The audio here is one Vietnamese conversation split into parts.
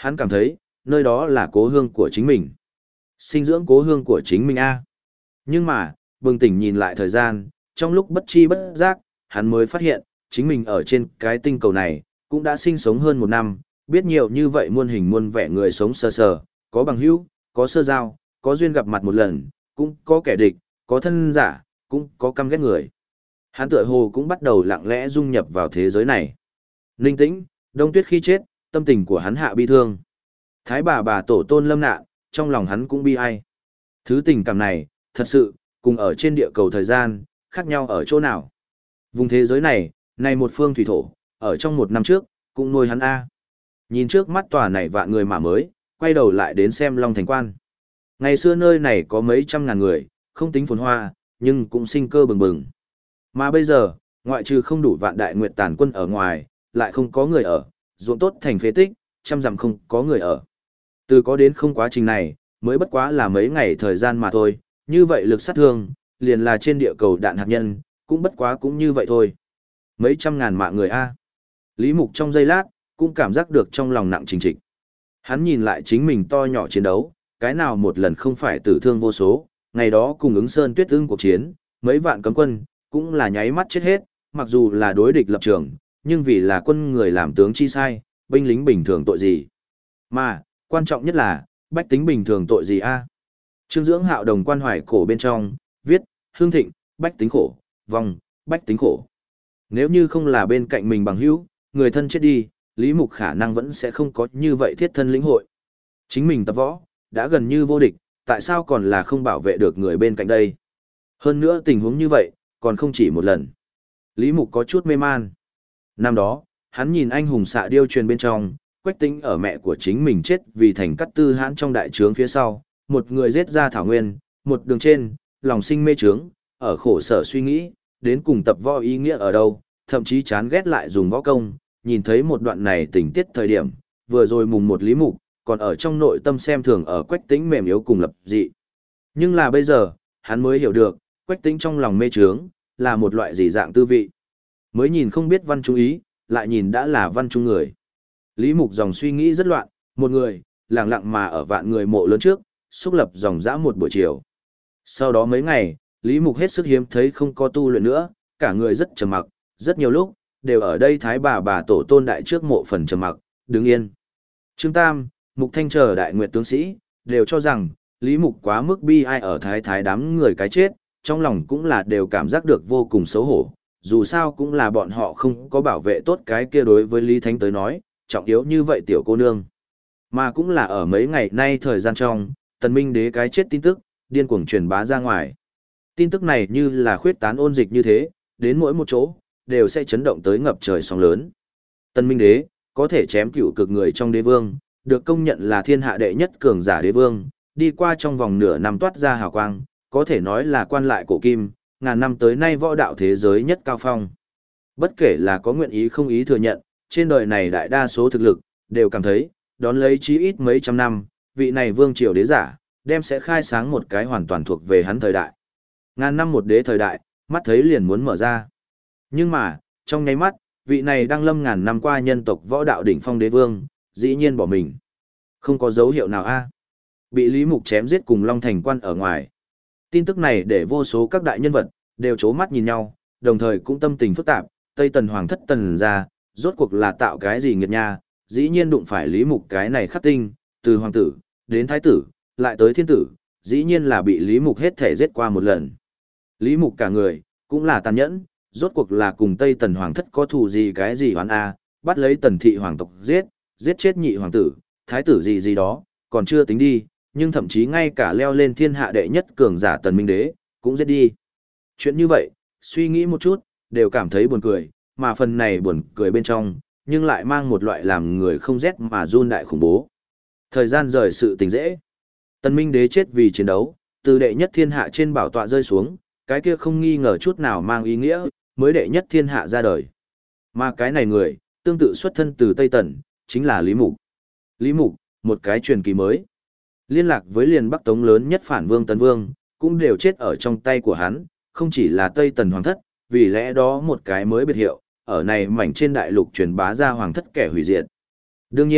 Hắn cảm thấy, nơi đó là cố hương của chính mình. Sinh dưỡng cố hương của chính mình a. Nhưng mà, bừng tỉnh nhìn lại thời gian, trong lúc bất chi bất giác, hắn mới phát hiện, chính mình ở trên cái tinh cầu này, cũng đã sinh sống hơn 1 năm, biết nhiều như vậy muôn hình muôn vẻ người sống sờ sờ, có bằng hữu, có sơ giao, có duyên gặp mặt một lần, cũng có kẻ địch, có thân giả, cũng có căm ghét người. Hắn tựa hồ cũng bắt đầu lặng lẽ dung nhập vào thế giới này. Ninh tĩnh, Đông Tuyết khi chết, tâm tình của hắn hạ bi thương. Thái bà tổ tôn lâm nạn, trong lòng hắn cũng bi ai. Thứ tình cảm này, thật sự, cùng ở trên địa cầu thời gian, khác nhau ở chỗ nào. Vùng thế giới này, này một phương thủy thổ, ở trong 1 năm trước, cũng nuôi hắn A. Nhìn trước mắt tòa này vạn người mà mới, quay đầu lại đến xem Long Thành Quan. Ngày xưa nơi này có mấy trăm ngàn người, không tính phồn hoa, nhưng cũng sinh cơ bừng bừng. Mà bây giờ, ngoại trừ không đủ vạn đại nguyệt tàn quân ở ngoài, lại không có người ở, ruộng tốt thành phế tích, trăm dặm không có người ở. Từ có đến không quá trình này, mới bất quá là mấy ngày thời gian mà thôi, như vậy lực sát thương, liền là trên địa cầu đạn hạt nhân, cũng bất quá cũng như vậy thôi. Mấy trăm ngàn mạng người A. Lý Mục trong giây lát, cũng cảm giác được trong lòng nặng trình trịch. Hắn nhìn lại chính mình to nhỏ chiến đấu, cái nào một lần không phải tử thương vô số, ngày đó cùng ứng sơn tuyết ưng cuộc chiến, mấy vạn cấm quân, cũng là nháy mắt chết hết, mặc dù là đối địch lập trường, nhưng vì là quân người làm tướng chi sai, binh lính bình thường tội gì. Mà, quan trọng nhất là, bách tính bình thường tội gì a? Trương Dưỡng Hạo đồng quan hoài cổ bên trong, viết, hương thịnh, bách tính khổ, vong, bách tính khổ. Nếu như không là bên cạnh mình bằng hữu, người thân chết đi, Lý Mục khả năng vẫn sẽ không có như vậy thiết thân lĩnh hội. Chính mình tập võ, đã gần như vô địch, tại sao còn là không bảo vệ được người bên cạnh đây? Hơn nữa tình huống như vậy, còn không chỉ một lần. Lý Mục có chút mê man. Năm đó, hắn nhìn anh hùng xạ điêu truyền bên trong, Quách Tĩnh ở mẹ của chính mình chết vì thành cắt tư hãn trong đại trướng phía sau, một người giết ra thảo nguyên, một đường trên, lòng sinh mê trướng, ở khổ sở suy nghĩ, đến cùng tập võ ý nghĩa ở đâu, thậm chí chán ghét lại dùng võ công, nhìn thấy một đoạn này tình tiết thời điểm, vừa rồi mùng 1 Lý Mục, còn ở trong nội tâm xem thường ở Quách Tĩnh mềm yếu cùng lập dị. Nhưng là bây giờ, hắn mới hiểu được, Quách Tĩnh trong lòng mê trướng, là một loại gì dạng tư vị. Mới nhìn không biết văn chú ý, lại nhìn đã là văn chú người. Lý Mục dòng suy nghĩ rất loạn, một người, lặng lặng mà ở vạn người mộ lớn trước, xúc lập dòng dã một buổi chiều. Sau đó mấy ngày, Lý Mục hết sức hiếm thấy không có tu luyện nữa, cả người rất trầm mặc, rất nhiều lúc, đều ở đây thái bà tổ tôn đại trước mộ phần trầm mặc, đứng yên. Trương Tam, Mục Thanh chờ đại nguyệt tướng sĩ, đều cho rằng, Lý Mục quá mức bi ai ở thái đám người cái chết, trong lòng cũng là đều cảm giác được vô cùng xấu hổ, dù sao cũng là bọn họ không có bảo vệ tốt cái kia đối với Lý Thánh tới nói, trọng yếu như vậy tiểu cô nương. Mà cũng là ở mấy ngày nay thời gian trong, Tần Minh Đế cái chết tin tức, điên cuồng truyền bá ra ngoài. Tin tức này như là khuyết tán ôn dịch như thế, đến mỗi một chỗ, đều sẽ chấn động tới ngập trời sóng lớn. Tần Minh Đế, có thể chém cựu cực người trong đế vương, được công nhận là thiên hạ đệ nhất cường giả đế vương, đi qua trong vòng nửa năm toát ra hào quang, có thể nói là quan lại cổ kim, ngàn năm tới nay võ đạo thế giới nhất cao phong. Bất kể là có nguyện ý không ý thừa nhận, trên đời này đại đa số thực lực, đều cảm thấy, đón lấy chí ít mấy trăm năm, vị này vương triều đế giả, đem sẽ khai sáng một cái hoàn toàn thuộc về hắn thời đại. Ngàn năm một đế thời đại, mắt thấy liền muốn mở ra. Nhưng mà, trong nháy mắt, vị này đang lâm ngàn năm qua nhân tộc võ đạo đỉnh phong đế vương, dĩ nhiên bỏ mình. Không có dấu hiệu nào a. Bị Lý Mục chém giết cùng Long Thành Quan ở ngoài. Tin tức này để vô số các đại nhân vật, đều chố mắt nhìn nhau, đồng thời cũng tâm tình phức tạp, Tây Tần Hoàng thất Tần ra, rốt cuộc là tạo cái gì nghiệt nha, dĩ nhiên đụng phải Lý Mục cái này khắc tinh, từ hoàng tử, đến thái tử, lại tới thiên tử, dĩ nhiên là bị Lý Mục hết thể giết qua một lần. Lý Mục cả người, cũng là tàn nhẫn, rốt cuộc là cùng Tây Tần Hoàng thất có thù gì cái gì hoán a, bắt lấy Tần thị hoàng tộc giết chết nhị hoàng tử, thái tử gì gì đó, còn chưa tính đi, nhưng thậm chí ngay cả leo lên thiên hạ đệ nhất cường giả Tần Minh Đế, cũng giết đi. Chuyện như vậy, suy nghĩ một chút, đều cảm thấy buồn cười, mà phần này buồn cười bên trong, nhưng lại mang một loại làm người không rét mà run đại khủng bố. Thời gian rời sự tình dễ. Tần Minh Đế chết vì chiến đấu, từ đệ nhất thiên hạ trên bảo tọa rơi xuống, cái kia không nghi ngờ chút nào mang ý nghĩa, mới đệ nhất thiên hạ ra đời. Mà cái này người, tương tự xuất thân từ Tây Tần, chính là Lý Mục. Lý Mục, một cái truyền kỳ mới. Liên lạc với liền Bắc Tống lớn nhất phản vương Tần Vương, cũng đều chết ở trong tay của hắn, không chỉ là Tây Tần Hoàng thất, vì lẽ đó một cái mới biệt hiệu, ở này mảnh trên đại lục truyền bá ra Hoàng thất kẻ hủy diệt. Đương nhiên,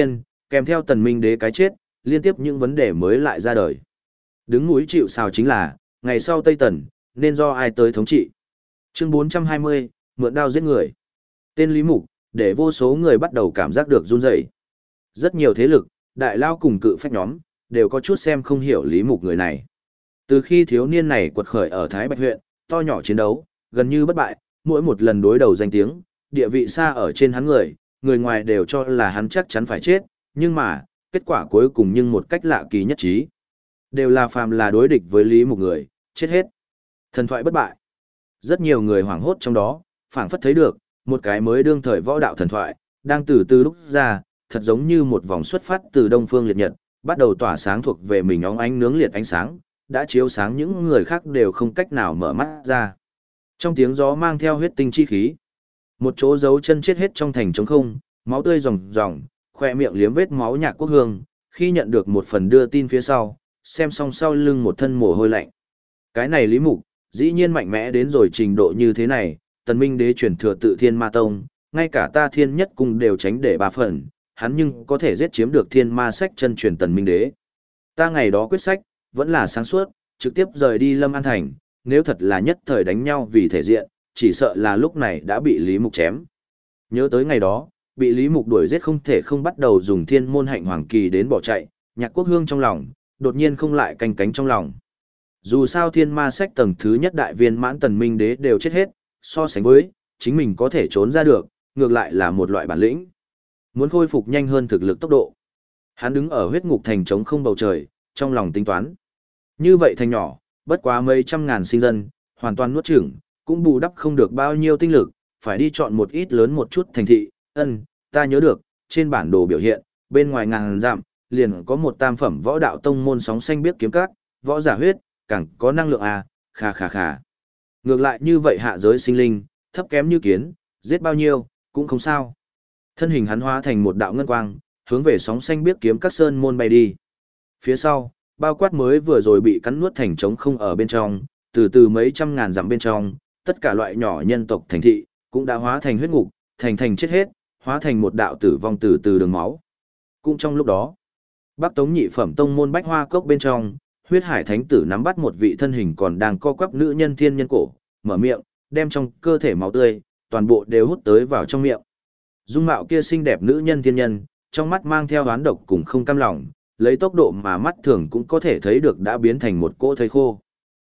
kèm theo Tần Minh Đế cái chết, liên tiếp những vấn đề mới lại ra đời. Đứng núi chịu sào chính là, ngày sau Tây Tần, nên do ai tới thống trị. Chương 420, mượn đao giết người. Tên Lý Mục, để vô số người bắt đầu cảm giác được run rẩy. Rất nhiều thế lực, đại lao cùng cự phách nhóm, đều có chút xem không hiểu Lý Mục người này. Từ khi thiếu niên này quật khởi ở Thái Bạch huyện, to nhỏ chiến đấu, gần như bất bại, mỗi một lần đối đầu danh tiếng, địa vị xa ở trên hắn người ngoài đều cho là hắn chắc chắn phải chết, nhưng mà, kết quả cuối cùng nhưng một cách lạ kỳ nhất trí. Đều là phàm là đối địch với Lý Mục người, chết hết. Thần thoại bất bại. Rất nhiều người hoảng hốt trong đó, phảng phất thấy được, một cái mới đương thời võ đạo thần thoại, đang từ từ lúc ra, thật giống như một vòng xuất phát từ đông phương liệt nhật, bắt đầu tỏa sáng thuộc về mình óng ánh nướng liệt ánh sáng, đã chiếu sáng những người khác đều không cách nào mở mắt ra. Trong tiếng gió mang theo huyết tinh chi khí, một chỗ dấu chân chết hết trong thành trống không, máu tươi ròng ròng, khoe miệng liếm vết máu Nhạc Quốc Hương, khi nhận được một phần đưa tin phía sau, xem xong sau lưng một thân mồ hôi lạnh. Cái này Lý Mục, dĩ nhiên mạnh mẽ đến rồi trình độ như thế này, Tần Minh Đế truyền thừa tự Thiên Ma Tông, ngay cả ta Thiên Nhất Cung đều tránh để 3 phần, hắn nhưng có thể giết chiếm được Thiên Ma sách chân truyền Tần Minh Đế. Ta ngày đó quyết sách, vẫn là sáng suốt, trực tiếp rời đi Lâm An Thành, nếu thật là nhất thời đánh nhau vì thể diện, chỉ sợ là lúc này đã bị Lý Mục chém. Nhớ tới ngày đó, bị Lý Mục đuổi giết không thể không bắt đầu dùng Thiên Môn Hạnh Hoàng Kỳ đến bỏ chạy, Nhạc Quốc Hương trong lòng, đột nhiên không lại canh cánh trong lòng. Dù sao Thiên Ma sách tầng thứ nhất đại viên mãn Tần Minh Đế đều chết hết, so sánh với, chính mình có thể trốn ra được, ngược lại là một loại bản lĩnh. Muốn khôi phục nhanh hơn thực lực tốc độ. Hắn đứng ở huyết ngục thành trống không bầu trời, trong lòng tính toán. Như vậy thành nhỏ, bất quá mấy trăm ngàn sinh dân, hoàn toàn nuốt chửng, cũng bù đắp không được bao nhiêu tinh lực, phải đi chọn một ít lớn một chút thành thị. Ta nhớ được, trên bản đồ biểu hiện, bên ngoài ngàn dặm, liền có một tam phẩm võ đạo tông môn sóng xanh biếc kiếm các, võ giả huyết, càng có năng lượng khà. Ngược lại như vậy hạ giới sinh linh, thấp kém như kiến, giết bao nhiêu, cũng không sao. Thân hình hắn hóa thành một đạo ngân quang, hướng về sóng xanh biếc kiếm các sơn môn bay đi. Phía sau, bao quát mới vừa rồi bị cắn nuốt thành trống không ở bên trong, từ từ mấy trăm ngàn dặm bên trong, tất cả loại nhỏ nhân tộc thành thị, cũng đã hóa thành huyết ngục, thành chết hết, hóa thành một đạo tử vong từ từ đường máu. Cũng trong lúc đó, Bắc Tống nhị phẩm tông môn Bách Hoa Cốc bên trong, Huyết Hải Thánh Tử nắm bắt một vị thân hình còn đang co quắp nữ nhân thiên nhân cổ, mở miệng, đem trong cơ thể máu tươi, toàn bộ đều hút tới vào trong miệng. Dung mạo kia xinh đẹp nữ nhân thiên nhân, trong mắt mang theo oán độc cùng không cam lòng, lấy tốc độ mà mắt thường cũng có thể thấy được đã biến thành một cỗ thây khô.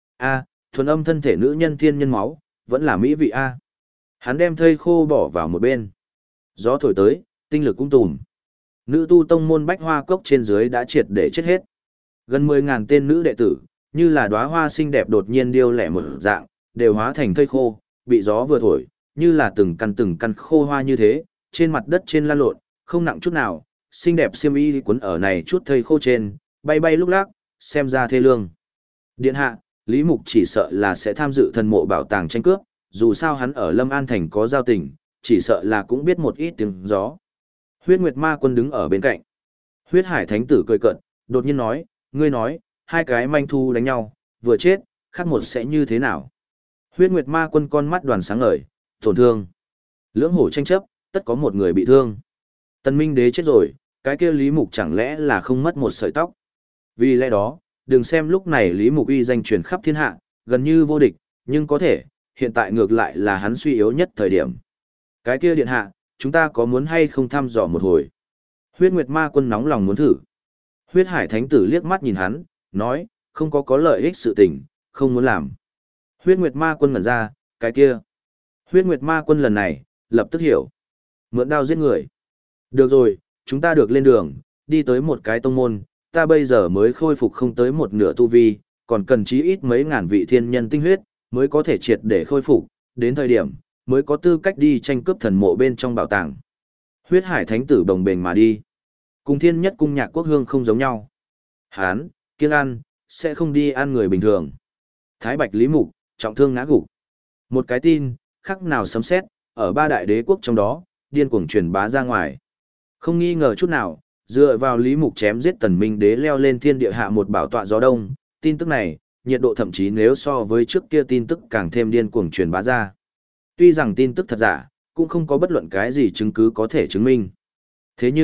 Thuần âm thân thể nữ nhân thiên nhân máu, vẫn là mỹ vị a. Hắn đem thây khô bỏ vào một bên. Gió thổi tới, tinh lực cũng tùm. Nữ tu tông môn Bách Hoa Cốc trên dưới đã triệt để chết hết. Gần 10.000 tên nữ đệ tử, như là đóa hoa xinh đẹp đột nhiên điêu lẻ một dạng, đều hóa thành thây khô, bị gió vừa thổi, như là từng căn khô hoa như thế, trên mặt đất trên lan lộn, không nặng chút nào, xinh đẹp xiêm y quấn ở này chút thây khô trên, bay bay lúc lắc, xem ra thê lương. Điện hạ, Lý Mục chỉ sợ là sẽ tham dự thần mộ bảo tàng tranh cướp, dù sao hắn ở Lâm An Thành có giao tình, chỉ sợ là cũng biết một ít tiếng gió. Huyết Nguyệt Ma Quân đứng ở bên cạnh. Huyết Hải Thánh Tử cười cợt, đột nhiên nói, ngươi nói, hai cái manh thu đánh nhau, vừa chết, khác một sẽ như thế nào? Huyết Nguyệt Ma Quân con mắt đoàn sáng ngời, tổn thương. Lưỡng hổ tranh chấp, tất có một người bị thương. Tần Minh Đế chết rồi, cái kia Lý Mục chẳng lẽ là không mất một sợi tóc? Vì lẽ đó, đừng xem lúc này Lý Mục uy danh truyền khắp thiên hạ, gần như vô địch, nhưng có thể, hiện tại ngược lại là hắn suy yếu nhất thời điểm. Cái kia điện hạ, chúng ta có muốn hay không thăm dò một hồi? Huyết Nguyệt Ma Quân nóng lòng muốn thử. Huyết Hải Thánh Tử liếc mắt nhìn hắn, nói, không có lợi ích sự tình, không muốn làm. Huyết Nguyệt Ma Quân ngẩn ra, cái kia. Huyết Nguyệt Ma Quân lần này, lập tức hiểu. Mượn đao giết người. Được rồi, chúng ta được lên đường, đi tới một cái tông môn, ta bây giờ mới khôi phục không tới một nửa tu vi, còn cần chí ít mấy ngàn vị thiên nhân tinh huyết, mới có thể triệt để khôi phục, đến thời điểm, mới có tư cách đi tranh cướp thần mộ bên trong bảo tàng. Huyết Hải Thánh Tử bồng bềnh mà đi. Cùng Thiên Nhất Cung Nhạc Quốc Hương không giống nhau. Hán, kiêng ăn, sẽ không đi ăn người bình thường. Thái Bạch Lý Mục, trọng thương ngã gục. Một cái tin, khắc nào sấm sét, ở ba đại đế quốc trong đó, điên cuồng truyền bá ra ngoài. Không nghi ngờ chút nào, dựa vào Lý Mục chém giết Tần Minh Đế leo lên thiên địa hạ một bảo tọa gió đông, tin tức này, nhiệt độ thậm chí nếu so với trước kia tin tức càng thêm điên cuồng truyền bá ra. Tuy rằng tin tức thật giả, cũng không có bất luận cái gì chứng cứ có thể chứng minh. Thế nhưng,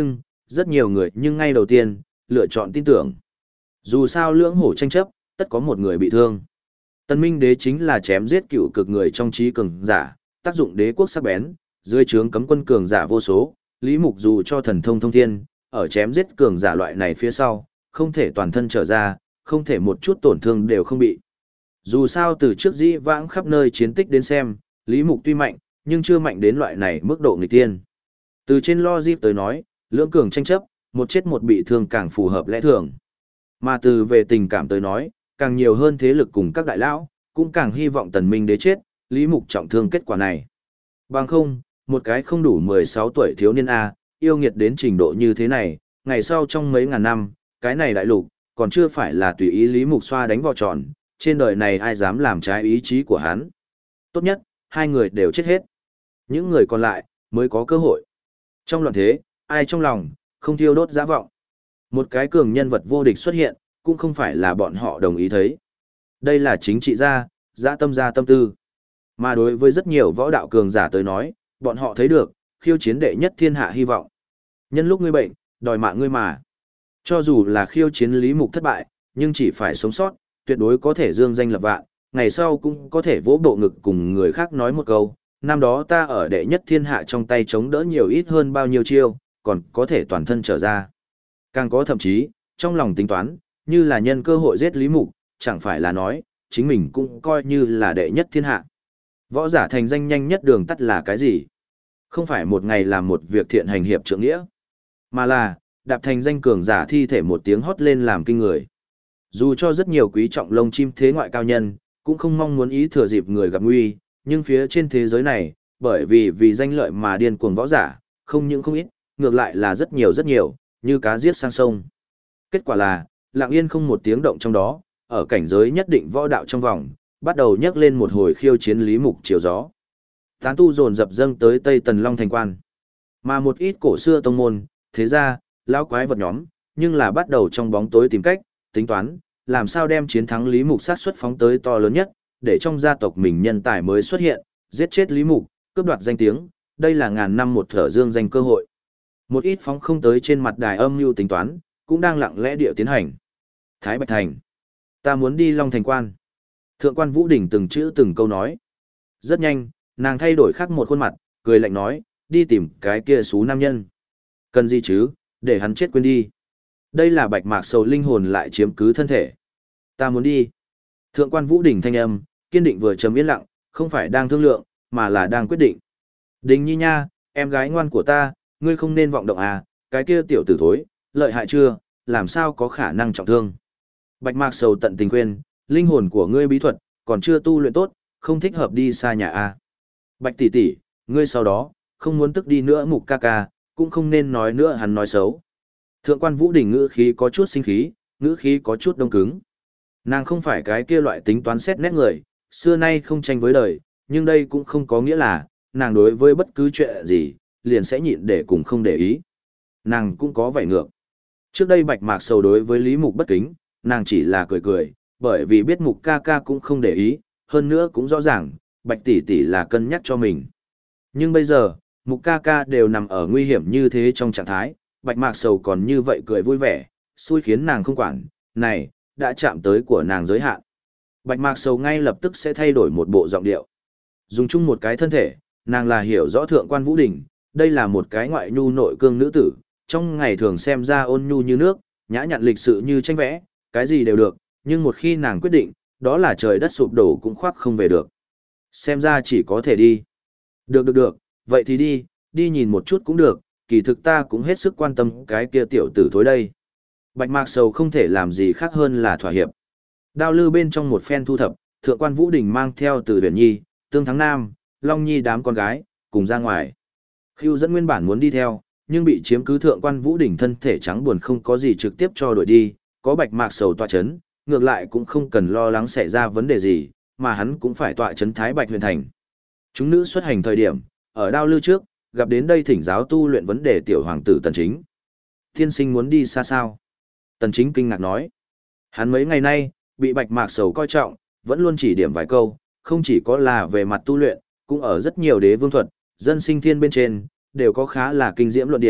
rất nhiều người nhưng ngay đầu tiên, lựa chọn tin tưởng. Dù sao lưỡng hổ tranh chấp, tất có một người bị thương. Tân Minh Đế chính là chém giết cựu cực người trong trí cường giả, tác dụng đế quốc sắc bén, dưới trướng cấm quân cường giả vô số, Lý Mục dù cho thần thông thông thiên, ở chém giết cường giả loại này phía sau, không thể toàn thân trở ra, không thể một chút tổn thương đều không bị. Dù sao từ trước dĩ vãng khắp nơi chiến tích đến xem, Lý Mục tuy mạnh, nhưng chưa mạnh đến loại này mức độ nghịch tiên. Từ trên logic tới nói, lưỡng cường tranh chấp, một chết một bị thương càng phù hợp lẽ thường. Mà từ về tình cảm tới nói, càng nhiều hơn thế lực cùng các đại lão, cũng càng hy vọng Tần Minh Đế chết, Lý Mục trọng thương kết quả này. Bằng không, một cái không đủ 16 tuổi thiếu niên A, yêu nghiệt đến trình độ như thế này, ngày sau trong mấy ngàn năm, cái này đại lục, còn chưa phải là tùy ý Lý Mục xoa đánh vào tròn, trên đời này ai dám làm trái ý chí của hắn. Tốt nhất, hai người đều chết hết. Những người còn lại, mới có cơ hội. Trong loạn thế, ai trong lòng, không thiêu đốt dã vọng. Một cái cường nhân vật vô địch xuất hiện, cũng không phải là bọn họ đồng ý thấy. Đây là chính trị gia, dã tâm tư. Mà đối với rất nhiều võ đạo cường giả tới nói, bọn họ thấy được, khiêu chiến đệ nhất thiên hạ hy vọng. Nhân lúc ngươi bệnh, đòi mạng ngươi mà. Cho dù là khiêu chiến Lý Mục thất bại, nhưng chỉ phải sống sót, tuyệt đối có thể dương danh lập vạn, ngày sau cũng có thể vỗ bộ ngực cùng người khác nói một câu, năm đó ta ở đệ nhất thiên hạ trong tay chống đỡ nhiều ít hơn bao nhiêu chiêu, còn có thể toàn thân trở ra. Càng có thậm chí, trong lòng tính toán, như là nhân cơ hội giết Lý Mục, chẳng phải là nói, chính mình cũng coi như là đệ nhất thiên hạ. Võ giả thành danh nhanh nhất đường tắt là cái gì? Không phải một ngày làm một việc thiện hành hiệp trượng nghĩa, mà là, đạp thành danh cường giả thi thể một tiếng hót lên làm kinh người. Dù cho rất nhiều quý trọng lông chim thế ngoại cao nhân, cũng không mong muốn ý thừa dịp người gặp nguy, nhưng phía trên thế giới này, bởi vì danh lợi mà điên cuồng võ giả, không những không ít, ngược lại là rất nhiều, như cá giết sang sông. Kết quả là, lặng yên không một tiếng động trong đó, ở cảnh giới nhất định võ đạo trong vòng, bắt đầu nhấc lên một hồi khiêu chiến Lý Mục chiều gió. Tán tu dồn dập dâng tới Tây Tần Long thành quan. Mà một ít cổ xưa tông môn, thế ra, lão quái vật nhóm, nhưng là bắt đầu trong bóng tối tìm cách, tính toán, làm sao đem chiến thắng Lý Mục sát suất phóng tới to lớn nhất, để trong gia tộc mình nhân tài mới xuất hiện, giết chết Lý Mục, cướp đoạt danh tiếng, đây là ngàn năm một thở dương danh cơ hội. Một ít phóng không tới trên mặt đài âm mưu tính toán, cũng đang lặng lẽ địa tiến hành. Thái Bạch Thành. Ta muốn đi Long Thành Quan. Thượng quan Vũ Đình từng chữ từng câu nói. Rất nhanh, nàng thay đổi khác một khuôn mặt, cười lạnh nói, đi tìm cái kia xú nam nhân. Cần gì chứ, để hắn chết quên đi. Đây là Bạch Mạc Sầu linh hồn lại chiếm cứ thân thể. Ta muốn đi. Thượng quan Vũ Đình thanh âm, kiên định vừa trầm yên lặng, không phải đang thương lượng, mà là đang quyết định. Đình Nhi nha, em gái ngoan của ta, ngươi không nên vọng động à, cái kia tiểu tử thối, lợi hại chưa, làm sao có khả năng trọng thương. Bạch Mạc Sầu tận tình khuyên, linh hồn của ngươi bí thuật, còn chưa tu luyện tốt, không thích hợp đi xa nhà a. Bạch tỷ tỷ, ngươi sau đó, không muốn tức đi nữa Mục ca ca, cũng không nên nói nữa hắn nói xấu. Thượng quan Vũ Đình ngữ khí có chút sinh khí, ngữ khí có chút đông cứng. Nàng không phải cái kia loại tính toán xét nét người, xưa nay không tranh với đời, nhưng đây cũng không có nghĩa là, nàng đối với bất cứ chuyện gì, liền sẽ nhịn để cùng không để ý. Nàng cũng có vẻ ngược. Trước đây Bạch Mạc Sầu đối với Lý Mục bất kính, nàng chỉ là cười cười, bởi vì biết Mục ca ca cũng không để ý, hơn nữa cũng rõ ràng, Bạch tỷ tỷ là cân nhắc cho mình. Nhưng bây giờ, Mục ca ca đều nằm ở nguy hiểm như thế trong trạng thái, Bạch Mạc Sầu còn như vậy cười vui vẻ, xui khiến nàng không quản, này, đã chạm tới của nàng giới hạn. Bạch Mạc Sầu ngay lập tức sẽ thay đổi một bộ giọng điệu. Dùng chung một cái thân thể, nàng là hiểu rõ Thượng quan Vũ Đình, đây là một cái ngoại nhu nội cương nữ tử, trong ngày thường xem ra ôn nhu như nước, nhã nhặn lịch sự như tranh vẽ, cái gì đều được, nhưng một khi nàng quyết định, đó là trời đất sụp đổ cũng khoác không về được. Xem ra chỉ có thể đi. Được, vậy thì đi, đi nhìn một chút cũng được, kỳ thực ta cũng hết sức quan tâm cái kia tiểu tử thối đây. Bạch Mạc Sầu không thể làm gì khác hơn là thỏa hiệp. Đao lư bên trong một phen thu thập, Thượng quan Vũ Đình mang theo Từ Huyền Nhi, Tương Thắng Nam, Long Nhi đám con gái, cùng ra ngoài. Khưu dẫn nguyên bản muốn đi theo, nhưng bị chiếm cứ Thượng quan Vũ Đình thân thể trắng buồn không có gì trực tiếp cho đuổi đi, có Bạch Mạc Sầu tọa chấn, ngược lại cũng không cần lo lắng xảy ra vấn đề gì, mà hắn cũng phải tọa chấn Thái Bạch Huyền Thành. Chúng nữ xuất hành thời điểm, ở Đao lư trước, gặp đến đây thỉnh giáo tu luyện vấn đề tiểu hoàng tử Tần Chính. Tiên sinh muốn đi xa sao? Tần Chính kinh ngạc nói. Hắn mấy ngày nay, bị Bạch Mạc Sầu coi trọng, vẫn luôn chỉ điểm vài câu, không chỉ có là về mặt tu luyện, cũng ở rất nhiều đế vương thuật, dân sinh thiên bên trên, đều có khá là kinh diễm luận điểm,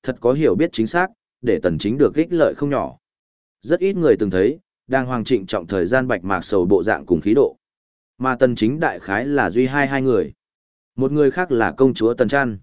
thật có hiểu biết chính xác, để Tần Chính được ích lợi không nhỏ. Rất ít người từng thấy, đang hoàng trịnh trọng thời gian Bạch Mạc Sầu bộ dạng cùng khí độ. Mà Tần Chính đại khái là duy hai người. Một người khác là công chúa Tần Trăn.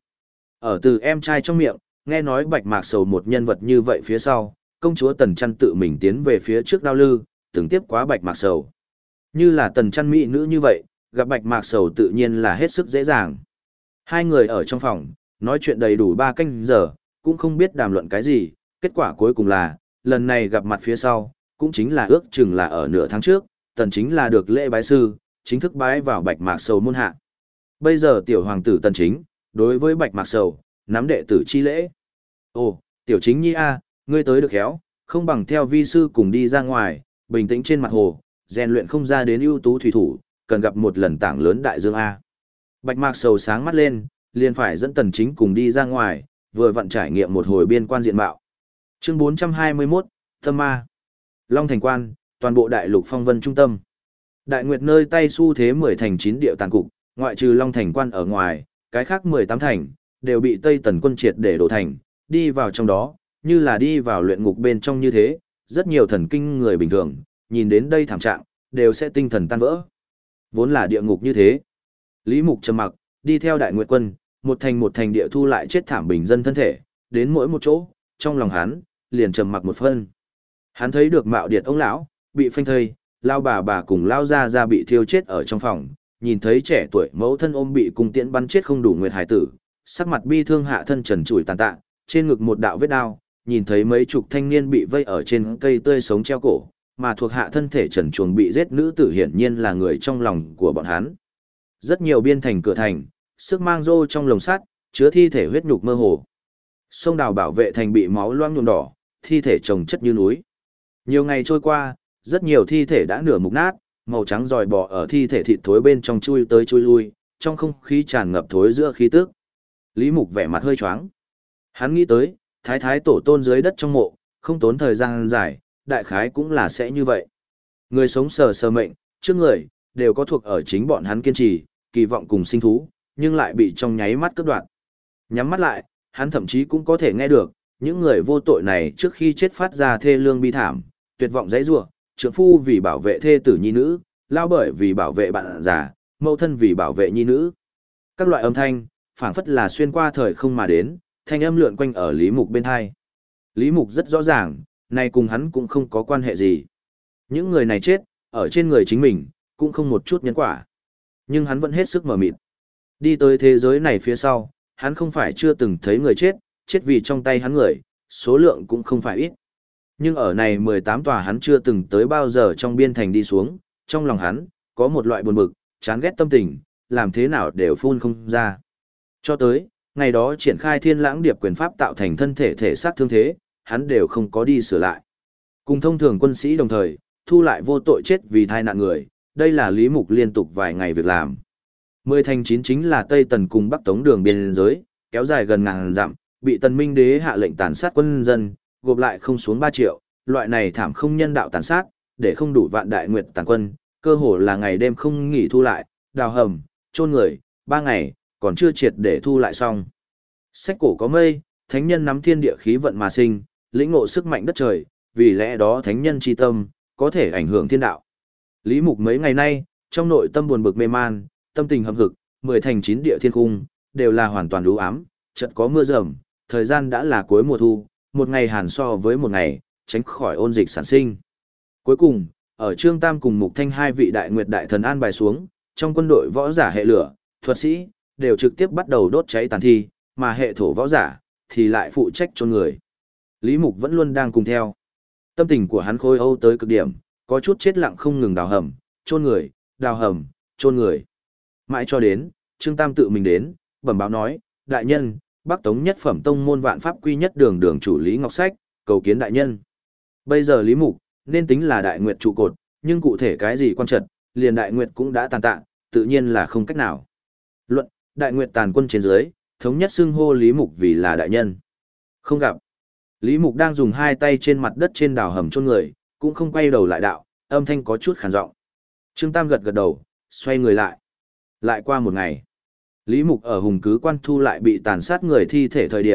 Ở từ em trai trong miệng, nghe nói Bạch Mạc Sầu một nhân vật như vậy phía sau, công chúa Tần Trăn tự mình tiến về phía trước đao lư, từng tiếp quá Bạch Mạc Sầu. Như là Tần Trăn mỹ nữ như vậy, gặp Bạch Mạc Sầu tự nhiên là hết sức dễ dàng. Hai người ở trong phòng, nói chuyện đầy đủ 3 canh giờ, cũng không biết đàm luận cái gì, kết quả cuối cùng là, lần này gặp mặt phía sau, cũng chính là ước chừng là ở nửa tháng trước, Tần Chính là được lễ bái sư, chính thức bái vào Bạch Mạc Sầu môn hạ. Bây giờ tiểu hoàng tử Tần Chính, đối với Bạch Mạc Sầu, nắm đệ tử chi lễ. Ồ, tiểu chính nhi a, ngươi tới được khéo, không bằng theo vi sư cùng đi ra ngoài, bình tĩnh trên mặt hồ, rèn luyện không ra đến ưu tú thủy thủ, cần gặp một lần tảng lớn đại dương a. Bạch Mạc Sầu sáng mắt lên, liền phải dẫn Tần Chính cùng đi ra ngoài, vừa vặn trải nghiệm một hồi biên quan diện mạo. Chương 421, Tâm Ma. Long Thành Quan, toàn bộ đại lục phong vân trung tâm. Đại Nguyệt nơi tay xu thế 10 thành 9 điệu tàn cục, ngoại trừ Long Thành Quan ở ngoài, cái khác 18 thành, đều bị Tây Tần quân triệt để đổ thành, đi vào trong đó, như là đi vào luyện ngục bên trong như thế, rất nhiều thần kinh người bình thường, nhìn đến đây thảm trạng, đều sẽ tinh thần tan vỡ. Vốn là địa ngục như thế. Lý Mục trầm mặc, đi theo Đại Nguyệt quân, một thành địa thu lại chết thảm bình dân thân thể, đến mỗi một chỗ, trong lòng hắn, liền trầm mặc một phân. Hắn thấy được Mạo Điệt ông lão, bị phanh thây, lao bà cùng lao ra bị thiêu chết ở trong phòng, nhìn thấy trẻ tuổi mẫu thân ôm bị cung tiễn bắn chết không đủ nguyệt hải tử, sắc mặt bi thương hạ thân trần trụi tàn tạ, trên ngực một đạo vết đao, nhìn thấy mấy chục thanh niên bị vây ở trên cây tươi sống treo cổ, mà thuộc hạ thân thể trần truồng bị giết nữ tử hiển nhiên là người trong lòng của bọn hắn. Rất nhiều biên thành cửa thành, sức mang rô trong lồng sắt, chứa thi thể huyết nhục mơ hồ. Sông đào bảo vệ thành bị máu loang nhuộm đỏ, thi thể chồng chất như núi. Nhiều ngày trôi qua, rất nhiều thi thể đã nửa mục nát, màu trắng dòi bò ở thi thể thịt thối bên trong chui tới chui lui, trong không khí tràn ngập thối giữa khí tức. Lý Mục vẻ mặt hơi choáng. Hắn nghĩ tới, thái tổ tôn dưới đất trong mộ, không tốn thời gian dài, đại khái cũng là sẽ như vậy. Người sống sờ mệnh, trước người, đều có thuộc ở chính bọn hắn kiên trì, kỳ vọng cùng sinh thú, nhưng lại bị trong nháy mắt cướp đoạt. Nhắm mắt lại, hắn thậm chí cũng có thể nghe được, những người vô tội này trước khi chết phát ra thê lương bi thảm, tuyệt vọng dãy rủa, trượng phu vì bảo vệ thê tử nhi nữ, lao bởi vì bảo vệ bạn già, mẫu thân vì bảo vệ nhi nữ. Các loại âm thanh, phảng phất là xuyên qua thời không mà đến, thanh âm lượn quanh ở Lý Mục bên hai. Lý Mục rất rõ ràng, này cùng hắn cũng không có quan hệ gì. Những người này chết, ở trên người chính mình, cũng không một chút nhân quả. Nhưng hắn vẫn hết sức mờ mịt. Đi tới thế giới này phía sau, hắn không phải chưa từng thấy người chết, chết vì trong tay hắn người, số lượng cũng không phải ít. Nhưng ở này 18 tòa hắn chưa từng tới bao giờ trong biên thành đi xuống, trong lòng hắn, có một loại buồn bực, chán ghét tâm tình, làm thế nào đều phun không ra. Cho tới, ngày đó triển khai thiên lãng điệp quyền pháp tạo thành thân thể thể xác thương thế, hắn đều không có đi sửa lại. Cùng thông thường quân sĩ đồng thời, thu lại vô tội chết vì thai nạn người, đây là Lý Mục liên tục vài ngày việc làm. 10 thành 9 chính là Tây Tần cùng Bắc Tống đường biên giới, kéo dài gần ngàn dặm, bị Tần Minh Đế hạ lệnh tàn sát quân dân, gộp lại không xuống 3 triệu, loại này thảm không nhân đạo tàn sát, để không đủ vạn đại nguyệt tàn quân, cơ hồ là ngày đêm không nghỉ thu lại, đào hầm, chôn người, 3 ngày, còn chưa triệt để thu lại xong. Sách cổ có mây, thánh nhân nắm thiên địa khí vận mà sinh, lĩnh ngộ sức mạnh đất trời, vì lẽ đó thánh nhân chi tâm, có thể ảnh hưởng thiên đạo. Lý Mục mấy ngày nay, trong nội tâm buồn bực mê man, tâm tình hậm hực, 10 thành 9 địa thiên cung, đều là hoàn toàn u ám, chợt có mưa rầm, thời gian đã là cuối mùa thu, một ngày hàn so với một ngày, tránh khỏi ôn dịch sản sinh. Cuối cùng, ở Trương Tam cùng Mục Thanh hai vị đại nguyệt đại thần an bài xuống, trong quân đội võ giả hệ lửa, thuật sĩ, đều trực tiếp bắt đầu đốt cháy tàn thi, mà hệ thổ võ giả, thì lại phụ trách chôn người. Lý Mục vẫn luôn đang cùng theo. Tâm tình của hắn khôi âu tới cực điểm, có chút chết lặng không ngừng đào hầm, chôn người, đào hầm, chôn người. Mãi cho đến, Trương Tam tự mình đến, bẩm báo nói, đại nhân, Bắc Tống nhất phẩm tông môn vạn pháp quy nhất đường đường chủ Lý Ngọc Sách, cầu kiến đại nhân. Bây giờ Lý Mục, nên tính là đại nguyệt trụ cột, nhưng cụ thể cái gì quan trật, liền đại nguyệt cũng đã tàn tạ, tự nhiên là không cách nào. Luận, đại nguyệt tàn quân trên dưới, thống nhất xưng hô Lý Mục vì là đại nhân. Không gặp. Lý Mục đang dùng hai tay trên mặt đất trên đào hầm chôn người, cũng không quay đầu lại đạo, âm thanh có chút khàn giọng. Trương Tam gật gật đầu, xoay người lại. Lại qua một ngày, Lý Mục ở Hùng Cứ Quan thu lại bị tàn sát người thi thể thời điểm,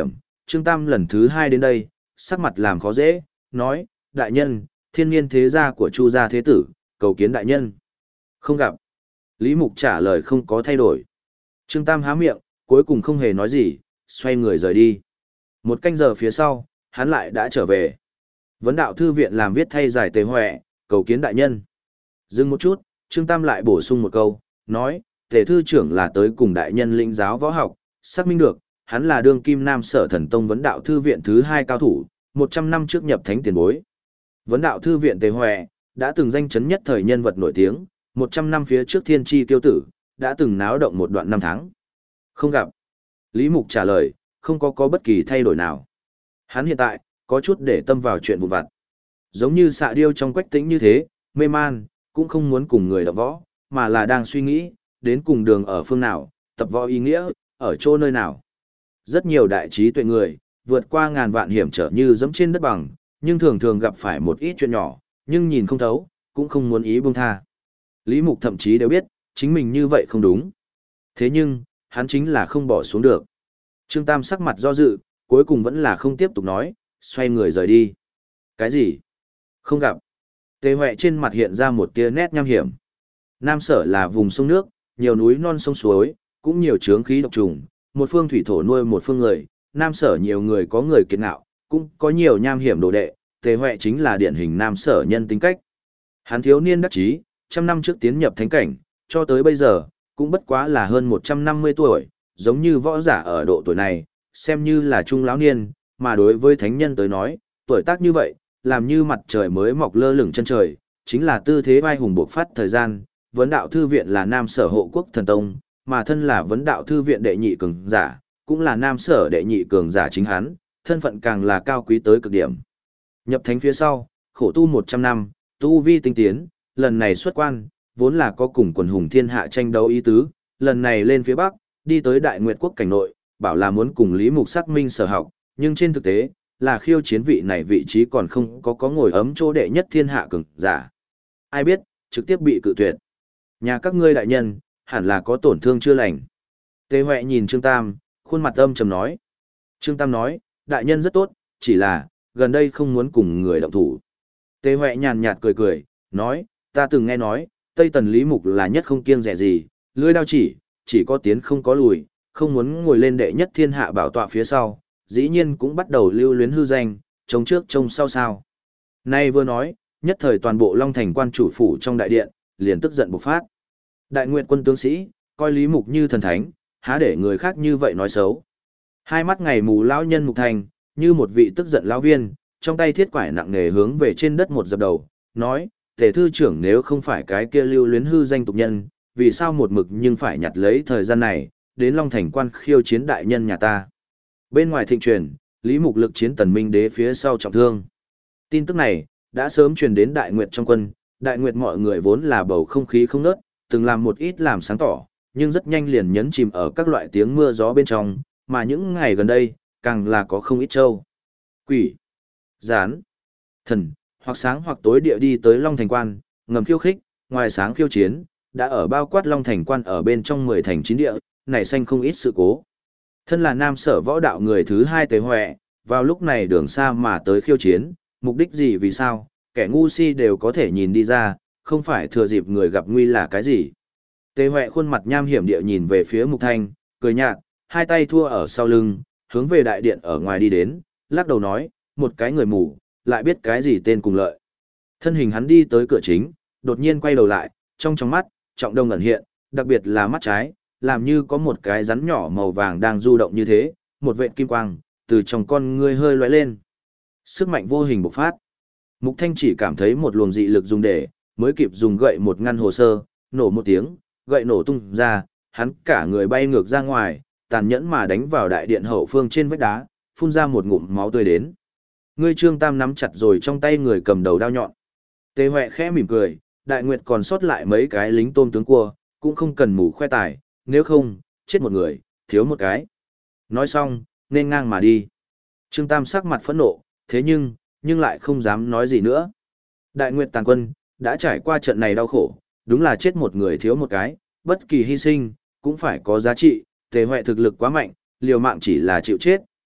Trương Tam lần thứ hai đến đây, sắc mặt làm khó dễ, nói, đại nhân, thiên niên thế gia của Chu gia thế tử, cầu kiến đại nhân. Không gặp. Lý Mục trả lời không có thay đổi. Trương Tam há miệng, cuối cùng không hề nói gì, xoay người rời đi. Một canh giờ phía sau, hắn lại đã trở về. Vấn đạo thư viện làm viết thay giải Tề Huệ, cầu kiến đại nhân. Dừng một chút, Trương Tam lại bổ sung một câu, nói, Tề thư trưởng là tới cùng đại nhân lĩnh giáo võ học, xác minh được, hắn là đương kim Nam Sở Thần Tông Vấn đạo thư viện thứ 2 cao thủ, 100 năm trước nhập thánh tiền bối. Vấn đạo thư viện Tề Huệ, đã từng danh chấn nhất thời nhân vật nổi tiếng, 100 năm phía trước thiên tri kiêu tử, đã từng náo động một đoạn năm tháng. Không gặp. Lý Mục trả lời, không có bất kỳ thay đổi nào. Hắn hiện tại, có chút để tâm vào chuyện vụn vặt. Giống như xạ điêu trong quách tĩnh như thế, mê man, cũng không muốn cùng người đọc võ, mà là đang suy nghĩ, đến cùng đường ở phương nào, tập võ ý nghĩa, ở chỗ nơi nào. Rất nhiều đại trí tuệ người, vượt qua ngàn vạn hiểm trở như dẫm trên đất bằng, nhưng thường thường gặp phải một ít chuyện nhỏ, nhưng nhìn không thấu, cũng không muốn ý buông tha. Lý Mục thậm chí đều biết, chính mình như vậy không đúng. Thế nhưng, hắn chính là không bỏ xuống được. Trương Tam sắc mặt do dự, cuối cùng vẫn là không tiếp tục nói, xoay người rời đi. Cái gì? Không gặp. Tề Huệ trên mặt hiện ra một tia nét nham hiểm. Nam Sở là vùng sông nước, nhiều núi non sông suối, cũng nhiều chướng khí độc trùng, một phương thủy thổ nuôi một phương người, Nam Sở nhiều người có người kiệt ngạo, cũng có nhiều nham hiểm đồ đệ, Tề Huệ chính là điển hình Nam Sở nhân tính cách. Hắn thiếu niên đắc chí, trăm năm trước tiến nhập thánh cảnh, cho tới bây giờ, cũng bất quá là hơn 150 tuổi, giống như võ giả ở độ tuổi này, xem như là trung lão niên, mà đối với thánh nhân tới nói, tuổi tác như vậy, làm như mặt trời mới mọc lơ lửng chân trời, chính là tư thế vai hùng bộc phát thời gian. Vấn đạo thư viện là Nam Sở hộ quốc thần tông, mà thân là vấn đạo thư viện đệ nhị cường giả, cũng là Nam Sở đệ nhị cường giả chính hắn, thân phận càng là cao quý tới cực điểm. Nhập thánh phía sau, khổ tu 100 năm, tu vi tinh tiến, lần này xuất quan, vốn là có cùng quần hùng thiên hạ tranh đấu ý tứ, lần này lên phía Bắc, đi tới Đại Nguyệt quốc cảnh nội, bảo là muốn cùng Lý Mục xác minh sở học, nhưng trên thực tế, là khiêu chiến vị này vị trí còn không có ngồi ấm chỗ đệ nhất thiên hạ cường giả. Ai biết, trực tiếp bị cự tuyệt. Nhà các ngươi đại nhân, hẳn là có tổn thương chưa lành. Tề Huệ nhìn Trương Tam, khuôn mặt âm trầm nói. Trương Tam nói, đại nhân rất tốt, chỉ là, gần đây không muốn cùng người động thủ. Tề Huệ nhàn nhạt cười cười, nói, ta từng nghe nói, Tây Tần Lý Mục là nhất không kiêng dè gì, lưỡi đao chỉ có tiến không có lùi, không muốn ngồi lên đệ nhất thiên hạ bảo tọa phía sau, dĩ nhiên cũng bắt đầu lưu luyến hư danh, trông trước trông sau sao. Nay vừa nói, nhất thời toàn bộ Long Thành quan chủ phủ trong đại điện, liền tức giận bộc phát. Đại Nguyệt quân tướng sĩ, coi Lý Mục như thần thánh, há để người khác như vậy nói xấu. Hai mắt ngày mù lão nhân Mục Thành, như một vị tức giận lão viên, trong tay thiết quải nặng nề hướng về trên đất một dập đầu, nói, Tề thư trưởng nếu không phải cái kia lưu luyến hư danh tục nhân, vì sao một mực nhưng phải nhặt lấy thời gian này, đến Long Thành quan khiêu chiến đại nhân nhà ta. Bên ngoài thịnh truyền, Lý Mục lực chiến Tần Minh đế phía sau trọng thương. Tin tức này, đã sớm truyền đến Đại Nguyệt trong quân, Đại Nguyệt mọi người vốn là bầu không khí không nớt, từng làm một ít làm sáng tỏ, nhưng rất nhanh liền nhấn chìm ở các loại tiếng mưa gió bên trong, mà những ngày gần đây, càng là có không ít trâu. Quỷ, gián, thần, hoặc sáng hoặc tối địa đi tới Long Thành quan, ngầm khiêu khích, ngoài sáng khiêu chiến, đã ở bao quát Long Thành quan ở bên trong 10 thành 9 địa, nảy sinh không ít sự cố. Thân là Nam Sở võ đạo người thứ 2 Tề Huệ, vào lúc này đường xa mà tới khiêu chiến, mục đích gì vì sao, kẻ ngu si đều có thể nhìn đi ra, không phải thừa dịp người gặp nguy là cái gì. Tề Huệ khuôn mặt nham hiểm địa nhìn về phía Mục Thanh, cười nhạt, hai tay thua ở sau lưng, hướng về đại điện ở ngoài đi đến, lắc đầu nói, một cái người mù, lại biết cái gì tên cùng lợi. Thân hình hắn đi tới cửa chính, đột nhiên quay đầu lại, trong mắt, trọng đông ẩn hiện, đặc biệt là mắt trái, làm như có một cái rắn nhỏ màu vàng đang du động như thế, một vệt kim quang, từ trong con ngươi hơi lóe lên. Sức mạnh vô hình bộc phát. Mục Thanh chỉ cảm thấy một luồng dị lực dùng để, mới kịp dùng gậy một ngăn hồ sơ, nổ một tiếng, gậy nổ tung ra, hắn cả người bay ngược ra ngoài, tàn nhẫn mà đánh vào đại điện hậu phương trên vách đá, phun ra một ngụm máu tươi đến. Ngươi Trương Tam nắm chặt rồi trong tay người cầm đầu đao nhọn. Tề Huệ khẽ mỉm cười, Đại Nguyệt còn sót lại mấy cái lính tôm tướng cua, cũng không cần mù khoe tài, nếu không, chết một người, thiếu một cái. Nói xong, nên ngang mà đi. Trương Tam sắc mặt phẫn nộ, thế nhưng lại không dám nói gì nữa. Đại Nguyệt tàn quân, đã trải qua trận này đau khổ, đúng là chết một người thiếu một cái, bất kỳ hy sinh, cũng phải có giá trị, Tề Huệ thực lực quá mạnh, liều mạng chỉ là chịu chết,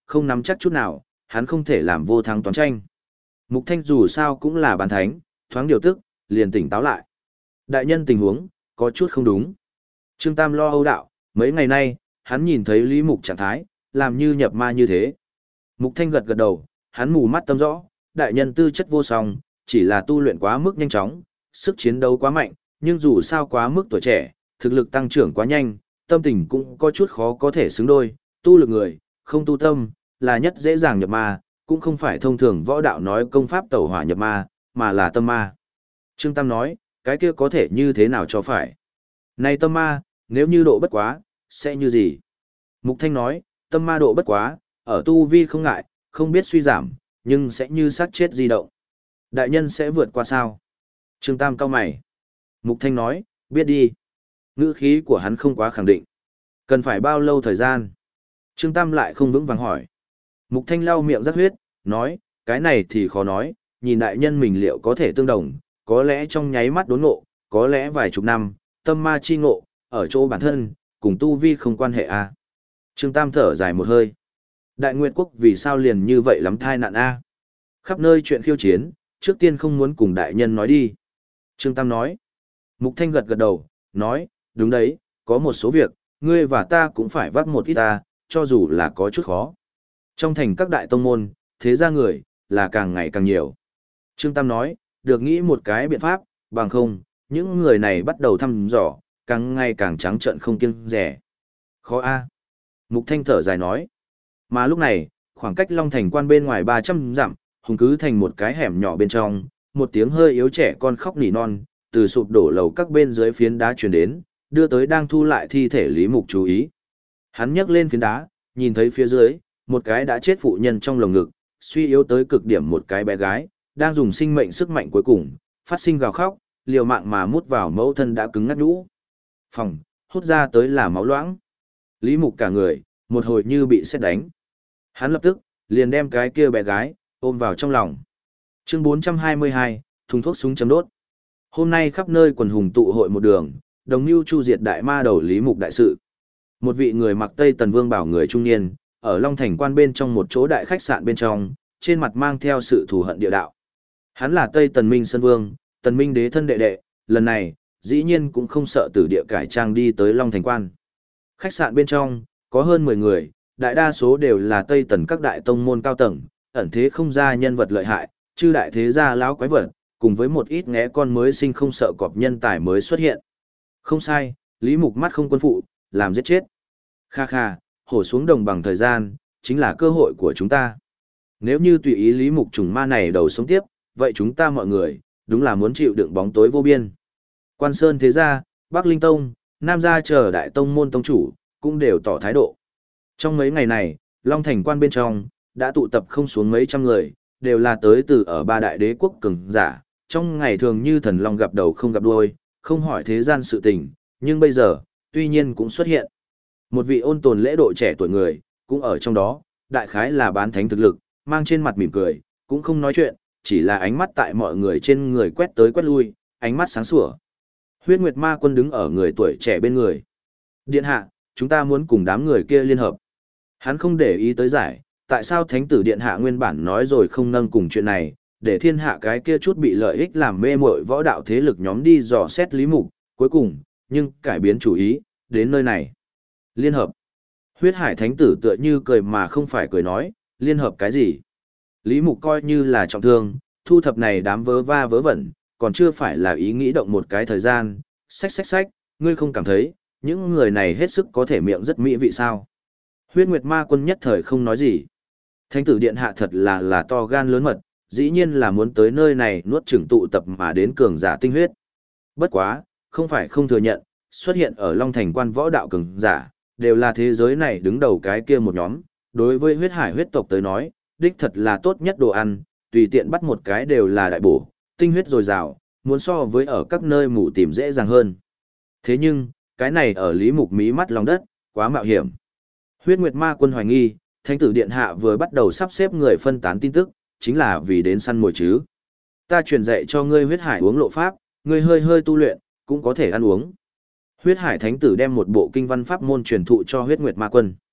không nắm chắc chút nào, hắn không thể làm vô thắng toán tranh. Mục Thanh dù sao cũng là bán thánh, thoáng điều tức, liền tỉnh táo lại. Đại nhân tình huống, có chút không đúng. Trương Tam lo âu đạo, mấy ngày nay, hắn nhìn thấy Lý Mục trạng thái, làm như nhập ma như thế. Mục Thanh gật gật đầu, hắn mù mắt tâm rõ, đại nhân tư chất vô song, chỉ là tu luyện quá mức nhanh chóng, sức chiến đấu quá mạnh, nhưng dù sao quá mức tuổi trẻ, thực lực tăng trưởng quá nhanh, tâm tình cũng có chút khó có thể xứng đôi, tu lực người, không tu tâm, là nhất dễ dàng nhập ma, cũng không phải thông thường võ đạo nói công pháp tẩu hỏa nhập ma, mà là tâm ma. Trương Tam nói, cái kia có thể như thế nào cho phải? Này tâm ma, nếu như độ bất quá, sẽ như gì? Mục Thanh nói, tâm ma độ bất quá, ở tu vi không ngại, không biết suy giảm, nhưng sẽ như sát chết di động. Đại nhân sẽ vượt qua sao? Trương Tam cau mày. Mục Thanh nói, biết đi. Ngữ khí của hắn không quá khẳng định. Cần phải bao lâu thời gian? Trương Tam lại không vững vàng hỏi. Mục Thanh lau miệng rắc huyết, nói, cái này thì khó nói, nhìn đại nhân mình liệu có thể tương đồng, có lẽ trong nháy mắt đốn ngộ, có lẽ vài chục năm, tâm ma chi ngộ, ở chỗ bản thân, cùng tu vi không quan hệ à. Trương Tam thở dài một hơi. Đại Nguyệt Quốc vì sao liền như vậy lắm thai nạn a? Khắp nơi chuyện khiêu chiến, trước tiên không muốn cùng đại nhân nói đi. Trương Tam nói. Mục Thanh gật gật đầu, nói, đúng đấy, có một số việc, ngươi và ta cũng phải vác một ít ta, cho dù là có chút khó. Trong thành các đại tông môn, thế gia người, là càng ngày càng nhiều. Trương Tam nói, được nghĩ một cái biện pháp, bằng không, những người này bắt đầu thăm dò, càng ngày càng trắng trợn không kiêng dè. Khó a. Mục Thanh thở dài nói. Mà lúc này, khoảng cách Long Thành quan bên ngoài 300 dặm, hùng cứ thành một cái hẻm nhỏ bên trong, một tiếng hơi yếu trẻ con khóc nỉ non, từ sụp đổ lầu các bên dưới phiến đá truyền đến, đưa tới đang thu lại thi thể Lý Mục chú ý. Hắn nhấc lên phiến đá, nhìn thấy phía dưới, một cái đã chết phụ nhân trong lồng ngực, suy yếu tới cực điểm một cái bé gái, đang dùng sinh mệnh sức mạnh cuối cùng, phát sinh gào khóc, liều mạng mà mút vào mẫu thân đã cứng ngắt nhũ. Phòng, hút ra tới là máu loãng. Lý Mục cả người, một hồi như bị sét đánh. Hắn lập tức, liền đem cái kia bé gái, ôm vào trong lòng. Chương 422, thùng thuốc súng chấm đốt. Hôm nay khắp nơi quần hùng tụ hội một đường, đồng mưu chu diệt đại ma đầu Lý Mục đại sự. Một vị người mặc Tây Tần Vương bảo người trung niên, ở Long Thành quan bên trong một chỗ đại khách sạn bên trong, trên mặt mang theo sự thù hận địa đạo. Hắn là Tây Tần Minh Sơn Vương, Tần Minh đế thân đệ đệ, lần này, dĩ nhiên cũng không sợ tử địa cải trang đi tới Long Thành quan. Khách sạn bên trong, có hơn 10 người, đại đa số đều là Tây Tần các đại tông môn cao tầng, ẩn thế không ra nhân vật lợi hại, chư đại thế gia lão quái vật, cùng với một ít ngẽ con mới sinh không sợ cọp nhân tài mới xuất hiện. Không sai, Lý Mục mắt không quân phụ, làm giết chết. Kha kha, hổ xuống đồng bằng thời gian, chính là cơ hội của chúng ta. Nếu như tùy ý Lý Mục trùng ma này đầu sống tiếp, vậy chúng ta mọi người, đúng là muốn chịu đựng bóng tối vô biên. Quan Sơn thế gia, Bắc Linh Tông, Nam gia chờ đại tông môn tông chủ, cũng đều tỏ thái độ. Trong mấy ngày này, Long Thành quan bên trong, đã tụ tập không xuống mấy trăm người, đều là tới từ ở ba đại đế quốc cường giả, trong ngày thường như thần long gặp đầu không gặp đuôi, không hỏi thế gian sự tình, nhưng bây giờ, tuy nhiên cũng xuất hiện. Một vị ôn tồn lễ độ trẻ tuổi người, cũng ở trong đó, đại khái là bán thánh thực lực, mang trên mặt mỉm cười, cũng không nói chuyện, chỉ là ánh mắt tại mọi người trên người quét tới quét lui, ánh mắt sáng sủa. Huyết Nguyệt Ma Quân đứng ở người tuổi trẻ bên người. Điện hạ, chúng ta muốn cùng đám người kia liên hợp. Hắn không để ý tới giải, tại sao Thánh tử Điện hạ nguyên bản nói rồi không nâng cùng chuyện này, để thiên hạ cái kia chút bị lợi ích làm mê muội võ đạo thế lực nhóm đi dò xét Lý Mục, cuối cùng, nhưng cải biến chủ ý, đến nơi này. Liên hợp. Huyết Hải Thánh tử tựa như cười mà không phải cười nói, liên hợp cái gì? Lý Mục coi như là trọng thương, thu thập này đám vớ va vớ vẩn, còn chưa phải là ý nghĩ động một cái thời gian, xách, ngươi không cảm thấy, những người này hết sức có thể miệng rất mỹ vị sao? Huyết Nguyệt Ma Quân nhất thời không nói gì. Thánh tử điện hạ thật là to gan lớn mật, dĩ nhiên là muốn tới nơi này nuốt chửng tụ tập mà đến cường giả tinh huyết. Bất quá, không phải không thừa nhận, xuất hiện ở Long Thành quan võ đạo cường giả, đều là thế giới này đứng đầu cái kia một nhóm, đối với huyết hải huyết tộc tới nói, đích thật là tốt nhất đồ ăn, tùy tiện bắt một cái đều là đại bổ, tinh huyết dồi dào, muốn so với ở các nơi mù tìm dễ dàng hơn. Thế nhưng, cái này ở Lý Mục mí mắt lòng đất, quá mạo hiểm. Huyết Nguyệt Ma Quân hoài nghi, Thánh tử điện hạ vừa bắt đầu sắp xếp người phân tán tin tức, chính là vì đến săn mồi chứ. Ta truyền dạy cho ngươi huyết hải uống lộ pháp, ngươi hơi tu luyện, cũng có thể ăn uống. Huyết Hải Thánh tử đem một bộ kinh văn pháp môn truyền thụ cho Huyết Nguyệt Ma Quân.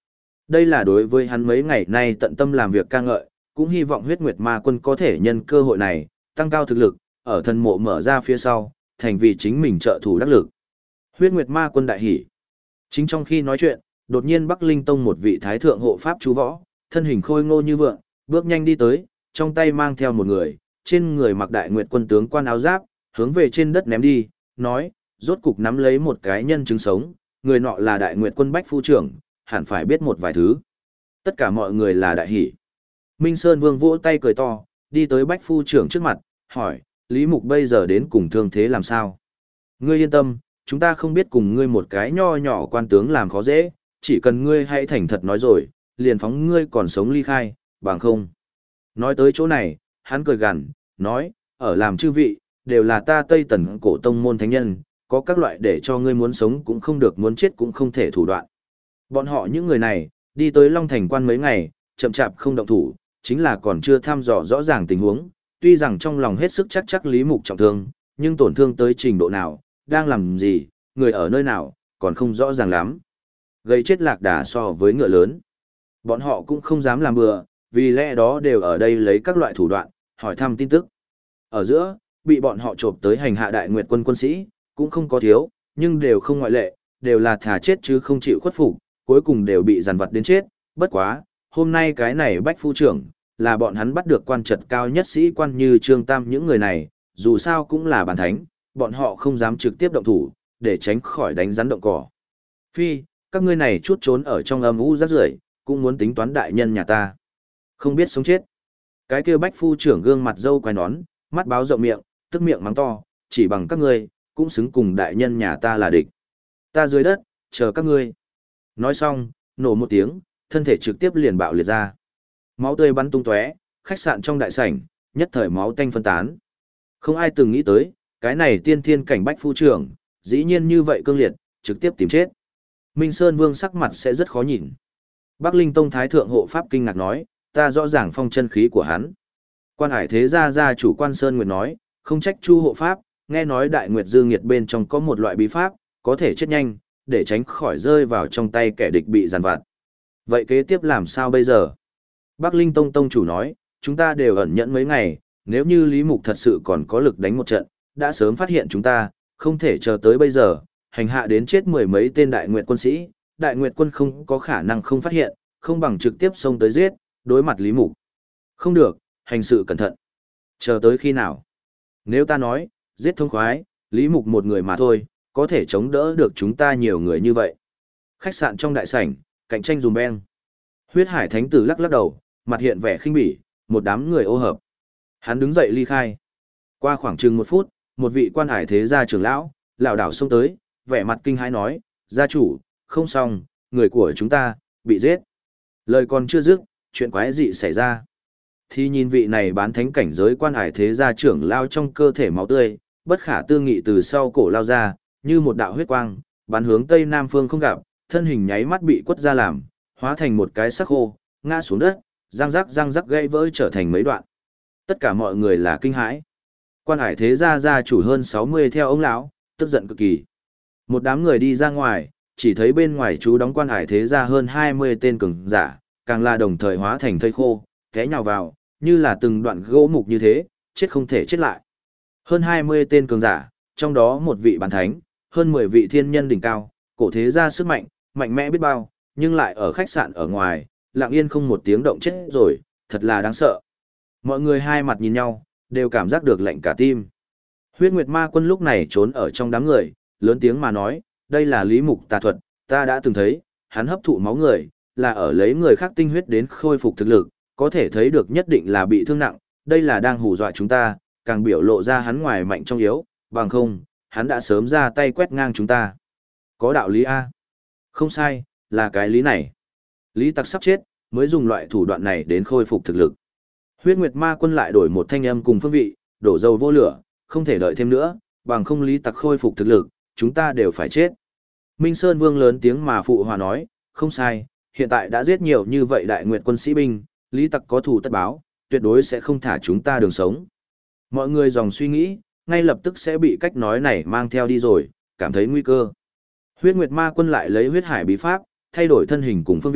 Đây là đối với hắn mấy ngày nay tận tâm làm việc ca ngợi, cũng hy vọng huyết nguyệt ma quân có thể nhân cơ hội này, tăng cao thực lực, ở thần mộ mở ra phía sau, thành vì chính mình trợ thủ đắc lực. Huyết nguyệt ma quân đại hỉ. Chính trong khi nói chuyện, đột nhiên Bắc Linh Tông một vị thái thượng hộ pháp chú võ, thân hình khôi ngô như vượn, bước nhanh đi tới, trong tay mang theo một người, trên người mặc đại nguyệt quân tướng quan áo giáp, hướng về trên đất ném đi, nói, rốt cục nắm lấy một cái nhân chứng sống, người nọ là đại nguyệt quân bách phu trưởng, hẳn phải biết một vài thứ. Tất cả mọi người là đại hỉ. Minh Sơn Vương vỗ tay cười to, đi tới bách phu trưởng trước mặt, hỏi, Lý Mục bây giờ đến cùng thương thế làm sao? Ngươi yên tâm, chúng ta không biết cùng ngươi một cái nho nhỏ quan tướng làm khó dễ, chỉ cần ngươi hãy thành thật nói rồi, liền phóng ngươi còn sống ly khai, bằng không. Nói tới chỗ này, hắn cười gằn, nói, ở làm chư vị, đều là ta Tây Tần cổ tông môn thánh nhân, có các loại để cho ngươi muốn sống cũng không được, muốn chết cũng không thể thủ đoạn. Bọn họ những người này, đi tới Long Thành quan mấy ngày, chậm chạp không động thủ, chính là còn chưa thăm dò rõ ràng tình huống, tuy rằng trong lòng hết sức chắc Lý Mục trọng thương, nhưng tổn thương tới trình độ nào, đang làm gì, người ở nơi nào, còn không rõ ràng lắm. Gây chết lạc đà so với ngựa lớn. Bọn họ cũng không dám làm bừa, vì lẽ đó đều ở đây lấy các loại thủ đoạn, hỏi thăm tin tức. Ở giữa, bị bọn họ trộm tới hành hạ đại nguyệt quân quân sĩ, cũng không có thiếu, nhưng đều không ngoại lệ, đều là thà chết chứ không chịu khuất phục, cuối cùng đều bị giàn vật đến chết. Bất quá, hôm nay cái này bách phu trưởng, là bọn hắn bắt được quan trật cao nhất sĩ quan như Trương Tam những người này, dù sao cũng là bản thánh, bọn họ không dám trực tiếp động thủ, để tránh khỏi đánh rắn động cỏ. Phi, các ngươi này chút trốn ở trong âm u rác rưởi, cũng muốn tính toán đại nhân nhà ta. Không biết sống chết. Cái kia bách phu trưởng gương mặt râu quai nón, mắt báo rộng miệng, tức miệng mắng to, chỉ bằng các ngươi, cũng xứng cùng đại nhân nhà ta là địch. Ta dưới đất, chờ các ngươi. Nói xong, nổ một tiếng, thân thể trực tiếp liền bạo liệt ra. Máu tươi bắn tung tóe, khách sạn trong đại sảnh, nhất thời máu tanh phân tán. Không ai từng nghĩ tới, cái này tiên thiên cảnh bách phu trưởng, dĩ nhiên như vậy cương liệt, trực tiếp tìm chết. Minh Sơn Vương sắc mặt sẽ rất khó nhìn. Bắc Linh Tông Thái Thượng Hộ Pháp kinh ngạc nói, ta rõ ràng phong chân khí của hắn. Quan Hải Thế gia chủ Quan Sơn Nguyệt nói, không trách Chu Hộ Pháp, nghe nói Đại Nguyệt Dương Nghiệt bên trong có một loại bí pháp, có thể chết nhanh, để tránh khỏi rơi vào trong tay kẻ địch bị giàn vặt. Vậy kế tiếp làm sao bây giờ? Bắc Linh Tông Tông chủ nói, chúng ta đều ẩn nhẫn mấy ngày, nếu như Lý Mục thật sự còn có lực đánh một trận, đã sớm phát hiện chúng ta, không thể chờ tới bây giờ, hành hạ đến chết mười mấy tên Đại Nguyệt quân sĩ, Đại Nguyệt quân không có khả năng không phát hiện, không bằng trực tiếp xông tới giết, đối mặt Lý Mục. Không được, hành sự cẩn thận. Chờ tới khi nào? Nếu ta nói, giết thông khoái, Lý Mục một người mà thôi, có thể chống đỡ được chúng ta nhiều người như vậy. Khách sạn trong đại sảnh, cạnh tranh dùm beng. Huyết Hải Thánh Tử lắc lắc đầu, mặt hiện vẻ khinh bỉ, một đám người ô hợp. Hắn đứng dậy ly khai. Qua khoảng chừng 1 phút, một vị Quan Hải Thế gia trưởng lão, lảo đảo xông tới, vẻ mặt kinh hãi nói, gia chủ, không xong, người của chúng ta, bị giết. Lời còn chưa dứt, chuyện quái dị xảy ra. Thì nhìn vị này bán thánh cảnh giới Quan Hải Thế gia trưởng lao trong cơ thể máu tươi, bất khả tư nghị từ sau cổ lao ra, như một đạo huyết quang, bắn hướng tây nam phương không gặp, thân hình nháy mắt bị quất ra làm, hóa thành một cái xác khô, ngã xuống đất, răng rắc gãy vỡ trở thành mấy đoạn. Tất cả mọi người là kinh hãi. Quan Hải Thế gia gia chủ hơn 60 theo ông lão, tức giận cực kỳ. Một đám người đi ra ngoài, chỉ thấy bên ngoài chú đóng Quan Hải Thế gia hơn 20 tên cường giả, càng là đồng thời hóa thành thây khô, té nhào vào, như là từng đoạn gỗ mục như thế, chết không thể chết lại. Hơn 20 tên cường giả, trong đó một vị bán thánh, hơn 10 vị thiên nhân đỉnh cao, cổ thế gia sức mạnh, mạnh mẽ biết bao, nhưng lại ở khách sạn ở ngoài, lặng yên không một tiếng động chết rồi, thật là đáng sợ. Mọi người hai mặt nhìn nhau, đều cảm giác được lạnh cả tim. Huyết Nguyệt Ma Quân lúc này trốn ở trong đám người, lớn tiếng mà nói, đây là Lý Mục tà thuật, ta đã từng thấy, hắn hấp thụ máu người, là ở lấy người khác tinh huyết đến khôi phục thực lực, có thể thấy được nhất định là bị thương nặng, đây là đang hù dọa chúng ta, càng biểu lộ ra hắn ngoài mạnh trong yếu, bằng không, hắn đã sớm ra tay quét ngang chúng ta. Có đạo lý A. Không sai, là cái lý này. Lý Tặc sắp chết, mới dùng loại thủ đoạn này đến khôi phục thực lực. Huyết Nguyệt Ma Quân lại đổi một thanh âm cùng phương vị, đổ dầu vô lửa, không thể đợi thêm nữa, bằng không Lý Tặc khôi phục thực lực, chúng ta đều phải chết. Minh Sơn Vương lớn tiếng mà phụ hòa nói, không sai, hiện tại đã giết nhiều như vậy Đại Nguyệt quân sĩ binh, Lý Tặc có thù tất báo, tuyệt đối sẽ không thả chúng ta đường sống. Mọi người dòng suy nghĩ, ngay lập tức sẽ bị cách nói này mang theo đi rồi, cảm thấy nguy cơ. Huyết Nguyệt Ma Quân lại lấy huyết hải bí pháp, thay đổi thân hình cùng phương vị,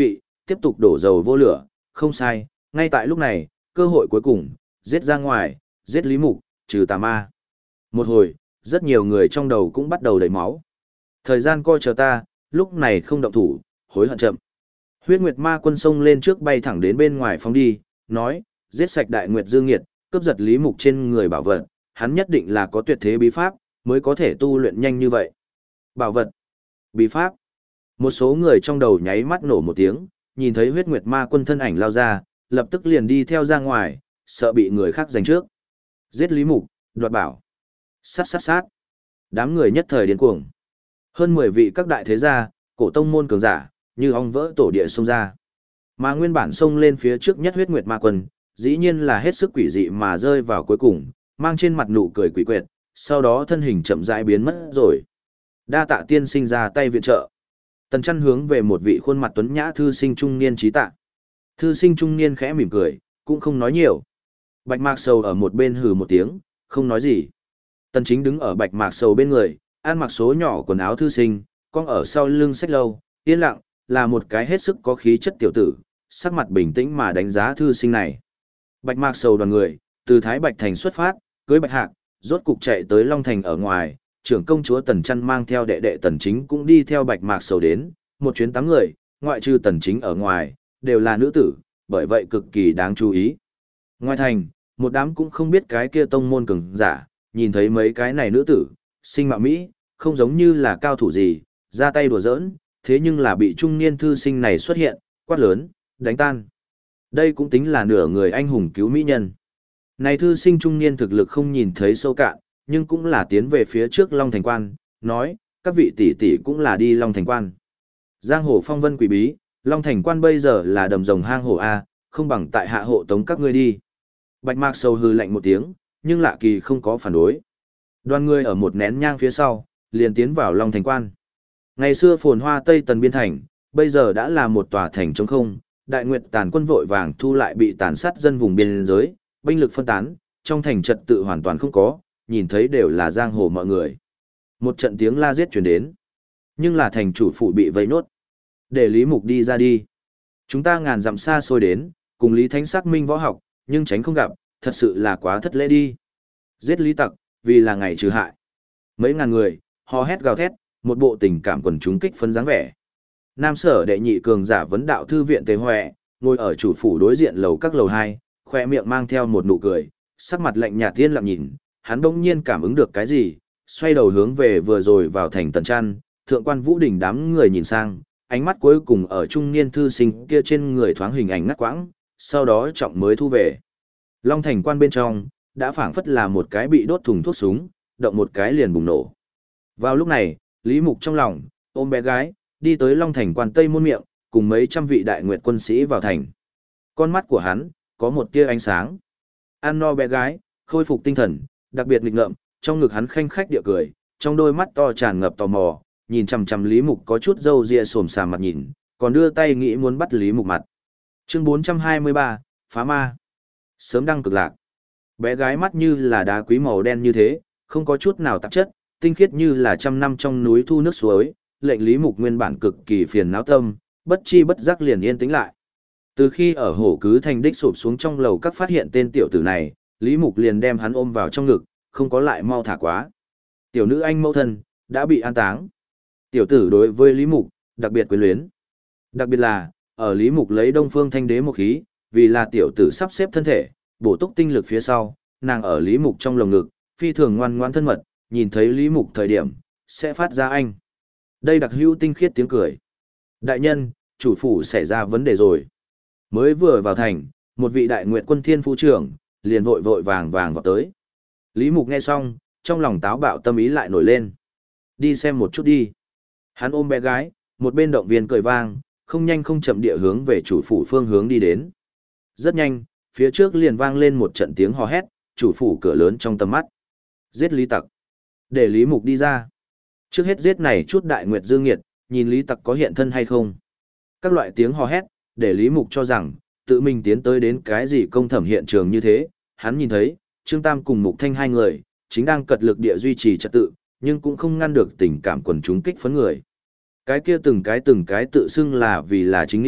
tiếp tục đổ dầu vô lửa, không sai, ngay tại lúc này, cơ hội cuối cùng, giết ra ngoài, giết Lý Mục, trừ tà ma. Một hồi, rất nhiều người trong đầu cũng bắt đầu đầy máu. Thời gian coi chờ ta, lúc này không động thủ, hối hận chậm. Huyết Nguyệt Ma Quân xông lên trước bay thẳng đến bên ngoài phóng đi, nói, giết sạch Đại Nguyệt Dương Nghiệt, cướp giật Lý Mục trên người bảo vật, hắn nhất định là có tuyệt thế bí pháp, mới có thể tu luyện nhanh như vậy. Bảo vật, bí pháp. Một số người trong đầu nháy mắt nổ một tiếng, nhìn thấy Huyết Nguyệt Ma Quân thân ảnh lao ra, lập tức liền đi theo ra ngoài, sợ bị người khác giành trước. Giết Lý Mục, đoạt bảo. Sát sát sát. Đám người nhất thời điên cuồng. Hơn 10 vị các đại thế gia, cổ tông môn cường giả, như ong vỡ tổ địa xông ra. Mà nguyên bản xông lên phía trước nhất Huyết Nguyệt Ma Quân, dĩ nhiên là hết sức quỷ dị mà rơi vào cuối cùng, mang trên mặt nụ cười quỷ quyệt, sau đó thân hình chậm rãi biến mất rồi. Đa tạ tiên sinh ra tay viện trợ. Tần Chân hướng về một vị khuôn mặt tuấn nhã thư sinh trung niên trí tạ. Thư sinh trung niên khẽ mỉm cười, cũng không nói nhiều. Bạch Mạc Sầu ở một bên hừ một tiếng, không nói gì. Tần Chính đứng ở Bạch Mạc Sầu bên người, ăn mặc số nhỏ quần áo thư sinh, con ở sau lưng sách lâu, yên lặng, là một cái hết sức có khí chất tiểu tử, sắc mặt bình tĩnh mà đánh giá thư sinh này. Bạch Mạc Sầu đoàn người, từ Thái Bạch Thành xuất phát, cưới Bạch Hạc, rốt cục chạy tới Long Thành ở ngoài, trưởng công chúa Tần Chân mang theo đệ đệ Tần Chính cũng đi theo Bạch Mạc Sầu đến, một chuyến 8 người, ngoại trừ Tần Chính ở ngoài, đều là nữ tử, bởi vậy cực kỳ đáng chú ý. Ngoài thành, một đám cũng không biết cái kia tông môn cường giả, nhìn thấy mấy cái này nữ tử, sinh mạo mỹ, không giống như là cao thủ gì, ra tay đùa giỡn, thế nhưng là bị trung niên thư sinh này xuất hiện, quát lớn, đánh tan. Đây cũng tính là nửa người anh hùng cứu mỹ nhân. Này thư sinh trung niên thực lực không nhìn thấy sâu cạn, nhưng cũng là tiến về phía trước Long Thành Quan, nói, các vị tỷ tỷ cũng là đi Long Thành Quan. Giang hồ phong vân quỷ bí, Long Thành Quan bây giờ là đầm rồng hang hổ A, không bằng tại hạ hộ tống các ngươi đi. Bạch Mạc Sầu hừ lạnh một tiếng, nhưng lạ kỳ không có phản đối. Đoàn người ở một nén nhang phía sau, liền tiến vào Long Thành Quan. Ngày xưa phồn hoa Tây Tần Biên Thành, bây giờ đã là một tòa thành trống không, Đại Nguyệt tàn quân vội vàng thu lại bị tàn sát dân vùng biên giới, binh lực phân tán, trong thành trật tự hoàn toàn không có, nhìn thấy đều là giang hồ mọi người. Một trận tiếng la giết truyền đến, nhưng là thành chủ phủ bị vây nốt. Để Lý Mục đi ra đi. Chúng ta ngàn dặm xa xôi đến, cùng Lý Thánh xác minh võ học, nhưng tránh không gặp, thật sự là quá thất lễ đi. Giết Lý Tặc, vì là ngày trừ hại. Mấy ngàn người, hò hét gào thét, một bộ tình cảm quần chúng kích phấn dáng vẻ. Nam Sở đệ nhị cường giả vấn đạo thư viện Tề Hoè, ngồi ở chủ phủ đối diện lầu các lầu 2, khoe miệng mang theo một nụ cười, sắc mặt lạnh nhạt tiên lặng nhìn, hắn bỗng nhiên cảm ứng được cái gì, xoay đầu hướng về vừa rồi vào thành Tần Chân, thượng quan Vũ Đình đám người nhìn sang, ánh mắt cuối cùng ở trung niên thư sinh kia trên người thoáng hình ảnh ngắt quãng, sau đó trọng mới thu về. Long Thành Quan bên trong, đã phảng phất là một cái bị đốt thùng thuốc súng, động một cái liền bùng nổ. Vào lúc này, Lý Mục trong lòng, ôm bé gái, đi tới Long Thành Quan Tây môn miệng, cùng mấy trăm vị Đại Nguyệt quân sĩ vào thành. Con mắt của hắn, có một tia ánh sáng. Ăn no bé gái, khôi phục tinh thần, đặc biệt nghịch ngợm, trong ngực hắn khanh khách địa cười, trong đôi mắt to tràn ngập tò mò, nhìn chằm chằm Lý Mục có chút râu ria xồm xàm mặt nhìn, còn đưa tay nghĩ muốn bắt Lý Mục mặt. Chương 423, Phá Ma. Sớm đăng cực lạc. Bé gái mắt như là đá quý màu đen như thế, không có chút nào tạp chất, tinh khiết như là trăm năm trong núi thu nước suối, lệnh Lý Mục nguyên bản cực kỳ phiền não tâm, bất chi bất giác liền yên tĩnh lại. Từ khi ở Hổ Cứ Thành đích sụp xuống trong lầu các phát hiện tên tiểu tử này, Lý Mục liền đem hắn ôm vào trong ngực, không có lại mau thả quá. Tiểu nữ anh mẫu thân đã bị an táng. Tiểu tử đối với Lý Mục đặc biệt quyến luyến. Đặc biệt là, ở Lý Mục lấy Đông Phương Thanh Đế một khí, vì là tiểu tử sắp xếp thân thể, bổ túc tinh lực phía sau, nàng ở Lý Mục trong lồng ngực, phi thường ngoan ngoãn thân mật, nhìn thấy Lý Mục thời điểm, sẽ phát ra anh. Đây đặc hữu tinh khiết tiếng cười. Đại nhân, chủ phủ xảy ra vấn đề rồi. Mới vừa vào thành, một vị Đại Nguyệt quân thiên phu trưởng, liền vội vội vàng vàng vào tới. Lý Mục nghe xong, trong lòng táo bạo tâm ý lại nổi lên. Đi xem một chút đi. Hắn ôm bé gái, một bên động viên cười vang, không nhanh không chậm địa hướng về chủ phủ phương hướng đi đến. Rất nhanh, phía trước liền vang lên một trận tiếng hò hét, chủ phủ cửa lớn trong tầm mắt. Giết Lý Tặc. Để Lý Mục đi ra. Trước hết giết này chút Đại Nguyệt Dương Nghiệt, nhìn Lý Tặc có hiện thân hay không. Các loại tiếng hò hét, để Lý Mục cho rằng, tự mình tiến tới đến cái gì công thẩm hiện trường như thế. Hắn nhìn thấy, Trương Tam cùng Mục Thanh hai người, chính đang cật lực địa duy trì trật tự, nhưng cũng không ngăn được tình cảm quần chúng kích phấn người. Cái kia từng cái tự xưng là vì là chính nghĩa,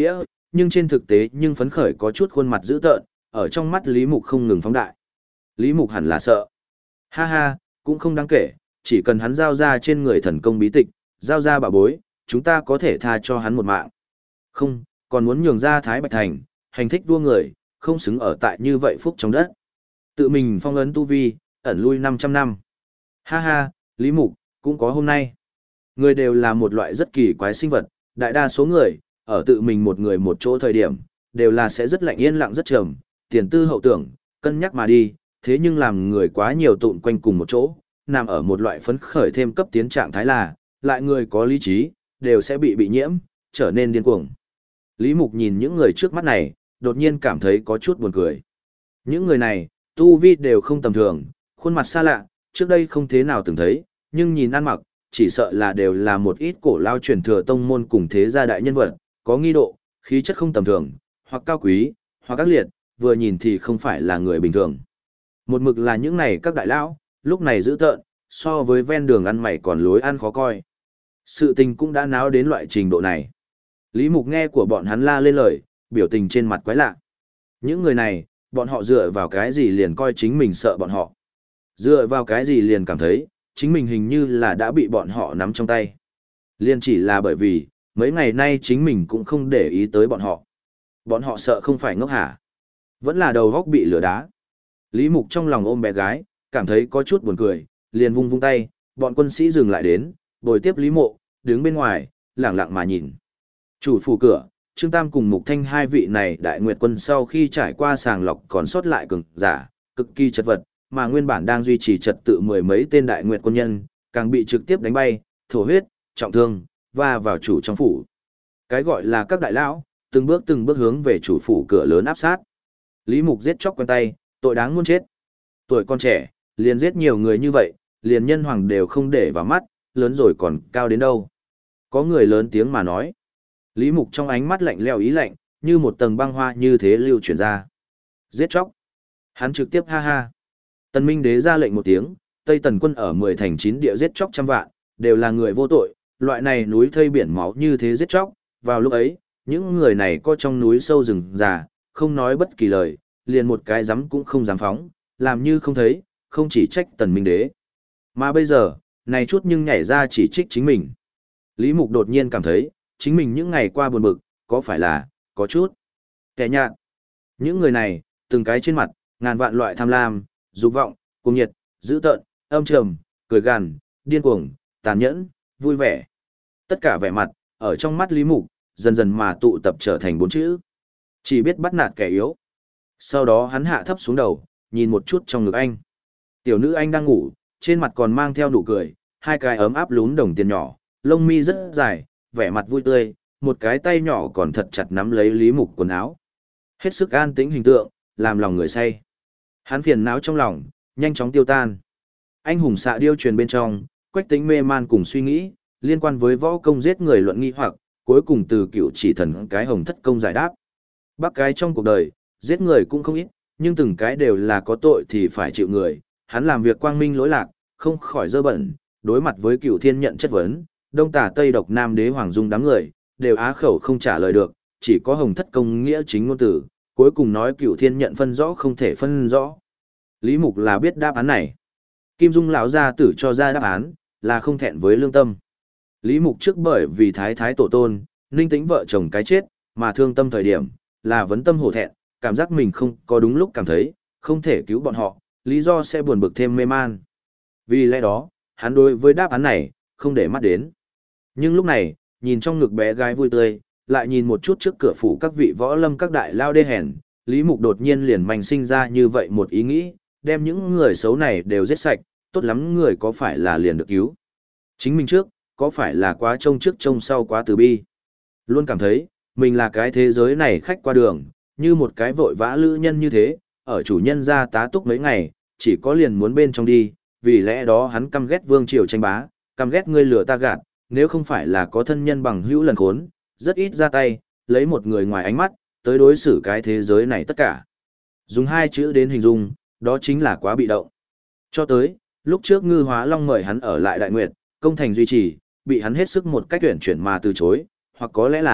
nhưng trên thực tế nhưng phấn khởi có chút khuôn mặt dữ tợn, ở trong mắt Lý Mục không ngừng phóng đại. Lý Mục hẳn là sợ. Ha ha, cũng không đáng kể, chỉ cần hắn giao ra trên người thần công bí tịch, giao ra bảo bối, chúng ta có thể tha cho hắn một mạng. Không, còn muốn nhường ra Thái Bạch Thành, hành thích vua người, không xứng ở tại như vậy phúc trong đất. Tự mình phong ấn tu vi, ẩn lui 500 năm. Ha ha, Lý Mục, cũng có hôm nay. Người đều là một loại rất kỳ quái sinh vật, đại đa số người, ở tự mình một người một chỗ thời điểm, đều là sẽ rất lạnh yên lặng rất trầm, tiền tư hậu tưởng, cân nhắc mà đi, thế nhưng làm người quá nhiều tụn quanh cùng một chỗ, nằm ở một loại phấn khởi thêm cấp tiến trạng thái là, lại người có lý trí, đều sẽ bị nhiễm, trở nên điên cuồng. Lý Mục nhìn những người trước mắt này, đột nhiên cảm thấy có chút buồn cười. Những người này, tu vi đều không tầm thường, khuôn mặt xa lạ, trước đây không thế nào từng thấy, nhưng nhìn ăn mặc, chỉ sợ là đều là một ít cổ lao truyền thừa tông môn cùng thế gia đại nhân vật, có nghi độ, khí chất không tầm thường, hoặc cao quý, hoặc ác liệt, vừa nhìn thì không phải là người bình thường. Một mực là những này các đại lão, lúc này dữ tợn, so với ven đường ăn mày còn lối ăn khó coi. Sự tình cũng đã náo đến loại trình độ này. Lý Mục nghe của bọn hắn la lên lời, biểu tình trên mặt quái lạ. Những người này, bọn họ dựa vào cái gì liền coi chính mình sợ bọn họ. Dựa vào cái gì liền cảm thấy, chính mình hình như là đã bị bọn họ nắm trong tay. Liên chỉ là bởi vì, mấy ngày nay chính mình cũng không để ý tới bọn họ. Bọn họ sợ không phải ngốc hả? Vẫn là đầu góc bị lửa đá. Lý Mục trong lòng ôm bé gái, cảm thấy có chút buồn cười, liền vung vung tay, bọn quân sĩ dừng lại đến, bồi tiếp Lý Mộ, đứng bên ngoài, lặng lặng mà nhìn. Chủ phủ cửa, Trương Tam cùng Mục Thanh hai vị này đại nguyệt quân sau khi trải qua sàng lọc còn sót lại cường giả, cực kỳ chật vật, mà nguyên bản đang duy trì trật tự mười mấy tên đại nguyệt quân nhân, càng bị trực tiếp đánh bay, thổ huyết, trọng thương, và vào chủ trong phủ. Cái gọi là các đại lão, từng bước hướng về chủ phủ cửa lớn áp sát. Lý Mục giết chóc quen tay, tội đáng muôn chết. Tuổi con trẻ, liền giết nhiều người như vậy, liền nhân hoàng đều không để vào mắt, lớn rồi còn cao đến đâu. Có người lớn tiếng mà nói. Lý Mục trong ánh mắt lạnh lẽo ý lạnh, như một tầng băng hoa như thế lưu chuyển ra. Giết chóc. Hắn trực tiếp ha ha. Tần Minh Đế ra lệnh một tiếng, Tây Tần quân ở 10 thành 9 địa giết chóc trăm vạn, đều là người vô tội, loại này núi thây biển máu như thế giết chóc, vào lúc ấy, những người này có trong núi sâu rừng già, không nói bất kỳ lời, liền một cái dám cũng không dám phóng, làm như không thấy, không chỉ trách Tần Minh Đế. Mà bây giờ, này chút nhưng nhảy ra chỉ trích chính mình. Lý Mục đột nhiên cảm thấy, chính mình những ngày qua buồn bực, có phải là, có chút kẻ nhạt. Những người này, từng cái trên mặt, ngàn vạn loại tham lam, dục vọng, cuồng nhiệt, dữ tợn, âm trầm, cười gằn, điên cuồng, tàn nhẫn, vui vẻ. Tất cả vẻ mặt, ở trong mắt Lý Mục, dần dần mà tụ tập trở thành 4 chữ. Chỉ biết bắt nạt kẻ yếu. Sau đó hắn hạ thấp xuống đầu, nhìn một chút trong ngực anh. Tiểu nữ anh đang ngủ, trên mặt còn mang theo nụ cười, hai cái ấm áp lún đồng tiền nhỏ, lông mi rất dài, vẻ mặt vui tươi, một cái tay nhỏ còn thật chặt nắm lấy Lý Mục quần áo. Hết sức an tĩnh hình tượng, làm lòng người say. Hắn phiền não trong lòng, nhanh chóng tiêu tan. Anh hùng xạ điêu truyền bên trong, Quách Tĩnh mê man cùng suy nghĩ, liên quan với võ công giết người luận nghi hoặc, cuối cùng từ Cựu Chỉ Thần cái hồng thất công giải đáp. Bác cái trong cuộc đời, giết người cũng không ít, nhưng từng cái đều là có tội thì phải chịu người. Hắn làm việc quang minh lỗi lạc, không khỏi dơ bẩn, đối mặt với Cựu Thiên nhận chất vấn, Đông Tả Tây Độc Nam Đế Hoàng Dung đám người, đều á khẩu không trả lời được, chỉ có hồng thất công nghĩa chính ngôn tử, cuối cùng nói Cựu Thiên nhận phân rõ không thể phân rõ. Lý Mục là biết đáp án này. Kim Dung lão gia tử cho ra đáp án, là không thẹn với lương tâm. Lý Mục trước bởi vì thái thái tổ tôn, Ninh Tĩnh vợ chồng cái chết, mà thương tâm thời điểm, là vấn tâm hổ thẹn, cảm giác mình không có đúng lúc cảm thấy, không thể cứu bọn họ, lý do sẽ buồn bực thêm mê man. Vì lẽ đó, hắn đối với đáp án này, không để mắt đến. Nhưng lúc này, nhìn trong ngực bé gái vui tươi, lại nhìn một chút trước cửa phủ các vị võ lâm các đại lao đê hèn, Lý Mục đột nhiên liền manh sinh ra như vậy một ý nghĩ, đem những người xấu này đều giết sạch, tốt lắm người có phải là liền được cứu. Chính mình trước, có phải là quá trông trước trông sau quá từ bi. Luôn cảm thấy, mình là cái thế giới này khách qua đường, như một cái vội vã lữ nhân như thế, ở chủ nhân ra tá túc mấy ngày, chỉ có liền muốn bên trong đi, vì lẽ đó hắn căm ghét vương triều tranh bá, căm ghét ngươi lừa ta gạt, nếu không phải là có thân nhân bằng hữu lần khốn, rất ít ra tay, lấy một người ngoài ánh mắt, tới đối xử cái thế giới này tất cả. Dùng hai chữ đến hình dung, đó chính là quá bị động. Cho tới, lúc trước Ngư Hóa Long mời hắn ở lại Đại Nguyệt, công thành duy trì, bị hắn hết sức một cách tuyển chuyển mà từ chối, hoặc có lẽ là,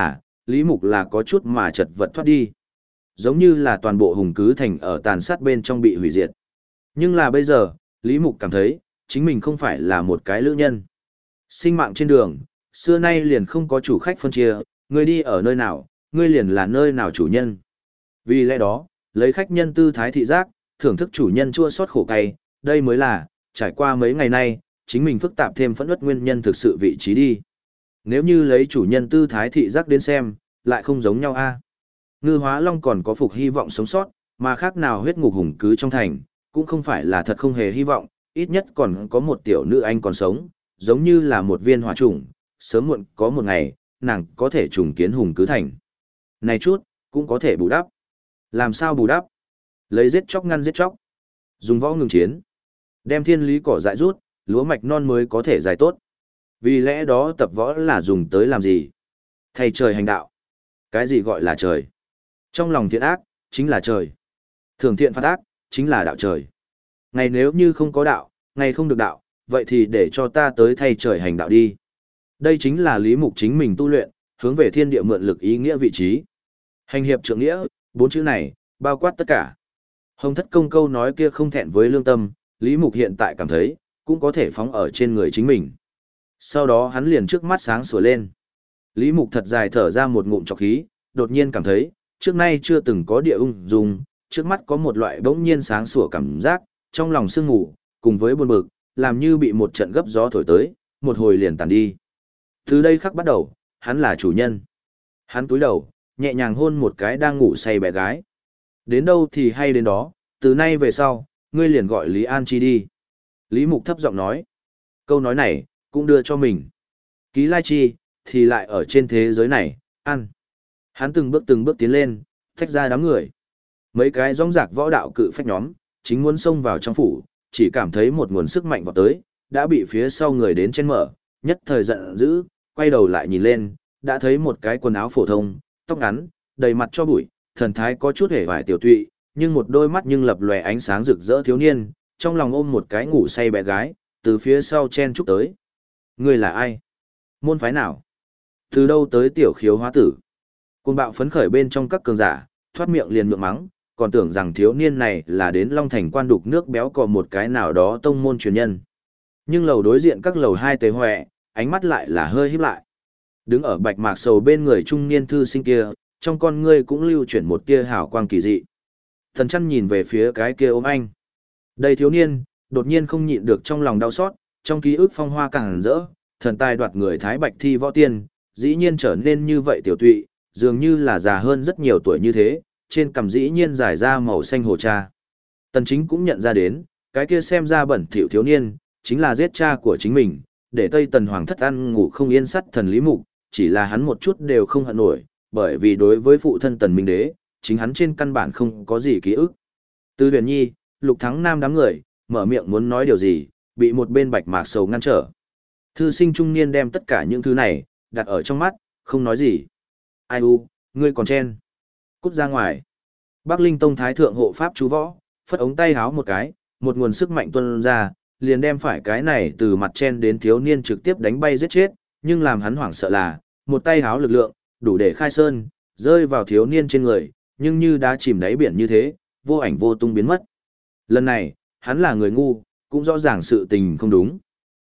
Lý Mục là có chút mà chật vật thoát đi. Giống như là toàn bộ Hùng Cứ Thành ở tàn sát bên trong bị hủy diệt. Nhưng là bây giờ, Lý Mục cảm thấy, chính mình không phải là một cái lữ nhân. Sinh mạng trên đường, xưa nay liền không có chủ khách phân chia, người đi ở nơi nào, ngươi liền là nơi nào chủ nhân. Vì lẽ đó, lấy khách nhân tư thái thị giác, thưởng thức chủ nhân chua xót khổ cay, đây mới là, trải qua mấy ngày nay, chính mình phức tạp thêm phẫn uất nguyên nhân thực sự vị trí đi. Nếu như lấy chủ nhân tư thái thị giác đến xem, lại không giống nhau a. Ngư Hóa Long còn có phục hy vọng sống sót, mà khác nào huyết ngục Hùng Cứ trong thành, cũng không phải là thật không hề hy vọng, ít nhất còn có một tiểu nữ anh còn sống, giống như là một viên hỏa trùng, sớm muộn có một ngày, nàng có thể trùng kiến Hùng Cứ thành. Này chút, cũng có thể bù đắp. Làm sao bù đắp? Lấy giết chóc ngăn giết chóc. Dùng võ ngừng chiến. Đem thiên lý cỏ dại rút, lúa mạch non mới có thể dài tốt. Vì lẽ đó tập võ là dùng tới làm gì? Thay trời hành đạo. Cái gì gọi là trời? Trong lòng thiện ác, chính là trời. Thường thiện phạt ác, chính là đạo trời. Ngày nếu như không có đạo, ngày không được đạo, vậy thì để cho ta tới thay trời hành đạo đi. Đây chính là Lý Mục chính mình tu luyện, hướng về thiên địa mượn lực ý nghĩa vị trí. Hành hiệp trượng nghĩa, 4 chữ này, bao quát tất cả. Hồng Thất Công câu nói kia không thẹn với lương tâm, Lý Mục hiện tại cảm thấy, cũng có thể phóng ở trên người chính mình. Sau đó hắn liền trước mắt sáng sủa lên. Lý Mục thật dài thở ra một ngụm trọc khí, đột nhiên cảm thấy, trước nay chưa từng có địa ung dung, trước mắt có một loại bỗng nhiên sáng sủa cảm giác, trong lòng sương ngủ, cùng với buồn bực, làm như bị một trận gấp gió thổi tới, một hồi liền tàn đi. Từ đây khắc bắt đầu, hắn là chủ nhân. Hắn cúi đầu, nhẹ nhàng hôn một cái đang ngủ say bé gái. Đến đâu thì hay đến đó, từ nay về sau, ngươi liền gọi Lý An Chi đi. Lý Mục thấp giọng nói. Câu nói này, cũng đưa cho mình. Ký Lai Chi, thì lại ở trên thế giới này, ăn. Hắn từng bước tiến lên, tách ra đám người. Mấy cái rong rạc võ đạo cự phách nhóm, chính muốn xông vào trong phủ, chỉ cảm thấy một nguồn sức mạnh vọt tới, đã bị phía sau người đến trên mở, nhất thời giận dữ, quay đầu lại nhìn lên, đã thấy một cái quần áo phổ thông, tóc ngắn, đầy mặt cho bụi, thần thái có chút hề vải tiểu tụy, nhưng một đôi mắt nhưng lập lòe ánh sáng rực rỡ thiếu niên, trong lòng ôm một cái ngủ say bé gái, từ phía sau chen chúc tới. Người là ai? Môn phái nào? Từ đâu tới tiểu khiếu hóa tử? Côn bạo phấn khởi bên trong các cường giả, thoát miệng liền miệng mắng, còn tưởng rằng thiếu niên này là đến Long Thành quan đục nước béo cò một cái nào đó tông môn truyền nhân. Nhưng lầu đối diện các lầu hai tế hoẹ, ánh mắt lại là hơi híp lại. Đứng ở bạch mạc sầu bên người trung niên thư sinh kia, trong con ngươi cũng lưu chuyển một tia hào quang kỳ dị. Thần chăn nhìn về phía cái kia ôm anh. Đây thiếu niên, đột nhiên không nhịn được trong lòng đau xót, trong ký ức phong hoa càng rỡ, thần tài đoạt người Thái Bạch thi võ tiên, dĩ nhiên trở nên như vậy tiểu tụy, dường như là già hơn rất nhiều tuổi như thế, trên cằm dĩ nhiên dài ra màu xanh hồ cha. Tần Chính cũng nhận ra đến, cái kia xem ra bẩn thỉu thiếu niên, chính là giết cha của chính mình, để Tây Tần Hoàng thất ăn ngủ không yên sắt thần Lý Mục, chỉ là hắn một chút đều không hận nổi, bởi vì đối với phụ thân Tần Minh Đế, chính hắn trên căn bản không có gì ký ức. Từ Huyền Nhi, Lục Thắng Nam đám người, mở miệng muốn nói điều gì, bị một bên bạch mạc sầu ngăn trở. Thư sinh trung niên đem tất cả những thứ này, đặt ở trong mắt, không nói gì. Ai u, ngươi còn chen. Cút ra ngoài. Bắc Linh Tông Thái Thượng hộ Pháp chú võ, phất ống tay háo một cái, một nguồn sức mạnh tuôn ra, liền đem phải cái này từ mặt chen đến thiếu niên trực tiếp đánh bay giết chết, nhưng làm hắn hoảng sợ là, một tay háo lực lượng, đủ để khai sơn, rơi vào thiếu niên trên người, nhưng như đã chìm đáy biển như thế, vô ảnh vô tung biến mất. Lần này, hắn là người ngu, cũng rõ ràng sự tình không đúng.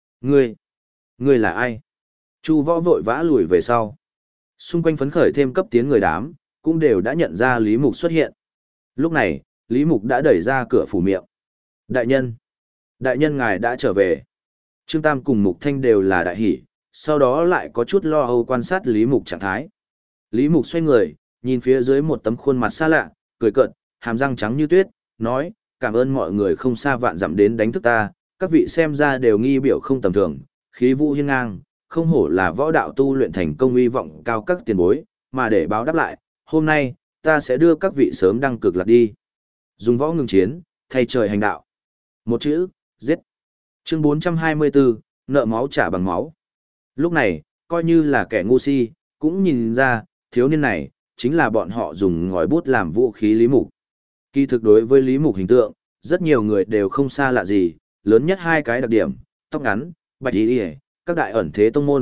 Ngươi là ai? Chu võ vội vã lùi về sau. Xung quanh phấn khởi thêm cấp tiến người đám, cũng đều đã nhận ra Lý Mục xuất hiện. Lúc này, Lý Mục đã đẩy ra cửa phủ miệng. Đại nhân ngài đã trở về. Trương Tam cùng Mục Thanh đều là đại hỷ, sau đó lại có chút lo âu quan sát Lý Mục trạng thái. Lý Mục xoay người, nhìn phía dưới một tấm khuôn mặt xa lạ, cười cợt, hàm răng trắng như tuyết, nói, cảm ơn mọi người không xa vạn dặm đến đánh thức ta, các vị xem ra đều nghi biểu không tầm thường, khí vũ hiên ngang, không hổ là võ đạo tu luyện thành công uy vọng cao các tiền bối, mà để báo đáp lại, hôm nay, ta sẽ đưa các vị sớm đăng cực lạc đi. Dùng võ ngừng chiến, thay trời hành đạo. Một chữ, giết. Chương 424, nợ máu trả bằng máu. Lúc này, coi như là kẻ ngu si, cũng nhìn ra, thiếu niên này, chính là bọn họ dùng ngòi bút làm vũ khí Lý Mục. Kỳ thực đối với Lý Mục hình tượng, rất nhiều người đều không xa lạ gì, lớn nhất hai cái đặc điểm, tóc ngắn, bạch y, các đại ẩn thế tông môn,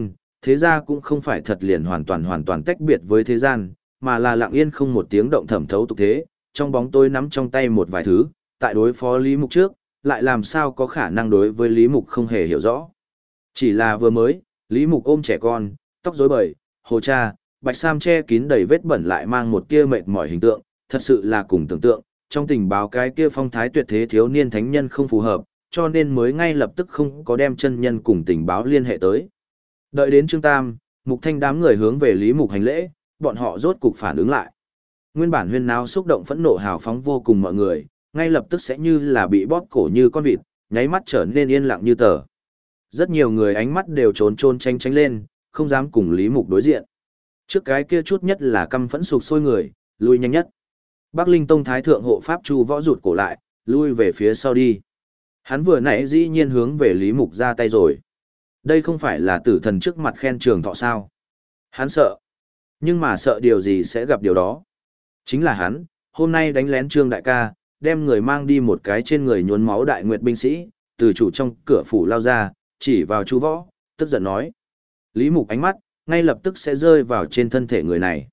thế gia cũng không phải thật liền hoàn toàn tách biệt với thế gian, mà là lặng yên không một tiếng động thẩm thấu tục thế, trong bóng tối nắm trong tay một vài thứ, tại đối phó Lý Mục trước, lại làm sao có khả năng đối với Lý Mục không hề hiểu rõ. Chỉ là vừa mới, Lý Mục ôm trẻ con, tóc rối bời, hồ cha, bạch sam che kín đầy vết bẩn lại mang một tia mệt mỏi hình tượng, thật sự là cùng tưởng tượng, trong tình báo cái kia phong thái tuyệt thế thiếu niên thánh nhân không phù hợp, cho nên mới ngay lập tức không có đem chân nhân cùng tình báo liên hệ tới. Đợi đến Trương Tam, Mục Thanh đám người hướng về Lý Mục hành lễ, bọn họ rốt cục phản ứng lại. Nguyên bản huyên náo xúc động phẫn nộ hào phóng vô cùng mọi người, ngay lập tức sẽ như là bị bóp cổ như con vịt, nháy mắt trở nên yên lặng như tờ. Rất nhiều người ánh mắt đều trốn trôn tránh tránh lên, không dám cùng Lý Mục đối diện. Trước cái kia chút nhất là căm phẫn sục sôi người, lui nhanh nhất. Bắc Linh Tông Thái Thượng Hộ Pháp Chu Võ rụt cổ lại, lui về phía sau đi. Hắn vừa nãy dĩ nhiên hướng về Lý Mục ra tay rồi. Đây không phải là tử thần trước mặt khen trường thọ sao. Hắn sợ. Nhưng mà sợ điều gì sẽ gặp điều đó. Chính là hắn, hôm nay đánh lén Trương đại ca, đem người mang đi một cái trên người nhuốm máu đại nguyệt binh sĩ, từ chủ trong cửa phủ lao ra, chỉ vào Chu Võ, tức giận nói. Lý Mục ánh mắt, ngay lập tức sẽ rơi vào trên thân thể người này.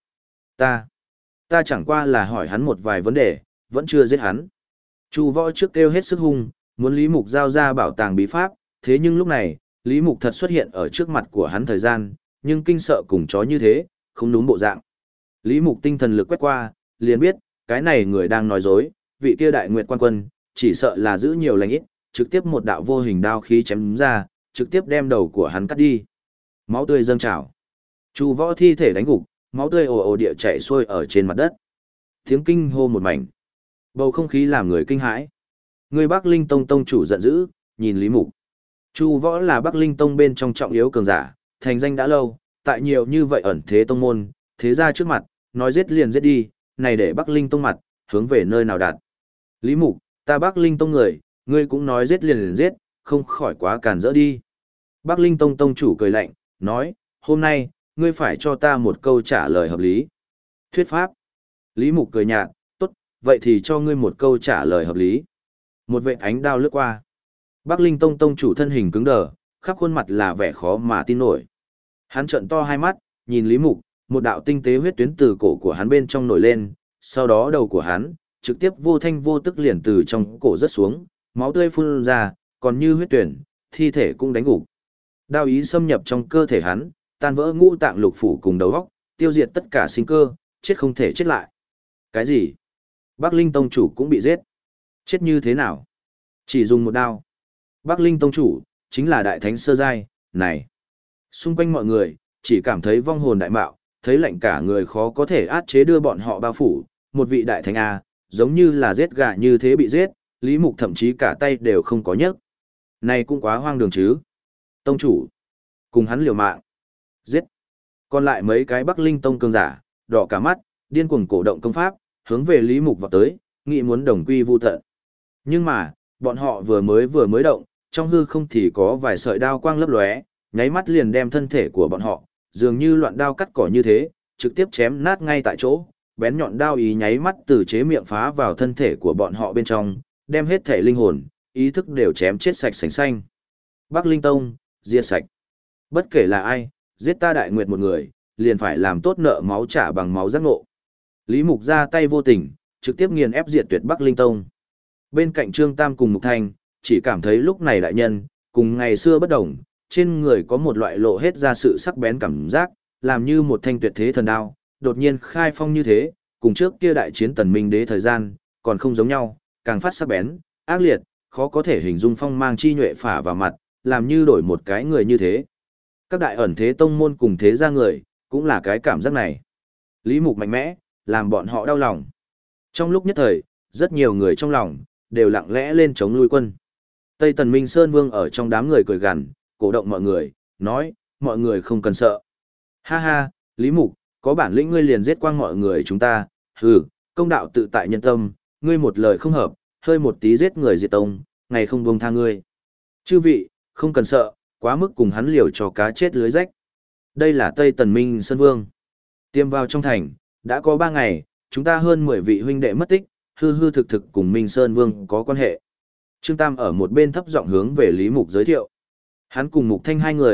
Ta chẳng qua là hỏi hắn một vài vấn đề, vẫn chưa giết hắn. Chu Võ trước kêu hết sức hung, muốn Lý Mục giao ra bảo tàng bí pháp, thế nhưng lúc này, Lý Mục thật xuất hiện ở trước mặt của hắn thời gian, nhưng kinh sợ cùng chó như thế, không đúng bộ dạng. Lý Mục tinh thần lực quét qua, liền biết, cái này người đang nói dối, vị kia đại nguyệt quan quân, chỉ sợ là giữ nhiều lành ít, trực tiếp một đạo vô hình đao khí chém ra, trực tiếp đem đầu của hắn cắt đi. Máu tươi dâng trào. Chu Võ thi thể đánh gục, máu tươi ồ ồ địa chảy xuôi ở trên mặt đất. Tiếng kinh hô một mảnh. Bầu không khí làm người kinh hãi. Người Bắc Linh Tông tông chủ giận dữ, nhìn Lý Mục. Chu Võ là Bắc Linh Tông bên trong trọng yếu cường giả, thành danh đã lâu, tại nhiều như vậy ẩn thế tông môn, thế ra trước mặt, nói giết liền giết đi, này để Bắc Linh Tông mặt, hướng về nơi nào đạt. Lý Mục, ta Bắc Linh Tông người, ngươi cũng nói giết liền giết, không khỏi quá càn rỡ đi. Bắc Linh Tông tông chủ cười lạnh, nói, hôm nay, ngươi phải cho ta một câu trả lời hợp lý. Thuyết pháp. Lý Mục cười nhạt, tốt, vậy thì cho ngươi một câu trả lời hợp lý. Một vệt ánh đao lướt qua. Bắc Linh Tông tông chủ thân hình cứng đờ, khắp khuôn mặt là vẻ khó mà tin nổi. Hắn trợn to hai mắt, nhìn Lý Mục, một đạo tinh tế huyết tuyến từ cổ của hắn bên trong nổi lên, sau đó đầu của hắn, trực tiếp vô thanh vô tức liền từ trong cổ rớt xuống, máu tươi phun ra, còn như huyết tuyển, thi thể cũng đánh gục. Đao ý xâm nhập trong cơ thể hắn, tan vỡ ngũ tạng lục phủ cùng đầu óc, tiêu diệt tất cả sinh cơ, chết không thể chết lại. Cái gì? Bắc Linh Tông chủ cũng bị giết. Chết như thế nào? Chỉ dùng một đao. Bắc Linh Tông chủ, chính là đại thánh sơ giai, này. Xung quanh mọi người, chỉ cảm thấy vong hồn đại mạo, thấy lạnh cả người khó có thể át chế đưa bọn họ bao phủ. Một vị đại thánh A, giống như là giết gà như thế bị giết, Lý Mục thậm chí cả tay đều không có nhấc. Này cũng quá hoang đường chứ. Tông chủ, cùng hắn liều mạng. Giết. Còn lại mấy cái Bắc Linh Tông cường giả, đỏ cả mắt, điên cuồng cổ động công pháp, hướng về Lý Mục vào tới, nghĩ muốn đồng quy vu tận. Nhưng mà, bọn họ vừa mới động, trong hư không thì có vài sợi đao quang lấp lóe, nháy mắt liền đem thân thể của bọn họ, dường như loạn đao cắt cỏ như thế, trực tiếp chém nát ngay tại chỗ, bén nhọn đao ý nháy mắt từ chế miệng phá vào thân thể của bọn họ bên trong, đem hết thể linh hồn, ý thức đều chém chết sạch sành xanh. Bắc Linh Tông, diệt sạch. Bất kể là ai, giết ta Đại Nguyệt một người, liền phải làm tốt nợ máu trả bằng máu giác ngộ. Lý Mục ra tay vô tình, trực tiếp nghiền ép diệt tuyệt Bắc Linh Tông. Bên cạnh Trương Tam cùng Mục Thanh, chỉ cảm thấy lúc này đại nhân, cùng ngày xưa bất đồng, trên người có một loại lộ hết ra sự sắc bén cảm giác, làm như một thanh tuyệt thế thần đao, đột nhiên khai phong như thế, cùng trước kia đại chiến Tần Minh Đế thời gian, còn không giống nhau, càng phát sắc bén, ác liệt, khó có thể hình dung phong mang chi nhuệ phả vào mặt, làm như đổi một cái người như thế. Các đại ẩn thế tông môn cùng thế gia người, cũng là cái cảm giác này. Lý Mục mạnh mẽ, làm bọn họ đau lòng. Trong lúc nhất thời, rất nhiều người trong lòng, đều lặng lẽ lên chống lui quân. Tây Tần Minh Sơn Vương ở trong đám người cười gằn, cổ động mọi người, nói, mọi người không cần sợ. Ha ha, Lý Mục, có bản lĩnh ngươi liền giết quang mọi người chúng ta, hừ, công đạo tự tại nhân tâm, ngươi một lời không hợp, hơi một tí giết người diệt tông, ngày không buông tha ngươi. Chư vị, không cần sợ, quá mức cùng hắn liều cho cá chết lưới rách. Đây là Tây Tần Minh Sơn Vương. Tiêm vào trong thành, đã có 3 ngày, chúng ta hơn 10 vị huynh đệ mất tích, hư hư thực thực cùng Minh Sơn Vương có quan hệ. Trương Tam ở một bên thấp giọng hướng về Lý Mục giới thiệu. Hắn cùng Mục Thanh hai người,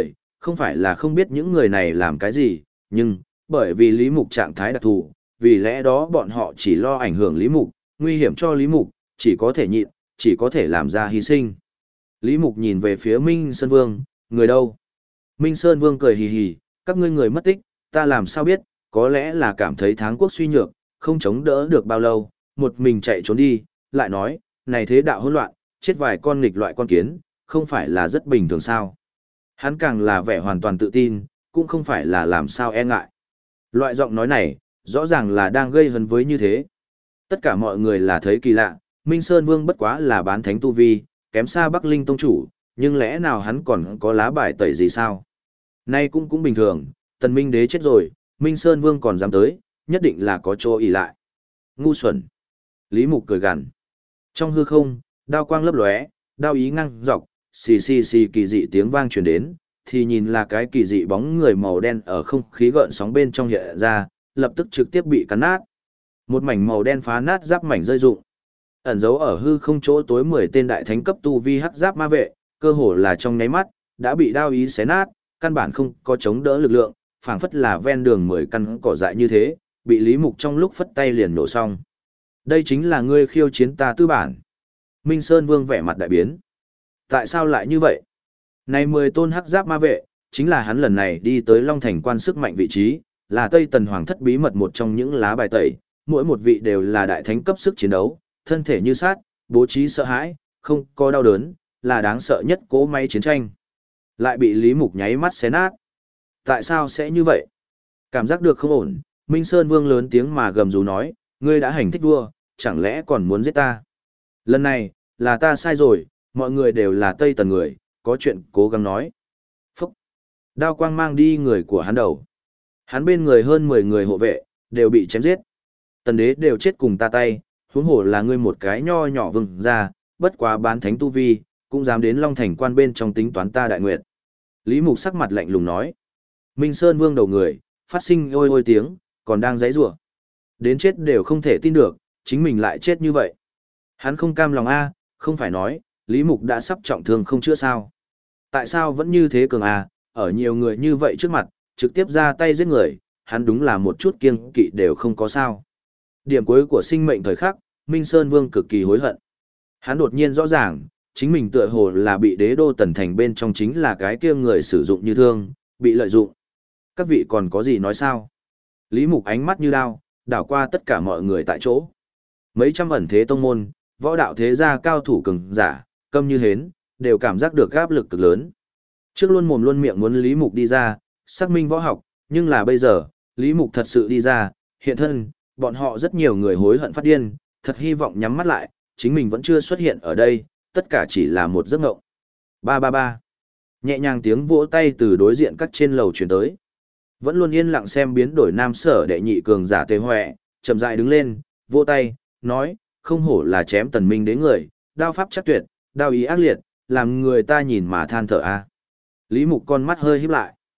không phải là không biết những người này làm cái gì, nhưng, bởi vì Lý Mục trạng thái đặc thù, vì lẽ đó bọn họ chỉ lo ảnh hưởng Lý Mục, nguy hiểm cho Lý Mục, chỉ có thể nhịn, chỉ có thể làm ra hy sinh. Lý Mục nhìn về phía Minh Sơn Vương, người đâu? Minh Sơn Vương cười hì hì, các ngươi người mất tích, ta làm sao biết, có lẽ là cảm thấy tháng quốc suy nhược, không chống đỡ được bao lâu, một mình chạy trốn đi, lại nói, này thế đạo hỗn loạn, chết vài con nghịch loại con kiến, không phải là rất bình thường sao. Hắn càng là vẻ hoàn toàn tự tin, cũng không phải là làm sao e ngại. Loại giọng nói này, rõ ràng là đang gây hấn với như thế. Tất cả mọi người là thấy kỳ lạ, Minh Sơn Vương bất quá là bán thánh tu vi, kém xa Bắc Linh Tông Chủ, nhưng lẽ nào hắn còn có lá bài tẩy gì sao? Nay cũng bình thường, Tần Minh Đế chết rồi, Minh Sơn Vương còn dám tới, nhất định là có chỗ ỷ lại. Ngu xuẩn. Lý Mục cười gằn. Trong hư không, đao quang lấp lóe, đao ý ngang dọc, xì xì xì kỳ dị tiếng vang truyền đến, thì nhìn là cái kỳ dị bóng người màu đen ở không khí gợn sóng bên trong hiện ra, lập tức trực tiếp bị cắn nát. Một mảnh màu đen phá nát giáp mảnh rơi rụng. Ẩn dấu ở hư không chỗ tối 10 tên đại thánh cấp tu vi hắc giáp ma vệ, cơ hồ là trong nháy mắt, đã bị đao ý xé nát, căn bản không có chống đỡ lực lượng, phảng phất là ven đường 10 căn cỏ dại như thế, bị Lý Mục trong lúc phất tay liền nổ xong. Đây chính là ngươi khiêu chiến ta tư bản. Minh Sơn Vương vẻ mặt đại biến. Tại sao lại như vậy? Này 10 tôn hắc giáp ma vệ, chính là hắn lần này đi tới Long Thành quan sức mạnh vị trí, là Tây Tần Hoàng thất bí mật một trong những lá bài tẩy, mỗi một vị đều là đại thánh cấp sức chiến đấu, thân thể như sát, bố trí sợ hãi, không có đau đớn, là đáng sợ nhất cỗ máy chiến tranh. Lại bị Lý Mục nháy mắt xé nát. Tại sao sẽ như vậy? Cảm giác được không ổn, Minh Sơn Vương lớn tiếng mà gầm rú nói, ngươi đã hành thích vua, chẳng lẽ còn muốn giết ta? Lần này, là ta sai rồi, mọi người đều là Tây Tần người, có chuyện cố gắng nói. Phúc! Đao quang mang đi người của hắn đầu. Hắn bên người hơn 10 người hộ vệ, đều bị chém giết. Tần đế đều chết cùng ta tay, huống hồ là ngươi một cái nho nhỏ vừng ra, bất quá bán thánh tu vi, cũng dám đến Long Thành quan bên trong tính toán ta đại nguyệt. Lý Mục sắc mặt lạnh lùng nói. Minh Sơn Vương đầu người, phát sinh ôi ôi tiếng, còn đang giãy giụa. Đến chết đều không thể tin được, chính mình lại chết như vậy. Hắn không cam lòng a, không phải nói, Lý Mục đã sắp trọng thương không chữa sao. Tại sao vẫn như thế cường a, ở nhiều người như vậy trước mặt, trực tiếp ra tay giết người, hắn đúng là một chút kiêng kỵ đều không có sao. Điểm cuối của sinh mệnh thời khắc, Minh Sơn Vương cực kỳ hối hận. Hắn đột nhiên rõ ràng, chính mình tựa hồ là bị đế đô Tần Thành bên trong chính là cái kia người sử dụng như thương, bị lợi dụng. Các vị còn có gì nói sao? Lý Mục ánh mắt như đao, đảo qua tất cả mọi người tại chỗ. Mấy trăm ẩn thế tông môn, võ đạo thế gia cao thủ cường giả, câm như hến, đều cảm giác được áp lực cực lớn. Trước luôn mồm luôn miệng muốn Lý Mục đi ra, xác minh võ học, nhưng là bây giờ, Lý Mục thật sự đi ra, hiện thân, bọn họ rất nhiều người hối hận phát điên, thật hy vọng nhắm mắt lại, chính mình vẫn chưa xuất hiện ở đây, tất cả chỉ là một giấc mộng. Ba ba ba. Nhẹ nhàng tiếng vỗ tay từ đối diện các trên lầu truyền tới. Vẫn luôn yên lặng xem biến đổi nam sở đệ nhị cường giả Tề Huệ, chậm rãi đứng lên, vỗ tay, nói, không hổ là chém Tần Minh đến người, đao pháp chắc tuyệt, đao ý ác liệt, làm người ta nhìn mà than thở a. Lý Mục con mắt hơi híp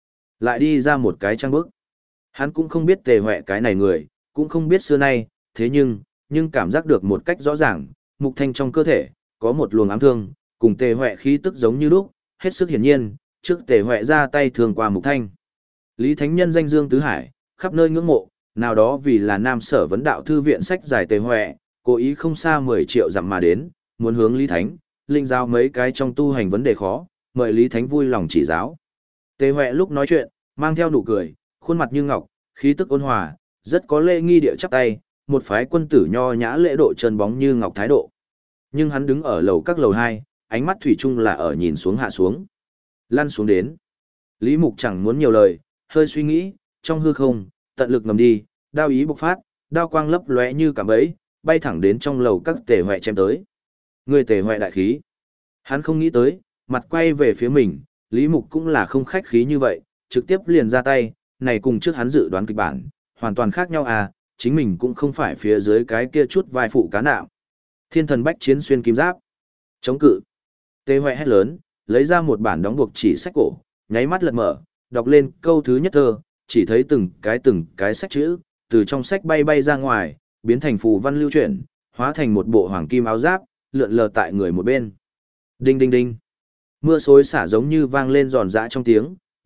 lại đi ra một cái trang bức. Hắn cũng không biết Tề Huệ cái này người, cũng không biết xưa nay, thế nhưng cảm giác được một cách rõ ràng, Mục Thanh trong cơ thể có một luồng ám thương, cùng Tề Huệ khí tức giống như lúc, hết sức hiển nhiên, trước Tề Huệ ra tay thường qua Mục Thanh. Lý Thánh Nhân danh dương tứ hải, khắp nơi ngưỡng mộ, nào đó vì là Nam Sở vấn đạo thư viện sách giải Tề Huệ, cố ý không xa 10 triệu dặm mà đến, muốn hướng Lý Thánh, linh giao mấy cái trong tu hành vấn đề khó, mời Lý Thánh vui lòng chỉ giáo. Tề Huệ lúc nói chuyện, mang theo nụ cười, khuôn mặt như ngọc, khí tức ôn hòa, rất có lễ nghi địa chắp tay, một phái quân tử nho nhã lễ độ trơn bóng như ngọc thái độ. Nhưng hắn đứng ở lầu các lầu 2, ánh mắt thủy chung là ở nhìn xuống hạ xuống. Lăn xuống đến. Lý Mục chẳng muốn nhiều lời, hơi suy nghĩ, trong hư không, tận lực ngầm đi, đao ý bộc phát, đao quang lấp lóe như cả bẫy, bay thẳng đến trong lầu các Tề Huệ chém tới. Người Tề Huệ đại khí. Hắn không nghĩ tới, mặt quay về phía mình, Lý Mục cũng là không khách khí như vậy, trực tiếp liền ra tay, này cùng trước hắn dự đoán kịch bản, hoàn toàn khác nhau à, chính mình cũng không phải phía dưới cái kia chút vai phụ cá nạo. Thiên thần bách chiến xuyên kim giáp. Chống cự. Tề Huệ hét lớn, lấy ra một bản đóng buộc chỉ sách cổ, nháy mắt lật mở, đọc lên câu thứ nhất thơ, chỉ thấy từng cái sách chữ, từ trong sách bay bay ra ngoài, biến thành phù văn lưu chuyển, hóa thành một bộ hoàng kim áo giáp, lượn lờ tại người một bên. Đinh đinh đinh. Mưa xối xả giống như vang lên giòn giã trong tiếng,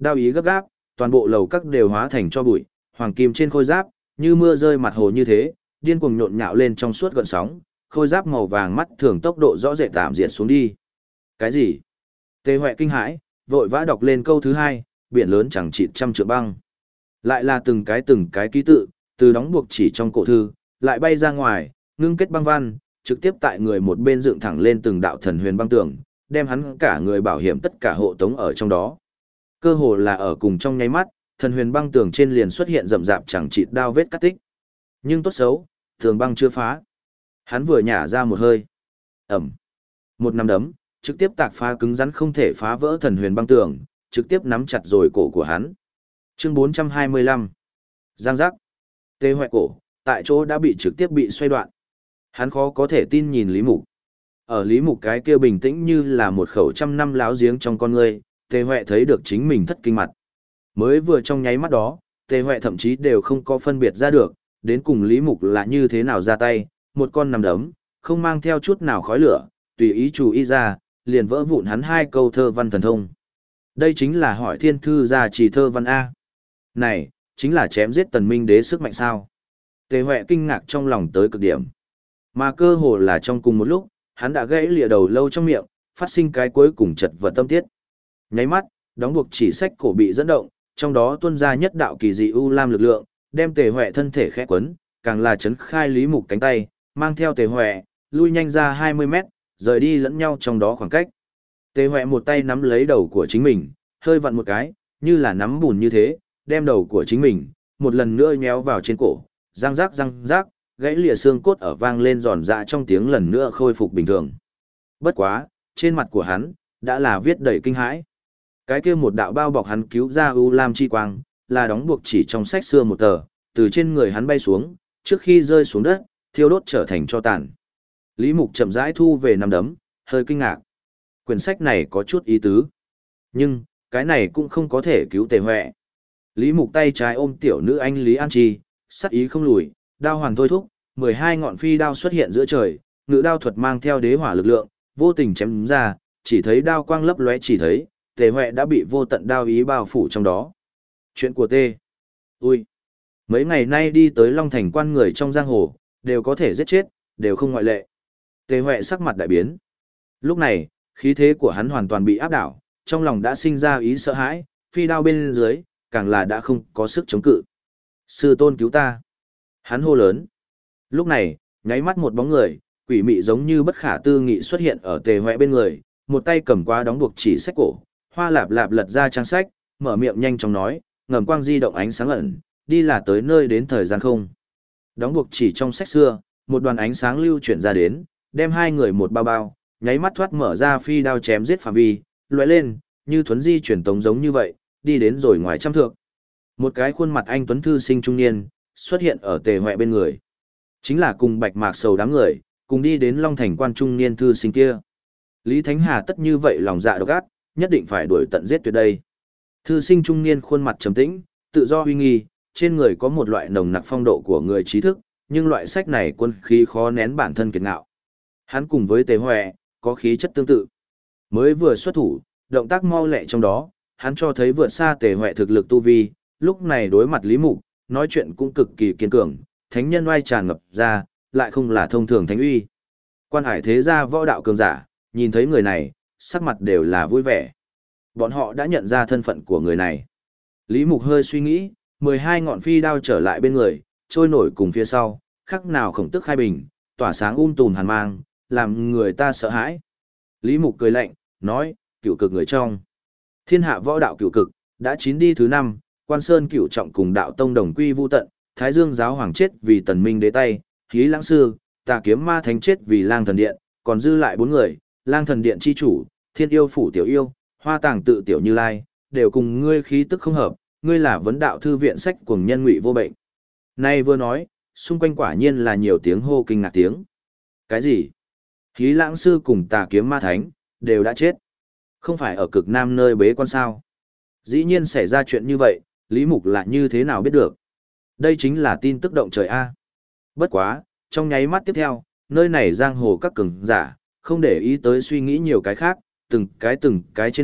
Đao ý gấp gáp, toàn bộ lầu các đều hóa thành cho bụi, hoàng kim trên khôi giáp, như mưa rơi mặt hồ như thế, điên cuồng nhộn nhạo lên trong suốt gợn sóng, khôi giáp màu vàng mắt thường tốc độ rõ rệt tạm diệt xuống đi. Cái gì? Tề Huệ kinh hãi, vội vã đọc lên câu thứ hai, biển lớn chẳng chịt trăm trượng băng. Lại là từng cái ký tự, từ đóng buộc chỉ trong cổ thư, lại bay ra ngoài, ngưng kết băng văn, trực tiếp tại người một bên dựng thẳng lên từng đạo thần huyền băng tường, đem hắn cả người bảo hiểm tất cả hộ tống ở trong đó. Cơ hồ là ở cùng trong nháy mắt, thần huyền băng tường trên liền xuất hiện rậm rạp chẳng chịt đao vết cắt tích. Nhưng tốt xấu, tường băng chưa phá. Hắn vừa nhả ra một hơi. Ẩm. Một nắm đấm, trực tiếp tạc phá cứng rắn không thể phá vỡ thần huyền băng tường, trực tiếp nắm chặt rồi cổ của hắn. Chương 425. Giang giác. Tê Huệ cổ, tại chỗ đã bị trực tiếp bị xoay đoạn. Hắn khó có thể tin nhìn Lý Mục. Ở Lý Mục cái kia bình tĩnh như là một khẩu trăm năm láo giếng trong con người, Tề Huệ thấy được chính mình thất kinh mặt. Mới vừa trong nháy mắt đó, Tề Huệ thậm chí đều không có phân biệt ra được, đến cùng Lý Mục là như thế nào ra tay, một con nằm đấm, không mang theo chút nào khói lửa, tùy ý chủ ý ra, liền vỡ vụn hắn hai câu thơ văn thần thông. Đây chính là hỏi thiên thư gia trì thơ văn A. Này, chính là chém giết tần minh đế sức mạnh sao. Tề Huệ kinh ngạc trong lòng tới cực điểm. Mà cơ hồ là trong cùng một lúc, hắn đã gãy lìa đầu lâu trong miệng, phát sinh cái cuối cùng chật vật tâm tiết. Nháy mắt, đóng buộc chỉ sách cổ bị dẫn động, trong đó tuôn ra nhất đạo kỳ dị u lam lực lượng, đem Tề Huệ thân thể khẽ quấn, càng là chấn khai Lý Mục cánh tay, mang theo Tề Huệ, lui nhanh ra 20 mét, rời đi lẫn nhau trong đó khoảng cách. Tề Huệ một tay nắm lấy đầu của chính mình, hơi vặn một cái, như là nắm bùn như thế, đem đầu của chính mình, một lần nữa nhéo vào trên cổ, răng rác, gãy lìa xương cốt ở vang lên giòn dạ trong tiếng lần nữa khôi phục bình thường. Bất quá, trên mặt của hắn, đã là viết đầy kinh hãi. Cái kia một đạo bao bọc hắn cứu ra U Lam chi quang, là đóng buộc chỉ trong sách xưa một tờ, từ trên người hắn bay xuống, trước khi rơi xuống đất, thiêu đốt trở thành tro tàn. Lý Mục chậm rãi thu về nắm đấm, hơi kinh ngạc. Quyển sách này có chút ý tứ. Nhưng, cái này cũng không có thể cứu Tề Huệ. Lý Mục tay trái ôm tiểu nữ anh Lý An Chi, sắc ý không lùi, đao hoàn thôi thúc, 12 ngọn phi đao xuất hiện giữa trời, ngự đao thuật mang theo đế hỏa lực lượng, vô tình chém ra, chỉ thấy đao quang lấp lóe chỉ thấy, Tề Huệ đã bị vô tận đao ý bao phủ trong đó. Chuyện của Tê. Ui. Mấy ngày nay đi tới Long Thành quan người trong giang hồ, đều có thể giết chết, đều không ngoại lệ. Tề Huệ sắc mặt đại biến. Lúc này, khí thế của hắn hoàn toàn bị áp đảo, trong lòng đã sinh ra ý sợ hãi, phi đao bên dưới, càng là đã không có sức chống cự. Sư tôn cứu ta. Hắn hô lớn. Lúc này, nháy mắt một bóng người, quỷ mị giống như bất khả tư nghị xuất hiện ở Tề Huệ bên người, một tay cầm qua đóng buộc chỉ sách cổ, hoa lạp lạp lật ra trang sách, mở miệng nhanh chóng nói, ngầm quang di động ánh sáng ẩn, đi là tới nơi đến thời gian không. Đóng buộc chỉ trong sách xưa, một đoàn ánh sáng lưu chuyển ra đến, đem hai người một bao bao, nháy mắt thoát mở ra phi đao chém giết phạm vi, lóe lên, như thuấn di chuyển tống giống như vậy, đi đến rồi ngoài trăm thước. Một cái khuôn mặt anh tuấn thư sinh trung niên, xuất hiện ở Tề Huệ bên người. Chính là cùng Bạch Mạc Sầu đám người, cùng đi đến Long Thành quan trung niên thư sinh kia. Lý Thánh Hà tất như vậy lòng dạ độc ác, nhất định phải đuổi tận giết tuyệt đây. Thư sinh trung niên khuôn mặt trầm tĩnh, tự do uy nghi, trên người có một loại nồng nặc phong độ của người trí thức, nhưng loại sách này quân khí khó nén bản thân kiệt ngạo. Hắn cùng với Tề Huệ, có khí chất tương tự. Mới vừa xuất thủ, động tác mau lẹ trong đó, hắn cho thấy vượt xa Tề Huệ thực lực tu vi, lúc này đối mặt Lý Mục, nói chuyện cũng cực kỳ kiên cường, thánh nhân oai tràn ngập ra, lại không là thông thường thánh uy. Quan hải thế gia võ đạo cường giả, nhìn thấy người này, sắc mặt đều là vui vẻ. Bọn họ đã nhận ra thân phận của người này. Lý Mục hơi suy nghĩ, 12 ngọn phi đao trở lại bên người, trôi nổi cùng phía sau, khắc nào khổng tức khai bình, tỏa sáng tùm hàn mang, làm người ta sợ hãi. Lý Mục cười lạnh, nói, cựu cực người trong. Thiên hạ võ đạo cựu cực, đã chín đi thứ 5, Quan Sơn cựu trọng cùng đạo tông đồng quy vu tận, Thái Dương giáo hoàng chết vì tần minh đế tay, Hí Lãng Sư, Tà Kiếm Ma Thánh chết vì Lang Thần Điện, còn dư lại 4 người, Lang Thần Điện chi chủ, Thiên Yêu Phủ Tiểu Yêu, Hoa Tàng tự Tiểu Như Lai, đều cùng ngươi khí tức không hợp, ngươi là vấn đạo thư viện sách cuồng nhân ngụy vô bệnh. Nay vừa nói, xung quanh quả nhiên là nhiều tiếng hô kinh ngạc tiếng. Cái gì? Hí Lãng Sư cùng Tà Kiếm Ma Thánh, đều đã chết. Không phải ở cực nam nơi bế quan sao? Dĩ nhiên xảy ra chuyện như vậy, Lý Mục là như thế nào biết được? Đây chính là tin tức động trời A. Bất quá, trong nháy mắt tiếp theo, nơi này giang hồ các cường giả, không để ý tới suy nghĩ nhiều cái khác, từng cái trên mặt,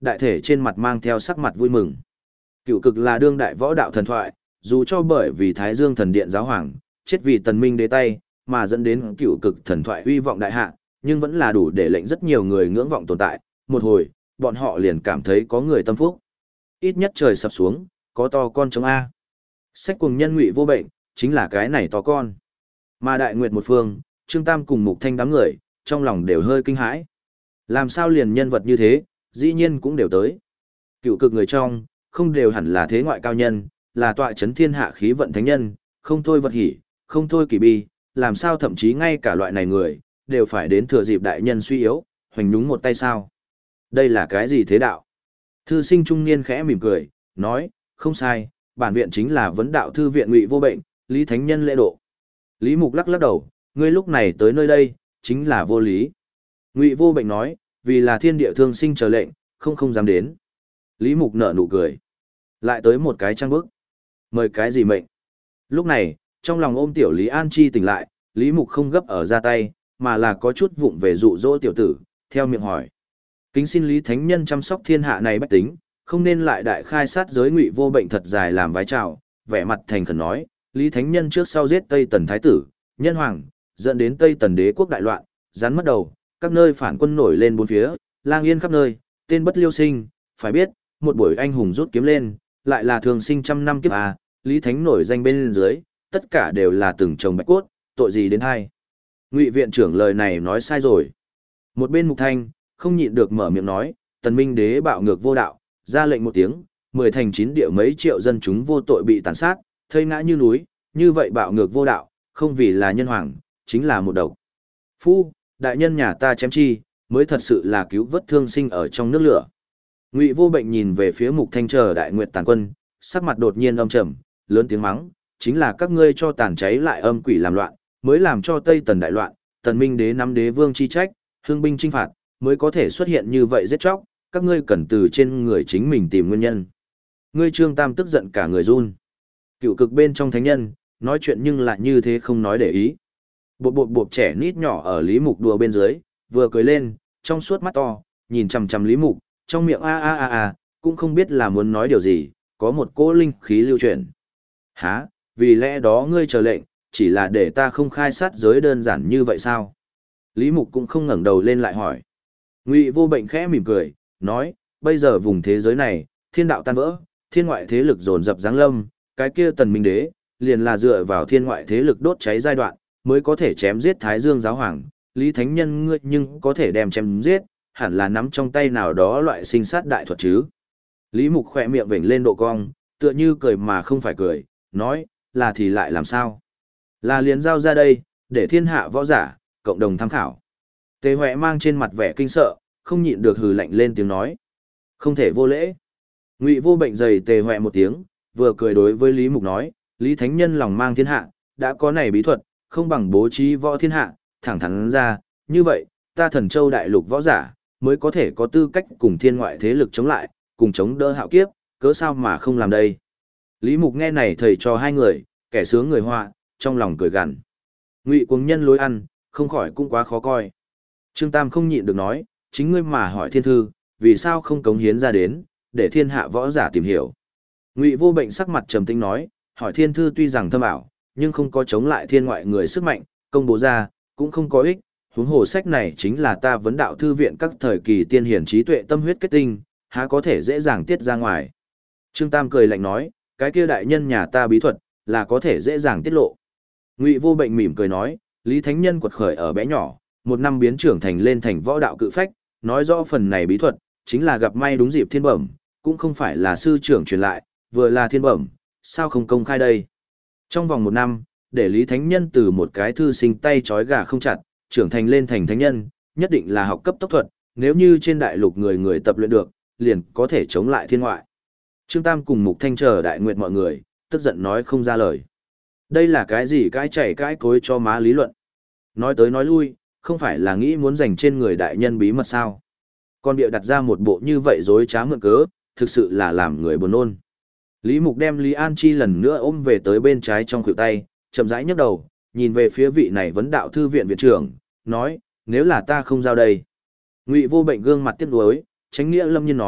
đại thể trên mặt mang theo sắc mặt vui mừng. Cựu cực là đương đại võ đạo thần thoại, dù cho bởi vì Thái Dương thần điện giáo hoàng, chết vì tần minh đế tay, mà dẫn đến cựu cực thần thoại uy vọng đại hạ, nhưng vẫn là đủ để lệnh rất nhiều người ngưỡng vọng tồn tại. Một hồi, bọn họ liền cảm thấy có người tâm phúc. Ít nhất trời sập xuống, có to con chống A. Sách cùng nhân Ngụy Vô Bệnh, chính là cái này to con. Mà Đại Nguyệt một phương, Trương Tam cùng Mục Thanh đám người, trong lòng đều hơi kinh hãi. Làm sao liền nhân vật như thế, dĩ nhiên cũng đều tới. Cựu cực người trong, không đều hẳn là thế ngoại cao nhân, là tọa chấn thiên hạ khí vận thánh nhân, không thôi vật hỉ, không thôi kỳ bi, làm sao thậm chí ngay cả loại này người, đều phải đến thừa dịp đại nhân suy yếu, hoành nhúng một tay sao. Đây là cái gì thế đạo? Thư sinh trung niên khẽ mỉm cười, nói, không sai, bản viện chính là vấn đạo thư viện Ngụy Vô Bệnh, Lý Thánh Nhân lễ độ. Lý Mục lắc lắc đầu, ngươi lúc này tới nơi đây, chính là vô lý. Ngụy Vô Bệnh nói, vì là thiên địa thương sinh chờ lệnh, không dám đến. Lý Mục nở nụ cười. Lại tới một cái trang bức. Mời cái gì mệnh? Lúc này, trong lòng ôm tiểu Lý An Chi tỉnh lại, Lý Mục không gấp ở ra tay, mà là có chút vụng về dụ dỗ tiểu tử, theo miệng hỏi. Kính xin Lý Thánh Nhân chăm sóc thiên hạ này bách tính, không nên lại đại khai sát giới Ngụy Vô Bệnh thật dài làm vái chào, vẻ mặt thành khẩn nói, Lý Thánh Nhân trước sau giết Tây Tần Thái Tử, Nhân Hoàng, dẫn đến Tây Tần đế quốc đại loạn, rắn mất đầu, các nơi phản quân nổi lên bốn phía, lang yên khắp nơi, tên bất liêu sinh, phải biết, một buổi anh hùng rút kiếm lên, lại là thường sinh trăm năm kiếp à, Lý Thánh nổi danh bên dưới, tất cả đều là từng chồng bạch cốt, tội gì đến hai. Ngụy viện trưởng lời này nói sai rồi. Một bên Mục Thanh, không nhịn được mở miệng nói, Tần Minh đế bạo ngược vô đạo, ra lệnh một tiếng, 10 thành 9 địa mấy triệu dân chúng vô tội bị tàn sát, thây ngã như núi, như vậy bạo ngược vô đạo, không vì là nhân hoàng, chính là một độc. Phu, đại nhân nhà ta chém chi, mới thật sự là cứu vớt thương sinh ở trong nước lửa. Ngụy Vô Bệnh nhìn về phía Mục Thanh chờ Đại Nguyệt tàn quân, sắc mặt đột nhiên âm trầm, lớn tiếng mắng, chính là các ngươi cho tàn cháy lại âm quỷ làm loạn, mới làm cho Tây Tần đại loạn, Tần Minh đế nắm đế vương chi trách, hương binh chinh phạt, mới có thể xuất hiện như vậy giết chóc, các ngươi cần từ trên người chính mình tìm nguyên nhân. Ngươi Trương Tam tức giận cả người run. Cựu cực bên trong thánh nhân, nói chuyện nhưng lại như thế không nói để ý. Bộp trẻ nít nhỏ ở Lý Mục đùa bên dưới, vừa cười lên, trong suốt mắt to, nhìn chằm chằm Lý Mục, trong miệng a, cũng không biết là muốn nói điều gì, có một cỗ linh khí lưu chuyển. Hả, vì lẽ đó ngươi chờ lệnh, chỉ là để ta không khai sát giới đơn giản như vậy sao? Lý Mục cũng không ngẩng đầu lên lại hỏi. Ngụy Vô Bệnh khẽ mỉm cười, nói, bây giờ vùng thế giới này, thiên đạo tan vỡ, thiên ngoại thế lực dồn dập giáng lâm, cái kia Tần Minh đế, liền là dựa vào thiên ngoại thế lực đốt cháy giai đoạn, mới có thể chém giết Thái Dương giáo hoàng, Lý Thánh Nhân ngươi nhưng có thể đem chém giết, hẳn là nắm trong tay nào đó loại sinh sát đại thuật chứ. Lý Mục khỏe miệng vểnh lên độ cong, tựa như cười mà không phải cười, nói, là thì lại làm sao? Là liền giao ra đây, để thiên hạ võ giả, cộng đồng tham khảo. Tề Huệ mang trên mặt vẻ kinh sợ, không nhịn được hừ lạnh lên tiếng nói. Không thể vô lễ. Ngụy Vô Bệnh giày Tề Huệ một tiếng, vừa cười đối với Lý Mục nói, Lý Thánh Nhân lòng mang thiên hạ, đã có này bí thuật, không bằng bố trí võ thiên hạ, thẳng thắn ra, như vậy, ta Thần Châu đại lục võ giả, mới có thể có tư cách cùng thiên ngoại thế lực chống lại, cùng chống đỡ hạo kiếp, cớ sao mà không làm đây. Lý Mục nghe này thầy cho hai người, kẻ sướng người họa, trong lòng cười gằn. Ngụy Cuồng Nhân lối ăn, không khỏi cũng quá khó coi. Trương Tam không nhịn được nói, chính ngươi mà hỏi thiên thư, vì sao không cống hiến ra đến, để thiên hạ võ giả tìm hiểu. Ngụy Vô Bệnh sắc mặt trầm tĩnh nói, hỏi thiên thư tuy rằng thâm ảo, nhưng không có chống lại thiên ngoại người sức mạnh, công bố ra, cũng không có ích, huống hồ sách này chính là ta vấn đạo thư viện các thời kỳ tiên hiển trí tuệ tâm huyết kết tinh, há có thể dễ dàng tiết ra ngoài. Trương Tam cười lạnh nói, cái kia đại nhân nhà ta bí thuật, là có thể dễ dàng tiết lộ. Ngụy Vô Bệnh mỉm cười nói, Lý Thánh Nhân quật khởi ở bé nhỏ, một năm biến trưởng thành lên thành võ đạo cự phách, nói rõ phần này bí thuật, chính là gặp may đúng dịp thiên bẩm, cũng không phải là sư trưởng truyền lại, vừa là thiên bẩm, sao không công khai đây. Trong vòng một năm, để Lý Thánh Nhân từ một cái thư sinh tay trói gà không chặt, trưởng thành lên thành thánh nhân, nhất định là học cấp tốc thuật, nếu như trên đại lục người người tập luyện được, liền có thể chống lại thiên ngoại. Trương Tam cùng Mục Thanh chờ Đại Nguyệt mọi người, tức giận nói không ra lời. Đây là cái gì cái chảy cái cối cho má lý luận. Nói tới nói lui, không phải là nghĩ muốn giành trên người đại nhân bí mật sao. Còn bịa đặt ra một bộ như vậy dối trá mượn cớ, thực sự là làm người buồn nôn. Lý Mục đem Lý An Chi lần nữa ôm về tới bên trái trong khuỷu tay, chậm rãi nhấc đầu, nhìn về phía vị này vấn đạo thư viện viện trưởng, nói, nếu là ta không giao đây. Ngụy Vô Bệnh gương mặt tiếc nuối, Chánh Nghĩa lâm nhiên nói,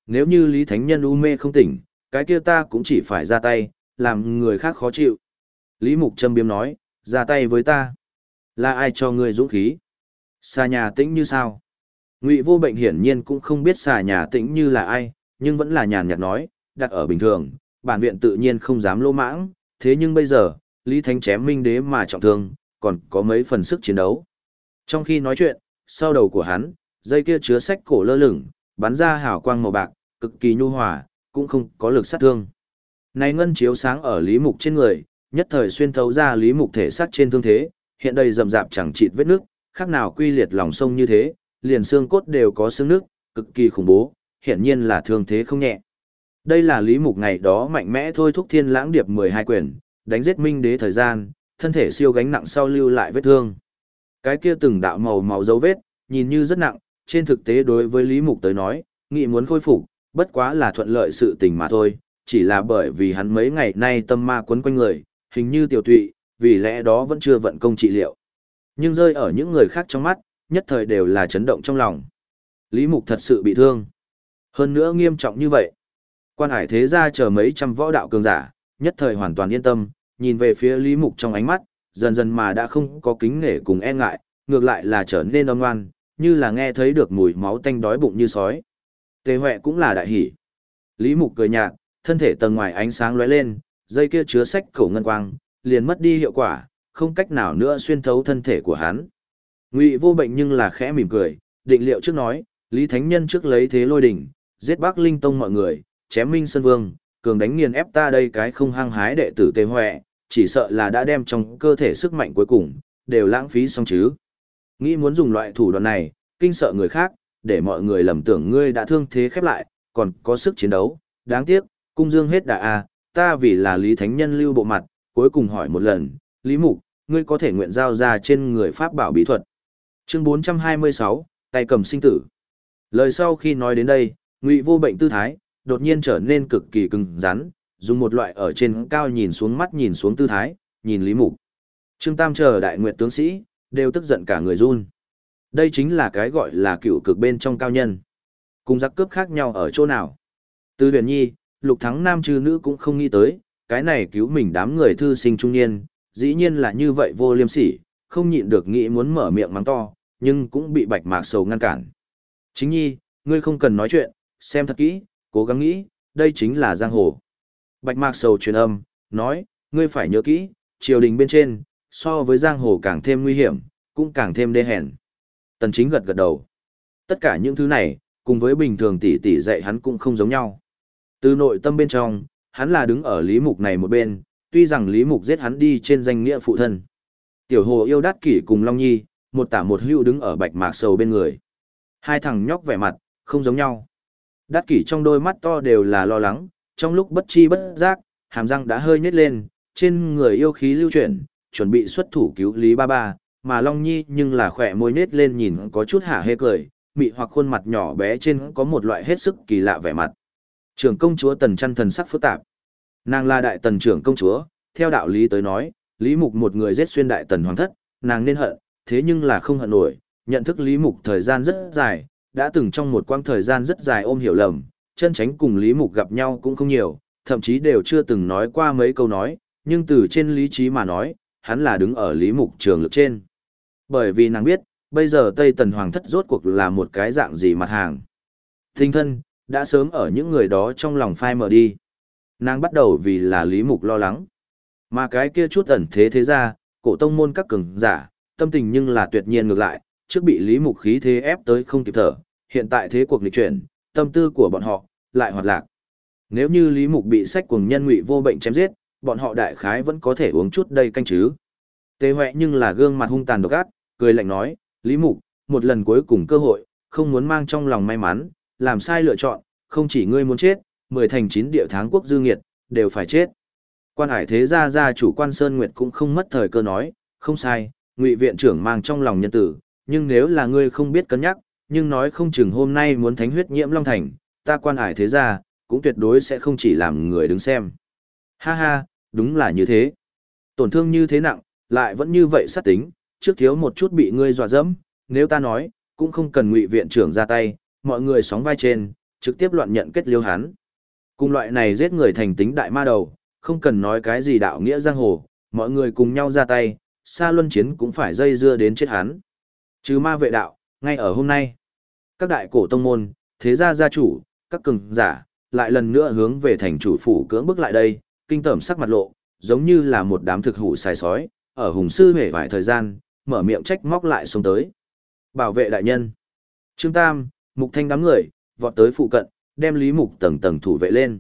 nếu như Lý Thánh Nhân u mê không tỉnh, cái kia ta cũng chỉ phải ra tay, làm người khác khó chịu. Lý Mục châm biếm nói, ra tay với ta. Là ai cho ngươi dũng khí? Xà Nhà Tĩnh Như sao? Ngụy Vô Bệnh hiển nhiên cũng không biết Xà Nhà Tĩnh Như là ai, nhưng vẫn là nhàn nhạt nói, đặt ở bình thường, bản viện tự nhiên không dám lô mãng, thế nhưng bây giờ, Lý Thánh chém Minh Đế mà trọng thương, còn có mấy phần sức chiến đấu. Trong khi nói chuyện, sau đầu của hắn, dây kia chứa sách cổ lơ lửng, bắn ra hào quang màu bạc, cực kỳ nhu hòa, cũng không có lực sát thương. Này ngân chiếu sáng ở Lý Mục trên người, nhất thời xuyên thấu ra Lý Mục thể xác trên thương thế, hiện đây rậm rạp chẳng chịt vết nước, khác nào quy liệt lòng sông như thế, liền xương cốt đều có xương nước, cực kỳ khủng bố, hiển nhiên là thương thế không nhẹ. Đây là Lý Mục ngày đó mạnh mẽ thôi thúc Thiên Lãng Điệp 12 quyền, đánh giết Minh Đế thời gian, thân thể siêu gánh nặng sau lưu lại vết thương. Cái kia từng đạo màu dấu vết, nhìn như rất nặng, trên thực tế đối với Lý Mục tới nói, nghĩ muốn khôi phục, bất quá là thuận lợi sự tình mà thôi, chỉ là bởi vì hắn mấy ngày nay tâm ma quấn quanh người, hình như tiểu tụy, vì lẽ đó vẫn chưa vận công trị liệu. Nhưng rơi ở những người khác trong mắt, nhất thời đều là chấn động trong lòng. Lý Mục thật sự bị thương. Hơn nữa nghiêm trọng như vậy. Quan Hải thế gia chờ mấy trăm võ đạo cường giả, nhất thời hoàn toàn yên tâm, nhìn về phía Lý Mục trong ánh mắt, dần dần mà đã không có kính nể cùng e ngại, ngược lại là trở nên âm ngoan, như là nghe thấy được mùi máu tanh đói bụng như sói. Tề Huệ cũng là đại hỉ. Lý Mục cười nhạt, thân thể tầng ngoài ánh sáng lóe lên, dây kia chứa sách cổ ngân quang, liền mất đi hiệu quả, không cách nào nữa xuyên thấu thân thể của hắn. Ngụy Vô Bệnh nhưng là khẽ mỉm cười, định liệu trước nói, Lý Thánh Nhân trước lấy thế lôi đỉnh, giết Bắc Linh Tông mọi người, chém Minh Sơn Vương, cường đánh nghiền ép ta đây cái không hăng hái đệ tử Tề Huệ, chỉ sợ là đã đem trong cơ thể sức mạnh cuối cùng, đều lãng phí xong chứ. Nghĩ muốn dùng loại thủ đoạn này, kinh sợ người khác, để mọi người lầm tưởng ngươi đã thương thế khép lại, còn có sức chiến đấu, đáng tiếc, cung dương hết đà a, ta vì là Lý Thánh Nhân lưu bộ mặt, cuối cùng hỏi một lần, Lý Mục, ngươi có thể nguyện giao ra trên người pháp bảo bí thuật. Chương 426, tay cầm sinh tử. Lời sau khi nói đến đây, Ngụy Vô Bệnh tư thái, đột nhiên trở nên cực kỳ cứng rắn, dùng một loại ở trên cao nhìn xuống mắt nhìn xuống tư thái, nhìn Lý Mục. Trương Tam chờ đại nguyện tướng sĩ, đều tức giận cả người run. Đây chính là cái gọi là cựu cực bên trong cao nhân. Cùng giặc cướp khác nhau ở chỗ nào? Từ Huyền Nhi, Lục Thắng Nam trừ nữ cũng không nghĩ tới, cái này cứu mình đám người thư sinh trung niên, dĩ nhiên là như vậy vô liêm sỉ, không nhịn được nghĩ muốn mở miệng mắng to, nhưng cũng bị Bạch Mạc Sầu ngăn cản. Chính Nhi, ngươi không cần nói chuyện, xem thật kỹ, cố gắng nghĩ, đây chính là giang hồ. Bạch Mạc Sầu truyền âm, nói, ngươi phải nhớ kỹ, triều đình bên trên, so với giang hồ càng thêm nguy hiểm, cũng càng thêm đê hèn. Tần Chính gật gật đầu. Tất cả những thứ này, cùng với bình thường tỷ tỷ dạy hắn cũng không giống nhau. Từ nội tâm bên trong, hắn là đứng ở Lý Mục này một bên, tuy rằng Lý Mục giết hắn đi trên danh nghĩa phụ thân. Tiểu Hồ yêu Đát Kỷ cùng Long Nhi, một tả một hữu đứng ở Bạch Mạc Sầu bên người. Hai thằng nhóc vẻ mặt, không giống nhau. Đát Kỷ trong đôi mắt to đều là lo lắng, trong lúc bất chi bất giác, hàm răng đã hơi nhếch lên, trên người yêu khí lưu chuyển, chuẩn bị xuất thủ cứu Lý Ba Ba, mà Long Nhi nhưng là khỏe môi nết lên nhìn có chút hả hê cười, mị hoặc khuôn mặt nhỏ bé trên có một loại hết sức kỳ lạ vẻ mặt. Trưởng công chúa Tần Chân thần sắc phức tạp. Nàng là đại tần trưởng công chúa, theo đạo lý tới nói, Lý Mục một người giết xuyên đại tần hoàng thất, nàng nên hận, thế nhưng là không hận nổi, nhận thức Lý Mục thời gian rất dài, đã từng trong một quãng thời gian rất dài ôm hiểu lầm, chân tránh cùng Lý Mục gặp nhau cũng không nhiều, thậm chí đều chưa từng nói qua mấy câu nói, nhưng từ trên lý trí mà nói, hắn là đứng ở Lý Mục trường lực trên. Bởi vì nàng biết, bây giờ Tây Tần Hoàng thất rốt cuộc là một cái dạng gì mặt hàng. Tinh thân, đã sớm ở những người đó trong lòng phai mở đi. Nàng bắt đầu vì là Lý Mục lo lắng. Mà cái kia chút ẩn thế thế ra, cổ tông môn các cường giả, tâm tình nhưng là tuyệt nhiên ngược lại, trước bị Lý Mục khí thế ép tới không kịp thở, hiện tại thế cuộc nghịch chuyển, tâm tư của bọn họ lại hoạt lạc. Nếu như Lý Mục bị sách cuồng nhân Ngụy Vô Bệnh chém giết, bọn họ đại khái vẫn có thể uống chút đây canh chứ. Tề Huệ nhưng là gương mặt hung tàn độc ác, cười lạnh nói, Lý Mục, một lần cuối cùng cơ hội, không muốn mang trong lòng may mắn, làm sai lựa chọn, không chỉ ngươi muốn chết, 10 thành 9 địa tháng quốc dư nghiệt, đều phải chết. Quan Hải thế gia gia chủ Quan Sơn Nguyệt cũng không mất thời cơ nói, không sai, Ngụy viện trưởng mang trong lòng nhân tử, nhưng nếu là ngươi không biết cân nhắc, nhưng nói không chừng hôm nay muốn thánh huyết nhiễm Long Thành, ta Quan Hải thế gia, cũng tuyệt đối sẽ không chỉ làm người đứng xem. Ha ha, đúng là như thế. Tổn thương như thế nặng, lại vẫn như vậy sát tính, trước thiếu một chút bị ngươi dọa dẫm, nếu ta nói, cũng không cần Ngụy viện trưởng ra tay, mọi người sóng vai trên, trực tiếp loạn nhận kết liêu hắn. Cùng loại này giết người thành tính đại ma đầu, không cần nói cái gì đạo nghĩa giang hồ, mọi người cùng nhau ra tay, xa luân chiến cũng phải dây dưa đến chết hắn. Trừ ma vệ đạo, ngay ở hôm nay, các đại cổ tông môn, thế gia gia chủ, các cường giả, lại lần nữa hướng về thành chủ phủ cưỡng bức lại đây, kinh tởm sắc mặt lộ, giống như là một đám thực hủ xài sói, ở hùng sư hể vài thời gian, mở miệng trách móc lại xuống tới. Bảo vệ đại nhân. Trương Tam, Mục Thanh đám người, vọt tới phụ cận, đem Lý Mục tầng tầng thủ vệ lên.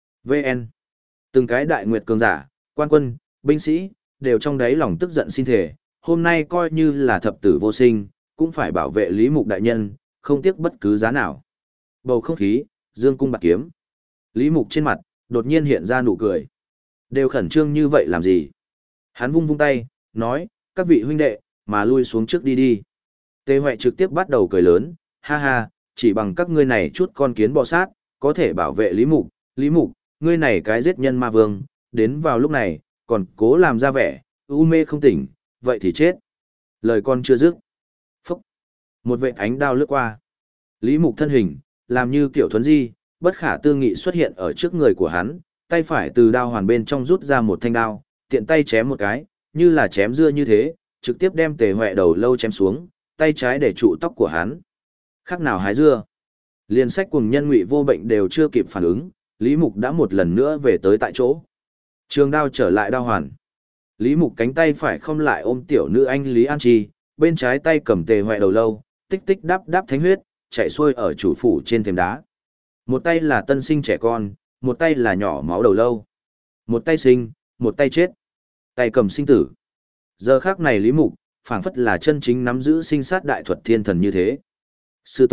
VN. Từng cái đại nguyệt cường giả, quan quân, binh sĩ, đều trong đáy lòng tức giận xin thể, hôm nay coi như là thập tử vô sinh, cũng phải bảo vệ Lý Mục đại nhân, không tiếc bất cứ giá nào. Bầu không khí, dương cung bạc kiếm. Lý Mục trên mặt, đột nhiên hiện ra nụ cười. Đều khẩn trương như vậy làm gì? Hắn vung vung tay, nói, các vị huynh đệ, mà lui xuống trước đi đi. Tề Huệ trực tiếp bắt đầu cười lớn, ha ha, chỉ bằng các ngươi này chút con kiến bò sát, có thể bảo vệ Lý Mục, ngươi này cái giết nhân ma vương, đến vào lúc này, còn cố làm ra vẻ, u mê không tỉnh, vậy thì chết. Lời con chưa dứt. Phúc. Một vệt ánh đao lướt qua. Lý Mục thân hình, làm như kiểu thuấn di, bất khả tư nghị xuất hiện ở trước người của hắn, tay phải từ đao hoàn bên trong rút ra một thanh đao, tiện tay chém một cái, như là chém dưa như thế, trực tiếp đem Tề Huệ đầu lâu chém xuống, tay trái để trụ tóc của hắn. Khác nào hái dưa. Liên sách cùng nhân Ngụy Vô Bệnh đều chưa kịp phản ứng, Lý Mục đã một lần nữa về tới tại chỗ. Trường đao trở lại đao hoàn. Lý Mục cánh tay phải không lại ôm tiểu nữ anh Lý An Chi, bên trái tay cầm Tề Huệ đầu lâu, tích tích đáp đáp thánh huyết, chạy xuôi ở chủ phủ trên thềm đá. Một tay là tân sinh trẻ con, một tay là nhỏ máu đầu lâu. Một tay sinh, một tay chết. Tay cầm sinh tử. Giờ khắc này Lý Mục, phảng phất là chân chính nắm giữ sinh sát đại thuật thiên thần như thế. Sư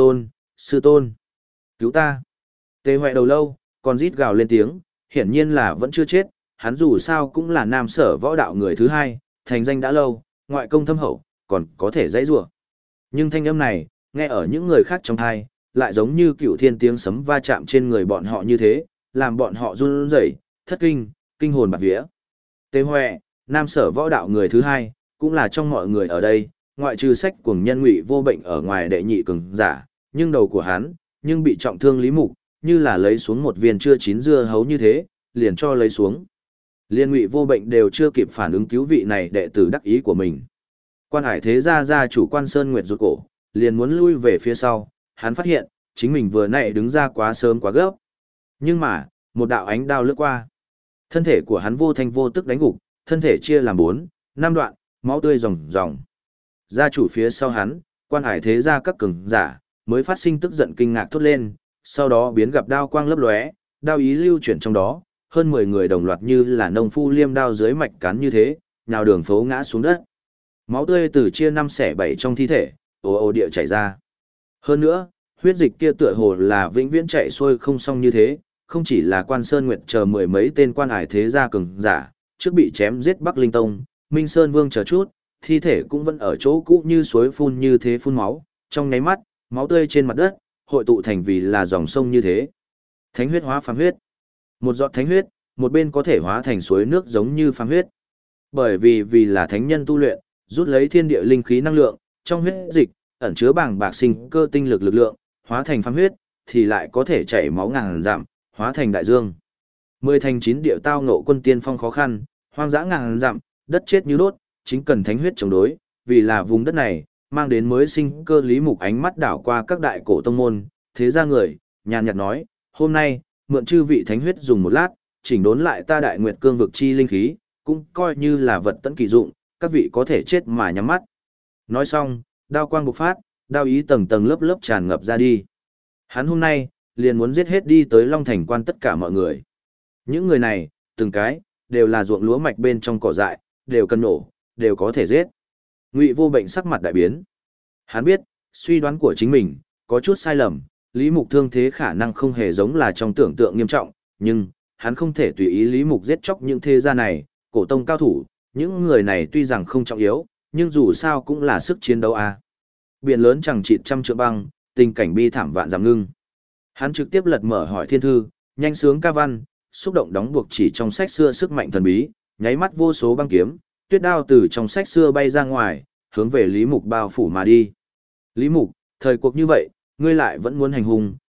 tôn, cứu ta. Tề Huệ đầu lâu, còn rít gào lên tiếng, hiển nhiên là vẫn chưa chết, hắn dù sao cũng là nam sở võ đạo người thứ hai, thành danh đã lâu, ngoại công thâm hậu, còn có thể dãy rủa. Nhưng thanh âm này, nghe ở những người khác trong tai, lại giống như cựu thiên tiếng sấm va chạm trên người bọn họ như thế, làm bọn họ run rẩy, thất kinh, kinh hồn bạt vía. Tề Huệ, nam sở võ đạo người thứ hai, cũng là trong mọi người ở đây, ngoại trừ sách cuồng nhân Ngụy Vô Bệnh ở ngoài đệ nhị cường giả, nhưng đầu của hắn, nhưng bị trọng thương Lý Mục, như là lấy xuống một viên chưa chín dưa hấu như thế, liền cho lấy xuống. Liên Ngụy Vô Bệnh đều chưa kịp phản ứng cứu vị này đệ tử đắc ý của mình. Quan Hải thế gia chủ Quan Sơn Nguyệt rụt cổ, liền muốn lui về phía sau, hắn phát hiện, chính mình vừa nãy đứng ra quá sớm quá gấp. Nhưng mà, một đạo ánh đao lướt qua. Thân thể của hắn vô thanh vô tức đánh gục, thân thể chia làm 4, 5 đoạn, máu tươi ròng ròng. Gia chủ phía sau hắn, Quan Hải thế gia các cường giả, mới phát sinh tức giận kinh ngạc thốt lên, sau đó biến gặp đao quang lấp lóe, đao ý lưu chuyển trong đó, hơn 10 người đồng loạt như là nông phu liêm đao dưới mạch cán như thế, nhào đường phố ngã xuống đất. Máu tươi từ chia 5 xẻ 7 trong thi thể, ồ ồ địa chảy ra. Hơn nữa, huyết dịch kia tựa hồ là vĩnh viễn chạy xuôi không xong như thế, không chỉ là Quan Sơn Nguyệt chờ mười mấy tên Quan Hải thế gia cường giả, trước bị chém giết Bắc Linh Tông, Minh Sơn Vương chờ chút, thi thể cũng vẫn ở chỗ cũ như suối phun như thế phun máu, trong nháy mắt, máu tươi trên mặt đất, hội tụ thành vì là dòng sông như thế. Thánh huyết hóa phàm huyết. Một giọt thánh huyết, một bên có thể hóa thành suối nước giống như phàm huyết. Bởi vì là thánh nhân tu luyện, rút lấy thiên địa linh khí năng lượng, trong huyết dịch, ẩn chứa bàng bạc sinh cơ tinh lực lực lượng, hóa thành phàm huyết, thì lại có thể chảy máu ngàn dặm, hóa thành đại dương. 10 thành 9 địa tao ngộ quân tiên phong khó khăn, hoang dã ngàn dặm, đất chết như đốt, chính cần thánh huyết chống đối, vì là vùng đất này, mang đến mới sinh cơ. Lý Mục ánh mắt đảo qua các đại cổ tông môn, thế ra người, nhàn nhạt nói, hôm nay, mượn chư vị thánh huyết dùng một lát, chỉnh đốn lại ta đại nguyệt cương vực chi linh khí, cũng coi như là vật tận kỳ dụng, các vị có thể chết mà nhắm mắt. Nói xong, đao quang bộc phát, đao ý tầng tầng lớp lớp tràn ngập ra đi. Hắn hôm nay, liền muốn giết hết đi tới Long Thành quan tất cả mọi người. Những người này, từng cái, đều là ruộng lúa mạch bên trong cỏ dại, đều cần nổ, đều có thể giết. Ngụy Vô Bệnh sắc mặt đại biến. Hắn biết, suy đoán của chính mình, có chút sai lầm, Lý Mục thương thế khả năng không hề giống là trong tưởng tượng nghiêm trọng, nhưng, hắn không thể tùy ý Lý Mục giết chóc những thế gia này, cổ tông cao thủ, những người này tuy rằng không trọng yếu, nhưng dù sao cũng là sức chiến đấu a. Biển lớn chẳng chịt trăm trượng băng, tình cảnh bi thảm vạn dặm ngưng. Hắn trực tiếp lật mở hỏi thiên thư, nhanh sướng ca văn, xúc động đóng buộc chỉ trong sách xưa sức mạnh thần bí, nháy mắt vô số băng kiếm, tuyết đao từ trong sách xưa bay ra ngoài, hướng về Lý Mục bao phủ mà đi. Lý Mục, thời cuộc như vậy, ngươi lại vẫn muốn hành hung,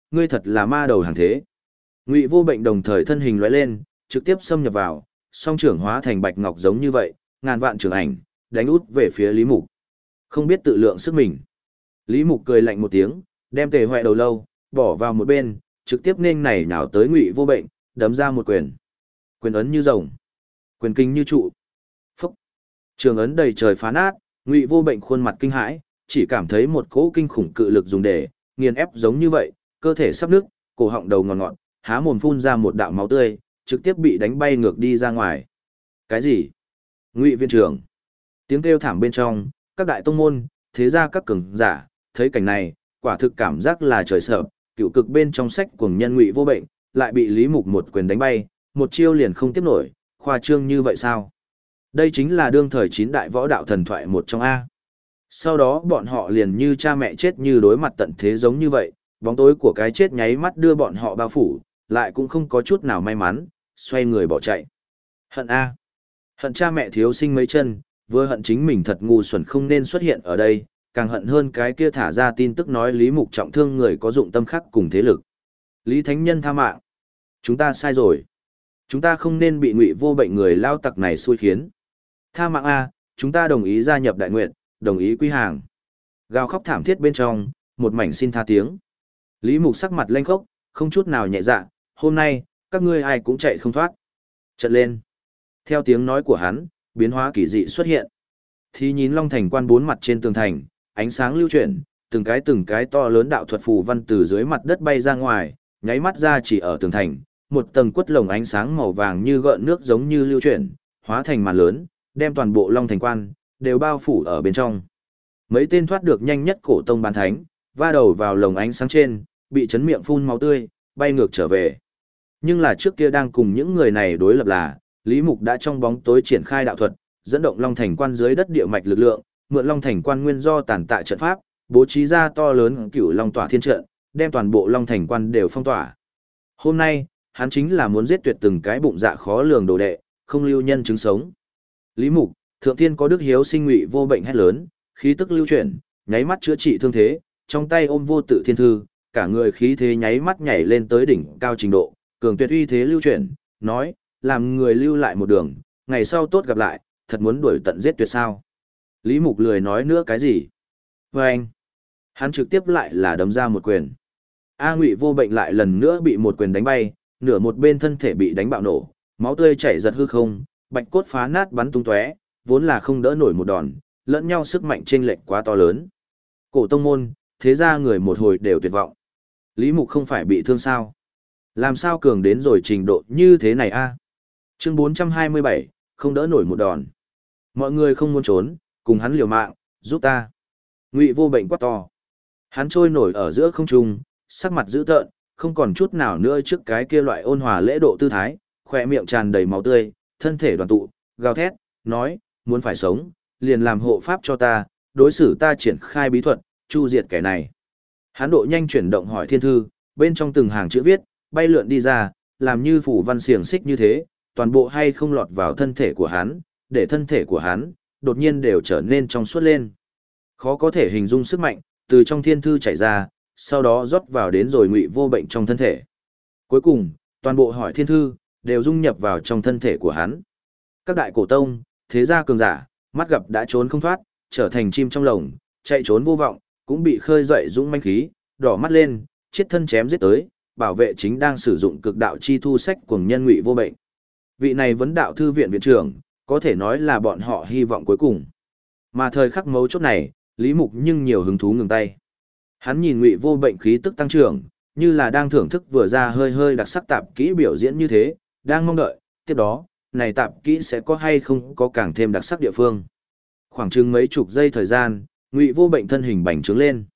ngươi thật là ma đầu hàng thế. Ngụy Vô Bệnh đồng thời thân hình lóe lên, trực tiếp xâm nhập vào, song trưởng hóa thành bạch ngọc giống như vậy, ngàn vạn trường ảnh, đánh út về phía Lý Mục. Không biết tự lượng sức mình. Lý Mục cười lạnh một tiếng, đem Tề Hoè đầu lâu bỏ vào một bên, trực tiếp nên nảy nhào tới Ngụy Vô Bệnh, đấm ra một quyền. Quyền ấn như rồng, quyền kinh như trụ. Phốc. Trường ấn đầy trời phá nát, Ngụy Vô Bệnh khuôn mặt kinh hãi, chỉ cảm thấy một cỗ kinh khủng cự lực dùng để nghiền ép giống như vậy, cơ thể sắp nứt, cổ họng đầu ngọt ngọt, há mồm phun ra một đạo máu tươi, trực tiếp bị đánh bay ngược đi ra ngoài. Cái gì? Ngụy viện trưởng. Tiếng kêu thảm bên trong, các đại tông môn, thế gia các cường giả, thấy cảnh này, quả thực cảm giác là trời sợ, cựu cực bên trong sách cuồng nhân Ngụy Vô Bệnh, lại bị Lý Mục một quyền đánh bay, một chiêu liền không tiếp nổi, khoa trương như vậy sao? Đây chính là đương thời 9 đại võ đạo thần thoại một trong A. Sau đó bọn họ liền như cha mẹ chết như đối mặt tận thế giống như vậy, bóng tối của cái chết nháy mắt đưa bọn họ bao phủ, lại cũng không có chút nào may mắn, xoay người bỏ chạy. Hận A. Hận cha mẹ thiếu sinh mấy chân, vừa hận chính mình thật ngu xuẩn không nên xuất hiện ở đây, càng hận hơn cái kia thả ra tin tức nói Lý Mục trọng thương người có dụng tâm khác cùng thế lực. Lý Thánh Nhân tha mạng. Chúng ta sai rồi. Chúng ta không nên bị Ngụy Vô Bệnh người lao tặc này xui khiến. Tha mạng A, chúng ta đồng ý gia nhập đại nguyện, đồng ý quy hàng. Gào khóc thảm thiết bên trong, một mảnh xin tha tiếng. Lý Mục sắc mặt lênh khốc, không chút nào nhẹ dạ, hôm nay, các ngươi ai cũng chạy không thoát. Trận lên. Theo tiếng nói của hắn, biến hóa kỳ dị xuất hiện. Thì nhìn Long Thành quan 4 mặt trên tường thành, ánh sáng lưu chuyển, từng cái to lớn đạo thuật phù văn từ dưới mặt đất bay ra ngoài, nháy mắt ra chỉ ở tường thành, một tầng quất lồng ánh sáng màu vàng như gợn nước giống như lưu chuyển, hóa thành màn lớn, đem toàn bộ Long Thành quan đều bao phủ ở bên trong. Mấy tên thoát được nhanh nhất cổ tông bán thánh, va đầu vào lồng ánh sáng trên, bị chấn miệng phun máu tươi, bay ngược trở về. Nhưng là trước kia đang cùng những người này đối lập là, Lý Mục đã trong bóng tối triển khai đạo thuật, dẫn động Long Thành quan dưới đất địa mạch lực lượng, mượn Long Thành quan nguyên do tàn tại trận pháp, bố trí ra to lớn Cửu Long tỏa thiên trận, đem toàn bộ Long Thành quan đều phong tỏa. Hôm nay, hắn chính là muốn giết tuyệt từng cái bụng dạ khó lường đồ đệ, không lưu nhân chứng sống. Lý Mục, thượng thiên có đức hiếu sinh Ngụy Vô Bệnh hét lớn, khí tức lưu chuyển, nháy mắt chữa trị thương thế, trong tay ôm vô tự thiên thư, cả người khí thế nháy mắt nhảy lên tới đỉnh cao trình độ, cường tuyệt uy thế lưu chuyển, nói, làm người lưu lại một đường, ngày sau tốt gặp lại, thật muốn đuổi tận giết tuyệt sao. Lý Mục lười nói nữa cái gì. Và anh, hắn trực tiếp lại là đấm ra một quyền. Ngụy Vô Bệnh lại lần nữa bị một quyền đánh bay, nửa một bên thân thể bị đánh bạo nổ, máu tươi chảy giật hư không, bạch cốt phá nát bắn tung tóe, vốn là không đỡ nổi một đòn, lẫn nhau sức mạnh chênh lệch quá to lớn. Cổ tông môn, thế ra người một hồi đều tuyệt vọng. Lý Mục không phải bị thương sao? Làm sao cường đến rồi trình độ như thế này a? Chương 427, không đỡ nổi một đòn. Mọi người không muốn trốn, cùng hắn liều mạng, giúp ta. Ngụy Vô Bệnh quát to. Hắn trôi nổi ở giữa không trung, sắc mặt dữ tợn, không còn chút nào nữa trước cái kia loại ôn hòa lễ độ tư thái, khỏe miệng tràn đầy máu tươi, thân thể đoàn tụ, gào thét, nói, muốn phải sống, liền làm hộ pháp cho ta, đối xử ta triển khai bí thuật, chu diệt kẻ này. Hắn độ nhanh chuyển động hỏi thiên thư, bên trong từng hàng chữ viết, bay lượn đi ra, làm như phủ văn xiềng xích như thế, toàn bộ hay không lọt vào thân thể của hắn, để thân thể của hắn, đột nhiên đều trở nên trong suốt lên. Khó có thể hình dung sức mạnh, từ trong thiên thư chảy ra, sau đó rót vào đến rồi Ngụy Vô Bệnh trong thân thể. Cuối cùng, toàn bộ hỏi thiên thư, đều dung nhập vào trong thân thể của hắn. Các đại cổ tông, thế gia cường giả, mắt gặp đã trốn không thoát, trở thành chim trong lồng, chạy trốn vô vọng, cũng bị khơi dậy dũng manh khí, đỏ mắt lên, chết thân chém giết tới, bảo vệ chính đang sử dụng cực đạo chi thu sách cuồng nhân Ngụy Vô Bệnh. Vị này vấn đạo thư viện viện trưởng, có thể nói là bọn họ hy vọng cuối cùng. Mà thời khắc mấu chốt này, Lý Mục nhưng nhiều hứng thú ngừng tay. Hắn nhìn Ngụy Vô Bệnh khí tức tăng trưởng, như là đang thưởng thức vừa ra hơi hơi đặc sắc tạp kỹ biểu diễn như thế, đang mong đợi, tiếp đó, này tạp kỹ sẽ có hay không có càng thêm đặc sắc địa phương. Khoảng chừng mấy chục giây thời gian, Ngụy Vô Bệnh thân hình bành trướng lên.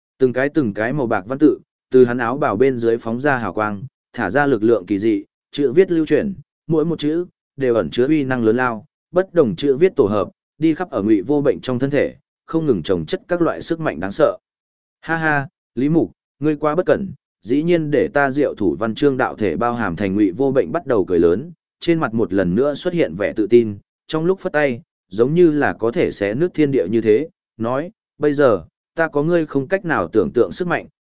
Từng cái màu bạc văn tự, từ hắn áo bào bên dưới phóng ra hào quang, thả ra lực lượng kỳ dị, chữ viết lưu chuyển, mỗi một chữ đều ẩn chứa uy năng lớn lao, bất đồng chữ viết tổ hợp, đi khắp ở Ngụy Vô Bệnh trong thân thể, không ngừng chồng chất các loại sức mạnh đáng sợ. Ha ha, Lý Mục, ngươi quá bất cẩn, dĩ nhiên để ta diệu thủ văn chương đạo thể bao hàm thành Ngụy Vô Bệnh bắt đầu cười lớn, trên mặt một lần nữa xuất hiện vẻ tự tin, trong lúc phất tay, giống như là có thể xé nước thiên địa như thế, nói, bây giờ, ta có ngươi không cách nào tưởng tượng sức mạnh,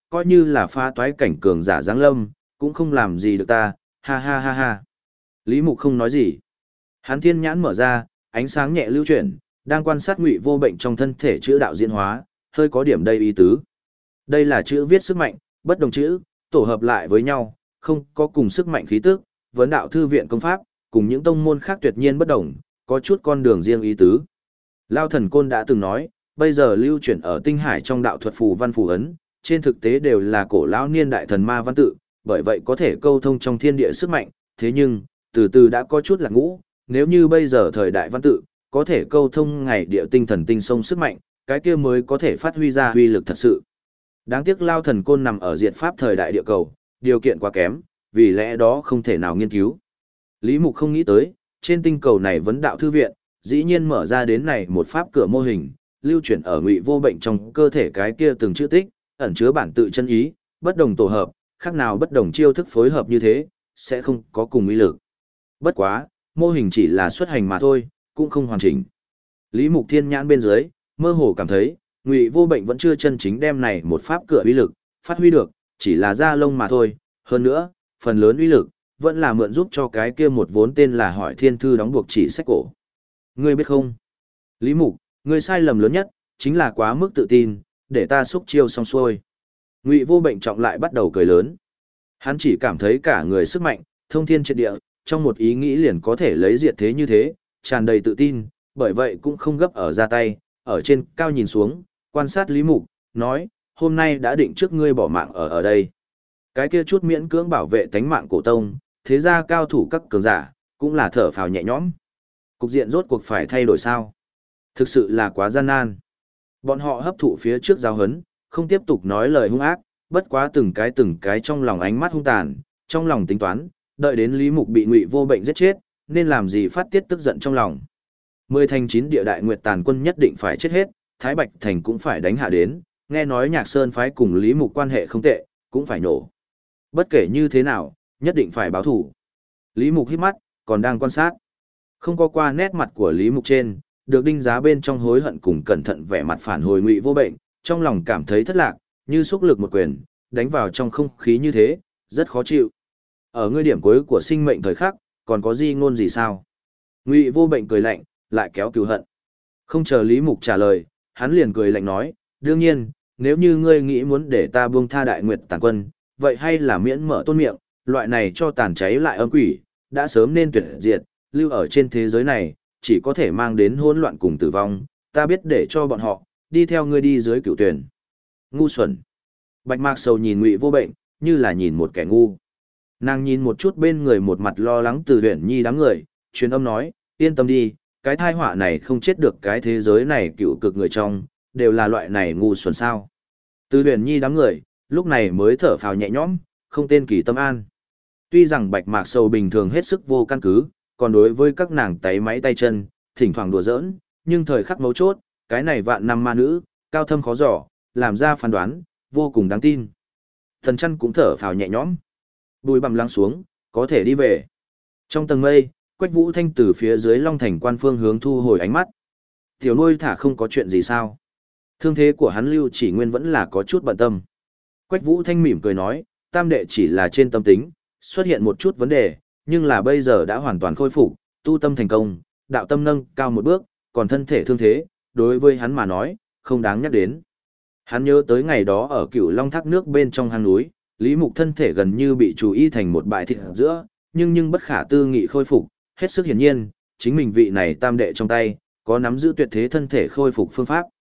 coi như là phá toái cảnh cường giả giáng lâm, cũng không làm gì được ta, ha ha ha ha. Lý Mục không nói gì. Hắn thiên nhãn mở ra, ánh sáng nhẹ lưu chuyển, đang quan sát Ngụy Vô Bệnh trong thân thể chữ đạo diễn hóa, hơi có điểm đây ý tứ. Đây là chữ viết sức mạnh, bất đồng chữ, tổ hợp lại với nhau, không có cùng sức mạnh khí tức, vấn đạo thư viện công pháp, cùng những tông môn khác tuyệt nhiên bất đồng, có chút con đường riêng ý tứ. Lao Thần Côn đã từng nói, bây giờ lưu chuyển ở tinh hải trong đạo thuật phù văn phù ấn, trên thực tế đều là cổ lão niên đại thần ma văn tự, bởi vậy có thể câu thông trong thiên địa sức mạnh, thế nhưng, từ từ đã có chút lạc ngũ, nếu như bây giờ thời đại văn tự, có thể câu thông ngày địa tinh thần tinh sông sức mạnh, cái kia mới có thể phát huy ra huy lực thật sự. Đáng tiếc Lao Thần Côn nằm ở diệt pháp thời đại địa cầu, điều kiện quá kém, vì lẽ đó không thể nào nghiên cứu. Lý Mục không nghĩ tới, trên tinh cầu này vấn đạo thư viện, dĩ nhiên mở ra đến này một pháp cửa mô hình, lưu chuyển ở Ngụy Vô Bệnh trong cơ thể cái kia từng chữ tích, ẩn chứa bản tự chân ý, bất đồng tổ hợp, khác nào bất đồng chiêu thức phối hợp như thế, sẽ không có cùng ý lực. Bất quá, mô hình chỉ là xuất hành mà thôi, cũng không hoàn chỉnh. Lý Mục thiên nhãn bên dưới, mơ hồ cảm thấy, Ngụy Vô Bệnh vẫn chưa chân chính đem này một pháp cửa uy lực phát huy được, chỉ là da lông mà thôi, hơn nữa, phần lớn uy lực vẫn là mượn giúp cho cái kia một vốn tên là Hỏi Thiên Thư đóng buộc chỉ sách cổ. Ngươi biết không? Lý Mục, ngươi sai lầm lớn nhất chính là quá mức tự tin, để ta xúc chiêu xong xuôi. Ngụy Vô Bệnh trọng lại bắt đầu cười lớn. Hắn chỉ cảm thấy cả người sức mạnh, thông thiên triệt địa, trong một ý nghĩ liền có thể lấy diệt thế như thế, tràn đầy tự tin, bởi vậy cũng không gấp ở ra tay, ở trên cao nhìn xuống, quan sát Lý Mục, nói, hôm nay đã định trước ngươi bỏ mạng ở đây. Cái kia chút miễn cưỡng bảo vệ tánh mạng cổ tông, thế ra cao thủ các cường giả, cũng là thở phào nhẹ nhõm. Cục diện rốt cuộc phải thay đổi sao? Thực sự là quá gian nan. Bọn họ hấp thụ phía trước giáo hấn, không tiếp tục nói lời hung ác, bất quá từng cái trong lòng ánh mắt hung tàn, trong lòng tính toán, đợi đến Lý Mục bị Ngụy Vô Bệnh giết chết, nên làm gì phát tiết tức giận trong lòng. 10 thành 9 địa đại nguyệt tàn quân nhất định phải chết hết, Thái Bạch thành cũng phải đánh hạ đến, nghe nói Nhạc Sơn phái cùng Lý Mục quan hệ không tệ, cũng phải nổ. Bất kể như thế nào, nhất định phải báo thủ. Lý Mục hít mắt, còn đang quan sát. Không có qua nét mặt của Lý Mục trên, được đinh giá bên trong hối hận cùng cẩn thận vẻ mặt phản hồi Ngụy Vô Bệnh, trong lòng cảm thấy thất lạc, như xúc lực một quyền, đánh vào trong không khí như thế, rất khó chịu. Ở ngươi điểm cuối của sinh mệnh thời khắc, còn có gì ngôn gì sao? Ngụy Vô Bệnh cười lạnh, lại kéo cừu hận. Không chờ Lý Mục trả lời, hắn liền cười lạnh nói, đương nhiên, nếu như ngươi nghĩ muốn để ta buông tha đại nguyệt tàn quân, vậy hay là miễn mở tôn miệng, loại này cho tàn cháy lại âm quỷ, đã sớm nên tuyệt diệt, lưu ở trên thế giới này, chỉ có thể mang đến hỗn loạn cùng tử vong, ta biết để cho bọn họ, đi theo ngươi đi dưới cựu tuyển. Ngu xuẩn. Bạch Mạc Sầu nhìn Ngụy Vô Bệnh, như là nhìn một kẻ ngu. Nàng nhìn một chút bên người một mặt lo lắng Từ Huyền Nhi đám người, truyền âm nói, yên tâm đi, cái thai họa này không chết được cái thế giới này cựu cực người trong, đều là loại này ngu xuẩn sao. Từ Huyền Nhi đám người, lúc này mới thở phào nhẹ nhõm, không tên kỳ tâm an. Tuy rằng Bạch Mạc Sầu bình thường hết sức vô căn cứ, còn đối với các nàng tay máy tay chân, thỉnh thoảng đùa giỡn, nhưng thời khắc mấu chốt, cái này vạn năm ma nữ, cao thâm khó dò, làm ra phán đoán, vô cùng đáng tin. Thần Chân cũng thở phào nhẹ nhõm. Bùi bằm lắng xuống, có thể đi về. Trong tầng mây, Quách Vũ Thanh từ phía dưới Long Thành quan phương hướng thu hồi ánh mắt. Tiểu nuôi thả không có chuyện gì sao? Thương thế của hắn Lưu Chỉ Nguyên vẫn là có chút bận tâm. Quách Vũ Thanh mỉm cười nói, tam đệ chỉ là trên tâm tính, xuất hiện một chút vấn đề, nhưng là bây giờ đã hoàn toàn khôi phục, tu tâm thành công, đạo tâm nâng cao một bước, còn thân thể thương thế, đối với hắn mà nói, không đáng nhắc đến. Hắn nhớ tới ngày đó ở Cửu Long thác nước bên trong hang núi, Lý Mục thân thể gần như bị chú y thành một bãi thịt giữa, nhưng bất khả tư nghị khôi phục, hết sức hiển nhiên, chính mình vị này tam đệ trong tay, có nắm giữ tuyệt thế thân thể khôi phục phương pháp.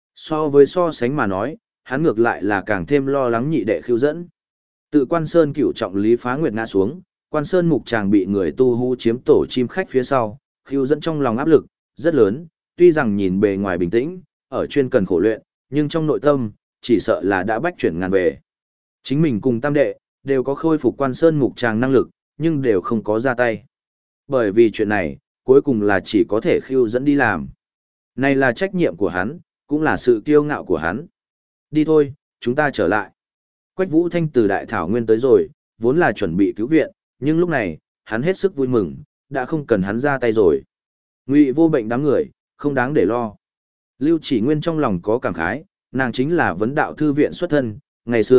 So sánh mà nói, hắn ngược lại là càng thêm lo lắng nhị đệ khiêu dẫn. Tự Quan Sơn Cửu trọng Lý Phá Nguyệt ngã xuống, Quan Sơn Mục chàng bị người tu hú chiếm tổ chim khách phía sau, khiêu dẫn trong lòng áp lực rất lớn, tuy rằng nhìn bề ngoài bình tĩnh, ở chuyên cần khổ luyện, nhưng trong nội tâm, chỉ sợ là đã bách chuyển ngàn về. Chính mình cùng tam đệ, đều có khôi phục Quan Sơn Mục chàng năng lực, nhưng đều không có ra tay. Bởi vì chuyện này, cuối cùng là chỉ có thể khiêu dẫn đi làm. Này là trách nhiệm của hắn, cũng là sự kiêu ngạo của hắn. Đi thôi, chúng ta trở lại. Quách Vũ Thanh từ Đại Thảo Nguyên tới rồi, vốn là chuẩn bị cứu viện, nhưng lúc này, hắn hết sức vui mừng, đã không cần hắn ra tay rồi. Ngụy Vô Bệnh đám người, không đáng để lo. Lưu Chỉ Nguyên trong lòng có cảm khái, nàng chính là vấn đạo thư viện xuất thân, ngày xưa,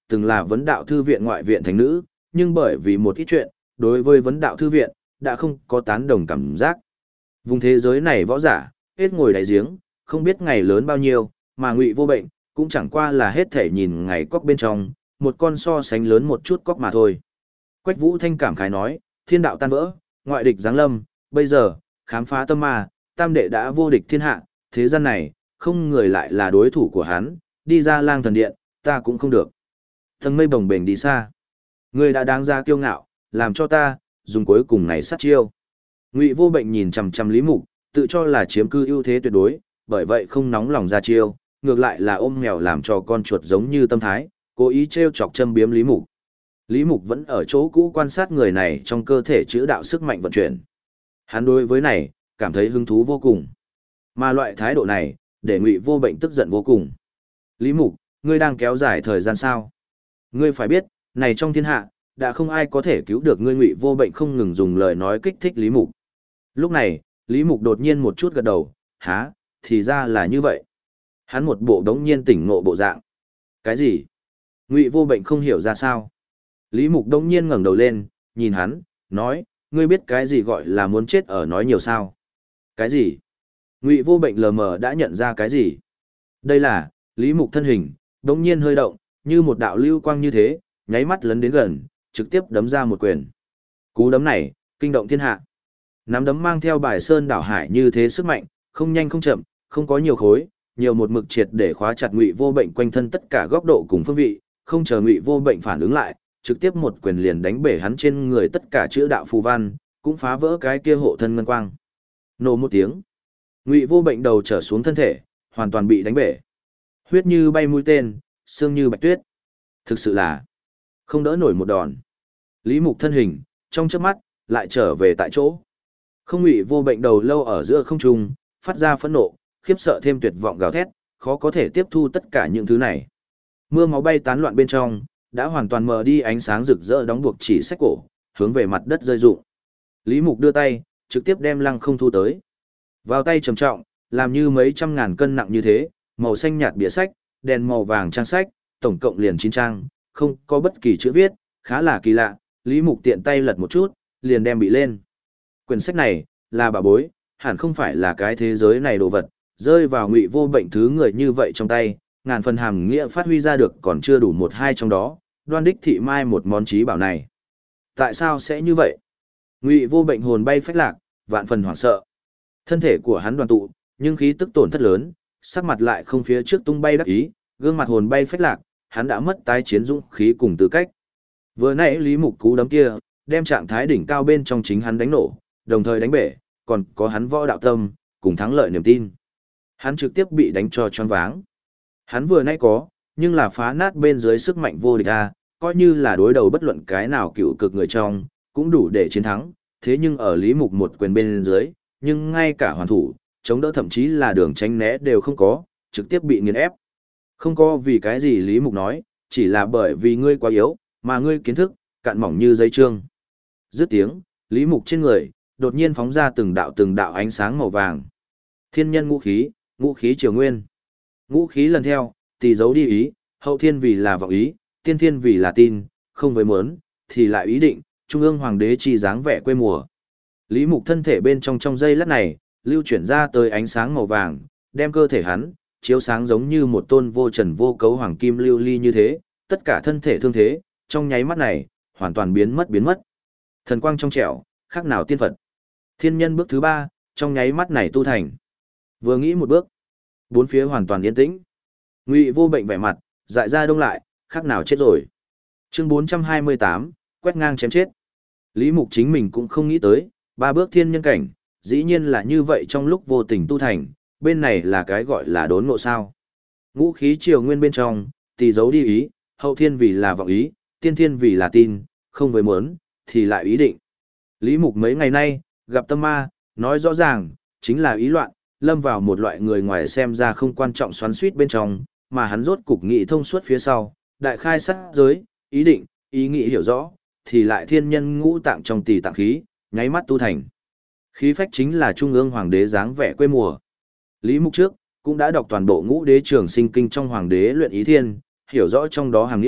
từng là vấn đạo thư viện ngoại viện thánh nữ, nhưng bởi vì một ít chuyện, đối với vấn đạo thư viện, đã không có tán đồng cảm giác. Vùng thế giới này võ giả, hết ngồi đáy giếng, không biết ngày lớn bao nhiêu, mà Ngụy Vô Bệnh, cũng chẳng qua là hết thể nhìn ngày cóc bên trong, một con so sánh lớn một chút cóc mà thôi. Quách Vũ Thanh cảm khái nói, thiên đạo tan vỡ, ngoại địch giáng lâm, bây giờ, khám phá tâm ma, tam đệ đã vô địch thiên hạ, thế gian này, không người lại là đối thủ của hắn, đi ra lang thần điện, ta cũng không được. Tầng mây bồng bềnh đi xa. Ngươi đã đáng ra kiêu ngạo, làm cho ta, dùng cuối cùng này sát chiêu. Ngụy Vô Bệnh nhìn chằm chằm Lý Mục, tự cho là chiếm cư ưu thế tuyệt đối, bởi vậy không nóng lòng ra chiêu, ngược lại là ôm mèo làm cho con chuột giống như tâm thái, cố ý trêu chọc châm biếm Lý Mục. Lý Mục vẫn ở chỗ cũ quan sát người này trong cơ thể chữ đạo sức mạnh vận chuyển. Hắn đối với này, cảm thấy hứng thú vô cùng. Mà loại thái độ này, để Ngụy Vô Bệnh tức giận vô cùng. Lý Mục, ngươi đang kéo dài thời gian sao? Ngươi phải biết, này trong thiên hạ, đã không ai có thể cứu được ngươi. Ngụy Vô Bệnh không ngừng dùng lời nói kích thích Lý Mục. Lúc này, Lý Mục đột nhiên một chút gật đầu, há, thì ra là như vậy. Hắn một bộ đống nhiên tỉnh ngộ bộ dạng. Cái gì? Ngụy Vô Bệnh không hiểu ra sao. Lý Mục đống nhiên ngẩng đầu lên, nhìn hắn, nói, ngươi biết cái gì gọi là muốn chết ở nói nhiều sao? Cái gì? Ngụy Vô Bệnh lờ mờ đã nhận ra cái gì? Đây là, Lý Mục thân hình, đống nhiên hơi động, như một đạo lưu quang như thế, nháy mắt lấn đến gần, trực tiếp đấm ra một quyền. Cú đấm này, kinh động thiên hạ. Nắm đấm mang theo bài sơn đảo hải như thế sức mạnh, không nhanh không chậm, không có nhiều khối, nhiều một mực triệt để khóa chặt Ngụy Vô Bệnh quanh thân tất cả góc độ cùng phương vị, không chờ Ngụy Vô Bệnh phản ứng lại, trực tiếp một quyền liền đánh bể hắn trên người tất cả chữ đạo phù văn, cũng phá vỡ cái kia hộ thân ngân quang. Nổ một tiếng, Ngụy Vô Bệnh đầu trở xuống thân thể, hoàn toàn bị đánh bể. Huyết như bay mũi tên, xương như bạch tuyết. Thực sự là không đỡ nổi một đòn. Lý Mục thân hình, trong chớp mắt, lại trở về tại chỗ. Không. Ngụy Vô Bệnh đầu lâu ở giữa không trung, phát ra phẫn nộ, khiếp sợ thêm tuyệt vọng gào thét, khó có thể tiếp thu tất cả những thứ này. Mưa máu bay tán loạn bên trong, đã hoàn toàn mờ đi ánh sáng rực rỡ đóng buộc chỉ sách cổ, hướng về mặt đất rơi rụng. Lý Mục đưa tay, trực tiếp đem lăng không thu tới. Vào tay trầm trọng, làm như mấy trăm ngàn cân nặng như thế, màu xanh nhạt bìa sách, đèn màu vàng trang sách, tổng cộng liền 9 trang, không có bất kỳ chữ viết, khá là kỳ lạ. Lý Mục tiện tay lật một chút, liền đem bị lên. Quyển sách này, là bảo bối, hẳn không phải là cái thế giới này đồ vật, rơi vào Ngụy Vô Bệnh thứ người như vậy trong tay, ngàn phần hàm nghĩa phát huy ra được còn chưa đủ một hai trong đó, đoan đích thị mai một món trí bảo này. Tại sao sẽ như vậy? Ngụy Vô Bệnh hồn bay phách lạc, vạn phần hoảng sợ. Thân thể của hắn đoàn tụ, nhưng khí tức tổn thất lớn, sắc mặt lại không phía trước tung bay đắc ý, gương mặt hồn bay phách lạc, hắn đã mất tái chiến dũng khí cùng tư cách. Vừa nãy Lý Mục cú đấm kia, đem trạng thái đỉnh cao bên trong chính hắn đánh nổ, đồng thời đánh bể, còn có hắn võ đạo tâm, cùng thắng lợi niềm tin. Hắn trực tiếp bị đánh cho choáng váng. Hắn vừa nãy có, nhưng là phá nát bên dưới sức mạnh vô địch a, coi như là đối đầu bất luận cái nào cựu cực người trong, cũng đủ để chiến thắng, thế nhưng ở Lý Mục một quyền bên dưới, nhưng ngay cả hoàn thủ, chống đỡ thậm chí là đường tránh né đều không có, trực tiếp bị nghiền ép. Không có vì cái gì Lý Mục nói, chỉ là bởi vì ngươi quá yếu, mà ngươi kiến thức, cạn mỏng như giấy trương. Dứt tiếng, Lý Mục trên người, đột nhiên phóng ra từng đạo ánh sáng màu vàng. Thiên nhân ngũ khí triều nguyên. Ngũ khí lần theo, tỳ dấu đi ý, hậu thiên vì là vọng ý, tiên thiên vì là tin, không với muốn, thì lại ý định, trung ương hoàng đế chi dáng vẻ quê mùa. Lý Mục thân thể bên trong giây lát này, lưu chuyển ra tới ánh sáng màu vàng, đem cơ thể hắn, chiếu sáng giống như một tôn vô trần vô cấu hoàng kim lưu ly như thế, tất cả thân thể thương thế, trong nháy mắt này, hoàn toàn biến mất. Thần quang trong trẻo, khác nào tiên Phật. Thiên nhân bước thứ 3, trong nháy mắt này tu thành. Vừa nghĩ một bước, bốn phía hoàn toàn yên tĩnh. Ngụy Vô Bệnh vẻ mặt, dại ra đông lại, khác nào chết rồi. Chương 428, quét ngang chém chết. Lý Mục chính mình cũng không nghĩ tới, 3 bước thiên nhân cảnh, dĩ nhiên là như vậy trong lúc vô tình tu thành, bên này là cái gọi là đốn ngộ sao. Ngũ khí triều nguyên bên trong, tỳ dấu đi ý, hậu thiên vì là vọng ý, tiên thiên vì là tin, không với muốn, thì lại ý định. Lý Mục mấy ngày nay, gặp tâm ma, nói rõ ràng, chính là ý loạn, lâm vào một loại người ngoài xem ra không quan trọng xoắn suýt bên trong, mà hắn rốt cục nghị thông suốt phía sau, đại khai sát giới, ý định, ý nghĩ hiểu rõ, thì lại thiên nhân ngũ tạng trong tỳ tạng khí, nháy mắt tu thành. Khí phách chính là trung ương hoàng đế dáng vẻ quê mùa. Lý Mục trước, cũng đã đọc toàn bộ Ngũ Đế Trường Sinh Kinh trong Hoàng đế luyện ý thiên, hiểu rõ trong đó hàng nghĩa,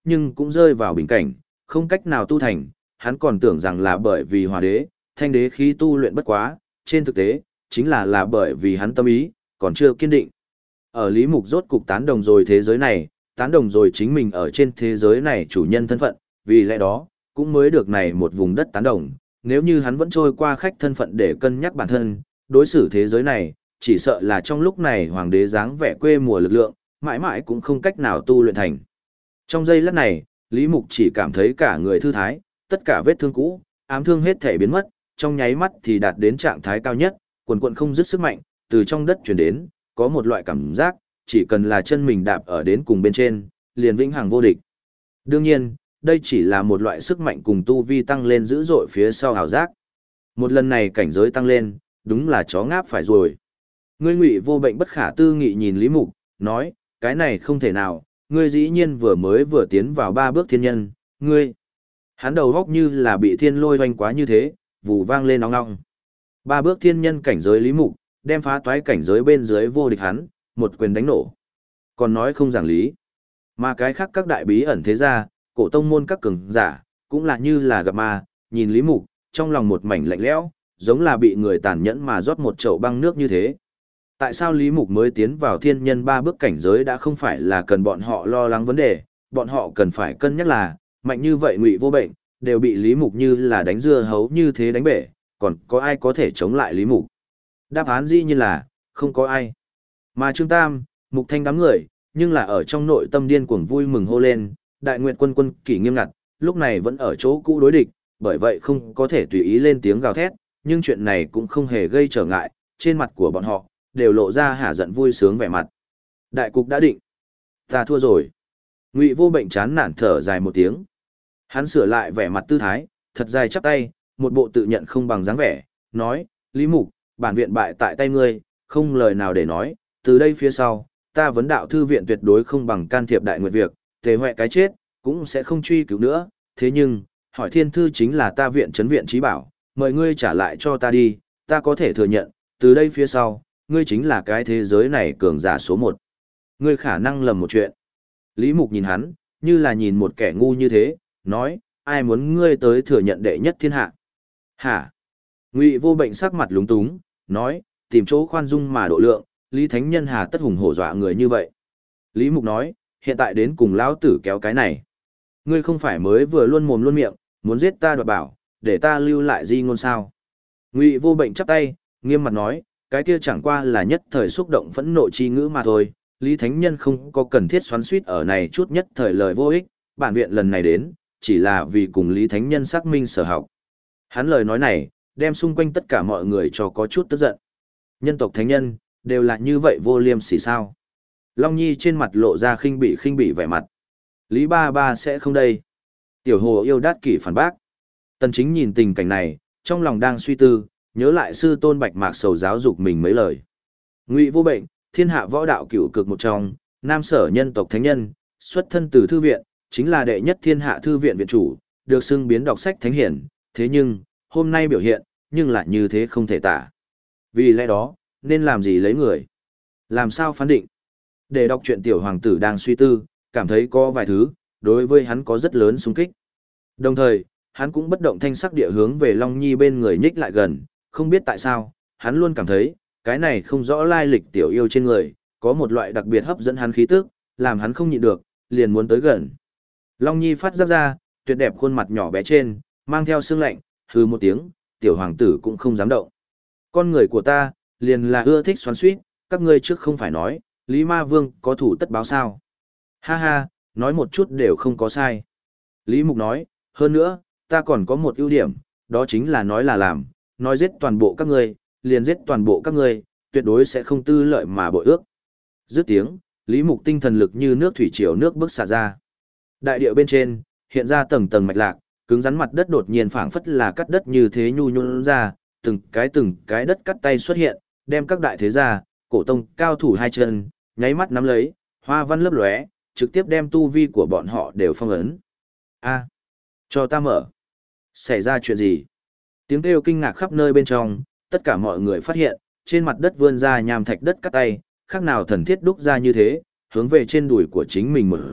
nhưng cũng rơi vào bình cảnh, không cách nào tu thành, hắn còn tưởng rằng là bởi vì hòa đế, thanh đế khí tu luyện bất quá, trên thực tế, chính là bởi vì hắn tâm ý, còn chưa kiên định. Ở Lý Mục rốt cục tán đồng rồi thế giới này, tán đồng rồi chính mình ở trên thế giới này chủ nhân thân phận, vì lẽ đó, cũng mới được này một vùng đất tán đồng. Nếu như hắn vẫn trôi qua khách thân phận để cân nhắc bản thân, đối xử thế giới này, chỉ sợ là trong lúc này hoàng đế dáng vẻ quê mùa lực lượng, mãi mãi cũng không cách nào tu luyện thành. Trong giây lát này, Lý Mục chỉ cảm thấy cả người thư thái, tất cả vết thương cũ, ám thương hết thể biến mất, trong nháy mắt thì đạt đến trạng thái cao nhất, quần quần không dứt sức mạnh, từ trong đất truyền đến, có một loại cảm giác, chỉ cần là chân mình đạp ở đến cùng bên trên, liền vĩnh hằng vô địch. Đương nhiên, đây chỉ là một loại sức mạnh cùng tu vi tăng lên dữ dội phía sau hào giác. Một lần này cảnh giới tăng lên, đúng là chó ngáp phải rồi. Ngươi Ngụy Vô Bệnh bất khả tư nghị nhìn Lý Mục, nói, cái này không thể nào, ngươi dĩ nhiên vừa tiến vào 3 bước thiên nhân, ngươi. Hắn đầu góc như là bị thiên lôi hoành quá như thế, vù vang lên nóng nóng. 3 bước thiên nhân cảnh giới Lý Mục, đem phá toái cảnh giới bên dưới vô địch hắn, một quyền đánh nổ. Còn nói không giảng lý. Mà cái khác các đại bí ẩn thế gia, cổ tông môn các cường giả, cũng là như là gặp ma, nhìn Lý Mục, trong lòng một mảnh lạnh lẽo, giống là bị người tàn nhẫn mà rót một chậu băng nước như thế. Tại sao Lý Mục mới tiến vào thiên nhân 3 bước cảnh giới đã không phải là cần bọn họ lo lắng vấn đề, bọn họ cần phải cân nhắc là, mạnh như vậy Ngụy Vô Bệnh, đều bị Lý Mục như là đánh dưa hấu như thế đánh bể, còn có ai có thể chống lại Lý Mục? Đáp án dĩ nhiên là, không có ai. Mà Trương Tam, Mục Thanh đám người, nhưng là ở trong nội tâm điên cuồng vui mừng hô lên, Đại Nguyệt quân quân kỷ nghiêm ngặt, lúc này vẫn ở chỗ cũ đối địch, bởi vậy không có thể tùy ý lên tiếng gào thét, nhưng chuyện này cũng không hề gây trở ngại, trên mặt của bọn họ, đều lộ ra hả giận vui sướng vẻ mặt. Đại cục đã định. Ta thua rồi. Ngụy Vô Bệnh chán nản thở dài một tiếng. Hắn sửa lại vẻ mặt tư thái, thật dài chắp tay, một bộ tự nhận không bằng dáng vẻ, nói, Lý Mục, bản viện bại tại tay ngươi, không lời nào để nói, từ đây phía sau, ta vấn đạo thư viện tuyệt đối không bằng can thiệp Đại Nguyệt việc, tề hoẹ cái chết, cũng sẽ không truy cứu nữa, thế nhưng, hỏi thiên thư chính là ta viện trấn viện trí bảo, mời ngươi trả lại cho ta đi, ta có thể thừa nhận, từ đây phía sau, ngươi chính là cái thế giới này cường giả số 1. Ngươi khả năng lầm một chuyện. Lý Mục nhìn hắn, như là nhìn một kẻ ngu như thế, nói, ai muốn ngươi tới thừa nhận đệ nhất thiên hạ. Hả? Ngụy Vô Bệnh sắc mặt lúng túng, nói, tìm chỗ khoan dung mà độ lượng, Lý Thánh Nhân hà tất hùng hổ dọa người như vậy. Lý Mục nói, hiện tại đến cùng lão tử kéo cái này. Ngươi không phải mới vừa luôn mồm luôn miệng, muốn giết ta đoạt bảo, để ta lưu lại di ngôn sao. Ngụy Vô Bệnh chắp tay, nghiêm mặt nói, cái kia chẳng qua là nhất thời xúc động phẫn nộ chi ngữ mà thôi, Lý Thánh Nhân không có cần thiết xoắn xuýt ở này chút nhất thời lời vô ích, bản viện lần này đến, chỉ là vì cùng Lý Thánh Nhân xác minh sở học. Hắn lời nói này, đem xung quanh tất cả mọi người cho có chút tức giận. Nhân tộc thánh nhân, đều là như vậy vô liêm sỉ sao. Long Nhi trên mặt lộ ra khinh bỉ vẻ mặt. Lý Ba Ba sẽ không đây. Tiểu Hồ yêu đát kỷ phản bác. Tần Chính nhìn tình cảnh này, trong lòng đang suy tư, nhớ lại sư tôn Bạch Mạc Sầu giáo dục mình mấy lời. Ngụy Vô Bệnh, thiên hạ võ đạo cửu cực một trong, nam sở nhân tộc thánh nhân, xuất thân từ thư viện, chính là đệ nhất thiên hạ thư viện viện chủ, được xưng biến đọc sách thánh hiển, thế nhưng, hôm nay biểu hiện, nhưng lại như thế không thể tả. Vì lẽ đó, nên làm gì lấy người? Làm sao phán định? Để đọc truyện tiểu hoàng tử đang suy tư, cảm thấy có vài thứ, đối với hắn có rất lớn xung kích. Đồng thời, hắn cũng bất động thanh sắc địa hướng về Long Nhi bên người nhích lại gần, không biết tại sao, hắn luôn cảm thấy, cái này không rõ lai lịch tiểu yêu trên người, có một loại đặc biệt hấp dẫn hắn khí tức, làm hắn không nhịn được, liền muốn tới gần. Long Nhi phát giác ra, tuyệt đẹp khuôn mặt nhỏ bé trên, mang theo sương lạnh, hừ một tiếng, tiểu hoàng tử cũng không dám động. Con người của ta, liền là ưa thích xoắn xuýt, các ngươi trước không phải nói, Lý Ma Vương có thủ tất báo sao. Ha ha, nói một chút đều không có sai. Lý Mục nói, hơn nữa, ta còn có một ưu điểm, đó chính là nói là làm, nói giết toàn bộ các ngươi, liền giết toàn bộ các ngươi, tuyệt đối sẽ không tư lợi mà bội ước. Dứt tiếng, Lý Mục tinh thần lực như nước thủy triều nước bước xả ra. Đại địa bên trên, hiện ra tầng tầng mạch lạc, cứng rắn mặt đất đột nhiên phảng phất là cắt đất như thế nhu nhũn ra, từng cái đất cắt tay xuất hiện, đem các đại thế gia, cổ tông cao thủ hai chân, nháy mắt nắm lấy, hoa văn lấp lóe, trực tiếp đem tu vi của bọn họ đều phong ấn. A, cho ta mở. Xảy ra chuyện gì? Tiếng kêu kinh ngạc khắp nơi bên trong, tất cả mọi người phát hiện, trên mặt đất vươn ra nham thạch đất cắt tay, khác nào thần thiết đúc ra như thế, hướng về trên đùi của chính mình mở dựng,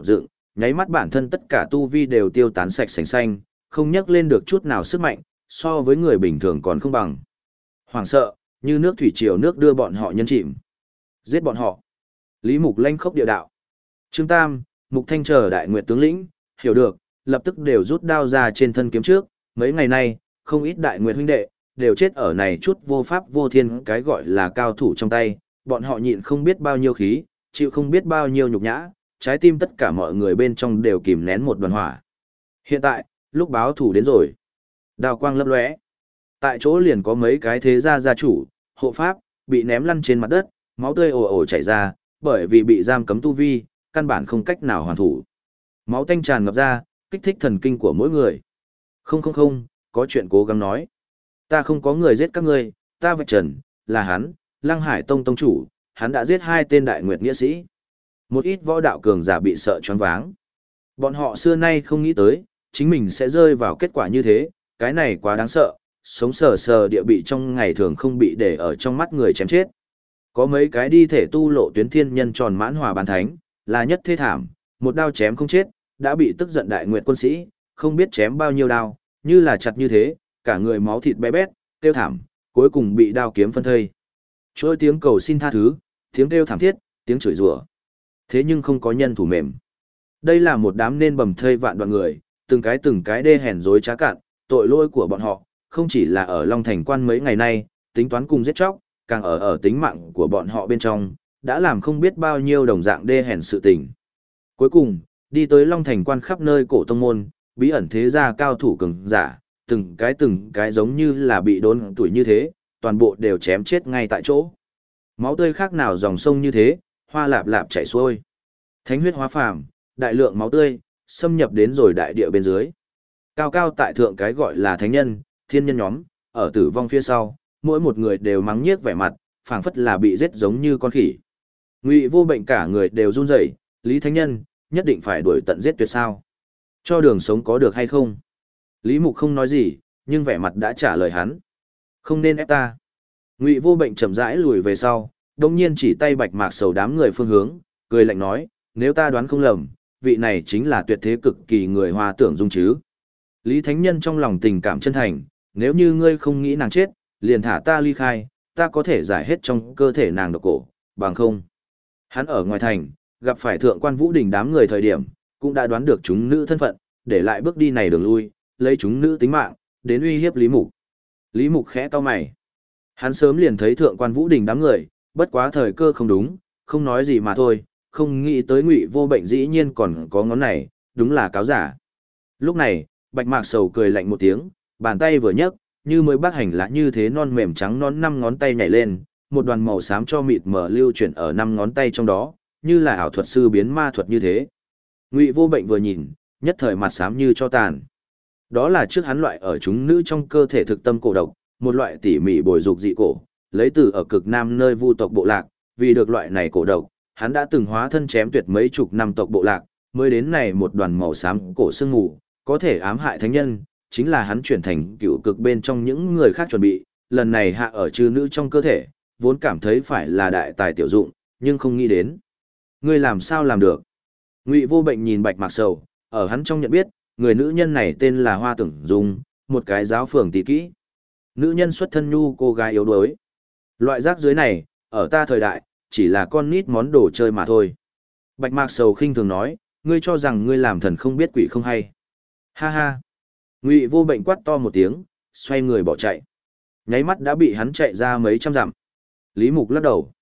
nháy mắt bản thân tất cả tu vi đều tiêu tán sạch sành xanh, không nhắc lên được chút nào sức mạnh, so với người bình thường còn không bằng. Hoảng sợ, như nước thủy triều nước đưa bọn họ nhân chìm. Giết bọn họ. Lý Mục lanh khốc địa đạo. Trương Tam, Mục Thanh chờ đại nguyệt tướng lĩnh, hiểu được, lập tức đều rút đao ra trên thân kiếm trước. Mấy ngày nay, không ít đại nguyệt huynh đệ, đều chết ở này chút vô pháp vô thiên cái gọi là cao thủ trong tay. Bọn họ nhịn không biết bao nhiêu khí, chịu không biết bao nhiêu nhục nhã, trái tim tất cả mọi người bên trong đều kìm nén một đoàn hỏa. Hiện tại, lúc báo thủ đến rồi. Đao quang lấp lóe. Tại chỗ liền có mấy cái thế gia gia chủ, hộ pháp, bị ném lăn trên mặt đất, máu tươi ồ ồ chảy ra, bởi vì bị giam cấm tu vi, căn bản không cách nào hoàn thủ. Máu tanh tràn ngập ra, kích thích thần kinh của mỗi người. Không không không, có chuyện cố gắng nói. Ta không có người giết các ngươi, ta vạch trần, là hắn, Lăng Hải Tông tông chủ, hắn đã giết 2 tên đại nguyệt nghĩa sĩ. Một ít võ đạo cường giả bị sợ choáng váng. Bọn họ xưa nay không nghĩ tới, chính mình sẽ rơi vào kết quả như thế, cái này quá đáng sợ, sống sờ sờ địa bị trong ngày thường không bị để ở trong mắt người chém chết. Có mấy cái đi thể tu lộ tuyến thiên nhân tròn mãn hòa bán thánh, là nhất thê thảm, một đao chém không chết, đã bị tức giận đại nguyệt quân sĩ, không biết chém bao nhiêu đao, như là chặt như thế, cả người máu thịt bé bét, tiêu thảm, cuối cùng bị đao kiếm phân thây. Trôi tiếng cầu xin tha thứ, tiếng kêu thảm thiết, tiếng chửi rủa. Thế nhưng không có nhân thủ mềm. Đây là một đám nên bầm thây vạn đoạn người, từng cái đê hèn dối trá cạn, tội lỗi của bọn họ, không chỉ là ở Long Thành quan mấy ngày nay, tính toán cùng giết chóc, càng ở tính mạng của bọn họ bên trong, đã làm không biết bao nhiêu đồng dạng đê hèn sự tình. Cuối cùng, đi tới Long Thành quan khắp nơi cổ tông môn, bí ẩn thế gia cao thủ cường giả, từng cái giống như là bị đốn tuổi như thế, toàn bộ đều chém chết ngay tại chỗ. Máu tươi khác nào dòng sông như thế, hoa lạp lạp chảy xuôi. Thánh huyết hóa phàm, đại lượng máu tươi, xâm nhập đến rồi đại địa bên dưới. Cao cao tại thượng cái gọi là thánh nhân, thiên nhân nhóm, ở tử vong phía sau, mỗi một người đều mắng nhiếc vẻ mặt, phảng phất là bị giết giống như con khỉ. Ngụy Vô Bệnh cả người đều run rẩy, Lý Thánh Nhân, nhất định phải đuổi tận giết tuyệt sao? Cho đường sống có được hay không? Lý Mục không nói gì, nhưng vẻ mặt đã trả lời hắn. Không nên ép ta. Ngụy Vô Bệnh chậm rãi lùi về sau, đồng nhiên chỉ tay Bạch Mạc Sầu đám người phương hướng, cười lạnh nói, nếu ta đoán không lầm, vị này chính là tuyệt thế cực kỳ người Hoa Tưởng Dung chứ. Lý Thánh Nhân trong lòng tình cảm chân thành, nếu như ngươi không nghĩ nàng chết, liền thả ta ly khai, ta có thể giải hết trong cơ thể nàng độc cổ, bằng không. Hắn ở ngoài thành, gặp phải thượng quan Vũ Đình đám người thời điểm, cũng đã đoán được chúng nữ thân phận, để lại bước đi này đường lui, lấy chúng nữ tính mạng, đến uy hiếp Lý Mục. Lý Mục khẽ cau mày. Hắn sớm liền thấy thượng quan Vũ Đình đám người, bất quá thời cơ không đúng, không nói gì mà thôi, không nghĩ tới Ngụy Vô Bệnh dĩ nhiên còn có ngón này, đúng là cáo giả. Lúc này, Bạch Mạc Sầu cười lạnh một tiếng, bàn tay vừa nhấc, như mới bác hành lá như thế non mềm trắng non 5 ngón tay nhảy lên, một đoàn màu xám cho mịt mờ lưu chuyển ở 5 ngón tay trong đó, như là ảo thuật sư biến ma thuật như thế. Ngụy Vô Bệnh vừa nhìn, nhất thời mặt xám như cho tàn. Đó là trước hắn loại ở chúng nữ trong cơ thể thực tâm cổ độc, một loại tỉ mỉ bồi dục dị cổ, lấy từ ở cực nam nơi vu tộc bộ lạc, vì được loại này cổ độc, hắn đã từng hóa thân chém tuyệt mấy chục năm tộc bộ lạc, mới đến này một đoàn màu xám cổ sương mù, có thể ám hại thánh nhân, chính là hắn chuyển thành cựu cực bên trong những người khác chuẩn bị, lần này hạ ở chư nữ trong cơ thể, vốn cảm thấy phải là đại tài tiểu dụng, nhưng không nghĩ đến. Ngươi làm sao làm được? Ngụy Vô Bệnh nhìn Bạch Mạc Sầu, ở hắn trong nhận biết, người nữ nhân này tên là Hoa Tưởng Dung, một cái giáo phường tỷ kỹ. Nữ nhân xuất thân nhu cô gái yếu đuối. Loại rác dưới này, ở ta thời đại, chỉ là con nít món đồ chơi mà thôi. Bạch Mạc Sầu khinh thường nói, ngươi cho rằng ngươi làm thần không biết quỷ không hay. Ha ha. Ngụy Vô Bệnh quát to một tiếng, xoay người bỏ chạy. Nháy mắt đã bị hắn chạy ra mấy trăm dặm. Lý Mục lắc đầu.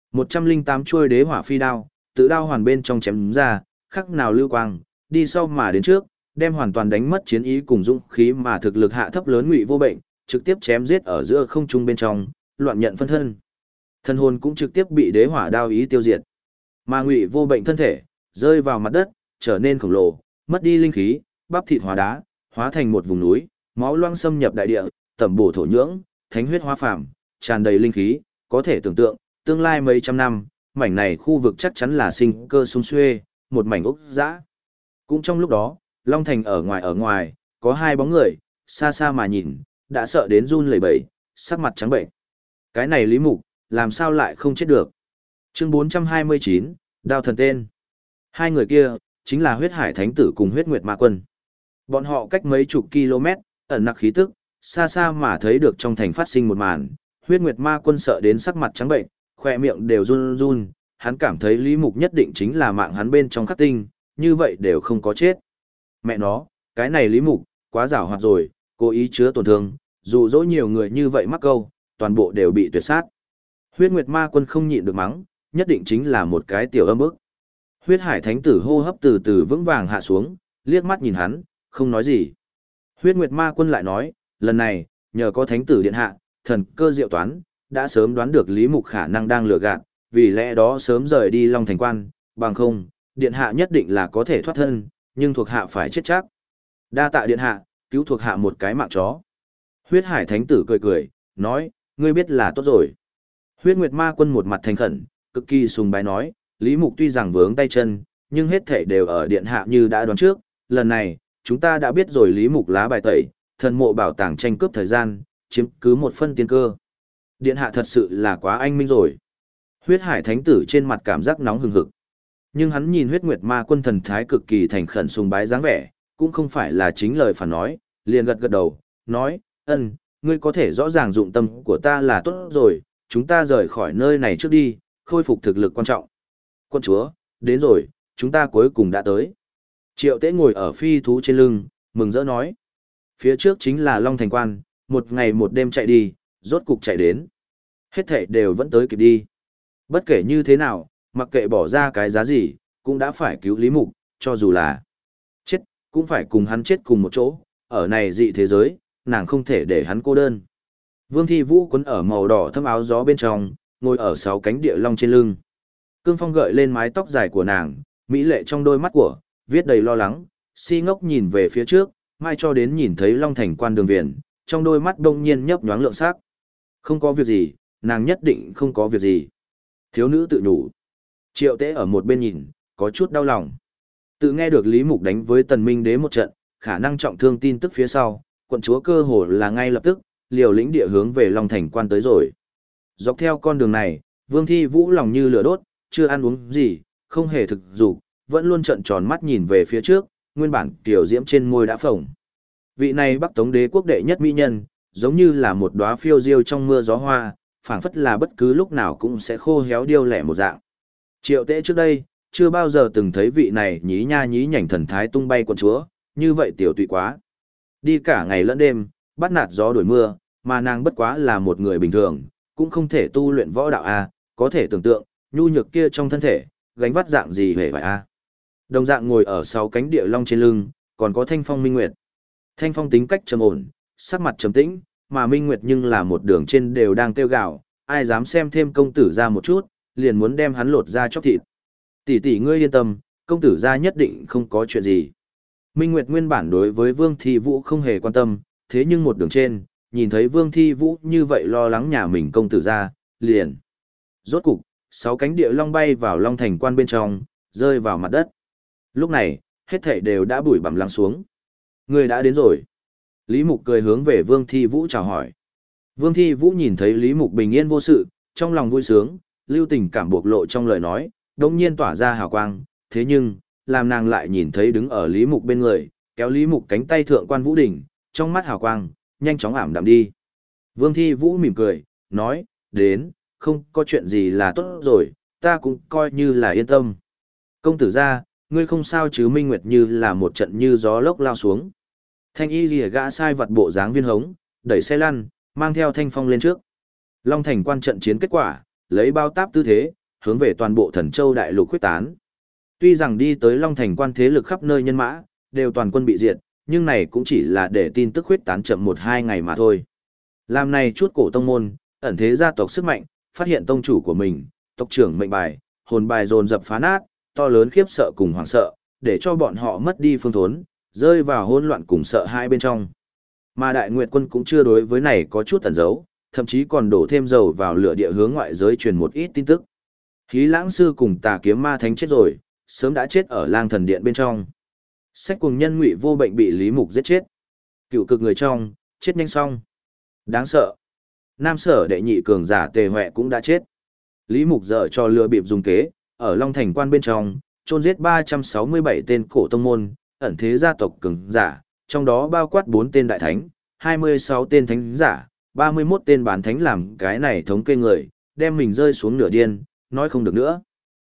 108 chuôi đế hỏa phi đao, tự đao hoàn bên trong chém ra, khắc nào lưu quang, đi sau mà đến trước, đem hoàn toàn đánh mất chiến ý cùng dũng khí mà thực lực hạ thấp lớn Ngụy Vô Bệnh, trực tiếp chém giết ở giữa không trung bên trong, loạn nhận phân thân. Thân hồn cũng trực tiếp bị đế hỏa đao ý tiêu diệt. Mà Ngụy Vô Bệnh thân thể rơi vào mặt đất, trở nên khổng lồ, mất đi linh khí, bắp thịt hóa đá, hóa thành một vùng núi, máu loang xâm nhập đại địa, tẩm bổ thổ nhưỡng, thánh huyết hóa phàm, tràn đầy linh khí, có thể tưởng tượng, tương lai mấy trăm năm, mảnh này khu vực chắc chắn là sinh cơ sung xuê, một mảnh ốc dã. Cũng trong lúc đó, Long Thành ở ngoài, có 2 bóng người, xa xa mà nhìn, đã sợ đến run lẩy bẩy, sắc mặt trắng bệnh. Cái này Lý Mục, làm sao lại không chết được? Chương 429, Đao thần tên. 2 người kia, chính là huyết hải thánh tử cùng huyết nguyệt ma quân. Bọn họ cách mấy chục km, ẩn nặc khí tức, xa xa mà thấy được trong thành phát sinh một màn, huyết nguyệt ma quân sợ đến sắc mặt trắng bệnh, khoe miệng đều run run, hắn cảm thấy Lý Mục nhất định chính là mạng hắn bên trong khắc tinh, như vậy đều không có chết. Mẹ nó, cái này Lý Mục, quá giảo hoạt rồi, cố ý chứa tổn thương, dụ dỗ nhiều người như vậy mắc câu, toàn bộ đều bị tuyệt sát. Huyết nguyệt ma quân không nhịn được mắng, nhất định chính là một cái tiểu âm ức. Huyết hải thánh tử hô hấp từ từ vững vàng hạ xuống, liếc mắt nhìn hắn, không nói gì. Huyết nguyệt ma quân lại nói, lần này, nhờ có thánh tử điện hạ, thần cơ diệu toán, đã sớm đoán được Lý Mục khả năng đang lừa gạt, vì lẽ đó sớm rời đi Long Thành Quan, bằng không, điện hạ nhất định là có thể thoát thân, nhưng thuộc hạ phải chết chắc. Đa tạ điện hạ, cứu thuộc hạ một cái mạng chó. Huyết hải thánh tử cười cười, nói, ngươi biết là tốt rồi. Huyết nguyệt ma quân một mặt thành khẩn, cực kỳ sùng bái nói, Lý Mục tuy rằng vướng tay chân, nhưng hết thể đều ở điện hạ như đã đoán trước, lần này, chúng ta đã biết rồi Lý Mục lá bài tẩy, thần mộ bảo tàng tranh cướp thời gian, chiếm cứ một phân tiên cơ. Điện hạ thật sự là quá anh minh rồi. Huyết hải thánh tử trên mặt cảm giác nóng hừng hực. Nhưng hắn nhìn huyết nguyệt ma quân thần thái cực kỳ thành khẩn sùng bái dáng vẻ, cũng không phải là chính lời phản nói, liền gật gật đầu, nói, ngươi có thể rõ ràng dụng tâm của ta là tốt rồi, chúng ta rời khỏi nơi này trước đi, khôi phục thực lực quan trọng. Quân chúa, đến rồi, chúng ta cuối cùng đã tới. Triệu Tế ngồi ở phi thú trên lưng, mừng rỡ nói. Phía trước chính là Long Thành Quan, một ngày một đêm chạy đi, rốt cục chạy đến. Hết thảy đều vẫn tới kịp đi. Bất kể như thế nào, mặc kệ bỏ ra cái giá gì, cũng đã phải cứu Lý Mục, cho dù là chết, cũng phải cùng hắn chết cùng một chỗ. Ở này dị thế giới, nàng không thể để hắn cô đơn. Vương Thi Vũ quấn ở màu đỏ thâm áo gió bên trong, ngồi ở 6 cánh địa long trên lưng. Cương phong gợi lên mái tóc dài của nàng, mỹ lệ trong đôi mắt của, viết đầy lo lắng, si ngốc nhìn về phía trước, mai cho đến nhìn thấy Long Thành Quan đường viền, trong đôi mắt đông nhiên nhấp nhoáng lượng sắc. Không có việc gì, nàng nhất định không có việc gì. Thiếu nữ tự nhủ. Triệu Tế ở một bên nhìn, có chút đau lòng. Tự nghe được Lý Mục đánh với Tần Minh Đế một trận, khả năng trọng thương tin tức phía sau, quận chúa cơ hồ là ngay lập tức, liều lĩnh địa hướng về Long Thành Quan tới rồi. Dọc theo con đường này, Vương Thi Vũ lòng như lửa đốt, chưa ăn uống gì, không hề thực dục, vẫn luôn trợn tròn mắt nhìn về phía trước, nguyên bản tiểu diễm trên môi đã phồng. Vị này Bắc Tống Đế quốc đệ nhất mỹ nhân, giống như là một đóa phiêu diêu trong mưa gió hoa, phảng phất là bất cứ lúc nào cũng sẽ khô héo điêu lẻ một dạng. Triệu Tế trước đây, chưa bao giờ từng thấy vị này nhí nha nhí nhảnh thần thái tung bay quận chúa, như vậy tiểu tụy quá. Đi cả ngày lẫn đêm, bắt nạt gió đổi mưa, mà nàng bất quá là một người bình thường, cũng không thể tu luyện võ đạo a, có thể tưởng tượng, nhu nhược kia trong thân thể, gánh vác dạng gì hề phải a. Đồng dạng ngồi ở 6 cánh địa long trên lưng, còn có Thanh Phong Minh Nguyệt. Thanh Phong tính cách trầm ổn, sắc mặt trầm tĩnh, mà Minh Nguyệt nhưng là một đường trên đều đang kêu gào, ai dám xem thêm công tử ra một chút, liền muốn đem hắn lột ra chóc thịt. Tỷ tỷ ngươi yên tâm, công tử ra nhất định không có chuyện gì. Minh Nguyệt nguyên bản đối với Vương Thi Vũ không hề quan tâm, thế nhưng một đường trên, nhìn thấy Vương Thi Vũ như vậy lo lắng nhà mình công tử ra, liền. Rốt cục, 6 cánh địa long bay vào Long Thành Quan bên trong, rơi vào mặt đất. Lúc này, hết thảy đều đã bụi bặm lắng xuống. Người đã đến rồi. Lý Mục cười hướng về Vương Thi Vũ chào hỏi. Vương Thi Vũ nhìn thấy Lý Mục bình yên vô sự, trong lòng vui sướng, lưu tình cảm bộc lộ trong lời nói, đồng nhiên tỏa ra hào quang, thế nhưng, làm nàng lại nhìn thấy đứng ở Lý Mục bên người, kéo Lý Mục cánh tay thượng quan Vũ Đình, trong mắt hào quang, nhanh chóng ảm đạm đi. Vương Thi Vũ mỉm cười, nói, đến, không có chuyện gì là tốt rồi, ta cũng coi như là yên tâm. Công tử ra, ngươi không sao chứ? Minh Nguyệt như là một trận như gió lốc lao xuống. Thanh y rìa gã sai vật bộ dáng viên hống, đẩy xe lăn, mang theo Thanh Phong lên trước. Long Thành Quan trận chiến kết quả, lấy bao táp tư thế, hướng về toàn bộ Thần Châu đại lục quyết tán. Tuy rằng đi tới Long Thành Quan thế lực khắp nơi nhân mã, đều toàn quân bị diệt, nhưng này cũng chỉ là để tin tức huyết tán chậm 1-2 ngày mà thôi. Làm này chút cổ tông môn, ẩn thế gia tộc sức mạnh, phát hiện tông chủ của mình, tộc trưởng mệnh bài, hồn bài dồn dập phá nát, to lớn khiếp sợ cùng hoảng sợ, để cho bọn họ mất đi phương thốn, rơi vào hỗn loạn cùng sợ hãi bên trong. Mà Đại Nguyệt quân cũng chưa đối với này có chút tẩn giấu, thậm chí còn đổ thêm dầu vào lửa địa hướng ngoại giới truyền một ít tin tức. Hí Lãng sư cùng Tà Kiếm Ma Thánh chết rồi, sớm đã chết ở Lang Thần Điện bên trong. Sách cùng nhân Ngụy Vô Bệnh bị Lý Mục giết chết. Cựu cực người trong, chết nhanh xong. Đáng sợ. Nam Sở đệ nhị cường giả Tề Huệ cũng đã chết. Lý Mục dở cho lừa bịp dùng kế, ở Long Thành Quan bên trong, chôn giết 367 tên cổ tông môn, ẩn thế gia tộc cường giả, trong đó bao quát 4 tên đại thánh, 26 tên thánh giả, 31 tên bán thánh làm cái này thống kê người, đem mình rơi xuống nửa điên, nói không được nữa.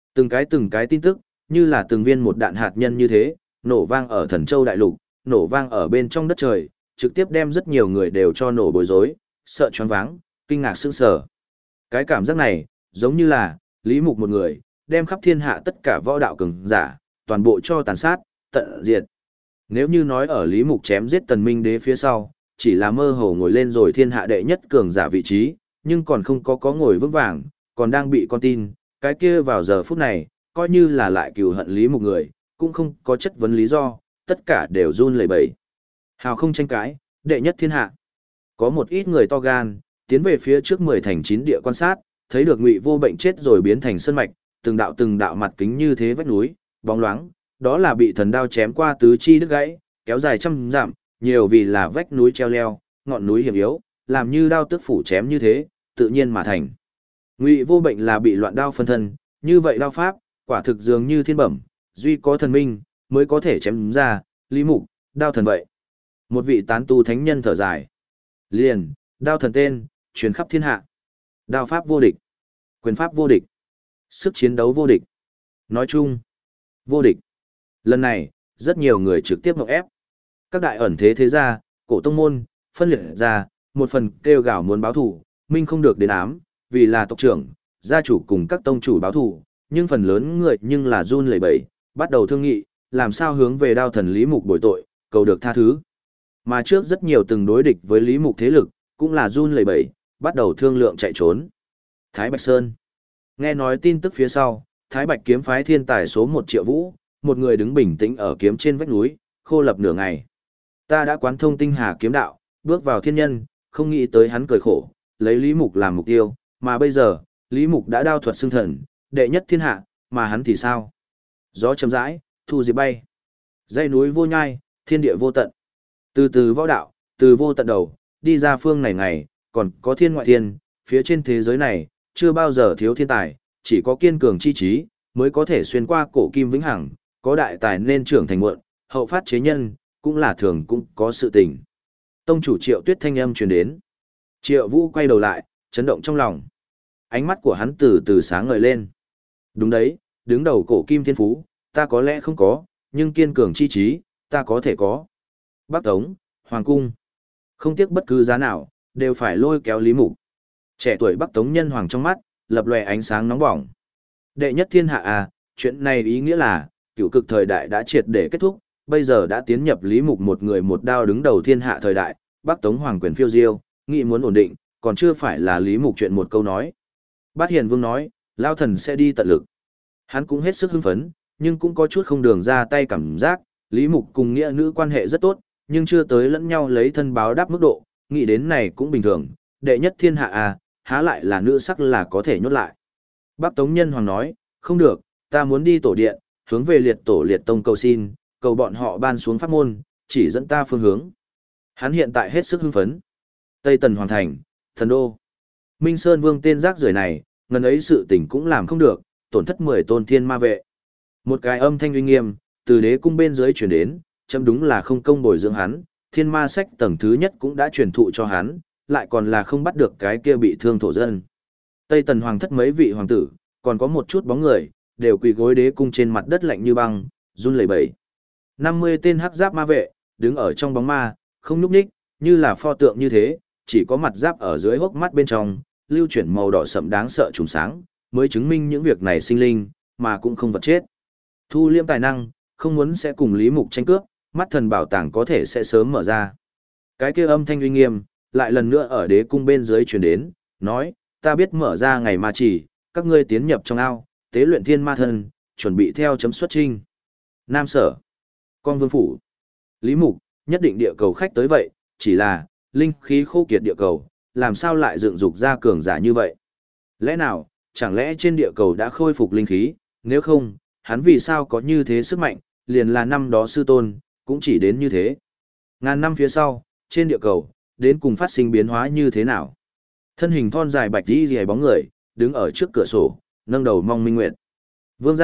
Từng cái tin tức, như là từng viên một đạn hạt nhân như thế, nổ vang ở Thần Châu đại lục, nổ vang ở bên trong đất trời, trực tiếp đem rất nhiều người đều cho nổ bối rối, sợ choáng váng, kinh ngạc sững sờ. Cái cảm giác này, giống như là Lý Mục một người, đem khắp thiên hạ tất cả võ đạo cường giả, toàn bộ cho tàn sát, tận diệt. Nếu như nói ở Lý Mục chém giết Tần Minh Đế phía sau, chỉ là mơ hồ ngồi lên rồi thiên hạ đệ nhất cường giả vị trí, nhưng còn không có ngồi vững vàng, còn đang bị con tin, cái kia vào giờ phút này, coi như là lại cừu hận Lý Mục người, cũng không có chất vấn lý do, tất cả đều run lẩy bẩy. Hào không tranh cãi, đệ nhất thiên hạ. Có một ít người to gan, tiến về phía trước 10 thành 9 địa quan sát, thấy được Ngụy Vô Bệnh chết rồi biến thành sơn mạch, từng đạo mặt kính như thế vách núi, bóng loáng, đó là bị thần đao chém qua tứ chi đứt gãy, kéo dài trăm dặm, nhiều vì là vách núi treo leo, ngọn núi hiểm yếu, làm như đao tức phủ chém như thế, tự nhiên mà thành. Ngụy Vô Bệnh là bị loạn đao phân thân, như vậy đao pháp, quả thực dường như thiên bẩm, duy có thần minh mới có thể chém ra, Lý Mục, đao thần vậy. Một vị tán tu thánh nhân thở dài. Liền, đao thần tên, truyền khắp thiên hạ. Đao pháp vô địch, quyền pháp vô địch, sức chiến đấu vô địch. Nói chung, vô địch. Lần này, rất nhiều người trực tiếp ngộp ép. Các đại ẩn thế gia, cổ tông môn, phân liệt ra, một phần kêu gào muốn báo thủ, minh không được đến ám, vì là tộc trưởng, gia chủ cùng các tông chủ báo thủ, nhưng phần lớn người nhưng là run lẩy bẩy, bắt đầu thương nghị, làm sao hướng về đao thần Lý Mục bồi tội, cầu được tha thứ. Mà trước rất nhiều từng đối địch với Lý Mục thế lực, cũng là run lẩy bẩy, bắt đầu thương lượng chạy trốn. Thái Bạch Sơn. Nghe nói tin tức phía sau, Thái Bạch kiếm phái thiên tài số 1 Triệu Vũ, một người đứng bình tĩnh ở kiếm trên vách núi, khô lập nửa ngày. Ta đã quán thông tinh hà kiếm đạo, bước vào thiên nhân, không nghĩ tới hắn cười khổ, lấy Lý Mục làm mục tiêu, mà bây giờ, Lý Mục đã đao thuật xưng thần, đệ nhất thiên hạ, mà hắn thì sao? Gió chấm rãi, thu diệp bay. Dãy núi vô nhai, thiên địa vô tận. Từ từ võ đạo, từ vô tận đầu, đi ra phương này ngày, còn có thiên ngoại thiên, phía trên thế giới này, chưa bao giờ thiếu thiên tài, chỉ có kiên cường chi trí, mới có thể xuyên qua cổ kim vĩnh hằng, có đại tài nên trưởng thành muộn, hậu phát chế nhân, cũng là thường cũng có sự tình. Tông chủ Triệu Tuyết thanh âm truyền đến. Triệu Vũ quay đầu lại, chấn động trong lòng. Ánh mắt của hắn từ từ sáng ngời lên. Đúng đấy, đứng đầu cổ kim thiên phú, ta có lẽ không có, nhưng kiên cường chi trí, ta có thể có. Bắc Tống, Hoàng Cung. Không tiếc bất cứ giá nào, đều phải lôi kéo Lý Mục. Trẻ tuổi Bắc Tống nhân hoàng trong mắt, lập lòe ánh sáng nóng bỏng. Đệ nhất thiên hạ à, chuyện này ý nghĩa là, cựu cực thời đại đã triệt để kết thúc, bây giờ đã tiến nhập Lý Mục một người một đao đứng đầu thiên hạ thời đại, Bắc Tống hoàng quyền phiêu diêu, nghĩ muốn ổn định, còn chưa phải là Lý Mục chuyện một câu nói. Bát Hiền Vương nói, Lao Thần sẽ đi tận lực. Hắn cũng hết sức hưng phấn, nhưng cũng có chút không đường ra tay cảm giác, Lý Mục cùng nghĩa nữ quan hệ rất tốt, nhưng chưa tới lẫn nhau lấy thân báo đáp mức độ, nghĩ đến này cũng bình thường, đệ nhất thiên hạ à, há lại là nữ sắc là có thể nhốt lại. Bắc Tống Nhân Hoàng nói, không được, ta muốn đi tổ điện, hướng về liệt tổ liệt tông cầu xin, cầu bọn họ ban xuống pháp môn, chỉ dẫn ta phương hướng. Hắn hiện tại hết sức hưng phấn. Tây Tần Hoàng Thành, Thần Đô. Minh Sơn Vương tên rác rưởi này, ngần ấy sự tình cũng làm không được, tổn thất 10 tôn thiên ma vệ. Một cái âm thanh uy nghiêm, từ đế cung bên dưới truyền đến, chấm đúng là không công bồi dưỡng hắn, thiên ma sách tầng thứ nhất cũng đã truyền thụ cho hắn, lại còn là không bắt được cái kia bị thương thổ dân. Tây Tần Hoàng thất mấy vị hoàng tử, còn có một chút bóng người, đều quỳ gối đế cung trên mặt đất lạnh như băng, run lẩy bẩy. 50 tên hắc giáp ma vệ, đứng ở trong bóng ma, không nhúc nhích, như là pho tượng như thế, chỉ có mặt giáp ở dưới hốc mắt bên trong, lưu chuyển màu đỏ sậm đáng sợ trùng sáng, mới chứng minh những việc này sinh linh, mà cũng không vật chết. Thu liêm tài năng, không muốn sẽ cùng Lý Mục tranh cướp, mắt thần bảo tàng có thể sẽ sớm mở ra. Cái kia âm thanh uy nghiêm, lại lần nữa ở đế cung bên dưới truyền đến, nói, ta biết mở ra ngày ma chỉ, các ngươi tiến nhập trong ao, tế luyện thiên ma thân, chuẩn bị theo chấm xuất trinh. Nam Sở, Con Vương Phủ, Lý Mục, nhất định địa cầu khách tới vậy, chỉ là, linh khí khô kiệt địa cầu, làm sao lại dựng dục ra cường giả như vậy? Lẽ nào, chẳng lẽ trên địa cầu đã khôi phục linh khí, nếu không, hắn vì sao có như thế sức mạnh, liền là năm đó sư tôn, cũng chỉ đến như thế. Ngàn năm phía sau, trên địa cầu, đến cùng phát sinh biến hóa như thế nào? Thân hình thon dài bạch đi rìa bóng người, đứng ở trước cửa sổ, nâng đầu mong minh nguyệt. Vương gia,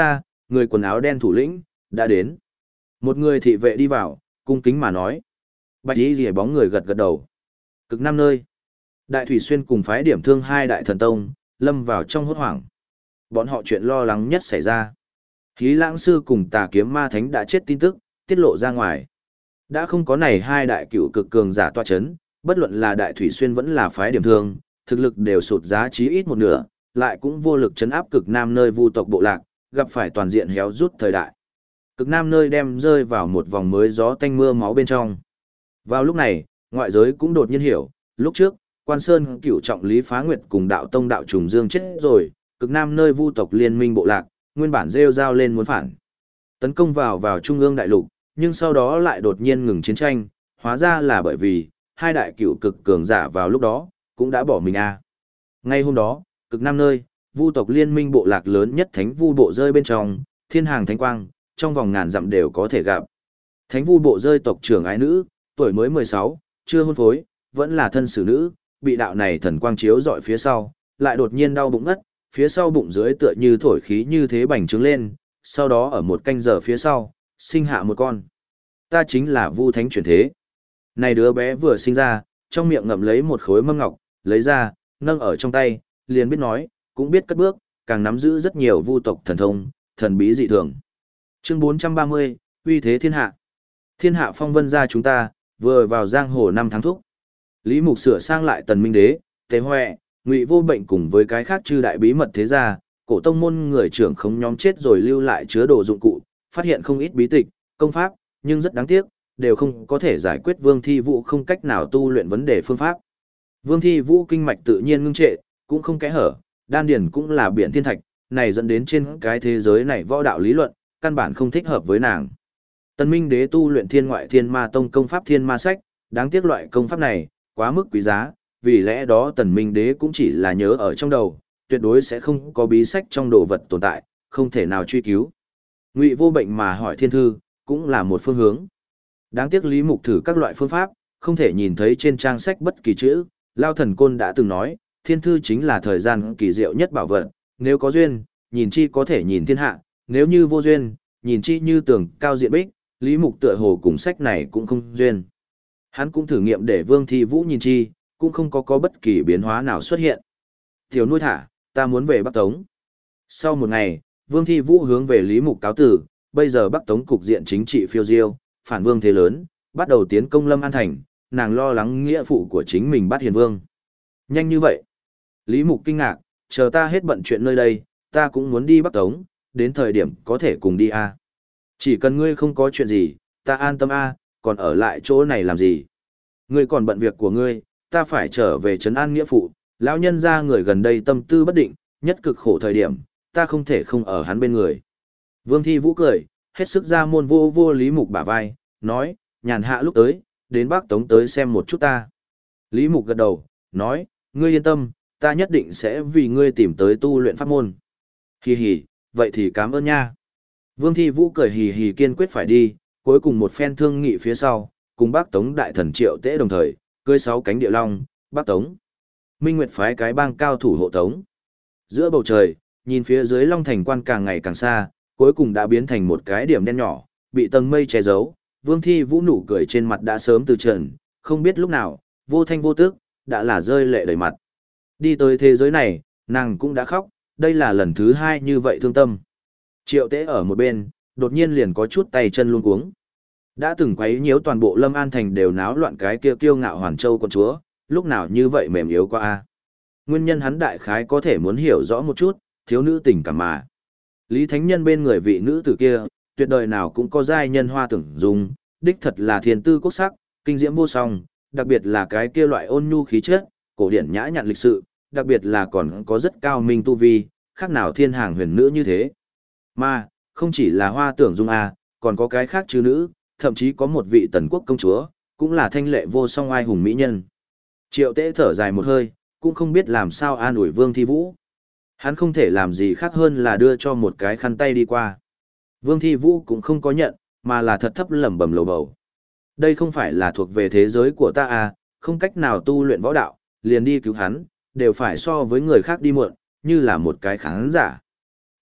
người quần áo đen thủ lĩnh, đã đến. Một người thị vệ đi vào, cung kính mà nói. Bạch y rìa bóng người gật gật đầu. Cực Nam nơi. Đại Thủy Xuyên cùng phái điểm thương hai đại thần tông, lâm vào trong hốt hoảng. Bọn họ chuyện lo lắng nhất xảy ra. Hí Lãng Sư cùng Tà Kiếm Ma Thánh đã chết tin tức, tiết lộ ra ngoài. Đã không có này hai đại cựu cực cường giả tọa chấn, bất luận là Đại Thủy Xuyên vẫn là phái điểm thương, thực lực đều sụt giá chí ít một nửa, lại cũng vô lực chấn áp Cực Nam nơi vu tộc bộ lạc, gặp phải toàn diện héo rút thời đại. Cực Nam nơi đem rơi vào một vòng mới gió tanh mưa máu bên trong. Vào lúc này, ngoại giới cũng đột nhiên hiểu, lúc trước, Quan Sơn cửu trọng Lý Phá Nguyệt cùng đạo tông đạo trùng dương chết rồi, Cực Nam nơi vu tộc liên minh bộ lạc, nguyên bản rêu rao lên muốn phản. Tấn công vào trung ương đại lục, nhưng sau đó lại đột nhiên ngừng chiến tranh, hóa ra là bởi vì, hai đại cửu cực cường giả vào lúc đó, cũng đã bỏ mình a. Ngay hôm đó, Cực Nam nơi, vu tộc liên minh bộ lạc lớn nhất thánh vu bộ rơi bên trong, thiên hàng thánh quang, trong vòng ngàn dặm đều có thể gặp. Thánh vu bộ rơi tộc trưởng ái nữ, tuổi mới 16, chưa hôn phối, vẫn là thân xử nữ, bị đạo này thần quang chiếu dọi phía sau, lại đột nhiên đau bụng ngất, phía sau bụng dưới tựa như thổi khí như thế bành trướng lên, sau đó ở một canh giờ phía sau, sinh hạ một con. Ta chính là Vu Thánh chuyển thế. Này đứa bé vừa sinh ra, trong miệng ngậm lấy một khối mâm ngọc, lấy ra, nâng ở trong tay, liền biết nói, cũng biết cất bước, càng nắm giữ rất nhiều vu tộc thần thông, thần bí dị thường. Chương 430, uy thế thiên hạ. Thiên hạ phong vân gia chúng ta, vừa vào giang hồ 5 tháng thúc. Lý Mục sửa sang lại Tần Minh Đế, Tế Hoè, Ngụy Vô Bệnh cùng với cái khác chư đại bí mật thế gia, cổ tông môn người trưởng không nhóm chết rồi lưu lại chứa đồ dụng cụ, phát hiện không ít bí tịch, công pháp, nhưng rất đáng tiếc, đều không có thể giải quyết Vương Thi Vũ không cách nào tu luyện vấn đề phương pháp. Vương Thi Vũ kinh mạch tự nhiên ngưng trệ, cũng không kẽ hở, đan điền cũng là biển thiên thạch, này dẫn đến trên cái thế giới này võ đạo lý luận, căn bản không thích hợp với nàng. Tần Minh Đế tu luyện Thiên Ngoại Thiên Ma Tông công pháp Thiên Ma Sách, đáng tiếc loại công pháp này quá mức quý giá, vì lẽ đó Tần Minh Đế cũng chỉ là nhớ ở trong đầu, tuyệt đối sẽ không có bí sách trong đồ vật tồn tại, không thể nào truy cứu. Ngụy Vô Bệnh mà hỏi thiên thư, cũng là một phương hướng. Đáng tiếc Lý Mục thử các loại phương pháp, không thể nhìn thấy trên trang sách bất kỳ chữ, Lao Thần Côn đã từng nói, thiên thư chính là thời gian kỳ diệu nhất bảo vật, nếu có duyên, nhìn chi có thể nhìn thiên hạ, nếu như vô duyên, nhìn chi như tường cao diện bích, Lý Mục tựa hồ cùng sách này cũng không duyên. Hắn cũng thử nghiệm để Vương Thi Vũ nhìn chi, cũng không có bất kỳ biến hóa nào xuất hiện. Tiểu nuôi thả, ta muốn về Bắc Tống. Sau một ngày, Vương Thi Vũ hướng về Lý Mục cáo tử, bây giờ Bắc Tống cục diện chính trị phiêu diêu, phản vương thế lớn, bắt đầu tiến công Lâm An Thành, nàng lo lắng nghĩa phụ của chính mình bắt hiền vương. Nhanh như vậy. Lý Mục kinh ngạc, chờ ta hết bận chuyện nơi đây, ta cũng muốn đi Bắc Tống, đến thời điểm có thể cùng đi a. Chỉ cần ngươi không có chuyện gì, ta an tâm a, còn ở lại chỗ này làm gì? Ngươi còn bận việc của ngươi, ta phải trở về trấn an nghĩa phụ, lão nhân gia người gần đây tâm tư bất định, nhất cực khổ thời điểm, ta không thể không ở hắn bên người. Vương Thi Vũ cười, hết sức ra môn vô Lý Mục bả vai, nói, nhàn hạ lúc tới, đến Bắc Tống tới xem một chút ta. Lý Mục gật đầu, nói, ngươi yên tâm, ta nhất định sẽ vì ngươi tìm tới tu luyện pháp môn. Hì hì, vậy thì cảm ơn nha. Vương Thi Vũ cười hì hì kiên quyết phải đi, cuối cùng một phen thương nghị phía sau, cùng Bắc Tống đại thần Triệu Tế đồng thời, cưỡi 6 cánh địa long, Bắc Tống. Minh Nguyệt phái cái bang cao thủ hộ tống. Giữa bầu trời, nhìn phía dưới Long Thành quan càng ngày càng xa, cuối cùng đã biến thành một cái điểm đen nhỏ, bị tầng mây che giấu. Vương Thi Vũ nụ cười trên mặt đã sớm từ trần, không biết lúc nào, vô thanh vô tức, đã là rơi lệ đầy mặt. Đi tới thế giới này, nàng cũng đã khóc, đây là lần thứ 2 như vậy thương tâm. Triệu Tế ở một bên, đột nhiên liền có chút tay chân luống cuống. Đã từng quấy nhiễu toàn bộ Lâm An Thành đều náo loạn cái kia kiêu ngạo Hoàn Châu con chúa, lúc nào như vậy mềm yếu qua a. Nguyên nhân hắn đại khái có thể muốn hiểu rõ một chút, thiếu nữ tình cảm mà. Lý Thánh Nhân bên người vị nữ tử kia, tuyệt đời nào cũng có giai nhân hoa tưởng dùng, đích thật là thiên tư quốc sắc, kinh diễm vô song, đặc biệt là cái kia loại ôn nhu khí chất, cổ điển nhã nhặn lịch sự, đặc biệt là còn có rất cao minh tu vi, khác nào thiên hàng huyền nữ như thế. Mà, không chỉ là hoa tưởng dung a, còn có cái khác chứ nữ, thậm chí có một vị tần quốc công chúa, cũng là thanh lệ vô song ai hùng mỹ nhân. Triệu Tế thở dài một hơi, cũng không biết làm sao an ủi Vương Thi Vũ. Hắn không thể làm gì khác hơn là đưa cho một cái khăn tay đi qua. Vương Thi Vũ cũng không có nhận, mà là thật thấp lẩm bẩm lầu bầu. Đây không phải là thuộc về thế giới của ta à, không cách nào tu luyện võ đạo, liền đi cứu hắn, đều phải so với người khác đi muộn, như là một cái khán giả.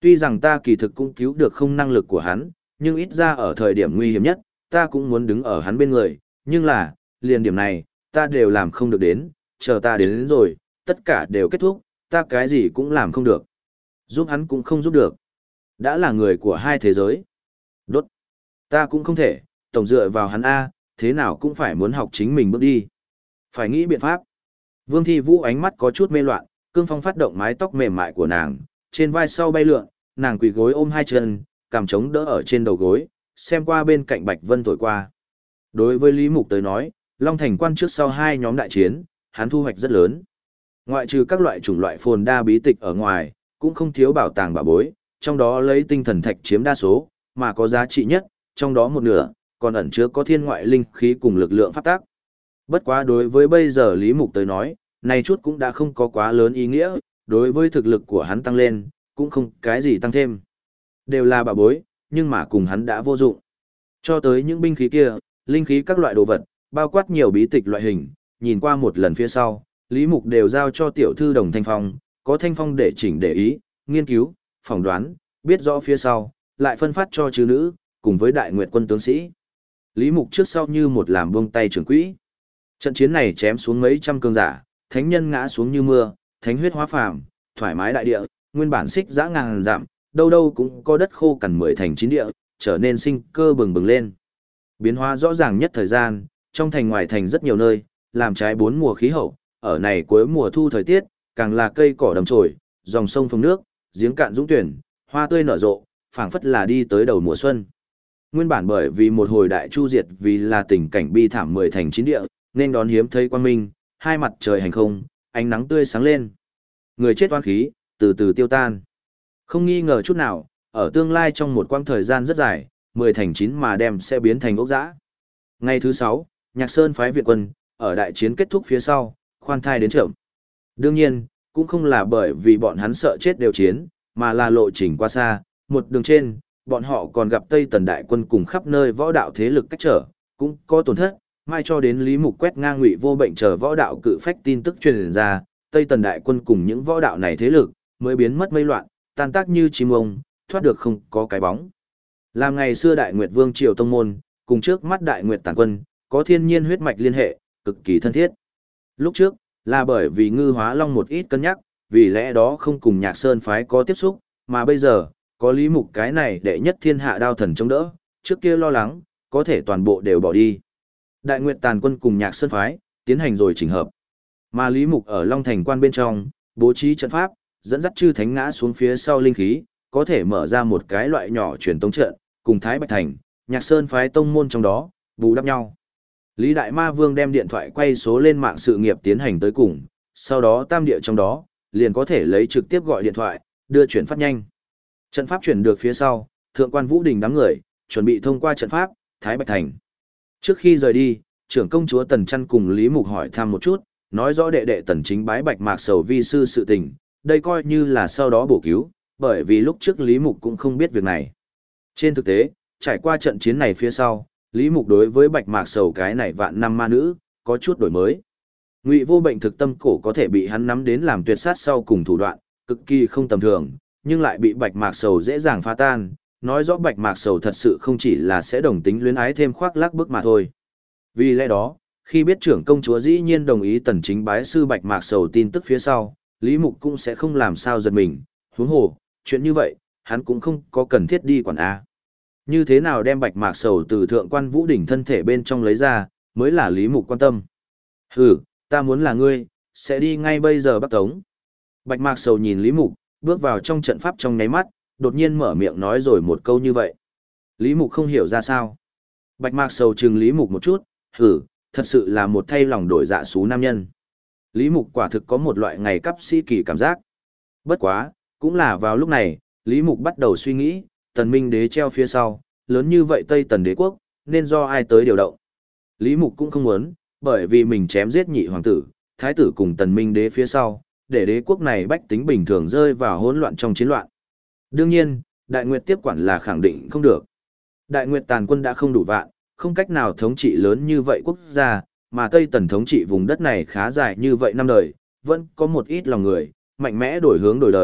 Tuy rằng ta kỳ thực cũng cứu được không năng lực của hắn, nhưng ít ra ở thời điểm nguy hiểm nhất, ta cũng muốn đứng ở hắn bên người, nhưng là, liền điểm này, ta đều làm không được đến, chờ ta đến rồi, tất cả đều kết thúc, ta cái gì cũng làm không được. Giúp hắn cũng không giúp được. Đã là người của hai thế giới. Đốt. Ta cũng không thể, tổng dựa vào hắn A, thế nào cũng phải muốn học chính mình bước đi. Phải nghĩ biện pháp. Vương Thi Vũ ánh mắt có chút mê loạn, cương phong phát động mái tóc mềm mại của nàng, trên vai sau bay lượn, nàng quỳ gối ôm hai chân, cằm chống đỡ ở trên đầu gối, xem qua bên cạnh Bạch Vân thổi qua. Đối với Lý Mục tới nói, Long Thành quan trước sau hai nhóm đại chiến, hắn thu hoạch rất lớn. Ngoại trừ các loại chủng loại phồn đa bí tịch ở ngoài, cũng không thiếu bảo tàng bảo bối, trong đó lấy tinh thần thạch chiếm đa số, mà có giá trị nhất, trong đó một nửa, còn ẩn chứa có thiên ngoại linh khí cùng lực lượng pháp tác. Bất quá đối với bây giờ Lý Mục tới nói, này chút cũng đã không có quá lớn ý nghĩa, đối với thực lực của hắn tăng lên, cũng không cái gì tăng thêm. Đều là bảo bối, nhưng mà cùng hắn đã vô dụng. Cho tới những binh khí kia, linh khí các loại đồ vật, bao quát nhiều bí tịch loại hình, nhìn qua một lần phía sau, Lý Mục đều giao cho tiểu thư Đồng Thanh Phong, có Thanh Phong để chỉnh để ý, nghiên cứu, phỏng đoán, biết rõ phía sau, lại phân phát cho chư nữ, cùng với đại nguyệt quân tướng sĩ. Lý Mục trước sau như một làm buông tay trưởng quỹ. Trận chiến này chém xuống mấy trăm cường giả, thánh nhân ngã xuống như mưa, thánh huyết hóa phàm, thoải mái đại địa, nguyên bản xích dã ngàn dặm, đâu đâu cũng có đất khô cằn 10 thành 9 địa, trở nên sinh cơ bừng bừng lên. Biến hóa rõ ràng nhất thời gian, trong thành ngoài thành rất nhiều nơi, làm trái bốn mùa khí hậu, ở này cuối mùa thu thời tiết, càng là cây cỏ đầm trồi, dòng sông phồng nước, giếng cạn dũng tuyển, hoa tươi nở rộ, phảng phất là đi tới đầu mùa xuân. Nguyên bản bởi vì một hồi đại chu diệt vì là tình cảnh bi thảm 10 thành 9 địa, nên đón hiếm thấy quang minh, hai mặt trời hành không, ánh nắng tươi sáng lên. Người chết oan khí, từ từ tiêu tan. Không nghi ngờ chút nào, ở tương lai trong một quãng thời gian rất dài, 10 thành 9 mà đem sẽ biến thành ốc dã. Ngày thứ 6, Nhạc Sơn phái viện quân, ở đại chiến kết thúc phía sau, khoan thai đến chậm. Đương nhiên, cũng không là bởi vì bọn hắn sợ chết đều chiến, mà là lộ trình qua xa, một đường trên, bọn họ còn gặp Tây Tần đại quân cùng khắp nơi võ đạo thế lực cách trở, cũng có tổn thất, mai cho đến Lý Mục quét ngang Ngụy Vô Bệnh chờ võ đạo cự phách tin tức truyền ra, Tây Tần đại quân cùng những võ đạo này thế lực mới biến mất mây loạn, tan tác như chim ông, thoát được không có cái bóng. Làm ngày xưa Đại Nguyệt Vương triều tông môn, cùng trước mắt Đại Nguyệt Tàn quân, có thiên nhiên huyết mạch liên hệ, cực kỳ thân thiết. Lúc trước, là bởi vì Ngư Hóa Long một ít cân nhắc, vì lẽ đó không cùng Nhạc Sơn phái có tiếp xúc, mà bây giờ, có Lý Mục cái này đệ nhất thiên hạ đao thần chống đỡ, trước kia lo lắng, có thể toàn bộ đều bỏ đi. Đại Nguyệt Tàn quân cùng Nhạc Sơn phái, tiến hành rồi chỉnh hợp. Mà Lý Mục ở Long Thành quan bên trong, bố trí trận pháp, dẫn dắt chư thánh ngã xuống phía sau linh khí, có thể mở ra một cái loại nhỏ truyền tống trận, cùng Thái Bạch Thành, Nhạc Sơn phái tông môn trong đó, bù đắp nhau. Lý Đại Ma Vương đem điện thoại quay số lên mạng sự nghiệp tiến hành tới cùng, sau đó tam địa trong đó, liền có thể lấy trực tiếp gọi điện thoại, đưa chuyển phát nhanh. Trận pháp chuyển được phía sau, Thượng quan Vũ Đình đám người, chuẩn bị thông qua trận pháp, Thái Bạch Thành. Trước khi rời đi, trưởng công chúa Tần Trăn cùng Lý Mục hỏi thăm một chút, nói rõ đệ đệ Tần Chính bái Bạch Mạc Sầu vi sư sự tình, đây coi như là sau đó bổ cứu, bởi vì lúc trước Lý Mục cũng không biết việc này. Trên thực tế, trải qua trận chiến này phía sau, Lý Mục đối với Bạch Mạc Sầu cái này vạn năm ma nữ, có chút đổi mới. Ngụy Vô Bệnh thực tâm cổ có thể bị hắn nắm đến làm tuyệt sát sau cùng thủ đoạn, cực kỳ không tầm thường, nhưng lại bị Bạch Mạc Sầu dễ dàng phá tan, nói rõ Bạch Mạc Sầu thật sự không chỉ là sẽ đồng tính luyến ái thêm khoác lác bức mà thôi. Vì lẽ đó, khi biết trưởng công chúa dĩ nhiên đồng ý Tần Chính bái sư Bạch Mạc Sầu tin tức phía sau, Lý Mục cũng sẽ không làm sao giật mình, huống hồ, chuyện như vậy, hắn cũng không có cần thiết đi quản A. Như thế nào đem Bạch Mạc Sầu từ Thượng quan Vũ Đỉnh thân thể bên trong lấy ra, mới là Lý Mục quan tâm. Hừ, ta muốn là ngươi, sẽ đi ngay bây giờ Bắc Tống. Bạch Mạc Sầu nhìn Lý Mục, bước vào trong trận pháp trong nháy mắt, đột nhiên mở miệng nói rồi một câu như vậy. Lý Mục không hiểu ra sao. Bạch Mạc Sầu trừng Lý Mục một chút, hừ, thật sự là một thay lòng đổi dạ xú nam nhân. Lý Mục quả thực có một loại ngày cấp sĩ kỳ cảm giác. Bất quá, cũng là vào lúc này, Lý Mục bắt đầu suy nghĩ, Tần Minh đế treo phía sau, lớn như vậy Tây Tần đế quốc, nên do ai tới điều động. Lý Mục cũng không muốn, bởi vì mình chém giết nhị hoàng tử, thái tử cùng Tần Minh đế phía sau, để đế quốc này bách tính bình thường rơi vào hỗn loạn trong chiến loạn. Đương nhiên, Đại Nguyệt tiếp quản là khẳng định không được. Đại Nguyệt Tàn quân đã không đủ vạn, không cách nào thống trị lớn như vậy quốc gia, mà Tây Tần thống trị vùng đất này khá dài như vậy năm đời, vẫn có một ít lòng người, mạnh mẽ đổi hướng đổi đời,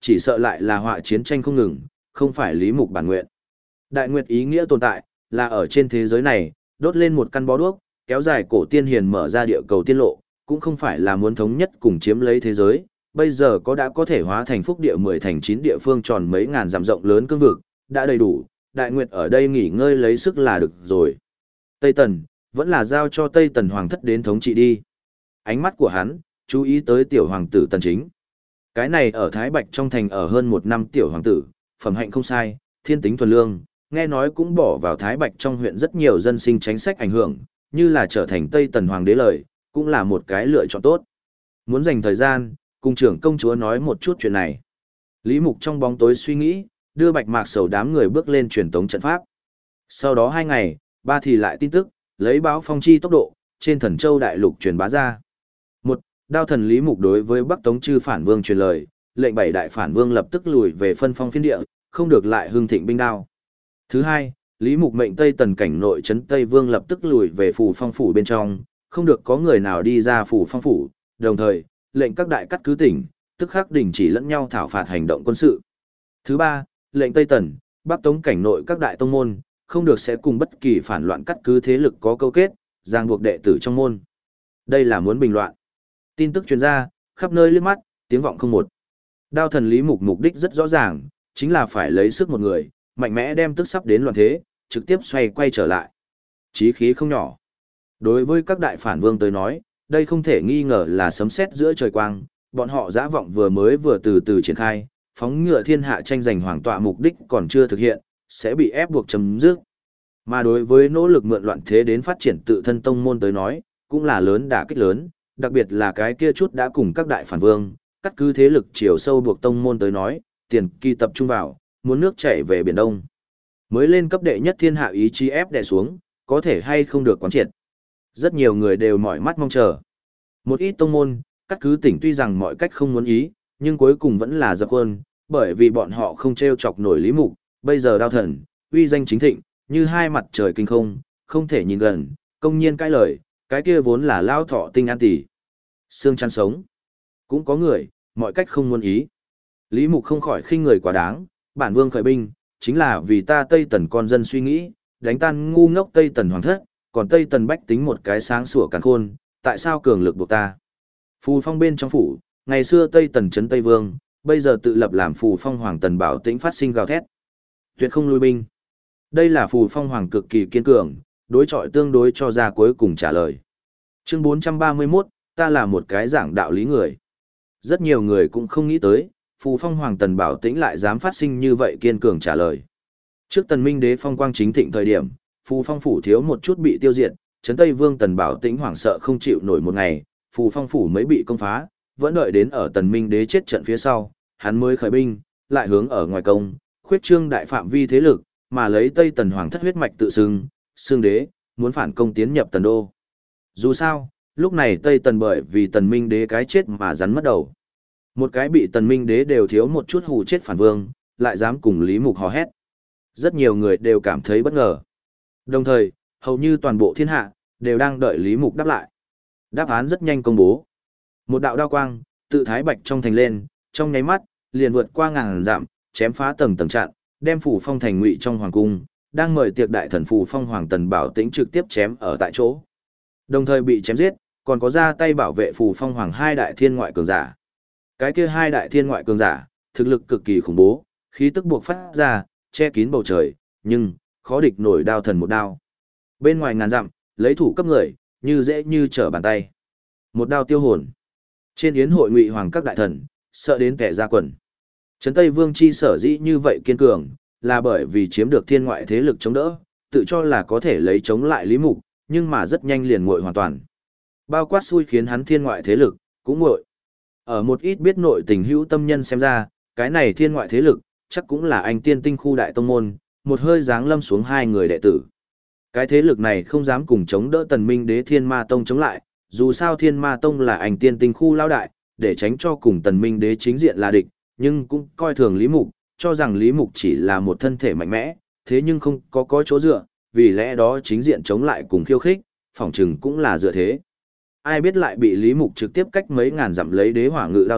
chỉ sợ lại là họa chiến tranh không ngừng, không phải Lý Mục bản nguyện. Đại nguyệt ý nghĩa tồn tại, là ở trên thế giới này, đốt lên một căn bó đuốc, kéo dài cổ tiên hiền mở ra địa cầu tiên lộ, cũng không phải là muốn thống nhất cùng chiếm lấy thế giới, bây giờ đã có thể hóa thành phúc địa 10 thành 9 địa phương tròn mấy ngàn dặm rộng lớn cương vực, đã đầy đủ, đại nguyệt ở đây nghỉ ngơi lấy sức là được rồi. Tây Tần, vẫn là giao cho Tây Tần Hoàng thất đến thống trị đi. Ánh mắt của hắn, chú ý tới tiểu hoàng tử Tần Chính. Cái này ở Thái Bạch trong thành ở hơn 1 năm tiểu hoàng tử, phẩm hạnh không sai, thiên tính thuần lương, nghe nói cũng bỏ vào Thái Bạch trong huyện rất nhiều dân sinh chính sách ảnh hưởng, như là trở thành Tây Tần Hoàng đế lời, cũng là một cái lựa chọn tốt. Muốn dành thời gian, cùng trưởng công chúa nói một chút chuyện này. Lý Mục trong bóng tối suy nghĩ, đưa Bạch Mạc Sầu đám người bước lên truyền tống trận pháp. Sau đó 2 ngày, ba thì lại tin tức, lấy báo phong chi tốc độ, trên Thần Châu đại lục truyền bá ra. Một, Đao thần Lý Mục đối với Bắc Tống chư phản vương truyền lời, lệnh 7 đại phản vương lập tức lùi về phân phong phiên địa, không được lại hưng thịnh binh đao. Thứ hai, Lý Mục mệnh Tây Tần cảnh nội trấn Tây Vương lập tức lùi về Phù Phong phủ bên trong, không được có người nào đi ra Phù Phong phủ, đồng thời, lệnh các đại cắt cứ tỉnh, tức khắc đình chỉ lẫn nhau thảo phạt hành động quân sự. Thứ ba, lệnh Tây Tần, Bắc Tống cảnh nội các đại tông môn, không được sẽ cùng bất kỳ phản loạn cắt cứ thế lực có câu kết, ràng buộc đệ tử trong môn. Đây là muốn bình loạn. Tin tức truyền ra, khắp nơi liếc mắt, tiếng vọng không một. Đao thần Lý Mục mục đích rất rõ ràng, chính là phải lấy sức một người, mạnh mẽ đem tức sắp đến loạn thế, trực tiếp xoay quay trở lại. Chí khí không nhỏ. Đối với các đại phản vương tới nói, đây không thể nghi ngờ là sấm sét giữa trời quang, bọn họ dã vọng vừa từ từ triển khai, phóng ngựa thiên hạ tranh giành hoàng tọa mục đích còn chưa thực hiện, sẽ bị ép buộc chấm dứt. Mà đối với nỗ lực mượn loạn thế đến phát triển tự thân tông môn tới nói, cũng là lớn đả kích lớn, đặc biệt là cái kia chút đã cùng các đại phản vương, cắt cứ thế lực chiều sâu buộc tông môn tới nói, tiền kỳ tập trung vào, muốn nước chảy về biển Đông. Mới lên cấp đệ nhất thiên hạ ý chí ép đè xuống, có thể hay không được quán triệt. Rất nhiều người đều mỏi mắt mong chờ. Một ít tông môn, cắt cứ tỉnh tuy rằng mọi cách không muốn ý, nhưng cuối cùng vẫn là dập khuôn, bởi vì bọn họ không treo chọc nổi Lý Mục, bây giờ đao thần, uy danh chính thịnh, như hai mặt trời kinh không, không thể nhìn gần, công nhiên cãi lời, cái kia vốn là lao thọ tinh an tỷ. Xương chăn sống. Cũng có người, mọi cách không muốn ý. Lý Mục không khỏi khinh người quá đáng, bản vương khởi binh, chính là vì ta Tây Tần con dân suy nghĩ, đánh tan ngu ngốc Tây Tần hoàng thất, còn Tây Tần bách tính một cái sáng sủa càn khôn, tại sao cường lực buộc ta? Phù Phong bên trong phủ, ngày xưa Tây Tần trấn Tây Vương, bây giờ tự lập làm Phù Phong Hoàng Tần Bảo Tĩnh phát sinh gào thét. Tuyệt không lui binh. Đây là Phù Phong Hoàng cực kỳ kiên cường, đối chọi tương đối cho ra cuối cùng trả lời. Chương 431, ta là một cái giảng đạo lý người. Rất nhiều người cũng không nghĩ tới, Phù Phong Hoàng Tần Bảo Tĩnh lại dám phát sinh như vậy kiên cường trả lời. Trước Tần Minh Đế phong quang chính thịnh thời điểm, Phù Phong phủ thiếu một chút bị tiêu diệt, trấn Tây Vương Tần Bảo Tĩnh hoảng sợ không chịu nổi một ngày, Phù Phong phủ mới bị công phá, vẫn đợi đến ở Tần Minh Đế chết trận phía sau, hắn mới khởi binh, lại hướng ở ngoài công, khuyết trương đại phạm vi thế lực, mà lấy Tây Tần Hoàng thất huyết mạch tự xưng đế, muốn phản công tiến nhập Tần đô. Dù sao, lúc này Tây Tần bởi vì Tần Minh Đế cái chết mà rắn mất đầu. Một cái bị Tần Minh Đế đều thiếu một chút hù chết phản vương, lại dám cùng Lý Mục hò hét. Rất nhiều người đều cảm thấy bất ngờ. Đồng thời, hầu như toàn bộ thiên hạ, đều đang đợi Lý Mục đáp lại. Đáp án rất nhanh công bố. Một đạo đao quang, tự Thái Bạch trong thành lên, trong nháy mắt, liền vượt qua ngàn dặm, chém phá tầng tầng chặn, đem Phù Phong thành ngụy trong hoàng cung, đang mời tiệc đại thần Phù Phong Hoàng Tần Bảo Tĩnh trực tiếp chém ở tại chỗ. Đồng thời bị chém giết, còn có ra tay bảo vệ Phù Phong Hoàng hai đại thiên ngoại cường giả. Cái kia hai đại thiên ngoại cường giả, thực lực cực kỳ khủng bố, khí tức buộc phát ra, che kín bầu trời, nhưng khó địch nổi đao thần một đao. Bên ngoài ngàn dặm, lấy thủ cấp người, như dễ như trở bàn tay. Một đao tiêu hồn. Trên yến hội ngụy hoàng các đại thần, sợ đến kẻ ra quần. Trấn Tây Vương chi sở dĩ như vậy kiên cường, là bởi vì chiếm được thiên ngoại thế lực chống đỡ, tự cho là có thể lấy chống lại Lý Mục, nhưng mà rất nhanh liền nguội hoàn toàn. Bao quát xui khiến hắn thiên ngoại thế lực, cũng nguội. Ở một ít biết nội tình hữu tâm nhân xem ra, cái này thiên ngoại thế lực, chắc cũng là anh tiên tinh khu đại tông môn, một hơi giáng lâm xuống hai người đệ tử. Cái thế lực này không dám cùng chống đỡ Tần Minh Đế Thiên Ma Tông chống lại, dù sao Thiên Ma Tông là anh tiên tinh khu lao đại, để tránh cho cùng Tần Minh Đế chính diện là địch, nhưng cũng coi thường Lý Mục, cho rằng Lý Mục chỉ là một thân thể mạnh mẽ, thế nhưng không có chỗ dựa, vì lẽ đó chính diện chống lại cùng khiêu khích, phỏng chừng cũng là dựa thế. Ai biết lại bị Lý Mục trực tiếp cách mấy ngàn dặm lấy đế hỏa ngự đao thuật,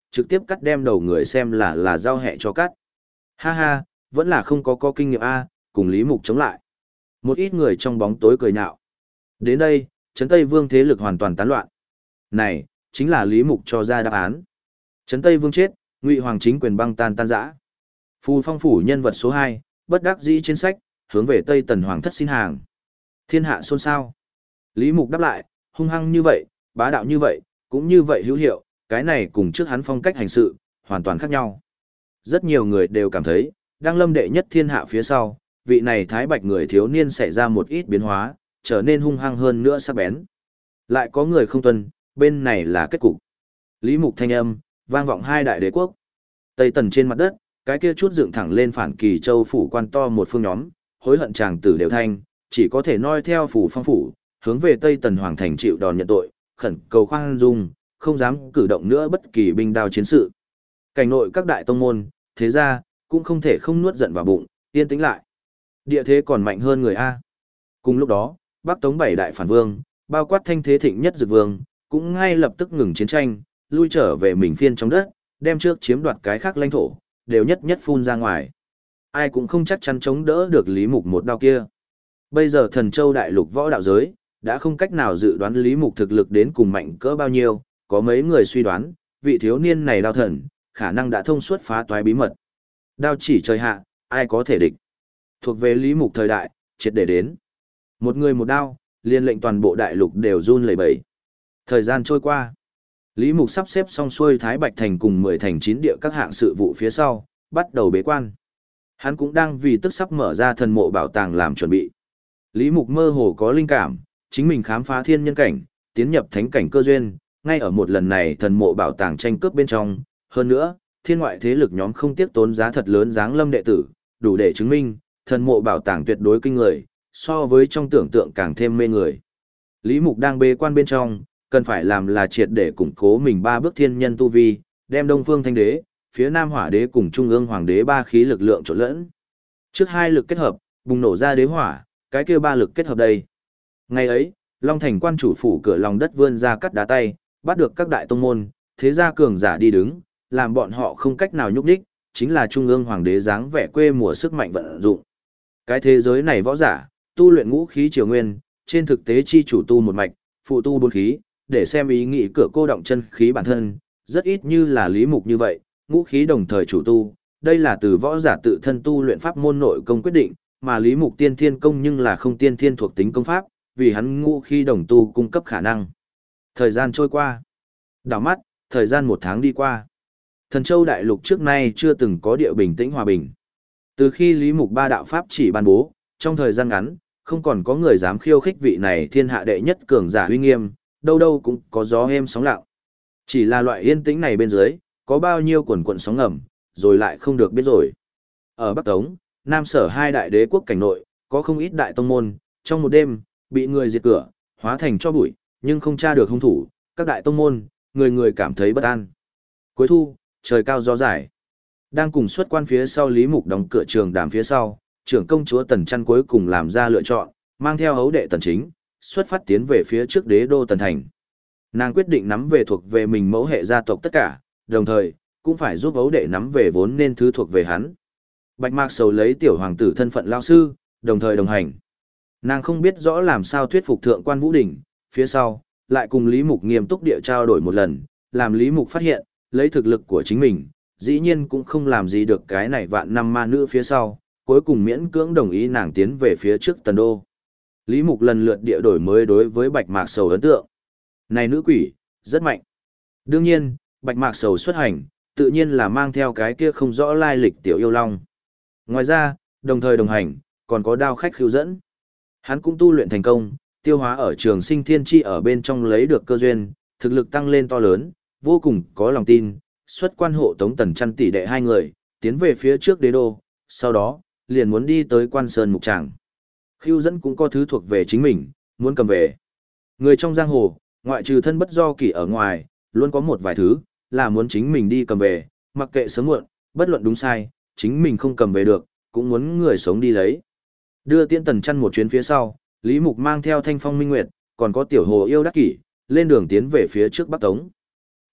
trực tiếp cắt đem đầu người xem là rau hẹ cho cắt. Ha ha, vẫn là không có kinh nghiệm A, cùng Lý Mục chống lại. Một ít người trong bóng tối cười nhạo. Đến đây, Trấn Tây Vương thế lực hoàn toàn tán loạn. Này, chính là Lý Mục cho ra đáp án. Trấn Tây Vương chết, Ngụy Hoàng chính quyền băng tan rã. Phù Phong phủ nhân vật số 2, bất đắc dĩ trên sách, hướng về Tây Tần Hoàng thất xin hàng. Thiên hạ xôn xao. Lý Mục đáp lại, hung hăng như vậy, bá đạo như vậy, cũng như vậy hữu hiệu, cái này cùng trước hắn phong cách hành sự, hoàn toàn khác nhau. Rất nhiều người đều cảm thấy, đang lâm đệ nhất thiên hạ phía sau, vị này Thái Bạch người thiếu niên xảy ra một ít biến hóa, trở nên hung hăng hơn nữa sắc bén. Lại có người không tuân, bên này là kết cục. Lý Mục thanh âm, vang vọng hai đại đế quốc. Tây Tần trên mặt đất, cái kia chút dựng thẳng lên phản Kỳ Châu phủ quan to một phương nhóm, hối hận chàng tử đều thanh, chỉ có thể noi theo phủ phong phủ, hướng về Tây Tần hoàng thành chịu đòn nhận tội, khẩn cầu khoan dung, không dám cử động nữa bất kỳ binh đao chiến sự. Cảnh nội các đại tông môn, thế ra, cũng không thể không nuốt giận vào bụng, yên tĩnh lại. Địa thế còn mạnh hơn người A. Cùng lúc đó, Bắc Tống bảy đại phản vương, bao quát thanh thế thịnh nhất Dực Vương, cũng ngay lập tức ngừng chiến tranh, lui trở về mình phiên trong đất, đem trước chiếm đoạt cái khác lãnh thổ, đều nhất nhất phun ra ngoài. Ai cũng không chắc chắn chống đỡ được Lý Mục một đao kia. Bây giờ Thần Châu đại lục võ đạo giới, đã không cách nào dự đoán Lý Mục thực lực đến cùng mạnh cỡ bao nhiêu, có mấy người suy đoán, vị thiếu niên này đao thần, khả năng đã thông suốt phá toái bí mật. Đao chỉ trời hạ, ai có thể địch. Thuộc về Lý Mục thời đại, triệt để đến. Một người một đao, liên lệnh toàn bộ đại lục đều run lẩy bẩy. Thời gian trôi qua, Lý Mục sắp xếp xong xuôi Thái Bạch thành cùng 10 thành 9 địa các hạng sự vụ phía sau, bắt đầu bế quan. Hắn cũng đang vì tức sắp mở ra thần mộ bảo tàng làm chuẩn bị. Lý Mục mơ hồ có linh cảm, chính mình khám phá thiên nhân cảnh, tiến nhập thánh cảnh cơ duyên, ngay ở một lần này thần mộ bảo tàng tranh cướp bên trong. Hơn nữa, thiên ngoại thế lực nhóm không tiếc tốn giá thật lớn giáng lâm đệ tử, đủ để chứng minh, thần mộ bảo tàng tuyệt đối kinh người, so với trong tưởng tượng càng thêm mê người. Lý Mục đang bế quan bên trong, cần phải làm là triệt để củng cố mình ba bước thiên nhân tu vi, đem Đông Phương Thanh Đế, phía Nam Hỏa Đế cùng Trung ương Hoàng Đế ba khí lực lượng trộn lẫn. Trước hai lực kết hợp, bùng nổ ra đế hỏa, cái kia ba lực kết hợp đây. Ngày ấy, Long Thành quan chủ phủ cửa lòng đất vươn ra cắt đá tay, bắt được các đại tông môn, thế gia cường giả đi đứng, làm bọn họ không cách nào nhúc nhích, chính là Trung ương Hoàng Đế dáng vẻ quê mùa sức mạnh vận dụng. Cái thế giới này võ giả, tu luyện ngũ khí triều nguyên, trên thực tế chi chủ tu một mạch, phụ tu bốn khí, để xem ý nghĩ cửa cô động chân khí bản thân, rất ít như là Lý Mục như vậy, ngũ khí đồng thời chủ tu, đây là từ võ giả tự thân tu luyện pháp môn nội công quyết định, mà Lý Mục tiên thiên công nhưng là không tiên thiên thuộc tính công pháp, vì hắn ngũ khí đồng tu cung cấp khả năng. Thời gian trôi qua, đảo mắt, thời gian một tháng đi qua. Thần Châu đại lục trước nay chưa từng có địa bình tĩnh hòa bình. Từ khi Lý Mục ba đạo pháp chỉ ban bố, trong thời gian ngắn, không còn có người dám khiêu khích vị này thiên hạ đệ nhất cường giả uy nghiêm, đâu đâu cũng có gió êm sóng lặng. Chỉ là loại yên tĩnh này bên dưới, có bao nhiêu quần quần sóng ngầm, rồi lại không được biết rồi. Ở Bắc Tống, Nam Sở hai đại đế quốc cảnh nội, có không ít đại tông môn, trong một đêm, bị người diệt cửa, hóa thành cho bụi, nhưng không tra được hung thủ, các đại tông môn, người người cảm thấy bất an. Cuối thu, trời cao gió dài. Đang cùng xuất quan phía sau Lý Mục đóng cửa trường đàm phía sau, trưởng công chúa Tần Trăn cuối cùng làm ra lựa chọn, mang theo hấu đệ Tần Chính, xuất phát tiến về phía trước đế đô Tần Thành. Nàng quyết định nắm về thuộc về mình mẫu hệ gia tộc tất cả, đồng thời, cũng phải giúp hấu đệ nắm về vốn nên thứ thuộc về hắn. Bạch Mạc Sầu lấy tiểu hoàng tử thân phận lao sư, đồng thời đồng hành. Nàng không biết rõ làm sao thuyết phục thượng quan Vũ Đình, phía sau, lại cùng Lý Mục nghiêm túc địa trao đổi một lần, làm Lý Mục phát hiện, lấy thực lực của chính mình, dĩ nhiên cũng không làm gì được cái này vạn năm ma nữ phía sau, cuối cùng miễn cưỡng đồng ý nàng tiến về phía trước Tần Đô. Lý Mục lần lượt địa đổi mới đối với Bạch Mạc Sầu ấn tượng. Này nữ quỷ, rất mạnh. Đương nhiên, Bạch Mạc Sầu xuất hành, tự nhiên là mang theo cái kia không rõ lai lịch tiểu yêu long. Ngoài ra, đồng thời đồng hành, còn có đao khách khiêu dẫn. Hắn cũng tu luyện thành công, tiêu hóa ở trường sinh thiên chi ở bên trong lấy được cơ duyên, thực lực tăng lên to lớn, vô cùng có lòng tin, xuất quan hộ tống Tần Trăn tỷ đệ hai người, tiến về phía trước đế đô, sau đó, liền muốn đi tới Quan Sơn Mục Tràng. Khiêu dẫn cũng có thứ thuộc về chính mình, muốn cầm về. Người trong giang hồ, ngoại trừ thân bất do kỷ ở ngoài, luôn có một vài thứ, là muốn chính mình đi cầm về, mặc kệ sớm muộn, bất luận đúng sai, chính mình không cầm về được, cũng muốn người sống đi lấy. Đưa Tiễn Tần Trăn một chuyến phía sau, Lý Mục mang theo Thanh Phong Minh Nguyệt, còn có tiểu hồ yêu đắc kỷ, lên đường tiến về phía trước Bắc Tống.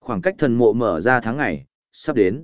Khoảng cách thần mộ mở ra tháng ngày, sắp đến.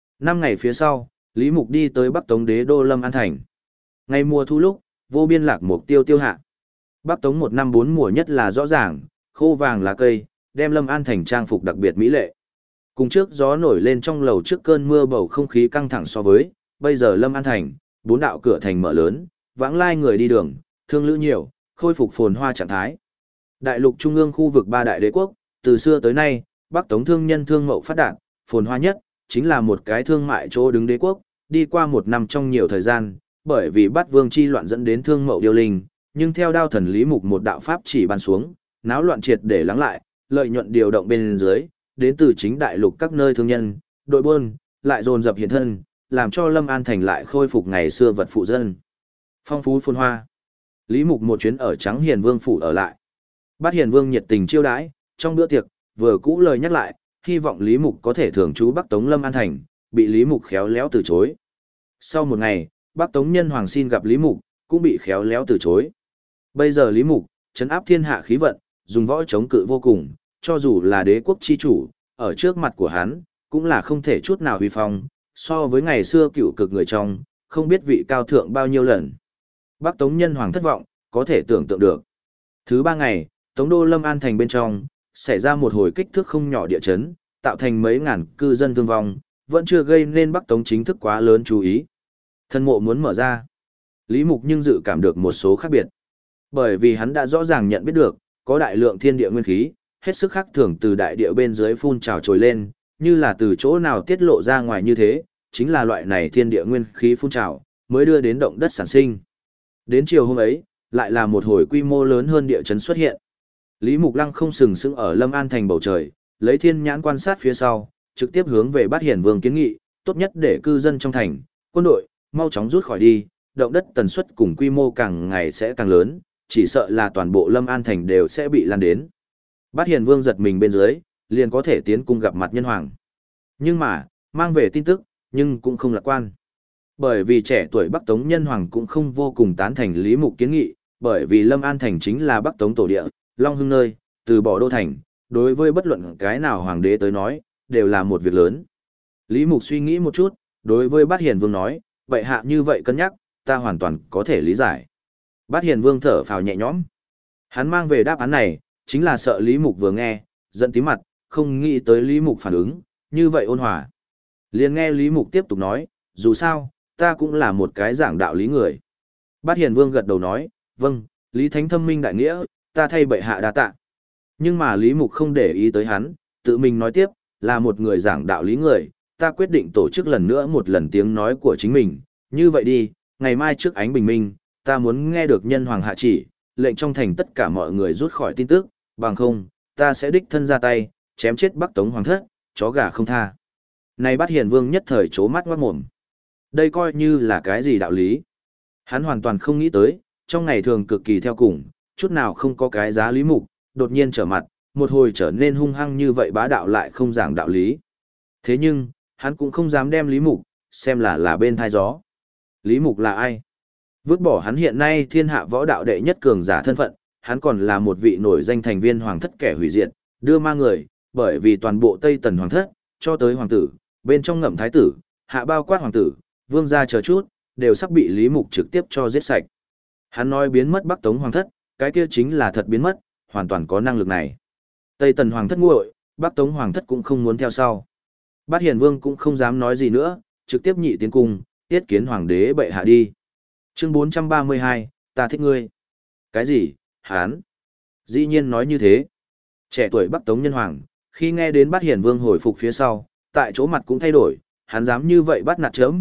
5 ngày phía sau, Lý Mục đi tới Bắc Tống đế đô Lâm An Thành. Ngày mùa thu lúc, vô biên lạc mục tiêu tiêu hạ. Bắc Tống một năm 4 mùa nhất là rõ ràng, khô vàng lá cây, đem Lâm An Thành trang phục đặc biệt mỹ lệ. Cùng trước gió nổi lên trong lầu trước cơn mưa bầu không khí căng thẳng so với, bây giờ Lâm An Thành, 4 đạo cửa thành mở lớn, vãng lai người đi đường, thương lữ nhiều, khôi phục phồn hoa trạng thái. Đại lục trung ương khu vực ba đại đế quốc, từ xưa tới nay, Bắc Tống thương nhân thương mậu phát đạt, phồn hoa nhất, chính là một cái thương mại chỗ đứng đế quốc, đi qua một năm trong nhiều thời gian, bởi vì Bát Vương chi loạn dẫn đến thương mậu điêu linh, nhưng theo đao thần Lý Mục một đạo pháp chỉ ban xuống, náo loạn triệt để lắng lại, lợi nhuận điều động bên dưới, đến từ chính đại lục các nơi thương nhân, đội buôn, lại dồn dập hiện thân, làm cho Lâm An Thành lại khôi phục ngày xưa vật phụ dân. Phong phú phồn hoa. Lý Mục một chuyến ở Trắng Hiền Vương phủ ở lại. Bát Hiền Vương nhiệt tình chiêu đãi, trong bữa tiệc, vừa cũ lời nhắc lại, hy vọng Lý Mục có thể thường trú Bắc Tống Lâm An Thành, bị Lý Mục khéo léo từ chối. Sau một ngày, Bắc Tống Nhân Hoàng xin gặp Lý Mục, cũng bị khéo léo từ chối. Bây giờ Lý Mục, trấn áp thiên hạ khí vận, dùng võ chống cự vô cùng, cho dù là đế quốc chi chủ, ở trước mặt của hắn, cũng là không thể chút nào huy phong, so với ngày xưa cựu cực người trong, không biết vị cao thượng bao nhiêu lần. Bắc Tống Nhân Hoàng thất vọng, có thể tưởng tượng được. Thứ 3 ngày, Tống đô Lâm An Thành bên trong, xảy ra một hồi kích thước không nhỏ địa chấn, tạo thành mấy ngàn cư dân thương vong, vẫn chưa gây nên Bắc Tống chính thức quá lớn chú ý. Thần mộ muốn mở ra. Lý Mục nhưng dự cảm được một số khác biệt. Bởi vì hắn đã rõ ràng nhận biết được, có đại lượng thiên địa nguyên khí, hết sức khác thường từ đại địa bên dưới phun trào trồi lên, như là từ chỗ nào tiết lộ ra ngoài như thế, chính là loại này thiên địa nguyên khí phun trào, mới đưa đến động đất sản sinh. Đến chiều hôm ấy, lại là một hồi quy mô lớn hơn địa chấn xuất hiện. Lý Mục Lăng không sừng sững ở Lâm An Thành bầu trời, lấy thiên nhãn quan sát phía sau, trực tiếp hướng về Bát Hiền Vương kiến nghị, tốt nhất để cư dân trong thành, quân đội, mau chóng rút khỏi đi, động đất tần suất cùng quy mô càng ngày sẽ càng lớn, chỉ sợ là toàn bộ Lâm An Thành đều sẽ bị lan đến. Bát Hiền Vương giật mình bên dưới, liền có thể tiến cung gặp mặt nhân hoàng. Nhưng mà, mang về tin tức, nhưng cũng không lạc quan. Bởi vì trẻ tuổi Bắc Tống nhân hoàng cũng không vô cùng tán thành Lý Mục kiến nghị, bởi vì Lâm An Thành chính là Bắc Tống tổ địa, Long Hưng nơi, từ bỏ đô thành, đối với bất luận cái nào hoàng đế tới nói, đều là một việc lớn. Lý Mục suy nghĩ một chút, đối với Bát Hiền Vương nói, vậy hạ như vậy cân nhắc, ta hoàn toàn có thể lý giải. Bát Hiền Vương thở phào nhẹ nhõm. Hắn mang về đáp án này, chính là sợ Lý Mục vừa nghe, giận tím mặt, không nghĩ tới Lý Mục phản ứng, như vậy ôn hòa. Liền nghe Lý Mục tiếp tục nói, dù sao, ta cũng là một cái giảng đạo lý người. Bát Hiền Vương gật đầu nói, vâng, Lý Thánh thâm minh đại nghĩa, ta thay bệ hạ đa tạ. Nhưng mà Lý Mục không để ý tới hắn, tự mình nói tiếp, là một người giảng đạo lý người, ta quyết định tổ chức lần nữa một lần tiếng nói của chính mình. Như vậy đi, ngày mai trước ánh bình minh, ta muốn nghe được nhân hoàng hạ chỉ, lệnh trong thành tất cả mọi người rút khỏi tin tức, bằng không, ta sẽ đích thân ra tay, chém chết Bắc Tống hoàng thất, chó gà không tha. Này Bát Hiền Vương nhất thời trố mắt ngoát mồm. Đây coi như là cái gì đạo lý? Hắn hoàn toàn không nghĩ tới, trong ngày thường cực kỳ theo cùng, chút nào không có cái giá Lý Mục, đột nhiên trở mặt, một hồi trở nên hung hăng như vậy bá đạo lại không giảng đạo lý. Thế nhưng, hắn cũng không dám đem Lý Mục, xem là bên thai gió. Lý Mục là ai? Vứt bỏ hắn hiện nay thiên hạ võ đạo đệ nhất cường giả thân phận, hắn còn là một vị nổi danh thành viên hoàng thất kẻ hủy diệt, đưa ma người, bởi vì toàn bộ Tây Tần hoàng thất, cho tới hoàng tử, bên trong ngậm thái tử, hạ bao quát hoàng tử, vương gia chờ chút, đều sắp bị Lý Mục trực tiếp cho giết sạch. Hắn nói biến mất Bắc Tống hoàng thất, cái kia chính là thật biến mất, hoàn toàn có năng lực này. Tây Tần hoàng thất nguội, Bắc Tống hoàng thất cũng không muốn theo sau. Bát Hiền Vương cũng không dám nói gì nữa, trực tiếp nhị tiến cung, tiết kiến hoàng đế bệ hạ đi. Chương 432, ta thích ngươi. Cái gì, hán? Dĩ nhiên nói như thế. Trẻ tuổi Bắc Tống nhân hoàng, khi nghe đến Bát Hiền Vương hồi phục phía sau, tại chỗ mặt cũng thay đổi, hắn dám như vậy bắt nạt chớm,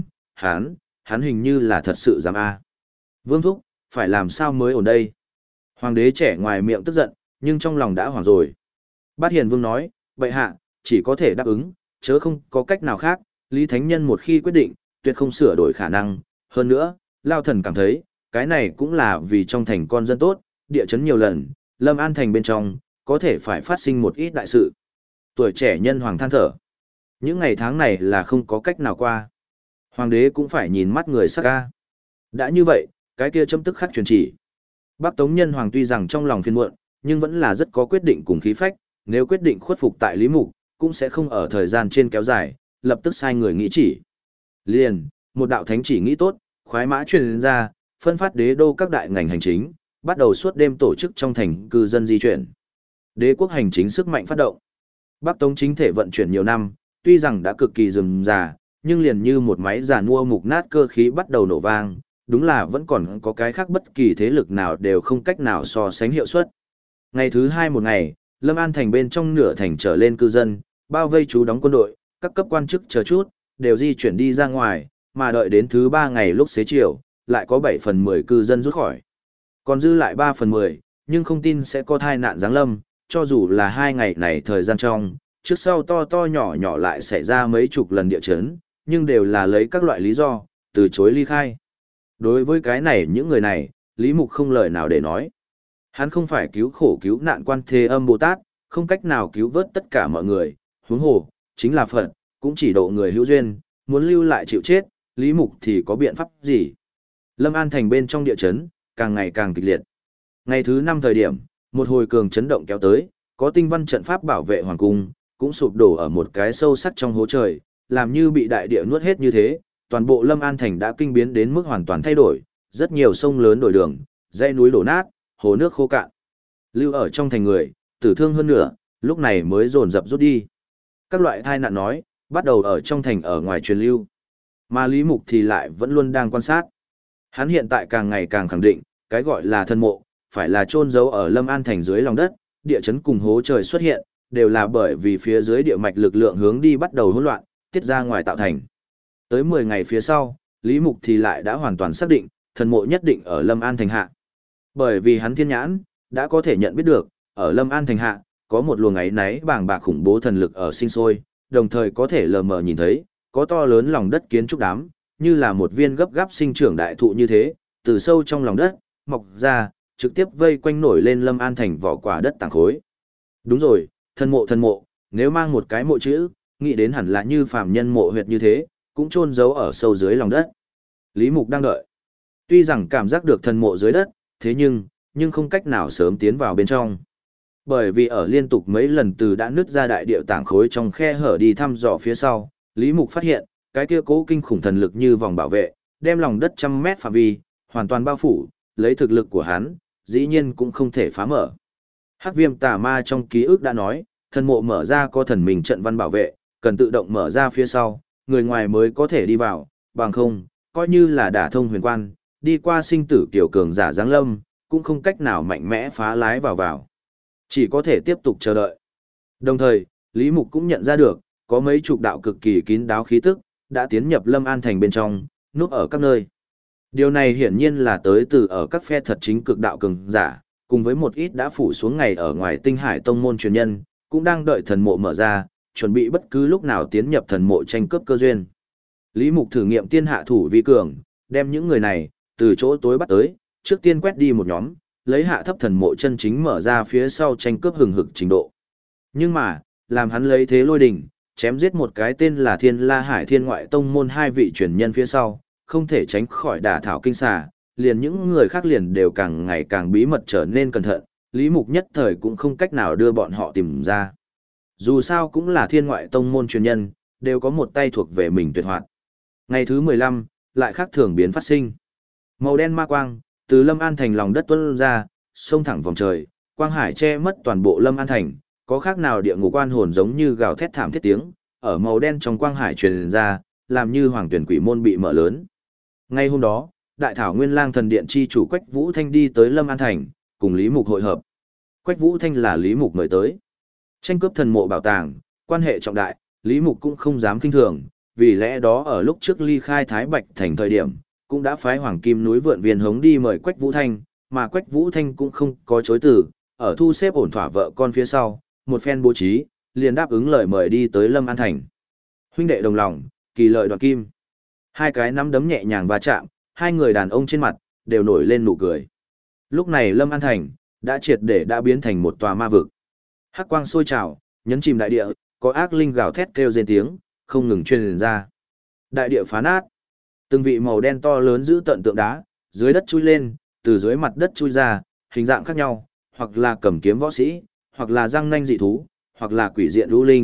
hắn hình như là thật sự dám a. Vương thúc, phải làm sao mới ổn đây? Hoàng đế trẻ ngoài miệng tức giận, nhưng trong lòng đã hoảng rồi. Bát Hiền Vương nói, bệ hạ, chỉ có thể đáp ứng, chớ không có cách nào khác, Lý Thánh Nhân một khi quyết định, tuyệt không sửa đổi khả năng. Hơn nữa, Lao Thần cảm thấy, cái này cũng là vì trong thành con dân tốt, địa chấn nhiều lần, Lâm An Thành bên trong, có thể phải phát sinh một ít đại sự. Tuổi trẻ nhân hoàng than thở. Những ngày tháng này là không có cách nào qua. Hoàng đế cũng phải nhìn mắt người sắc ca. Đã như vậy, cái kia châm tức khắc truyền chỉ. Bắc Tống nhân hoàng tuy rằng trong lòng phiền muộn, nhưng vẫn là rất có quyết định cùng khí phách, nếu quyết định khuất phục tại Lý Mục, cũng sẽ không ở thời gian trên kéo dài, lập tức sai người nghĩ chỉ. Liền, một đạo thánh chỉ nghĩ tốt, khoái mã truyền ra, phân phát đế đô các đại ngành hành chính, bắt đầu suốt đêm tổ chức trong thành cư dân di chuyển. Đế quốc hành chính sức mạnh phát động. Bắc Tống chính thể vận chuyển nhiều năm, tuy rằng đã cực kỳ rườm rà, nhưng liền như một máy giàn mua mục nát cơ khí bắt đầu nổ vang, đúng là vẫn còn có cái khác bất kỳ thế lực nào đều không cách nào so sánh hiệu suất. Ngày thứ hai một ngày, Lâm An thành bên trong nửa thành trở lên cư dân, bao vây trú đóng quân đội, các cấp quan chức chờ chút, đều di chuyển đi ra ngoài, mà đợi đến thứ ba ngày lúc xế chiều, lại có 7/10 cư dân rút khỏi. Còn dư lại 3/10, nhưng không tin sẽ có tai nạn giáng lâm, cho dù là 2 ngày này thời gian trong, trước sau to to nhỏ nhỏ lại xảy ra mấy chục lần địa chấn, nhưng đều là lấy các loại lý do, từ chối ly khai. Đối với cái này những người này, Lý Mục không lời nào để nói. Hắn không phải cứu khổ cứu nạn Quan Thế Âm Bồ Tát, không cách nào cứu vớt tất cả mọi người, huống hồ, chính là Phật, cũng chỉ độ người hữu duyên, muốn lưu lại chịu chết, Lý Mục thì có biện pháp gì? Lâm An thành bên trong địa chấn, càng ngày càng kịch liệt. Ngày thứ 5 thời điểm, một hồi cường chấn động kéo tới, có tinh văn trận pháp bảo vệ hoàng cung, cũng sụp đổ ở một cái sâu sắc trong hố trời, làm như bị đại địa nuốt hết như thế, toàn bộ Lâm An thành đã kinh biến đến mức hoàn toàn thay đổi, rất nhiều sông lớn đổi đường, dãy núi đổ nát, hồ nước khô cạn. Lưu ở trong thành người, tử thương hơn nửa, lúc này mới dồn dập rút đi. Các loại tai nạn nói, bắt đầu ở trong thành ở ngoài truyền lưu. Mà Lý Mục thì lại vẫn luôn đang quan sát. Hắn hiện tại càng ngày càng khẳng định, cái gọi là thân mộ, phải là chôn giấu ở Lâm An thành dưới lòng đất, địa chấn cùng hố trời xuất hiện, đều là bởi vì phía dưới địa mạch lực lượng hướng đi bắt đầu hỗn loạn, tiết ra ngoài tạo thành. Tới 10 ngày phía sau, Lý Mục thì lại đã hoàn toàn xác định, thần mộ nhất định ở Lâm An thành hạ. Bởi vì hắn thiên nhãn, đã có thể nhận biết được, ở Lâm An thành hạ, có một luồng ấy náy bàng bạc khủng bố thần lực ở sinh sôi, đồng thời có thể lờ mờ nhìn thấy, có to lớn lòng đất kiến trúc đám, như là một viên gấp gáp sinh trưởng đại thụ như thế, từ sâu trong lòng đất, mọc ra, trực tiếp vây quanh nổi lên Lâm An thành vỏ quả đất tảng khối. Đúng rồi, thần mộ, nếu mang một cái mộ chữ, nghĩ đến hẳn là như phàm nhân mộ huyệt như thế, cũng chôn giấu ở sâu dưới lòng đất. Lý Mục đang đợi. Tuy rằng cảm giác được thần mộ dưới đất, thế nhưng không cách nào sớm tiến vào bên trong. Bởi vì ở liên tục mấy lần từ đã nứt ra đại địa tảng khối trong khe hở đi thăm dò phía sau, Lý Mục phát hiện, cái kia cố kinh khủng thần lực như vòng bảo vệ, đem lòng đất trăm mét phạm vi, hoàn toàn bao phủ, lấy thực lực của hắn, dĩ nhiên cũng không thể phá mở. Hắc Viêm Tà Ma trong ký ức đã nói, thần mộ mở ra có thần mình trận văn bảo vệ, cần tự động mở ra phía sau, người ngoài mới có thể đi vào, bằng không, coi như là đả thông huyền quan, đi qua sinh tử kiểu cường giả giáng lâm, cũng không cách nào mạnh mẽ phá lái vào. Chỉ có thể tiếp tục chờ đợi. Đồng thời, Lý Mục cũng nhận ra được, có mấy chục đạo cực kỳ kín đáo khí tức, đã tiến nhập Lâm An thành bên trong, núp ở các nơi. Điều này hiển nhiên là tới từ ở các phe thật chính cực đạo cường giả, cùng với một ít đã phủ xuống ngày ở ngoài Tinh Hải tông môn truyền nhân, cũng đang đợi thần mộ mở ra, chuẩn bị bất cứ lúc nào tiến nhập thần mộ tranh cướp cơ duyên. Lý Mục thử nghiệm tiên hạ thủ vi cường, đem những người này từ chỗ tối bắt tới, trước tiên quét đi một nhóm, lấy hạ thấp thần mộ chân chính mở ra phía sau tranh cướp hừng hực trình độ. Nhưng mà, làm hắn lấy thế lôi đỉnh, chém giết một cái tên là Thiên La Hải Thiên Ngoại Tông môn 2 vị truyền nhân phía sau, không thể tránh khỏi đả thảo kinh xà, liền những người khác liền đều càng ngày càng bí mật trở nên cẩn thận, Lý Mục nhất thời cũng không cách nào đưa bọn họ tìm ra. Dù sao cũng là Thiên Ngoại Tông môn truyền nhân, đều có một tay thuộc về mình tuyệt hoạt. Ngày thứ 15, lại khác thường biến phát sinh. Màu đen ma quang, từ Lâm An thành lòng đất tuôn ra, xông thẳng vòng trời, quang hải che mất toàn bộ Lâm An thành, có khác nào địa ngục oan hồn giống như gào thét thảm thiết tiếng, ở màu đen trong quang hải truyền ra, làm như hoàng tuyển quỷ môn bị mở lớn. Ngay hôm đó, Đại Thảo Nguyên Lang Thần Điện chi chủ Quách Vũ Thanh đi tới Lâm An thành, cùng Lý Mục hội hợp. Quách Vũ Thanh là Lý Mục mời tới. Tranh cướp thần mộ bảo tàng, quan hệ trọng đại, Lý Mục cũng không dám kinh thường, vì lẽ đó ở lúc trước ly khai Thái Bạch thành thời điểm, cũng đã phái Hoàng Kim núi Vượn Viên Hống đi mời Quách Vũ Thanh, mà Quách Vũ Thanh cũng không có chối từ, ở thu xếp ổn thỏa vợ con phía sau, một phen bố trí, liền đáp ứng lời mời đi tới Lâm An thành. Huynh đệ đồng lòng, kỳ lợi đoạt kim. Hai cái nắm đấm nhẹ nhàng va chạm, hai người đàn ông trên mặt đều nổi lên nụ cười. Lúc này Lâm An thành đã triệt để đã biến thành một tòa ma vực. Hắc quang sôi trào, nhấn chìm đại địa, có ác linh gào thét kêu rên tiếng, không ngừng truyền ra. Đại địa phá nát, từng vị màu đen to lớn giữ tận tượng đá, dưới đất chui lên, từ dưới mặt đất chui ra, hình dạng khác nhau, hoặc là cầm kiếm võ sĩ, hoặc là răng nanh dị thú, hoặc là quỷ diện lũ linh,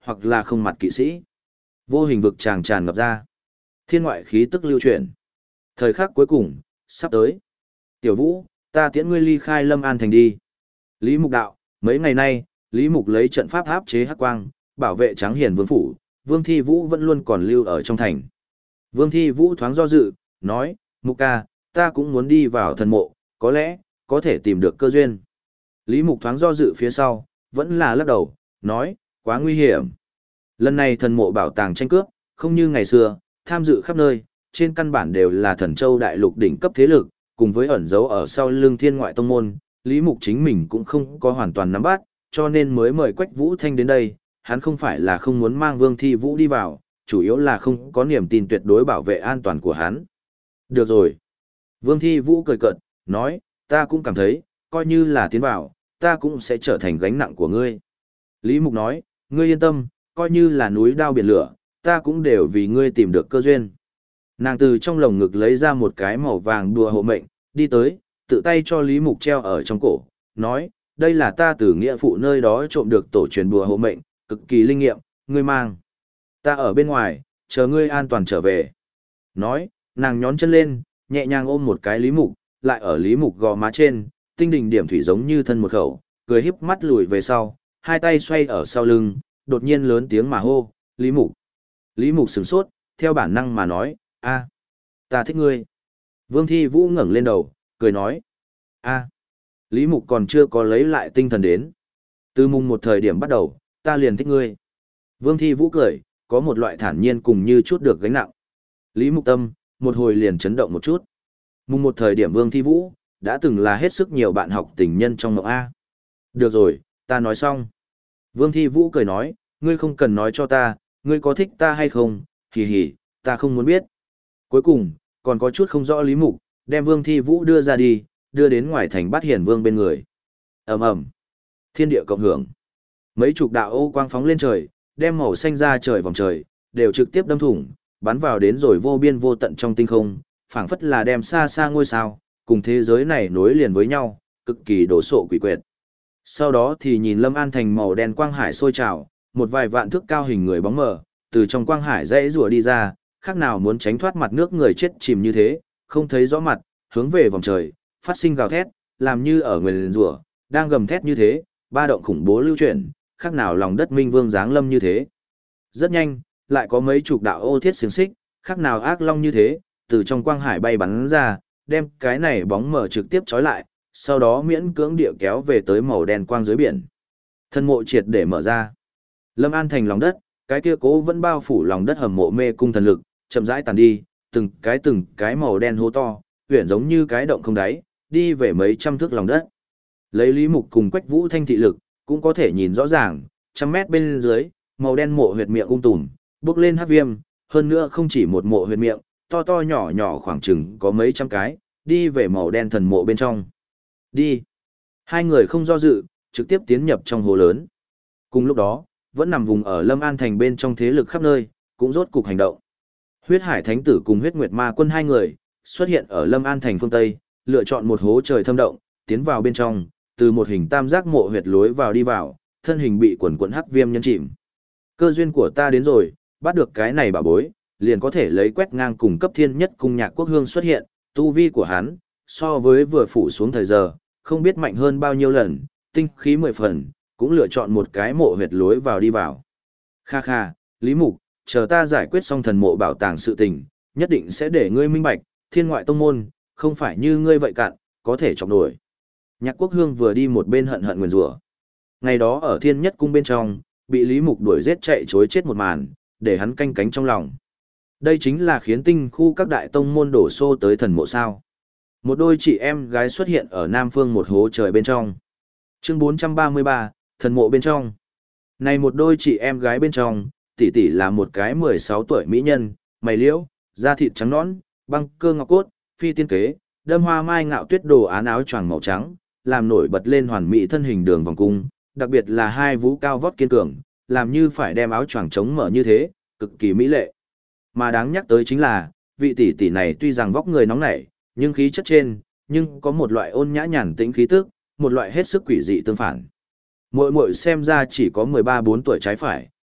hoặc là không mặt kỵ sĩ. Vô hình vực tràn tràn ngập ra. Thiên ngoại khí tức lưu chuyển. Thời khắc cuối cùng, sắp tới. Tiểu Vũ, ta tiễn ngươi ly khai Lâm An thành đi. Lý Mục đạo, mấy ngày nay, Lý Mục lấy trận pháp áp chế hắc quang, bảo vệ Tráng Hiền Vương phủ, Vương Thi Vũ vẫn luôn còn lưu ở trong thành. Vương Thi Vũ thoáng do dự, nói, Mục ca, ta cũng muốn đi vào thần mộ, có lẽ, có thể tìm được cơ duyên. Lý Mục thoáng do dự phía sau, vẫn là lắc đầu, nói, quá nguy hiểm. Lần này thần mộ bảo tàng tranh cướp, không như ngày xưa, tham dự khắp nơi, trên căn bản đều là thần châu đại lục đỉnh cấp thế lực, cùng với ẩn dấu ở sau lưng thiên ngoại tông môn, Lý Mục chính mình cũng không có hoàn toàn nắm bắt, cho nên mới mời Quách Vũ Thanh đến đây, hắn không phải là không muốn mang Vương Thi Vũ đi vào, chủ yếu là không có niềm tin tuyệt đối bảo vệ an toàn của hắn. Được rồi. Vương Thi Vũ cười cợt, nói, ta cũng cảm thấy, coi như là tiến vào, ta cũng sẽ trở thành gánh nặng của ngươi. Lý Mục nói, ngươi yên tâm, coi như là núi đao biển lửa, ta cũng đều vì ngươi tìm được cơ duyên. Nàng từ trong lồng ngực lấy ra một cái màu vàng đùa hộ mệnh, đi tới, tự tay cho Lý Mục treo ở trong cổ, nói, đây là ta từ nghĩa phụ nơi đó trộm được tổ truyền đùa hộ mệnh, cực kỳ linh nghiệm, ngươi mang. Ta ở bên ngoài, chờ ngươi an toàn trở về. Nói, nàng nhón chân lên, nhẹ nhàng ôm một cái Lý Mục, lại ở Lý Mục gò má trên, tinh đỉnh điểm thủy giống như thân một khẩu, cười híp mắt lùi về sau, hai tay xoay ở sau lưng, đột nhiên lớn tiếng mà hô, Lý Mục. Lý Mục sửng sốt, theo bản năng mà nói, a, ta thích ngươi. Vương Thi Vũ ngẩng lên đầu, cười nói, a. Lý Mục còn chưa có lấy lại tinh thần đến. Từ mùng một thời điểm bắt đầu, ta liền thích ngươi. Vương Thi Vũ cười, có một loại thản nhiên cùng như chút được gánh nặng. Lý Mục tâm, một hồi liền chấn động một chút. Mùng một thời điểm Vương Thi Vũ, đã từng là hết sức nhiều bạn học tình nhân trong mộng A. Được rồi, ta nói xong. Vương Thi Vũ cười nói, ngươi không cần nói cho ta, ngươi có thích ta hay không, hì hì, ta không muốn biết. Cuối cùng, còn có chút không rõ Lý Mục, đem Vương Thi Vũ đưa ra đi, đưa đến ngoài thành Bát Hiền Vương bên người. Ầm ầm, thiên địa cộng hưởng. Mấy chục đạo ô quang phóng lên trời, đem màu xanh ra trời vòng trời, đều trực tiếp đâm thủng, bắn vào đến rồi vô biên vô tận trong tinh không, phảng phất là đem xa xa ngôi sao, cùng thế giới này nối liền với nhau, cực kỳ đổ sộ quỷ quyệt. Sau đó thì nhìn Lâm An thành màu đen quang hải sôi trào, một vài vạn thước cao hình người bóng mờ, từ trong quang hải rẽ rùa đi ra, khác nào muốn tránh thoát mặt nước người chết chìm như thế, không thấy rõ mặt, hướng về vòng trời, phát sinh gào thét, làm như ở nguyền rùa, đang gầm thét như thế, ba động khủng bố lưu chuyển, khác nào lòng đất minh vương giáng lâm như thế. Rất nhanh, lại có mấy chục đạo ô thiết xiềng xích, khác nào ác long như thế, từ trong quang hải bay bắn ra, đem cái này bóng mờ trực tiếp trói lại, sau đó miễn cưỡng địa kéo về tới màu đen quang dưới biển. Thân mộ triệt để mở ra. Lâm An thành lòng đất, cái kia cố vẫn bao phủ lòng đất hầm mộ mê cung thần lực, chậm rãi tàn đi, từng cái màu đen hố to, huyền giống như cái động không đáy, đi về mấy trăm thước lòng đất. Lấy Lý Mục cùng Quách Vũ Thanh thị lực, cũng có thể nhìn rõ ràng, trăm mét bên dưới, màu đen mộ huyệt miệng tùm, bước lên hắc viêm, hơn nữa không chỉ một mộ huyệt miệng, to to nhỏ nhỏ khoảng chừng có mấy trăm cái, đi về màu đen thần mộ bên trong. Đi. Hai người không do dự, trực tiếp tiến nhập trong hồ lớn. Cùng lúc đó, vẫn nằm vùng ở Lâm An thành bên trong thế lực khắp nơi, cũng rốt cục hành động. Huyết Hải Thánh Tử cùng Huyết Nguyệt Ma Quân hai người, xuất hiện ở Lâm An thành phương Tây, lựa chọn một hố trời thâm động, tiến vào bên trong, từ một hình tam giác mộ huyệt lối vào đi vào, thân hình bị quần quần hắc viêm nhấn chìm. Cơ duyên của ta đến rồi, bắt được cái này bảo bối, liền có thể lấy quét ngang cùng cấp thiên nhất cung Nhạc Quốc Hương xuất hiện, tu vi của hắn, so với vừa phủ xuống thời giờ, không biết mạnh hơn bao nhiêu lần, tinh khí 10 phần, cũng lựa chọn một cái mộ huyệt lối vào đi vào. Kha kha, Lý Mục, chờ ta giải quyết xong thần mộ bảo tàng sự tình, nhất định sẽ để ngươi minh bạch, thiên ngoại tông môn, không phải như ngươi vậy cạn, có thể chọc nổi. Nhạc Quốc Hương vừa đi một bên hận hận nguyền rủa. Ngày đó ở thiên nhất cung bên trong, bị Lý Mục đuổi giết chạy chối chết một màn, để hắn canh cánh trong lòng. Đây chính là khiến tinh khu các đại tông môn đổ xô tới thần mộ sao. Một đôi chị em gái xuất hiện ở Nam Phương một hố trời bên trong. Chương 433, thần mộ bên trong. Này một đôi chị em gái bên trong, tỷ tỷ là một cái 16 tuổi mỹ nhân, mày liễu, da thịt trắng nõn, băng cơ ngọc cốt, phi tiên kế, đâm hoa mai ngạo tuyết đồ án áo choàng màu trắng, làm nổi bật lên hoàn mỹ thân hình đường vòng cung, đặc biệt là hai vú cao vót kiên cường, làm như phải đem áo choàng chống mở như thế, cực kỳ mỹ lệ. Mà đáng nhắc tới chính là, vị tỷ tỷ này tuy rằng vóc người nóng nảy, nhưng khí chất trên, nhưng có một loại ôn nhã nhàn tĩnh khí tức, một loại hết sức quỷ dị tương phản. Muội muội xem ra chỉ có 13-14 tuổi trái phải,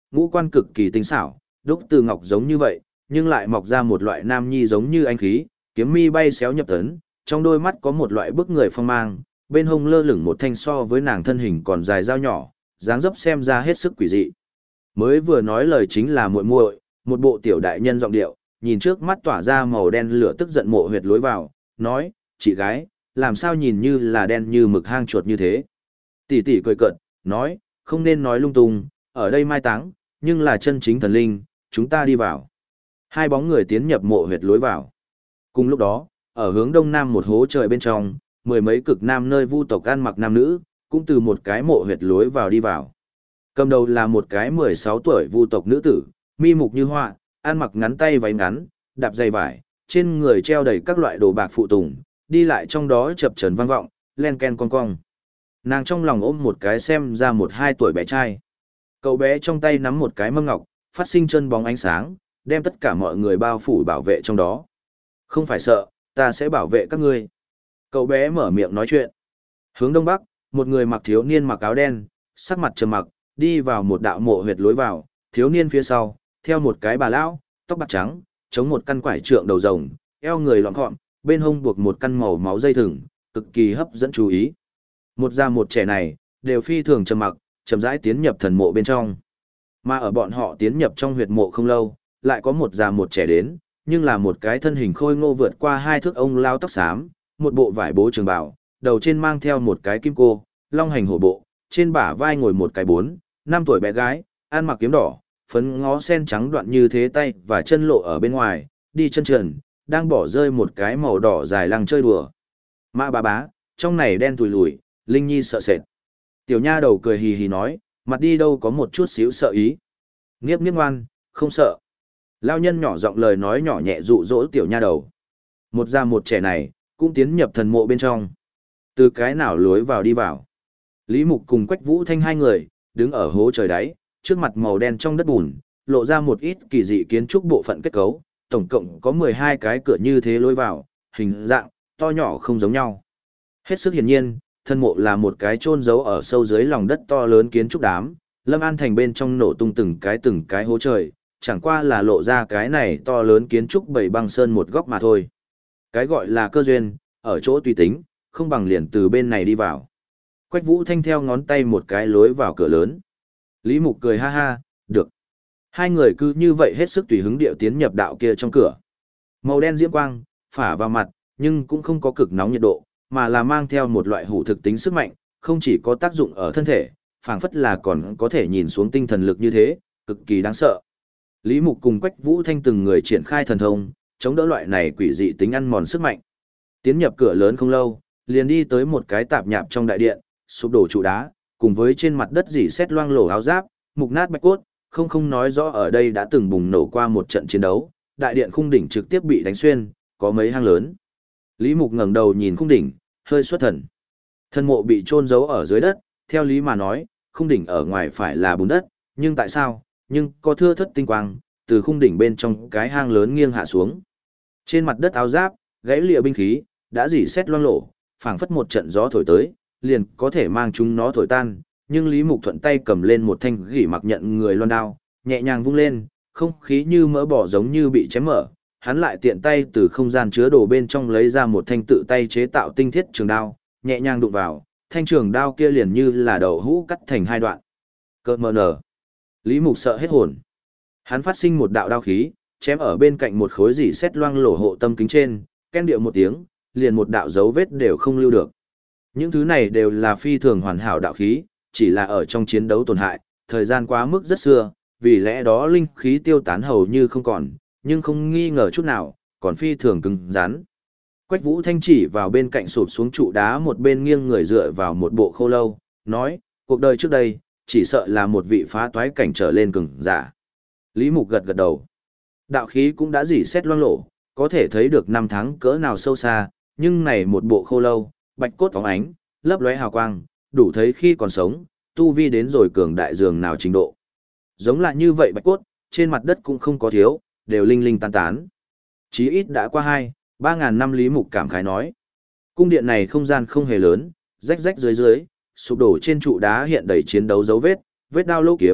ngũ quan cực kỳ tinh xảo, đúc từ ngọc giống như vậy, nhưng lại mọc ra một loại nam nhi giống như anh khí, kiếm mi bay xéo nhập tấn, trong đôi mắt có một loại bức người phong mang, bên hông lơ lửng một thanh so với nàng thân hình còn dài dao nhỏ, dáng dấp xem ra hết sức quỷ dị. Mới vừa nói lời chính là muội muội, một bộ tiểu đại nhân giọng điệu, nhìn trước mắt tỏa ra màu đen lửa tức giận mộ huyệt lối vào, nói, chị gái, làm sao nhìn như là đen như mực hang chuột như thế. Tỷ tỷ cười cợt, nói, không nên nói lung tung, ở đây mai táng, nhưng là chân chính thần linh, chúng ta đi vào. Hai bóng người tiến nhập mộ huyệt lối vào. Cùng lúc đó, ở hướng đông nam một hố trời bên trong, mười mấy cực nam nơi vu tộc ăn mặc nam nữ, cũng từ một cái mộ huyệt lối vào đi vào. Cầm đầu là một cái 16 tuổi vu tộc nữ tử, mi mục như họa, ăn mặc ngắn tay váy ngắn, đạp giày vải, trên người treo đầy các loại đồ bạc phụ tùng, đi lại trong đó chập chờn vang vọng, len ken cong cong. Nàng trong lòng ôm một cái xem ra 1-2 tuổi bé trai. Cậu bé trong tay nắm một cái mâm ngọc, phát sinh chân bóng ánh sáng, đem tất cả mọi người bao phủ bảo vệ trong đó. Không phải sợ, ta sẽ bảo vệ các ngươi. Cậu bé mở miệng nói chuyện. Hướng đông bắc, một người mặc thiếu niên mặc áo đen, sắc mặt trầm mặc, đi vào một đạo mộ huyệt lối vào, thiếu niên phía sau, theo một cái bà lão, tóc bạc trắng, chống một căn quải trượng đầu rồng, eo người lọn gọn, bên hông buộc một căn màu máu dây thừng, cực kỳ hấp dẫn chú ý. Một già một trẻ này, đều phi thường trầm mặc, chậm rãi tiến nhập thần mộ bên trong. Mà ở bọn họ tiến nhập trong huyệt mộ không lâu, lại có một già một trẻ đến, nhưng là một cái thân hình khôi ngô vượt qua 2 thước ông lao tóc xám, một bộ vải bố trường bào, đầu trên mang theo một cái kim cô, long hành hổ bộ, trên bả vai ngồi một cái 4-5 tuổi bé gái, ăn mặc kiếm đỏ, phấn ngó sen trắng đoạn như thế tay và chân lộ ở bên ngoài, đi chân trần, đang bỏ rơi một cái màu đỏ dài lăng chơi đùa. Mã bà bá, trong này đen tùi lùi, Linh Nhi sợ sệt. Tiểu nha đầu cười hì hì nói, mặt đi đâu có một chút xíu sợ ý. Nghiếp nghiếp ngoan, không sợ. Lao nhân nhỏ giọng lời nói nhỏ nhẹ dụ dỗ tiểu nha đầu. Một già một trẻ này, cũng tiến nhập thần mộ bên trong. Từ cái nào lối vào đi vào. Lý Mục cùng Quách Vũ Thanh hai người, đứng ở hố trời đáy, trước mặt màu đen trong đất bùn, lộ ra một ít kỳ dị kiến trúc bộ phận kết cấu, tổng cộng có 12 cái cửa như thế lối vào, hình dạng, to nhỏ không giống nhau. Hết sức hiển nhiên, thân mộ là một cái chôn giấu ở sâu dưới lòng đất to lớn kiến trúc đám, Lâm An thành bên trong nổ tung từng cái hố trời, chẳng qua là lộ ra cái này to lớn kiến trúc bảy băng sơn một góc mà thôi. Cái gọi là cơ duyên, ở chỗ tùy tính, không bằng liền từ bên này đi vào. Quách Vũ Thanh theo ngón tay một cái lối vào cửa lớn. Lý Mục cười ha ha, được. Hai người cứ như vậy hết sức tùy hứng điệu tiến nhập đạo kia trong cửa. Màu đen diễm quang, phả vào mặt, nhưng cũng không có cực nóng nhiệt độ, mà là mang theo một loại hủ thực tính sức mạnh, không chỉ có tác dụng ở thân thể, phảng phất là còn có thể nhìn xuống tinh thần lực như thế, cực kỳ đáng sợ. Lý Mục cùng Quách Vũ Thanh từng người triển khai thần thông, chống đỡ loại này quỷ dị tính ăn mòn sức mạnh. Tiến nhập cửa lớn không lâu, liền đi tới một cái tạp nhạp trong đại điện, sụp đổ trụ đá, cùng với trên mặt đất rỉ sét loang lổ áo giáp, mục nát bạch cốt, không nói rõ ở đây đã từng bùng nổ qua một trận chiến đấu, đại điện khung đỉnh trực tiếp bị đánh xuyên, có mấy hang lớn. Lý Mục ngẩng đầu nhìn khung đỉnh, hơi xuất thần. Thân mộ bị chôn giấu ở dưới đất, theo lý mà nói, khung đỉnh ở ngoài phải là bùn đất, nhưng tại sao? Nhưng có thưa thất tinh quang, từ khung đỉnh bên trong cái hang lớn nghiêng hạ xuống. Trên mặt đất áo giáp, gãy lịa binh khí, đã rỉ sét loang lổ, phảng phất một trận gió thổi tới, liền có thể mang chúng nó thổi tan, nhưng Lý Mục thuận tay cầm lên một thanh gỉ mặc nhận người loan đao, nhẹ nhàng vung lên, không khí như mỡ bỏ giống như bị chém mở, hắn lại tiện tay từ không gian chứa đồ bên trong lấy ra một thanh tự tay chế tạo tinh thiết trường đao, nhẹ nhàng đụng vào, thanh trường đao kia liền như là đậu hũ cắt thành hai đoạn. Cơ mờ nở. Lý Mục sợ hết hồn. Hắn phát sinh một đạo đao khí, chém ở bên cạnh một khối dỉ sét loang lổ hộ tâm kính trên, ken điệu một tiếng, liền một đạo dấu vết đều không lưu được. Những thứ này đều là phi thường hoàn hảo đạo khí, chỉ là ở trong chiến đấu tổn hại, thời gian quá mức rất xưa, vì lẽ đó linh khí tiêu tán hầu như không còn, nhưng không nghi ngờ chút nào, còn phi thường cứng rắn. Quách Vũ Thanh chỉ vào bên cạnh sụp xuống trụ đá một bên nghiêng người dựa vào một bộ khô lâu, nói, cuộc đời trước đây, chỉ sợ là một vị phá toái cảnh trở lên cường giả. Lý Mục gật gật đầu. Đạo khí cũng đã rỉ sét loang lổ, có thể thấy được năm tháng cỡ nào sâu xa, nhưng này một bộ khô lâu, bạch cốt phóng ánh, lấp lóe hào quang, đủ thấy khi còn sống, tu vi đến rồi cường đại dường nào trình độ. Giống lại như vậy bạch cốt, trên mặt đất cũng không có thiếu, đều linh linh tan tán. Chí ít đã qua 2-3 ngàn năm. Lý Mục cảm khái nói. Cung điện này không gian không hề lớn, rách rách dưới dưới, sụp đổ trên trụ đá hiện đầy chiến đấu dấu vết, vết đao lỗ kiếm,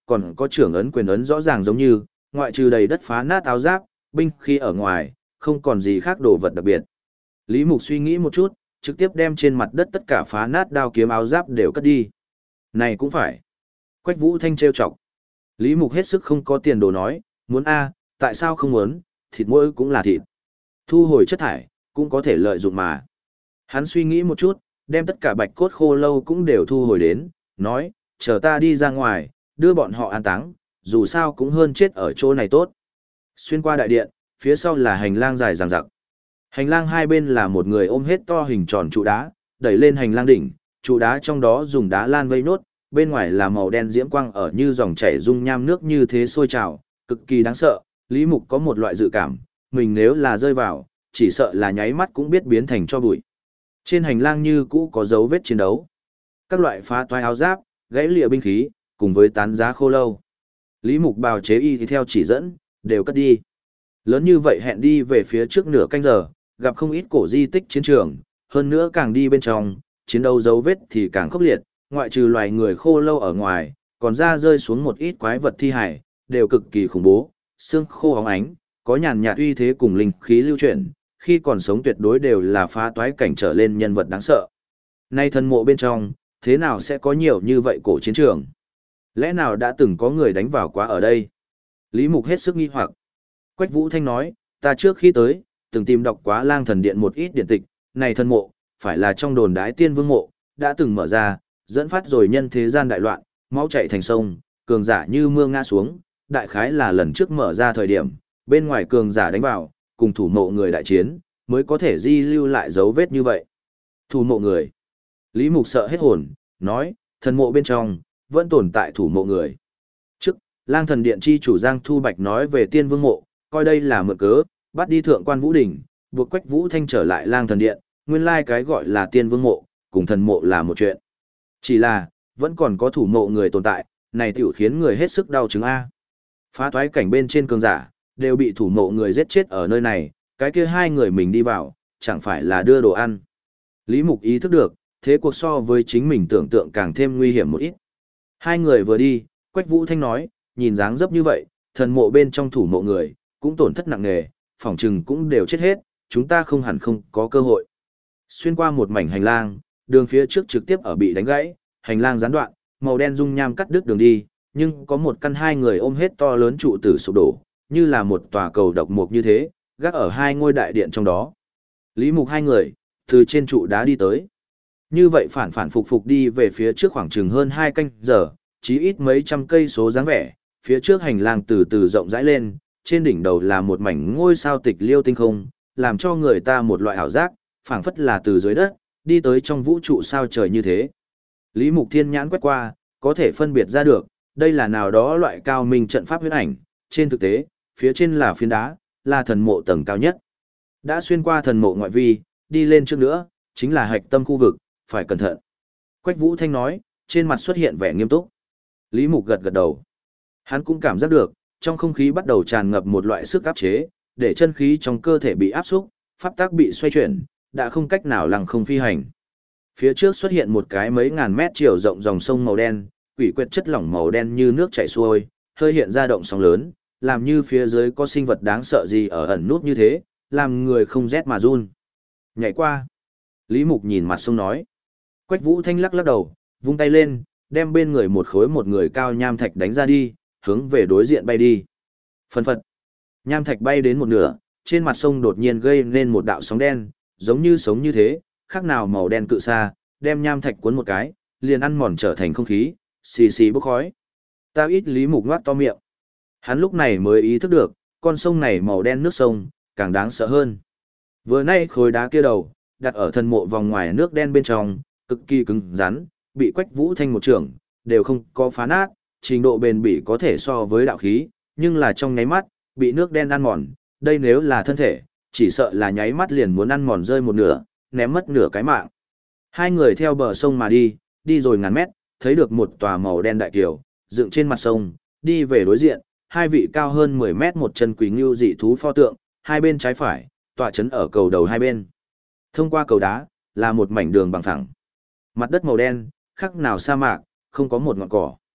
còn có trưởng ấn quyền ấn rõ ràng giống như, ngoại trừ đầy đất phá nát áo giáp, binh khí ở ngoài, không còn gì khác đồ vật đặc biệt. Lý Mục suy nghĩ một chút, trực tiếp đem trên mặt đất tất cả phá nát đao kiếm áo giáp đều cất đi. Này cũng phải. Quách Vũ Thanh trêu chọc. Lý Mục hết sức không có tiền đồ nói, muốn a, tại sao không muốn, thịt mỗi cũng là thịt. Thu hồi chất thải, cũng có thể lợi dụng mà. Hắn suy nghĩ một chút, đem tất cả bạch cốt khô lâu cũng đều thu hồi đến, nói, chờ ta đi ra ngoài, đưa bọn họ an táng, dù sao cũng hơn chết ở chỗ này tốt. Xuyên qua đại điện, phía sau là hành lang dài dằng dặc. Hành lang hai bên là một người ôm hết to hình tròn trụ đá, đẩy lên hành lang đỉnh, trụ đá trong đó dùng đá lan vây nốt, bên ngoài là màu đen diễm quang ở như dòng chảy dung nham nước như thế sôi trào, cực kỳ đáng sợ. Lý Mục có một loại dự cảm, mình nếu là rơi vào, chỉ sợ là nháy mắt cũng biết biến thành cho bụi. Trên hành lang như cũ có dấu vết chiến đấu. Các loại phá toái áo giáp, gãy lìa binh khí, cùng với tán giá khô lâu. Lý Mục bào chế y thì theo chỉ dẫn, đều cất đi. Lớn như vậy hẹn đi về phía trước nửa canh giờ, gặp không ít cổ di tích chiến trường, hơn nữa càng đi bên trong, chiến đấu dấu vết thì càng khốc liệt, ngoại trừ loài người khô lâu ở ngoài, còn ra rơi xuống một ít quái vật thi hải, đều cực kỳ khủng bố, xương khô óng ánh, có nhàn nhạt uy thế cùng linh khí lưu chuyển, khi còn sống tuyệt đối đều là phá toái cảnh trở lên nhân vật đáng sợ. Nay thần mộ bên trong, thế nào sẽ có nhiều như vậy cổ chiến trường? Lẽ nào đã từng có người đánh vào quá ở đây? Lý Mục hết sức nghi hoặc. Quách Vũ Thanh nói, ta trước khi tới, từng tìm đọc quá Lang Thần Điện một ít điện tịch, này thần mộ, phải là trong đồn đái tiên vương mộ, đã từng mở ra, dẫn phát rồi nhân thế gian đại loạn, máu chảy thành sông, cường giả như mưa ngã xuống, đại khái là lần trước mở ra thời điểm, bên ngoài cường giả đánh vào, cùng thủ mộ người đại chiến, mới có thể di lưu lại dấu vết như vậy. Thủ mộ người. Lý Mục sợ hết hồn, nói, thần mộ bên trong, vẫn tồn tại thủ mộ người. Trước, Lang Thần Điện chi chủ Giang Thu Bạch nói về tiên vương mộ, coi đây là mượn cớ, bắt đi thượng quan Vũ Đình, buộc Quách Vũ Thanh trở lại Lang Thần Điện, nguyên lai cái gọi là tiên vương mộ, cùng thần mộ là một chuyện. Chỉ là, vẫn còn có thủ mộ người tồn tại, này tiểu khiến người hết sức đau chứng A. Phá toái cảnh bên trên cường giả, đều bị thủ mộ người giết chết ở nơi này, cái kia hai người mình đi vào, chẳng phải là đưa đồ ăn. Lý Mục ý thức được, thế cuộc so với chính mình tưởng tượng càng thêm nguy hiểm một ít. Hai người vừa đi, Quách Vũ Thanh nói, nhìn dáng dấp như vậy, thần mộ bên trong thủ mộ người, cũng tổn thất nặng nề, phỏng chừng cũng đều chết hết, chúng ta không hẳn không có cơ hội. Xuyên qua một mảnh hành lang, đường phía trước trực tiếp ở bị đánh gãy, hành lang gián đoạn, màu đen dung nham cắt đứt đường đi, nhưng có một căn hai người ôm hết to lớn trụ tử sụp đổ, như là một tòa cầu độc mục như thế, gác ở hai ngôi đại điện trong đó. Lý Mục hai người, từ trên trụ đá đi tới. Như vậy phản phản phục phục đi về phía trước khoảng chừng hơn 2 canh giờ, chí ít mấy trăm cây số dáng vẻ, phía trước hành lang từ từ rộng rãi lên, trên đỉnh đầu là một mảnh ngôi sao tịch liêu tinh không, làm cho người ta một loại ảo giác, phảng phất là từ dưới đất, đi tới trong vũ trụ sao trời như thế. Lý Mục Thiên nhãn quét qua, có thể phân biệt ra được, đây là nào đó loại cao minh trận pháp huyễn ảnh, trên thực tế, phía trên là phiến đá, là thần mộ tầng cao nhất. Đã xuyên qua thần mộ ngoại vi, đi lên trước nữa, chính là hạch tâm khu vực, phải cẩn thận. Quách Vũ Thanh nói, trên mặt xuất hiện vẻ nghiêm túc. Lý Mục gật gật đầu. Hắn cũng cảm giác được, trong không khí bắt đầu tràn ngập một loại sức áp chế, để chân khí trong cơ thể bị áp xúc, pháp tắc bị xoay chuyển, đã không cách nào lăng không phi hành. Phía trước xuất hiện một cái mấy ngàn mét chiều rộng dòng sông màu đen, quỷ quyệt chất lỏng màu đen như nước chảy xuôi, hơi hiện ra động sóng lớn, làm như phía dưới có sinh vật đáng sợ gì ở ẩn nút như thế, làm người không rét mà run. Nhảy qua. Lý Mục nhìn mặt sông nói. Quách Vũ Thanh lắc lắc đầu, vung tay lên, đem bên người một khối một người cao nham thạch đánh ra đi, hướng về đối diện bay đi. Phân phật. Nham thạch bay đến một nửa, trên mặt sông đột nhiên gây nên một đạo sóng đen, giống như sống như thế, khác nào màu đen cự xa, đem nham thạch cuốn một cái, liền ăn mòn trở thành không khí, xì xì bốc khói. Ta ít Lý Mục ngoác to miệng. Hắn lúc này mới ý thức được, con sông này màu đen nước sông, càng đáng sợ hơn. Vừa nay khối đá kia đầu, đặt ở thần mộ vòng ngoài nước đen bên trong, cực kỳ cứng rắn, bị Quách Vũ Thanh một trường, đều không có phá nát, trình độ bền bỉ có thể so với đạo khí, nhưng là trong nháy mắt, bị nước đen ăn mòn, đây nếu là thân thể, chỉ sợ là nháy mắt liền muốn ăn mòn rơi một nửa, ném mất nửa cái mạng. Hai người theo bờ sông mà đi, đi rồi ngàn mét, thấy được một tòa màu đen đại kiều, dựng trên mặt sông, đi về đối diện, hai vị cao hơn 10 mét một chân quỷ ngưu dị thú pho tượng, hai bên trái phải, tọa chấn ở cầu đầu hai bên. Thông qua cầu đá, là một mảnh đường bằng phẳng. Mặt đất màu đen, khác nào sa mạc, không có một ngọn cỏ.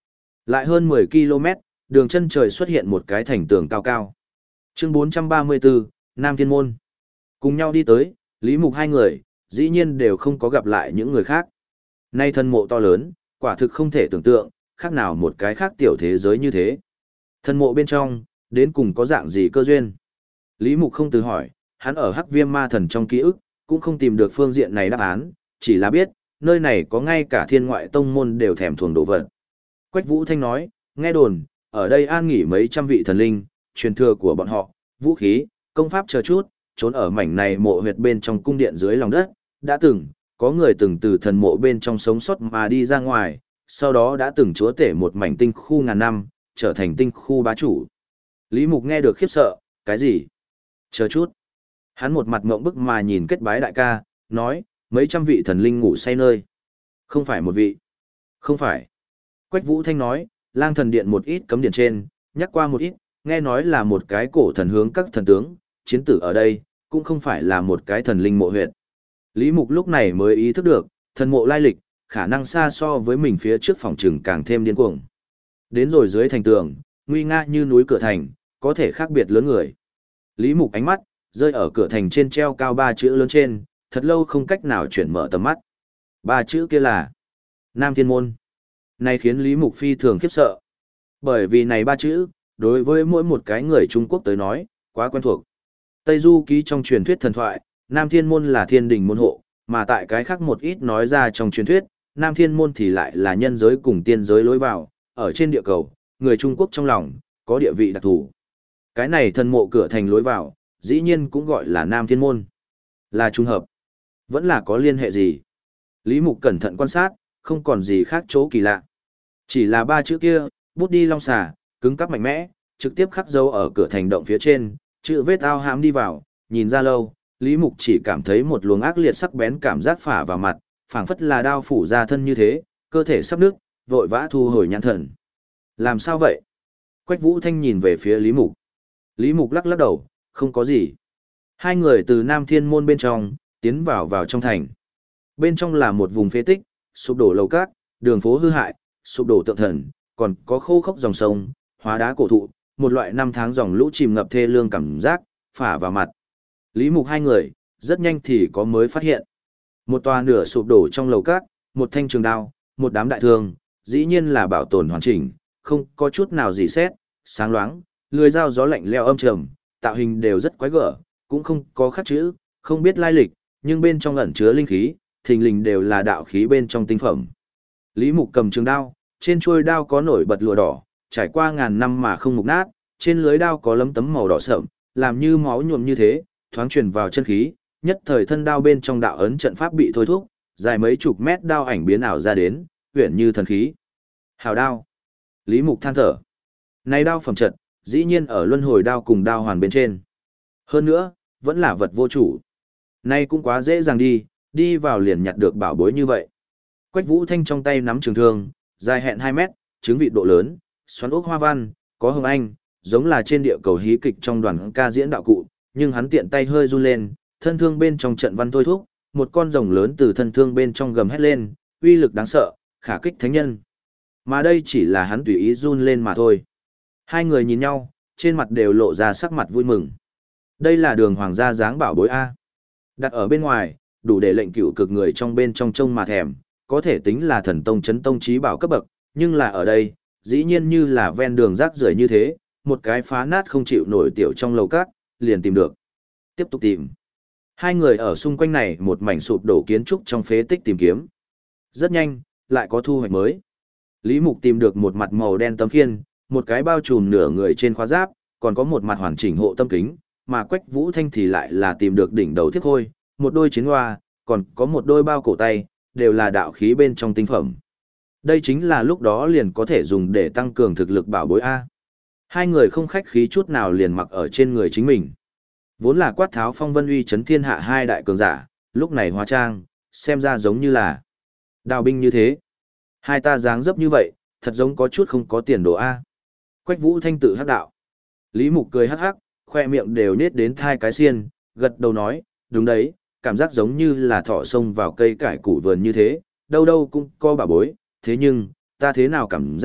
Lại hơn 10 km, đường chân trời xuất hiện một cái thành tường cao cao. Chương 434, Nam Thiên Môn. Cùng nhau đi tới, Lý Mục hai người, dĩ nhiên đều không có gặp lại những người khác. Nay thân mộ to lớn, quả thực không thể tưởng tượng, khác nào một cái khác tiểu thế giới như thế. Thân mộ bên trong, đến cùng có dạng gì cơ duyên? Lý Mục không từ hỏi, hắn ở Hắc Viêm Ma Thần trong ký ức, cũng không tìm được phương diện này đáp án, chỉ là biết, nơi này có ngay cả thiên ngoại tông môn đều thèm thuồng đồ vật. Quách Vũ Thanh nói, nghe đồn, ở đây an nghỉ mấy trăm vị thần linh, truyền thừa của bọn họ, vũ khí, công pháp chờ chút, trốn ở mảnh này mộ huyệt bên trong cung điện dưới lòng đất, đã từng, có người từng từ thần mộ bên trong sống sót mà đi ra ngoài, sau đó đã từng chúa tể một mảnh tinh khu ngàn năm, trở thành tinh khu bá chủ. Lý Mục nghe được khiếp sợ, cái gì? Chờ chút. Hắn một mặt ngộng bức mà nhìn kết bái đại ca, nói, mấy trăm vị thần linh ngủ say nơi. Không phải một vị. Không phải. Quách Vũ Thanh nói, lang thần điện một ít cấm điện trên, nhắc qua một ít, nghe nói là một cái cổ thần hướng các thần tướng, chiến tử ở đây, cũng không phải là một cái thần linh mộ huyệt. Lý Mục lúc này mới ý thức được, thần mộ lai lịch, khả năng xa so với mình phía trước phòng trừng càng thêm điên cuồng. Đến rồi dưới thành tường, nguy nga như núi cửa thành, có thể khác biệt lớn người. Lý Mục ánh mắt, rơi ở cửa thành trên treo cao 3 chữ lớn trên, thật lâu không cách nào chuyển mở tầm mắt. 3 chữ kia là Nam Thiên Môn. Này khiến Lý Mục phi thường khiếp sợ. Bởi vì này 3 chữ, đối với mỗi một cái người Trung Quốc tới nói, quá quen thuộc. Tây Du ký trong truyền thuyết thần thoại, Nam Thiên Môn là thiên đình môn hộ, mà tại cái khác một ít nói ra trong truyền thuyết, Nam Thiên Môn thì lại là nhân giới cùng tiên giới lối vào, ở trên địa cầu, người Trung Quốc trong lòng, có địa vị đặc thù. Cái này thần mộ cửa thành lối vào, dĩ nhiên cũng gọi là Nam Thiên Môn. Là trùng hợp. Vẫn là có liên hệ gì? Lý Mục cẩn thận quan sát, không còn gì khác chỗ kỳ lạ. Chỉ là 3 chữ kia, bút đi long xà, cứng cắp mạnh mẽ, trực tiếp khắc dấu ở cửa thành động phía trên, chữ vết ao hãm đi vào, nhìn ra lâu, Lý Mục chỉ cảm thấy một luồng ác liệt sắc bén cảm giác phả vào mặt, phảng phất là đao phủ ra thân như thế, cơ thể sắp nứt, vội vã thu hồi nhãn thần. Làm sao vậy? Quách Vũ Thanh nhìn về phía Lý Mục. Lý Mục lắc lắc đầu, không có gì. Hai người từ Nam Thiên Môn bên trong, tiến vào trong thành. Bên trong là một vùng phế tích, sụp đổ lầu cát, đường phố hư hại, sụp đổ tượng thần, còn có khô khốc dòng sông, hóa đá cổ thụ, một loại năm tháng dòng lũ chìm ngập thê lương cảm giác, phả vào mặt. Lý Mục hai người, rất nhanh thì có mới phát hiện. Một tòa nửa sụp đổ trong lầu cát, một thanh trường đao, một đám đại thương, dĩ nhiên là bảo tồn hoàn chỉnh, không có chút nào gì xét, sáng loáng, lưỡi dao gió lạnh lẽo âm trầm, tạo hình đều rất quái gở, cũng không có khắc chữ, không biết lai lịch, nhưng bên trong ẩn chứa linh khí, thình lình đều là đạo khí bên trong tinh phẩm. Lý Mục cầm trường đao, trên chuôi đao có nổi bật lụa đỏ, trải qua ngàn năm mà không mục nát, trên lưới đao có lấm tấm màu đỏ sậm, làm như máu nhuộm như thế, thoáng truyền vào chân khí, nhất thời thân đao bên trong đạo ấn trận pháp bị thôi thúc, dài mấy chục mét đao ảnh biến ảo ra đến, huyền như thần khí. Hào đao. Lý Mục than thở. Này đao phẩm trận, dĩ nhiên ở luân hồi đao cùng đao hoàn bên trên. Hơn nữa, vẫn là vật vô chủ. Này cũng quá dễ dàng đi vào liền nhặt được bảo bối như vậy. Quách Vũ Thanh trong tay nắm trường thương, dài hẹn 2 mét, trứng vịt độ lớn, xoắn ốc hoa văn, có hồng anh, giống là trên địa cầu hí kịch trong đoàn ca diễn đạo cụ, nhưng hắn tiện tay hơi run lên, thân thương bên trong trận văn thôi thúc, một con rồng lớn từ thân thương bên trong gầm hét lên, uy lực đáng sợ, khả kích thánh nhân. Mà đây chỉ là hắn tùy ý run lên mà thôi. Hai người nhìn nhau, trên mặt đều lộ ra sắc mặt vui mừng. Đây là đường hoàng gia dáng bảo bối A. Đặt ở bên ngoài, đủ để lệnh cửu cực người trong bên trong trông mà thèm, có thể tính là thần tông chấn tông trí bảo cấp bậc, nhưng là ở đây, dĩ nhiên như là ven đường rác rưởi như thế, một cái phá nát không chịu nổi tiểu trong lầu cát, liền tìm được. Tiếp tục tìm. Hai người ở xung quanh này một mảnh sụp đổ kiến trúc trong phế tích tìm kiếm. Rất nhanh, lại có thu hoạch mới. Lý Mục tìm được một mặt màu đen tấm khiên, một cái bao trùm nửa người trên khóa giáp, còn có một mặt hoàn chỉnh hộ tâm kính, mà Quách Vũ Thanh thì lại là tìm được đỉnh đầu thiết khôi, một đôi chiến hoa, còn có một đôi bao cổ tay, đều là đạo khí bên trong tinh phẩm. Đây chính là lúc đó liền có thể dùng để tăng cường thực lực bảo bối A. Hai người không khách khí chút nào liền mặc ở trên người chính mình. Vốn là Quát Tháo Phong Vân Uy chấn thiên hạ hai đại cường giả, lúc này hóa trang, xem ra giống như là đào binh như thế. Hai ta dáng dấp như vậy, thật giống có chút không có tiền đồ A. Quách Vũ Thanh tự hắc đạo. Lý Mục cười hắc hắc, khoe miệng đều nết đến thai cái xiên, gật đầu nói, đúng đấy, cảm giác giống như là thỏ sông vào cây cải củ vườn như thế, đâu đâu cũng có bảo bối, thế nhưng, ta thế nào cảm giác,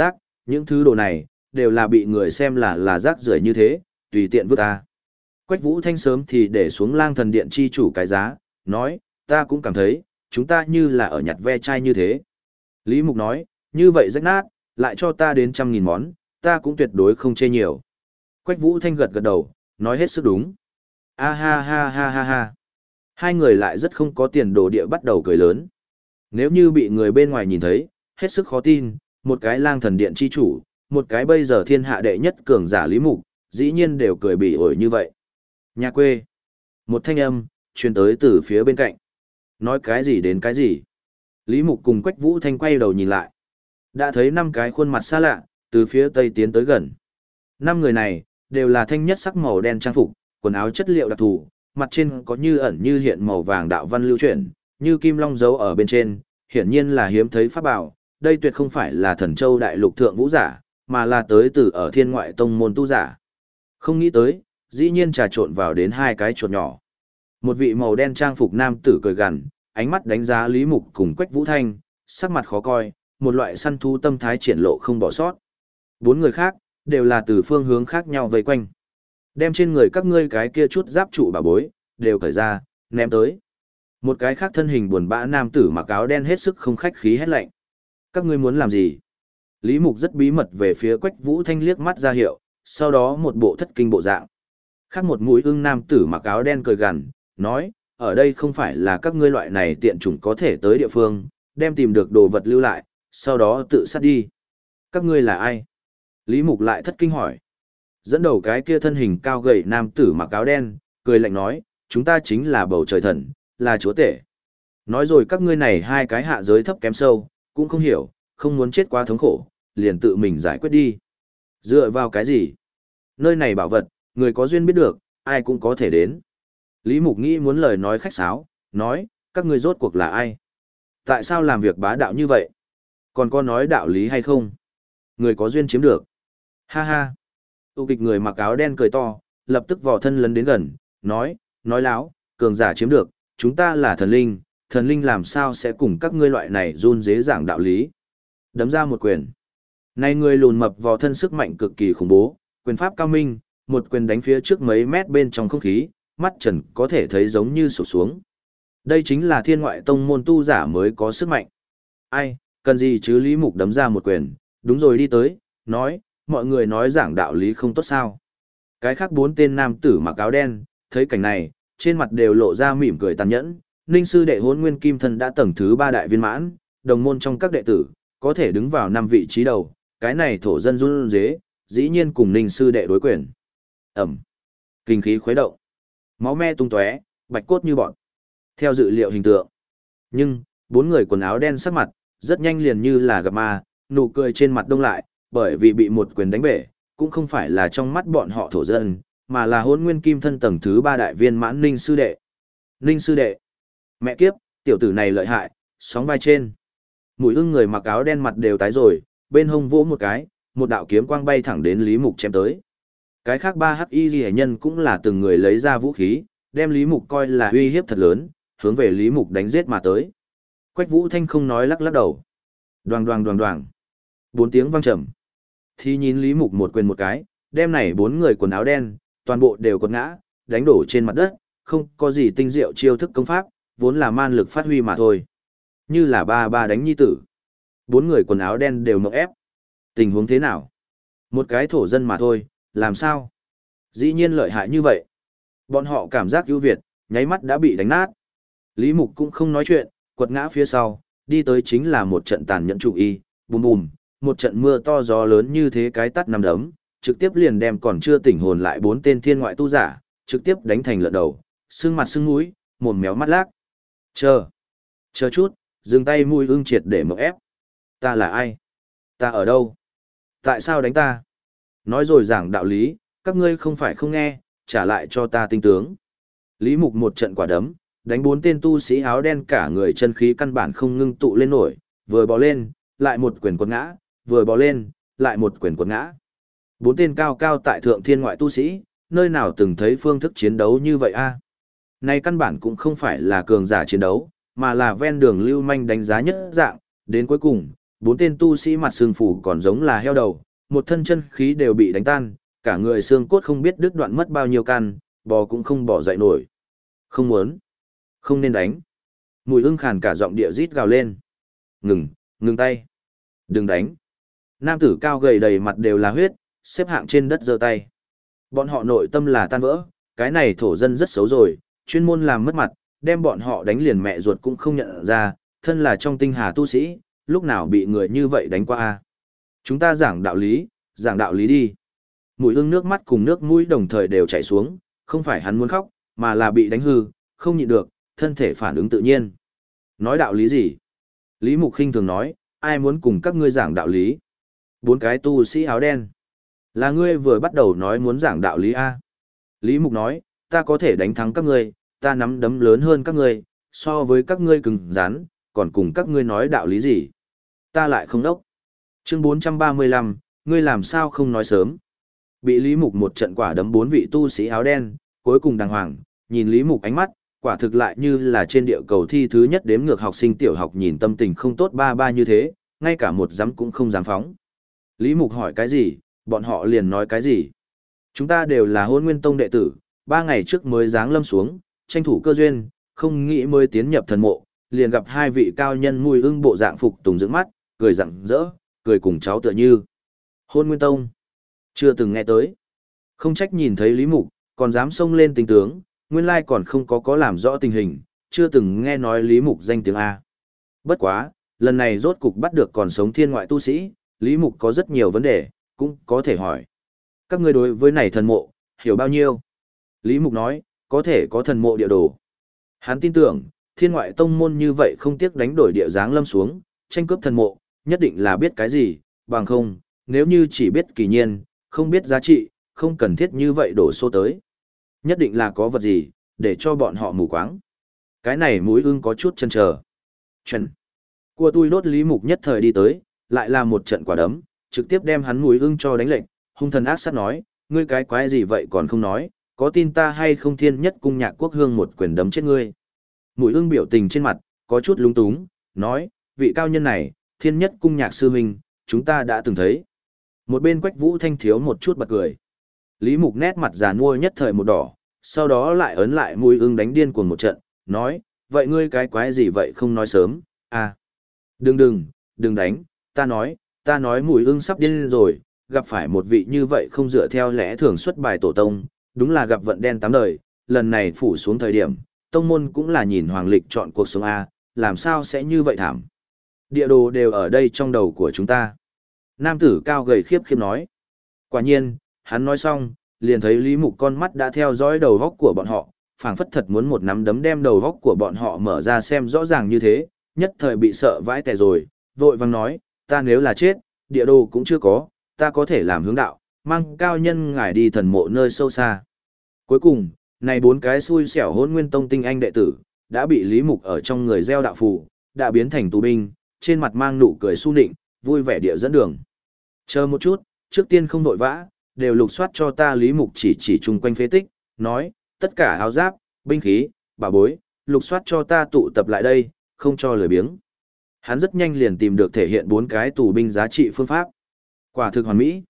Những thứ đồ này, đều là bị người xem là rác rưởi như thế, tùy tiện vứt ta. Quách Vũ Thanh sớm thì để xuống Lang Thần Điện chi chủ cái giá, nói, ta cũng cảm thấy, chúng ta như là ở nhặt ve chai như thế. Lý Mục nói, như vậy rách nát, lại cho ta đến 100.000 món, ta cũng tuyệt đối không chê nhiều. Quách Vũ Thanh gật gật đầu, nói hết sức đúng. A ha ha ha ha ha. Hai người lại rất không có tiền đồ địa bắt đầu cười lớn. Nếu như bị người bên ngoài nhìn thấy, hết sức khó tin, một cái Lang Thần Điện chi chủ, một cái bây giờ thiên hạ đệ nhất cường giả Lý Mục, dĩ nhiên đều cười bỉ ổi như vậy. Nhà quê. Một thanh âm, truyền tới từ phía bên cạnh. Nói cái gì đến cái gì. Lý Mục cùng Quách Vũ Thanh quay đầu nhìn lại. Đã thấy 5 cái khuôn mặt xa lạ, từ phía tây tiến tới gần. 5 người này, đều là thanh nhất sắc màu đen trang phục, quần áo chất liệu đặc thù, mặt trên có như ẩn như hiện màu vàng đạo văn lưu chuyển, như kim long dấu ở bên trên, hiển nhiên là hiếm thấy pháp bảo. Đây tuyệt không phải là Thần Châu đại lục thượng vũ giả, mà là tới từ ở Thiên Ngoại tông môn tu giả. Không nghĩ tới, dĩ nhiên trà trộn vào đến 2 cái chuột nhỏ. Một vị màu đen trang phục nam tử cười gằn, ánh mắt đánh giá Lý Mục cùng Quách Vũ Thanh, sắc mặt khó coi, một loại săn thú tâm thái triển lộ không bỏ sót. 4 người khác, đều là từ phương hướng khác nhau vây quanh. Đem trên người các ngươi cái kia chút giáp trụ bà bối, đều cởi ra, ném tới. Một cái khác thân hình buồn bã nam tử mặc áo đen hết sức không khách khí hét lạnh. Các ngươi muốn làm gì? Lý Mục rất bí mật về phía Quách Vũ Thanh liếc mắt ra hiệu, sau đó một bộ thất kinh bộ dạng. Khác một mũi ưng nam tử mặc áo đen cười gằn, nói, ở đây không phải là các ngươi loại này tiện chủng có thể tới địa phương, đem tìm được đồ vật lưu lại, sau đó tự sát đi. Các ngươi là ai? Lý Mục lại thất kinh hỏi. Dẫn đầu cái kia thân hình cao gầy nam tử mặc áo đen, cười lạnh nói, chúng ta chính là bầu trời thần, là chúa tể. Nói rồi các ngươi này 2 cái hạ giới thấp kém sâu, cũng không hiểu, không muốn chết quá thống khổ, liền tự mình giải quyết đi. Dựa vào cái gì? Nơi này bảo vật, người có duyên biết được, ai cũng có thể đến. Lý Mục nghĩ muốn lời nói khách sáo, nói, các ngươi rốt cuộc là ai? Tại sao làm việc bá đạo như vậy? Còn có nói đạo lý hay không? Người có duyên chiếm được. Ha ha. Tu kịch người mặc áo đen cười to, lập tức vò thân lấn đến gần, nói láo, cường giả chiếm được, chúng ta là thần linh làm sao sẽ cùng các ngươi loại này run dế giảng đạo lý. Đấm ra một quyền. Này người lùn mập vò thân sức mạnh cực kỳ khủng bố, quyền pháp cao minh, một quyền đánh phía trước mấy mét bên trong không khí, mắt trần có thể thấy giống như sụp xuống. Đây chính là Thiên Ngoại tông môn tu giả mới có sức mạnh. Ai, cần gì chứ? Lý Mục đấm ra một quyền, đúng rồi đi tới, nói, mọi người nói giảng đạo lý không tốt sao. Cái khác 4 tên nam tử mặc áo đen, thấy cảnh này, trên mặt đều lộ ra mỉm cười tàn nhẫn. Ninh sư đệ Hỗn Nguyên Kim Thân đã tầng thứ 3 đại viên mãn, đồng môn trong các đệ tử, có thể đứng vào 5 vị trí đầu, cái này thổ dân run dế, dĩ nhiên cùng Ninh sư đệ đối quyền. Ẩm. Kinh khí khuấy động. Máu me tung tóe, bạch cốt như bọn. Theo dự liệu hình tượng. Nhưng, 4 người quần áo đen sắc mặt, rất nhanh liền như là gặp ma, nụ cười trên mặt đông lại, bởi vì bị một quyền đánh bể, cũng không phải là trong mắt bọn họ thổ dân, mà là Hỗn Nguyên Kim Thân tầng thứ 3 đại viên mãn Ninh sư đệ. Ninh sư đệ. Mẹ kiếp, tiểu tử này lợi hại, sóng vai trên. Mũi ưng người mặc áo đen mặt đều tái rồi, bên hông vỗ một cái, một đạo kiếm quang bay thẳng đến Lý Mục chém tới. Cái khác 3 hắc y liễu nhân cũng là từng người lấy ra vũ khí, đem Lý Mục coi là uy hiếp thật lớn, hướng về Lý Mục đánh giết mà tới. Quách Vũ Thanh không nói lắc lắc đầu. Đoàng đoàng đoàng đoàng. 4 tiếng vang trầm. Thì nhìn Lý Mục một quyền một cái, đem này 4 người quần áo đen, toàn bộ đều quật ngã, đánh đổ trên mặt đất, không có gì tinh diệu chiêu thức công pháp, vốn là man lực phát huy mà thôi. Như là ba đánh nhi tử. 4 người quần áo đen đều mộng ép. Tình huống thế nào? Một cái thổ dân mà thôi, làm sao? Dĩ nhiên lợi hại như vậy. Bọn họ cảm giác ưu việt, nháy mắt đã bị đánh nát. Lý Mục cũng không nói chuyện, quật ngã phía sau, đi tới chính là một trận tàn nhẫn chủ y, bùm bùm, một trận mưa to gió lớn như thế cái tắt nằm đấm, trực tiếp liền đem còn chưa tỉnh hồn lại 4 tên thiên ngoại tu giả, trực tiếp đánh thành lợn đầu, sưng mặt sưng mũi, mồm méo mắt lác. Chờ chút, dừng tay mũi ưng triệt để mộng ép. Ta là ai? Ta ở đâu? Tại sao đánh ta? Nói rồi giảng đạo lý, các ngươi không phải không nghe, trả lại cho ta tinh tướng. Lý Mục một trận quả đấm, đánh 4 tên tu sĩ áo đen cả người chân khí căn bản không ngưng tụ lên nổi, vừa bò lên, lại một quyền quật ngã, vừa bò lên, lại một quyền quật ngã. 4 tên cao cao tại thượng thiên ngoại tu sĩ, nơi nào từng thấy phương thức chiến đấu như vậy a? Này căn bản cũng không phải là cường giả chiến đấu, mà là ven đường lưu manh đánh giá nhất dạng, đến cuối cùng, bốn tên tu sĩ mặt xương phủ còn giống là heo đầu, một thân chân khí đều bị đánh tan, cả người xương cốt không biết đứt đoạn mất bao nhiêu căn, bò cũng không bỏ dậy nổi. Không muốn, không nên đánh. Mùi ưng khàn cả giọng địa rít gào lên. Ngừng tay. Đừng đánh. Nam tử cao gầy đầy mặt đều là huyết, xếp hạng trên đất giơ tay. Bọn họ nội tâm là tan vỡ, cái này thổ dân rất xấu rồi, chuyên môn làm mất mặt, đem bọn họ đánh liền mẹ ruột cũng không nhận ra, thân là trong tinh hà tu sĩ, lúc nào bị người như vậy đánh qua a? Chúng ta giảng đạo lý đi. Mùi ưng nước mắt cùng nước mũi đồng thời đều chảy xuống, không phải hắn muốn khóc, mà là bị đánh hư, không nhịn được, thân thể phản ứng tự nhiên. Nói đạo lý gì? Lý Mục khinh thường nói, ai muốn cùng các ngươi giảng đạo lý? Bốn cái tu sĩ áo đen. Là ngươi vừa bắt đầu nói muốn giảng đạo lý a? Lý Mục nói, ta có thể đánh thắng các ngươi, ta nắm đấm lớn hơn các ngươi, so với các ngươi cứng rắn, còn cùng các ngươi nói đạo lý gì? Ta lại không đốc. Chương 435, ngươi làm sao không nói sớm? Bị Lý Mục một trận quả đấm bốn vị tu sĩ áo đen, cuối cùng đàng hoàng, nhìn Lý Mục ánh mắt, quả thực lại như là trên địa cầu thi thứ nhất đếm ngược học sinh tiểu học nhìn tâm tình không tốt ba ba như thế, ngay cả một dám cũng không dám phóng. Lý Mục hỏi cái gì, bọn họ liền nói cái gì. Chúng ta đều là Hôn Nguyên Tông đệ tử, 3 ngày trước mới giáng lâm xuống, tranh thủ cơ duyên, không nghĩ mới tiến nhập thần mộ, liền gặp hai vị cao nhân mùi ưng bộ dạng phục tùng dưỡng mắt, cười rặng rỡ, cười cùng cháu tựa như. Hôn Nguyên Tông, chưa từng nghe tới. Không trách nhìn thấy Lý Mục, còn dám xông lên tình tướng, nguyên lai còn không có làm rõ tình hình, chưa từng nghe nói Lý Mục danh tiếng A. Bất quá, lần này rốt cục bắt được còn sống thiên ngoại tu sĩ, Lý Mục có rất nhiều vấn đề, cũng có thể hỏi. Các ngươi đối với này thần mộ, hiểu bao nhiêu? Lý Mục nói, có thể có thần mộ địa đồ. Hắn tin tưởng, thiên ngoại tông môn như vậy không tiếc đánh đổi địa giáng lâm xuống, tranh cướp thần mộ, nhất định là biết cái gì, bằng không, nếu như chỉ biết kỳ nhiên, không biết giá trị, không cần thiết như vậy đổ xô tới. Nhất định là có vật gì, để cho bọn họ mù quáng. Cái này mũi ưng có chút chân chờ. Chuẩn. Cua tôi đốt Lý Mục nhất thời đi tới, lại là một trận quả đấm, trực tiếp đem hắn mũi ưng cho đánh lệnh, hung thần ác sát nói, ngươi cái quái gì vậy còn không nói, có tin ta hay không thiên nhất cung nhạc quốc hương một quyền đấm chết ngươi. Mũi ưng biểu tình trên mặt, có chút lúng túng, nói, vị cao nhân này, thiên nhất cung nhạc sư huynh, chúng ta đã từng thấy. Một bên Quách Vũ Thanh thiếu một chút bật cười. Lý Mục nét mặt già nua nhất thời một đỏ, sau đó lại ấn lại mũi ưng đánh điên cuồng một trận, nói, vậy ngươi cái quái gì vậy không nói sớm, à. Đừng đánh, ta nói mũi ưng sắp điên rồi, gặp phải một vị như vậy không dựa theo lẽ thường xuất bài tổ tông, đúng là gặp vận đen tám đời, lần này phủ xuống thời điểm, tông môn cũng là nhìn hoàng lịch chọn cuộc sống A, làm sao sẽ như vậy thảm. Địa đồ đều ở đây trong đầu của chúng ta. Nam tử cao gầy khiếp khiếp nói. Quả nhiên, hắn nói xong, liền thấy Lý Mục con mắt đã theo dõi đầu góc của bọn họ, phảng phất thật muốn một nắm đấm đem đầu góc của bọn họ mở ra xem rõ ràng như thế, nhất thời bị sợ vãi tè rồi, vội vàng nói, ta nếu là chết, địa đồ cũng chưa có, ta có thể làm hướng đạo, mang cao nhân ngài đi thần mộ nơi sâu xa. Cuối cùng, này bốn cái xui xẻo Hôn Nguyên Tông tinh anh đệ tử, đã bị Lý Mục ở trong người gieo đạo phù, đã biến thành tù binh, trên mặt mang nụ cười su nịnh, vui vẻ địa dẫn đường. Chờ một chút, trước tiên không vội vã, đều lục soát cho ta. Lý Mục chỉ chung quanh phế tích, nói, tất cả áo giáp, binh khí, bảo bối, lục soát cho ta tụ tập lại đây, không cho lười biếng. Hắn rất nhanh liền tìm được thể hiện bốn cái tù binh giá trị phương pháp. Quả thực hoàn mỹ.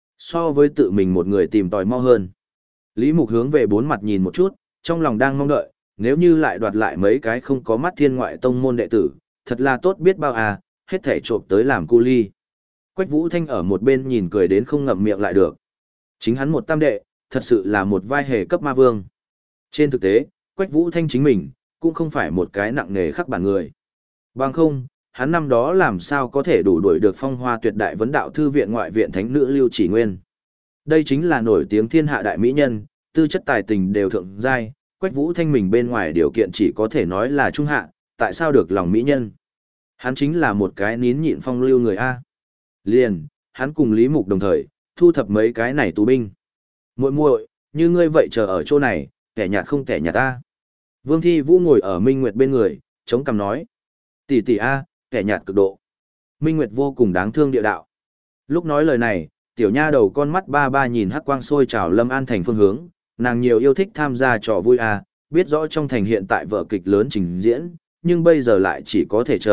So với tự mình một người tìm tòi mau hơn. Lý Mục hướng về bốn mặt nhìn một chút, trong lòng đang mong đợi, nếu như lại đoạt lại mấy cái không có mắt thiên ngoại tông môn đệ tử, thật là tốt biết bao à, hết thể trộm tới làm cu ly. Quách Vũ Thanh ở một bên nhìn cười đến không ngậm miệng lại được. Chính hắn một tam đệ, thật sự là một vai hề cấp ma vương. Trên thực tế, Quách Vũ Thanh chính mình, cũng không phải một cái nặng nghề khắc bản người. Bằng không, hắn năm đó làm sao có thể đủ đuổi được phong hoa tuyệt đại vấn đạo thư viện ngoại viện thánh nữ Lưu Chỉ Nguyên. Đây chính là nổi tiếng thiên hạ đại mỹ nhân, tư chất tài tình đều thượng giai, Quách Vũ Thanh mình bên ngoài điều kiện chỉ có thể nói là trung hạ, tại sao được lòng mỹ nhân. Hắn chính là một cái nín nhịn phong lưu người A. Liền, hắn cùng Lý Mục đồng thời, thu thập mấy cái này tù binh. Muội muội, như ngươi vậy chờ ở chỗ này, kẻ nhạt không kẻ nhạt ta. Vương Thi Vũ ngồi ở Minh Nguyệt bên người, chống cằm nói. Tỷ tỷ A, kẻ nhạt cực độ. Minh Nguyệt vô cùng đáng thương địa đạo. Lúc nói lời này, tiểu nha đầu con mắt ba ba nhìn hắc quang sôi trào Lâm An thành phương hướng, nàng nhiều yêu thích tham gia trò vui A, biết rõ trong thành hiện tại vở kịch lớn trình diễn, nhưng bây giờ lại chỉ có thể chờ,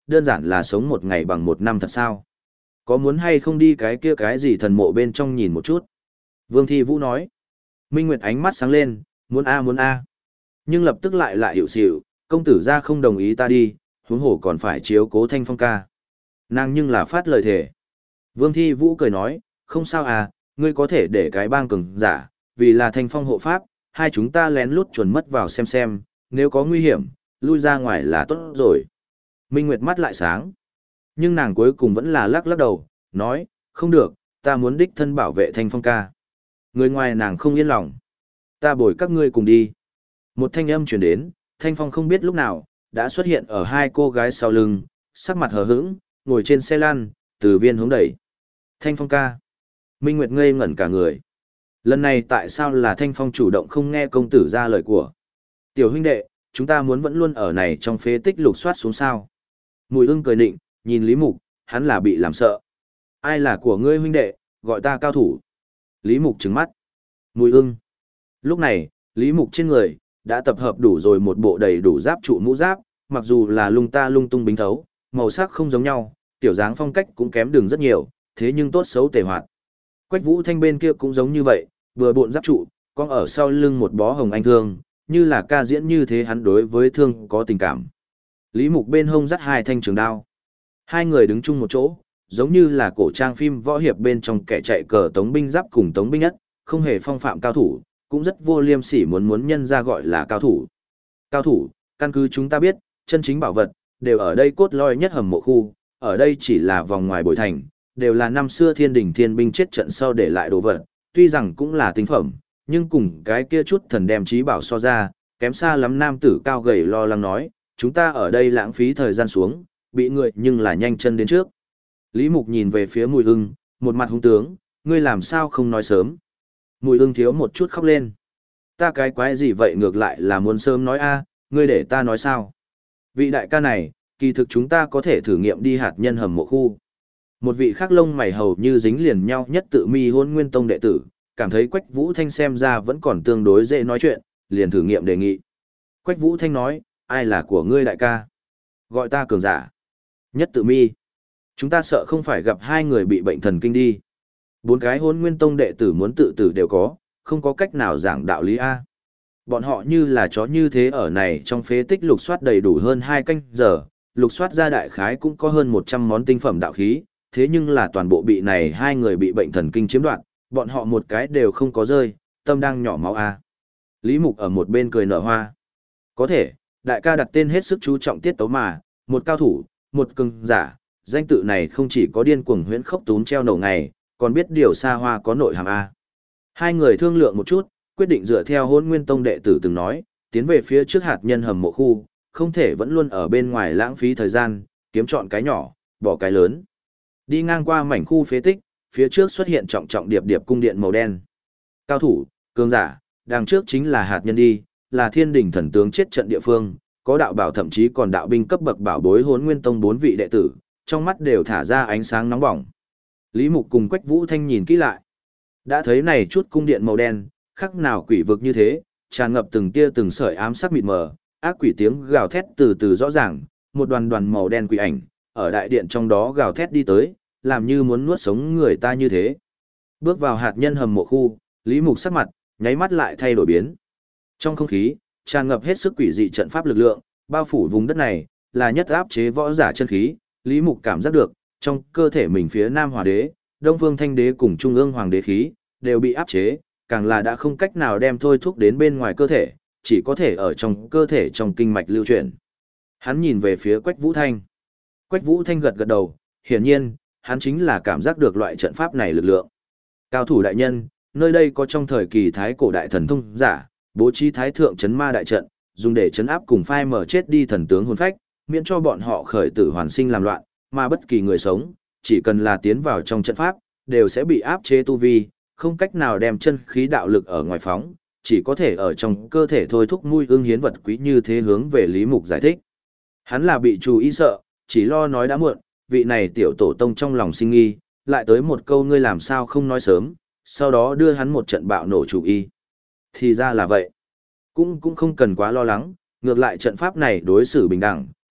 đơn giản là sống một ngày bằng một năm thật sao? Có muốn hay không đi cái kia cái gì thần mộ bên trong nhìn một chút? Vương Thi Vũ nói. Minh Nguyệt ánh mắt sáng lên, muốn a muốn a. Nhưng lập tức lại hiểu xỉu, công tử gia không đồng ý ta đi, huống hồ còn phải chiếu cố Thanh Phong ca. Nàng nhưng là phát lời thề. Vương Thi Vũ cười nói, không sao à, ngươi có thể để cái bang cường giả, vì là Thanh Phong hộ pháp, hai chúng ta lén lút chuẩn mất vào xem, nếu có nguy hiểm, lui ra ngoài là tốt rồi. Minh Nguyệt mắt lại sáng. Nhưng nàng cuối cùng vẫn là lắc lắc đầu, nói, không được, ta muốn đích thân bảo vệ Thanh Phong ca. Người ngoài nàng không yên lòng. Ta bồi các ngươi cùng đi. Một thanh âm truyền đến, Thanh Phong không biết lúc nào, đã xuất hiện ở hai cô gái sau lưng, sắc mặt hờ hững, ngồi trên xe lăn, từ viên hướng đẩy. Thanh Phong ca. Minh Nguyệt ngây ngẩn cả người. Lần này tại sao là Thanh Phong chủ động không nghe công tử ra lời của? Tiểu huynh đệ, chúng ta muốn vẫn luôn ở này trong phế tích lục soát xuống sao? Mùi ưng cười nịnh, nhìn Lý Mục, hắn là bị làm sợ. Ai là của ngươi huynh đệ, gọi ta cao thủ. Lý Mục trừng mắt. Mùi ưng. Lúc này, Lý Mục trên người, đã tập hợp đủ rồi một bộ đầy đủ giáp trụ mũ giáp, mặc dù là lung tung bính thấu, màu sắc không giống nhau, tiểu dáng phong cách cũng kém đường rất nhiều, thế nhưng tốt xấu tề hoạt. Quách Vũ Thanh bên kia cũng giống như vậy, vừa bộn giáp trụ, con ở sau lưng một bó hồng anh thương, như là ca diễn như thế hắn đối với thương có tình cảm. Lý Mục bên hông dắt hai thanh trường đao. Hai người đứng chung một chỗ, giống như là cổ trang phim võ hiệp bên trong kẻ chạy cờ tống binh giáp cùng tống binh nhất, không hề phong phạm cao thủ, cũng rất vô liêm sỉ muốn nhân ra gọi là cao thủ. Cao thủ, căn cứ chúng ta biết, chân chính bảo vật, đều ở đây cốt lõi nhất hầm mộ khu, ở đây chỉ là vòng ngoài bồi thành, đều là năm xưa thiên đình thiên binh chết trận sau để lại đồ vật, tuy rằng cũng là tinh phẩm, nhưng cùng cái kia chút thần đem trí bảo so ra, kém xa lắm. Nam tử cao gầy lo lắng nói, chúng ta ở đây lãng phí thời gian xuống, bị người nhưng là nhanh chân đến trước. Lý Mục nhìn về phía Mùi Ưng, một mặt hung tướng, ngươi làm sao không nói sớm. Mùi Ưng thiếu một chút khóc lên. Ta cái quái gì vậy, ngược lại là muốn sớm nói a, ngươi để ta nói sao. Vị đại ca này, kỳ thực chúng ta có thể thử nghiệm đi hạt nhân hầm mộ khu. Một vị khác lông mày hầu như dính liền nhau nhất tự mi Hôn Nguyên Tông đệ tử, cảm thấy Quách Vũ Thanh xem ra vẫn còn tương đối dễ nói chuyện, liền thử nghiệm đề nghị. Quách Vũ Thanh nói, ai là của ngươi đại ca? Gọi ta cường giả. Nhất tự mi. Chúng ta sợ không phải gặp hai người bị bệnh thần kinh đi. Bốn cái Hôn Nguyên Tông đệ tử muốn tự tử đều có, không có cách nào giảng đạo lý A. Bọn họ như là chó như thế ở này trong phế tích lục soát đầy đủ hơn 2 canh giờ, lục soát ra đại khái cũng có hơn 100 món tinh phẩm đạo khí, thế nhưng là toàn bộ bị này hai người bị bệnh thần kinh chiếm đoạt, bọn họ một cái đều không có rơi, tâm đang nhỏ máu A. Lý Mục ở một bên cười nở hoa. Có thể, đại ca đặt tên hết sức chú trọng tiết tấu mà, một cao thủ, một cường giả, danh tự này không chỉ có điên cuồng huyễn khốc tún treo nổ ngày, còn biết điều xa hoa có nội hàm A. Hai người thương lượng một chút, quyết định dựa theo Hôn Nguyên Tông đệ tử từng nói, tiến về phía trước hạt nhân hầm mộ khu, không thể vẫn luôn ở bên ngoài lãng phí thời gian, kiếm chọn cái nhỏ, bỏ cái lớn. Đi ngang qua mảnh khu phế tích, phía trước xuất hiện trọng điệp điệp cung điện màu đen. Cao thủ, cường giả, đằng trước chính là hạt nhân đi, là thiên đình thần tướng chết trận địa phương, có đạo bảo thậm chí còn đạo binh cấp bậc bảo bối Hôn Nguyên Tông 4 vị đệ tử, trong mắt đều thả ra ánh sáng nóng bỏng. Lý Mục cùng Quách Vũ Thanh nhìn kỹ lại. Đã thấy này chút cung điện màu đen, khắc nào quỷ vực như thế, tràn ngập từng tia từng sợi ám sắc mịt mờ, ác quỷ tiếng gào thét từ từ rõ ràng, một đoàn đoàn màu đen quỷ ảnh, ở đại điện trong đó gào thét đi tới, làm như muốn nuốt sống người ta như thế. Bước vào hạt nhân hầm mộ khu, Lý Mục sắc mặt, nháy mắt lại thay đổi biến. Trong không khí, tràn ngập hết sức quỷ dị trận pháp lực lượng, bao phủ vùng đất này, là nhất áp chế võ giả chân khí, Lý Mục cảm giác được, trong cơ thể mình phía Nam Hòa Đế, Đông Phương Thanh Đế cùng Trung ương Hoàng Đế khí, đều bị áp chế, càng là đã không cách nào đem thôi thúc đến bên ngoài cơ thể, chỉ có thể ở trong cơ thể trong kinh mạch lưu chuyển. Hắn nhìn về phía Quách Vũ Thanh. Quách Vũ Thanh gật gật đầu, hiển nhiên, hắn chính là cảm giác được loại trận pháp này lực lượng. Cao thủ đại nhân, nơi đây có trong thời kỳ thái cổ đại thần thông giả, bố trí thái thượng chấn ma đại trận, dùng để chấn áp cùng phai mở chết đi thần tướng hồn phách, miễn cho bọn họ khởi tử hoàn sinh làm loạn, mà bất kỳ người sống, chỉ cần là tiến vào trong trận pháp, đều sẽ bị áp chế tu vi, không cách nào đem chân khí đạo lực ở ngoài phóng, chỉ có thể ở trong cơ thể thôi thúc nuôi ương hiến vật quý như thế hướng về Lý Mục giải thích. Hắn là bị chú ý sợ, chỉ lo nói đã muộn, vị này tiểu tổ tông trong lòng sinh nghi, lại tới một câu ngươi làm sao không nói sớm, sau đó đưa hắn một trận bạo nổ chủ ý. Thì ra là vậy. Cũng không cần quá lo lắng, ngược lại trận pháp này đối xử bình đẳng,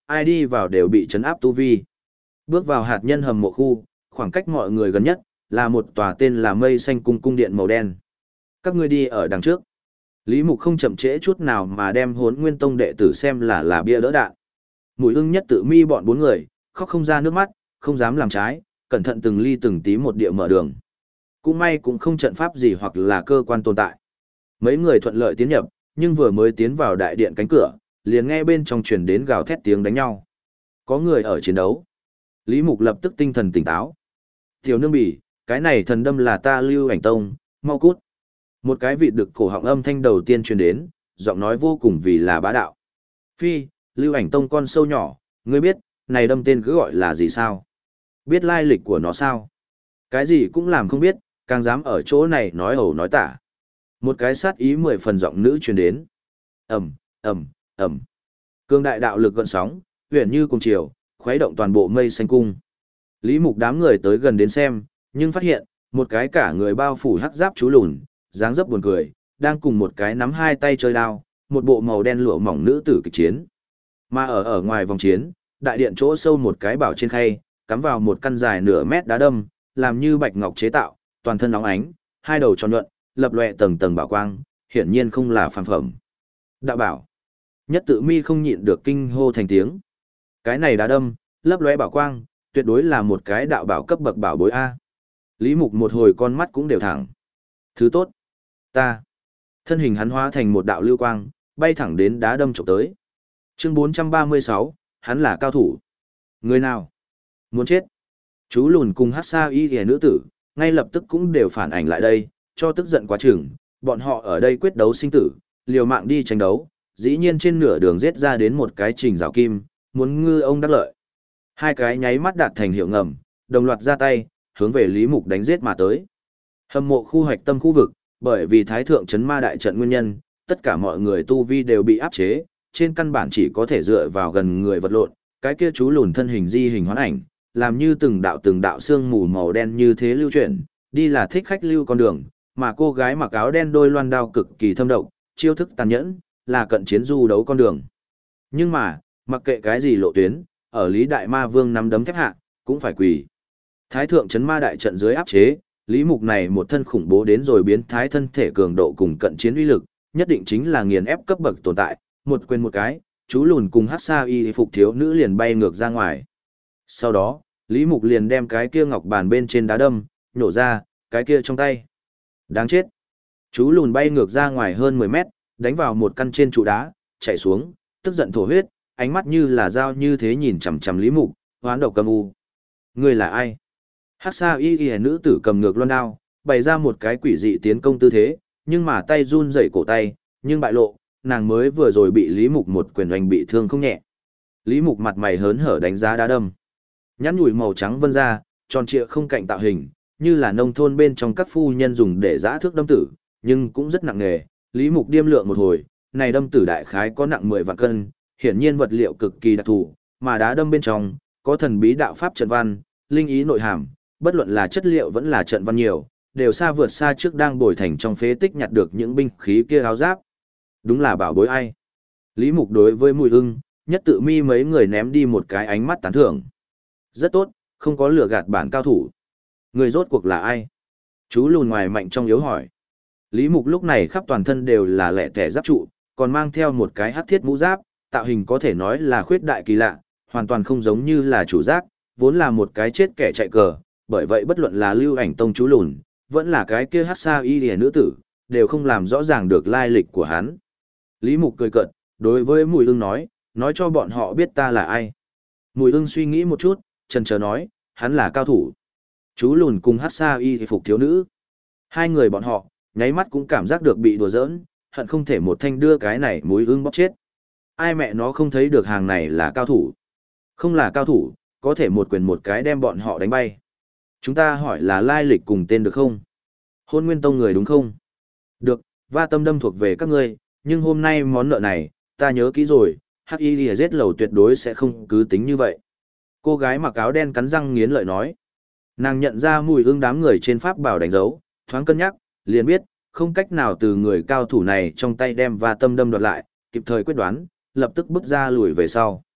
ai đi vào đều bị trấn áp tu vi. Bước vào hạt nhân hầm mộ khu, khoảng cách mọi người gần nhất là một tòa tên là Mây Xanh cung điện màu đen. Các ngươi đi ở đằng trước. Lý Mục không chậm trễ chút nào mà đem Hỗn Nguyên Tông đệ tử xem là bia đỡ đạn. Mùi ưng nhất tự mi bọn bốn người, khóc không ra nước mắt, không dám làm trái, cẩn thận từng ly từng tí một địa mở đường. Cũng may cũng không trận pháp gì hoặc là cơ quan tồn tại. Mấy người thuận lợi tiến nhập, nhưng vừa mới tiến vào đại điện cánh cửa, liền nghe bên trong truyền đến gào thét tiếng đánh nhau. Có người ở chiến đấu. Lý Mục lập tức tinh thần tỉnh táo. Tiểu nương bỉ, cái này thần đâm là ta Lưu Ảnh Tông, mau cút. Một cái vị đực cổ họng âm thanh đầu tiên truyền đến, giọng nói vô cùng vì là bá đạo. Phi, Lưu Ảnh Tông con sâu nhỏ, ngươi biết, này đâm tên cứ gọi là gì sao? Biết lai lịch của nó sao? Cái gì cũng làm không biết, càng dám ở chỗ này nói ẩu nói tả. Một cái sát ý 10 phần giọng nữ truyền đến. Ầm, ầm, ầm. Cương đại đạo lực gợn sóng, huyền như cùng chiều, khuấy động toàn bộ Mây Xanh cung. Lý Mục đám người tới gần đến xem, nhưng phát hiện, một cái cả người bao phủ hắc giáp chú lùn, dáng dấp buồn cười, đang cùng một cái nắm hai tay chơi đao, một bộ màu đen lụa mỏng nữ tử kịch chiến. Mà ở ngoài vòng chiến, đại điện chỗ sâu một cái bảo trên khay, cắm vào một căn dài nửa mét đá đâm, làm như bạch ngọc chế tạo, toàn thân nóng ánh, hai đầu tròn nhuận, lập lòe tầng tầng bảo quang, hiển nhiên không là phàm phẩm. Đạo bảo. Nhất tự mi không nhịn được kinh hô thành tiếng. Cái này đá đâm, lấp lóe bảo quang, tuyệt đối là một cái đạo bảo cấp bậc bảo bối A. Lý Mục một hồi con mắt cũng đều thẳng. Thứ tốt. Ta. Thân hình hắn hóa thành một đạo lưu quang, bay thẳng đến đá đâm chụp tới. Chương 436, hắn là cao thủ. Người nào? Muốn chết. Chú lùn cùng hát xa y ghề nữ tử, ngay lập tức cũng đều phản ảnh lại đây, cho tức giận quá chừng, bọn họ ở đây quyết đấu sinh tử, liều mạng đi tranh đấu, dĩ nhiên trên nửa đường giết ra đến một cái trình rào kim, muốn ngư ông đắc lợi. Hai cái nháy mắt đạt thành hiệu ngầm, đồng loạt ra tay, hướng về Lý Mục đánh giết mà tới. Hầm mộ khu hoạch tâm khu vực, bởi vì thái thượng chấn ma đại trận nguyên nhân, tất cả mọi người tu vi đều bị áp chế, trên căn bản chỉ có thể dựa vào gần người vật lộn, cái kia chú lùn thân hình di hình hoán ảnh, làm như từng đạo xương mù màu đen như thế lưu chuyển, đi là thích khách lưu con đường, mà cô gái mặc áo đen đôi loan đao cực kỳ thâm độc, chiêu thức tàn nhẫn, là cận chiến du đấu con đường. Nhưng mà, mặc kệ cái gì lộ tuyến, ở Lý Đại Ma Vương nắm đấm thép hạ, cũng phải quỳ. Thái thượng chấn ma đại trận dưới áp chế, Lý Mục này một thân khủng bố đến rồi biến thái thân thể cường độ cùng cận chiến uy lực, nhất định chính là nghiền ép cấp bậc tồn tại, một quên một cái, chú lùn cùng hát xa y phục thiếu nữ liền bay ngược ra ngoài. Sau đó, Lý Mục liền đem cái kia ngọc bàn bên trên đá đâm, nhổ ra, cái kia trong tay. Đáng chết. Chú lùn bay ngược ra ngoài hơn 10 mét, đánh vào một căn trên trụ đá, chạy xuống, tức giận thổ huyết, ánh mắt như là dao như thế nhìn chằm chằm Lý Mục, hoán độc cầm u. Ngươi là ai? Hát xa y y nữ tử cầm ngược loan đao, bày ra một cái quỷ dị tiến công tư thế, nhưng mà tay run rẩy cổ tay, nhưng bại lộ, nàng mới vừa rồi bị Lý Mục một quyền đánh bị thương không nhẹ. Lý Mục mặt mày hớn hở đánh giá đá đâm. Nhãn nhủi màu trắng vân ra, tròn trịa không cạnh tạo hình, như là nông thôn bên trong các phu nhân dùng để giã thước đâm tử, nhưng cũng rất nặng nghề. Lý Mục điêm lượng một hồi, này đâm tử đại khái có nặng 10 vạn cân, hiển nhiên vật liệu cực kỳ đặc thù, mà đá đâm bên trong có thần bí đạo pháp trận văn, linh ý nội hàm, bất luận là chất liệu vẫn là trận văn nhiều, đều xa vượt xa trước đang bồi thành trong phế tích nhặt được những binh khí kia áo giáp. Đúng là bảo bối ai. Lý Mục đối với Mùi Ưng, nhất tự mi mấy người ném đi một cái ánh mắt tán thưởng. Rất tốt, không có lừa gạt bản cao thủ. Người rốt cuộc là ai? Chú lùn ngoài mạnh trong yếu hỏi. Lý Mục lúc này khắp toàn thân đều là lẻ tẻ giáp trụ, còn mang theo một cái hắc thiết mũ giáp, tạo hình có thể nói là khuyết đại kỳ lạ, hoàn toàn không giống như là chủ giác, vốn là một cái chết kẻ chạy cờ, bởi vậy bất luận là Lưu Ảnh Tông chú lùn, vẫn là cái kia hắc sa y liễu nữ tử, đều không làm rõ ràng được lai lịch của hắn. Lý Mục cười cợt, đối với Mùi Ưng nói cho bọn họ biết ta là ai. Mùi Ưng suy nghĩ một chút, chần chờ nói, hắn là cao thủ. Chú lùn cùng hát xa y phục thiếu nữ. Hai người bọn họ, nháy mắt cũng cảm giác được bị đùa giỡn, hận không thể một thanh đưa cái này Mùi Ưng bóp chết. Ai mẹ nó không thấy được hàng này là cao thủ. Không là cao thủ, có thể một quyền một cái đem bọn họ đánh bay. Chúng ta hỏi là lai lịch cùng tên được không? Hôn Nguyên Tông người đúng không? Được, va tâm đâm thuộc về các ngươi, nhưng hôm nay món nợ này, ta nhớ kỹ rồi, hắc y lìa giết lầu tuyệt đối sẽ không cứ tính như vậy. Cô gái mặc áo đen cắn răng nghiến lợi nói. Nàng nhận ra Mùi Ưng đám người trên pháp bảo đánh dấu, thoáng cân nhắc, liền biết, không cách nào từ người cao thủ này trong tay đem va tâm đâm đoạt lại, kịp thời quyết đoán, lập tức bước ra lùi về sau.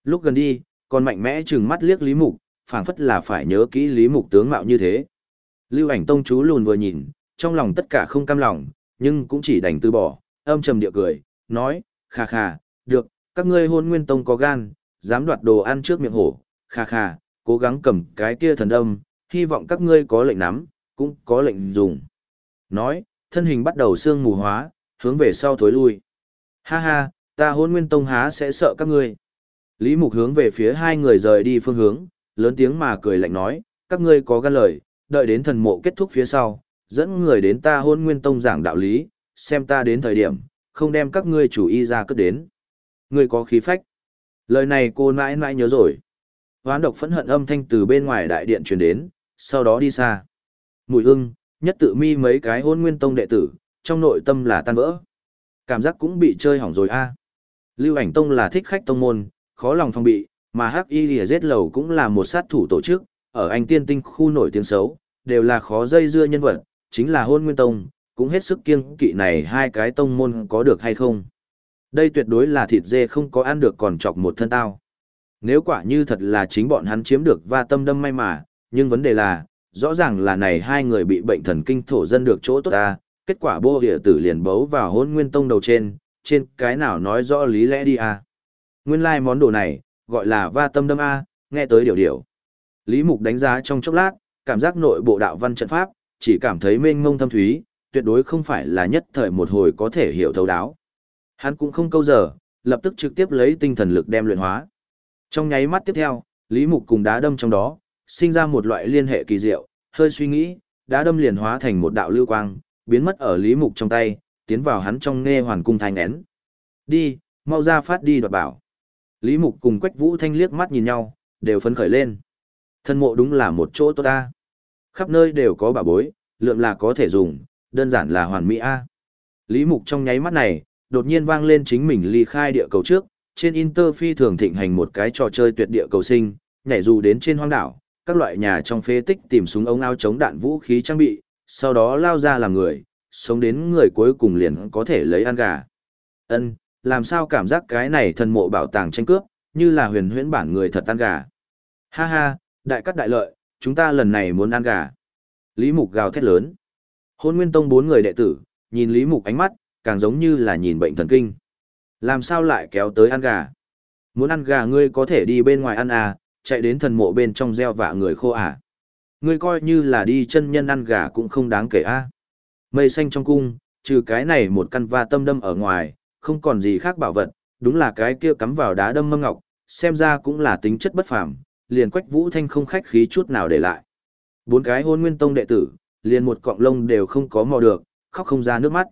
Lúc gần đi, còn mạnh mẽ trừng mắt liếc Lý Mục, phảng phất là phải nhớ kỹ Lý Mục tướng mạo như thế. Lưu Ảnh Tông chú lùn vừa nhìn, trong lòng tất cả không cam lòng, nhưng cũng chỉ đành từ bỏ, âm trầm địa cười, nói, khà khà, được, các ngươi Hôn Nguyên Tông có gan, dám đoạt đồ ăn trước miệng hổ, khà khà, cố gắng cầm cái kia thần đâm, hy vọng các ngươi có lệnh nắm, cũng có lệnh dùng. Nói, thân hình bắt đầu sương mù hóa, hướng về sau thối lui. Ha ha, ta Hôn Nguyên Tông há sẽ sợ các ngươi. Lý Mục hướng về phía hai người rời đi phương hướng, lớn tiếng mà cười lạnh nói, các ngươi có gan lời, đợi đến thần mộ kết thúc phía sau, dẫn người đến ta Hôn Nguyên Tông giảng đạo lý, xem ta đến thời điểm, không đem các ngươi chủ y ra cất đến. Ngươi có khí phách. Lời này cô mãi mãi nhớ rồi. Hoán độc phẫn hận âm thanh từ bên ngoài đại điện truyền đến, sau đó đi xa. Mùi ưng, nhất tự mi mấy cái Hôn Nguyên Tông đệ tử, trong nội tâm là tan vỡ. Cảm giác cũng bị chơi hỏng rồi a. Lưu Ảnh Tông là thích khách tông môn, khó lòng phòng bị, mà Hắc Y Lìa Giết Lầu cũng là một sát thủ tổ chức, ở Anh Tiên Tinh khu nổi tiếng xấu, đều là khó dây dưa nhân vật, chính là Hôn Nguyên Tông, cũng hết sức kiêng kỵ này hai cái tông môn có được hay không. Đây tuyệt đối là thịt dê không có ăn được còn chọc một thân tao. Nếu quả như thật là chính bọn hắn chiếm được và tâm đâm may mà, nhưng vấn đề là, rõ ràng là này hai người bị bệnh thần kinh thổ dân được chỗ tốt ta, kết quả bô địa tử liền bấu vào Hôn Nguyên Tông đầu trên cái nào nói rõ lý lẽ đi à. Nguyên lai món đồ này, gọi là va tâm đâm A, nghe tới điều. Lý Mục đánh giá trong chốc lát, cảm giác nội bộ đạo văn trận pháp, chỉ cảm thấy mênh mông thâm thúy, tuyệt đối không phải là nhất thời một hồi có thể hiểu thấu đáo. Hắn cũng không câu giờ, lập tức trực tiếp lấy tinh thần lực đem luyện hóa. Trong nháy mắt tiếp theo, Lý Mục cùng đá đâm trong đó, sinh ra một loại liên hệ kỳ diệu, hơi suy nghĩ, đá đâm liền hóa thành một đạo lưu quang, biến mất ở Lý Mục trong tay, tiến vào hắn trong nghe hoàn cung thanh én. Đi, mau ra phát đi đoạt bảo. Lý Mục cùng Quách Vũ Thanh liếc mắt nhìn nhau, đều phấn khởi lên. Thân mộ đúng là một chỗ tốt ta. Khắp nơi đều có bảo bối, lượng là có thể dùng, đơn giản là hoàn mỹ a. Lý Mục trong nháy mắt này, đột nhiên vang lên chính mình ly khai địa cầu trước, trên Interphi thường thịnh hành một cái trò chơi tuyệt địa cầu sinh, nhảy dù đến trên hoang đảo, các loại nhà trong phế tích tìm súng ống áo chống đạn vũ khí trang bị, sau đó lao ra làm người, sống đến người cuối cùng liền có thể lấy ăn gà. Ân, làm sao cảm giác cái này thần mộ bảo tàng tranh cướp, như là huyền huyễn bản người thật ăn gà. Ha ha, đại cắt đại lợi, chúng ta lần này muốn ăn gà. Lý Mục gào thét lớn. Hôn Nguyên Tông 4 người đệ tử, nhìn Lý Mục ánh mắt, càng giống như là nhìn bệnh thần kinh. Làm sao lại kéo tới ăn gà? Muốn ăn gà ngươi có thể đi bên ngoài ăn à, chạy đến thần mộ bên trong gieo vạ người khô à. Ngươi coi như là đi chân nhân ăn gà cũng không đáng kể a. Mây xanh trong cung, trừ cái này một căn va tâm đâm ở ngoài, không còn gì khác bảo vật, đúng là cái kia cắm vào đá đâm mâm ngọc, xem ra cũng là tính chất bất phàm, liền Quách Vũ Thanh không khách khí chút nào để lại. 4 cái Hôn Nguyên Tông đệ tử, liền một cọng lông đều không có mò được, khóc không ra nước mắt.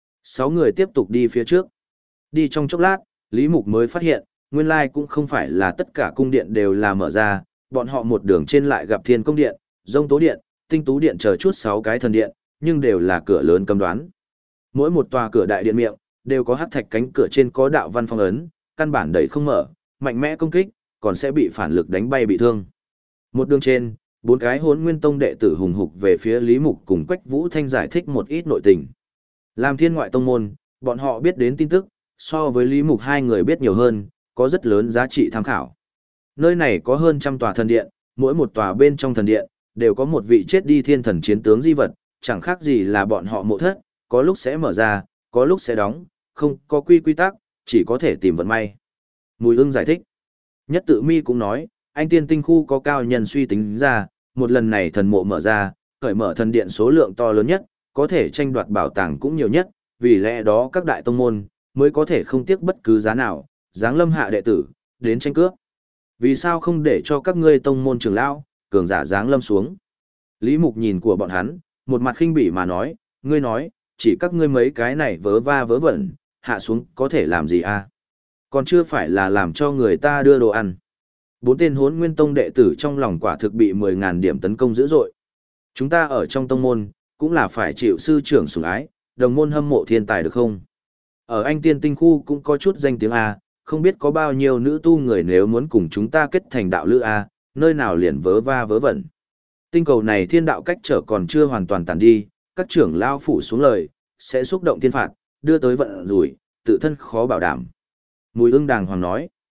6 người tiếp tục đi phía trước. Đi trong chốc lát, Lý Mục mới phát hiện, nguyên lai cũng không phải là tất cả cung điện đều là mở ra, bọn họ một đường trên lại gặp Thiên Công Điện, Dông Tố Điện, Tinh Tú Điện chờ chút 6 cái thần điện, nhưng đều là cửa lớn cấm đoán. Mỗi một tòa cửa đại điện miệng, đều có hắc thạch cánh cửa trên có đạo văn phong ấn, căn bản đẩy không mở, mạnh mẽ công kích, còn sẽ bị phản lực đánh bay bị thương. Một đường trên, 4 cái Hôn Nguyên Tông đệ tử hùng hục về phía Lý Mục cùng Quách Vũ Thanh giải thích một ít nội tình. Làm thiên ngoại tông môn, bọn họ biết đến tin tức, so với Lý Mục hai người biết nhiều hơn, có rất lớn giá trị tham khảo. Nơi này có hơn trăm tòa thần điện, mỗi một tòa bên trong thần điện, đều có một vị chết đi thiên thần chiến tướng di vật, chẳng khác gì là bọn họ mộ thất, có lúc sẽ mở ra, có lúc sẽ đóng, không có quy tắc, chỉ có thể tìm vận may. Mùi Ưng giải thích. Nhất Tự Mi cũng nói, anh tiên tinh khu có cao nhân suy tính ra, một lần này thần mộ mở ra, cởi mở thần điện số lượng to lớn nhất, có thể tranh đoạt bảo tàng cũng nhiều nhất, vì lẽ đó các đại tông môn mới có thể không tiếc bất cứ giá nào, giáng lâm hạ đệ tử, đến tranh cướp. Vì sao không để cho các ngươi tông môn trưởng lão, cường giả giáng lâm xuống? Lý Mục nhìn của bọn hắn, một mặt khinh bỉ mà nói, ngươi nói, chỉ các ngươi mấy cái này vớ va vớ vẩn, hạ xuống có thể làm gì à? Còn chưa phải là làm cho người ta đưa đồ ăn. 4 tên Hỗn Nguyên Tông đệ tử trong lòng quả thực bị 10.000 điểm tấn công dữ dội. Chúng ta ở trong tông môn, cũng là phải chịu sư trưởng sủng ái, đồng môn hâm mộ thiên tài được không? Ở anh tiên tinh khu cũng có chút danh tiếng A, không biết có bao nhiêu nữ tu người nếu muốn cùng chúng ta kết thành đạo lữ A, nơi nào liền vớ va vớ vẩn. Tinh cầu này thiên đạo cách trở còn chưa hoàn toàn tàn đi, các trưởng lao phủ xuống lời, sẽ xúc động thiên phạt, đưa tới vận rủi, tự thân khó bảo đảm. Mùi Ưng đàng hoàng nói.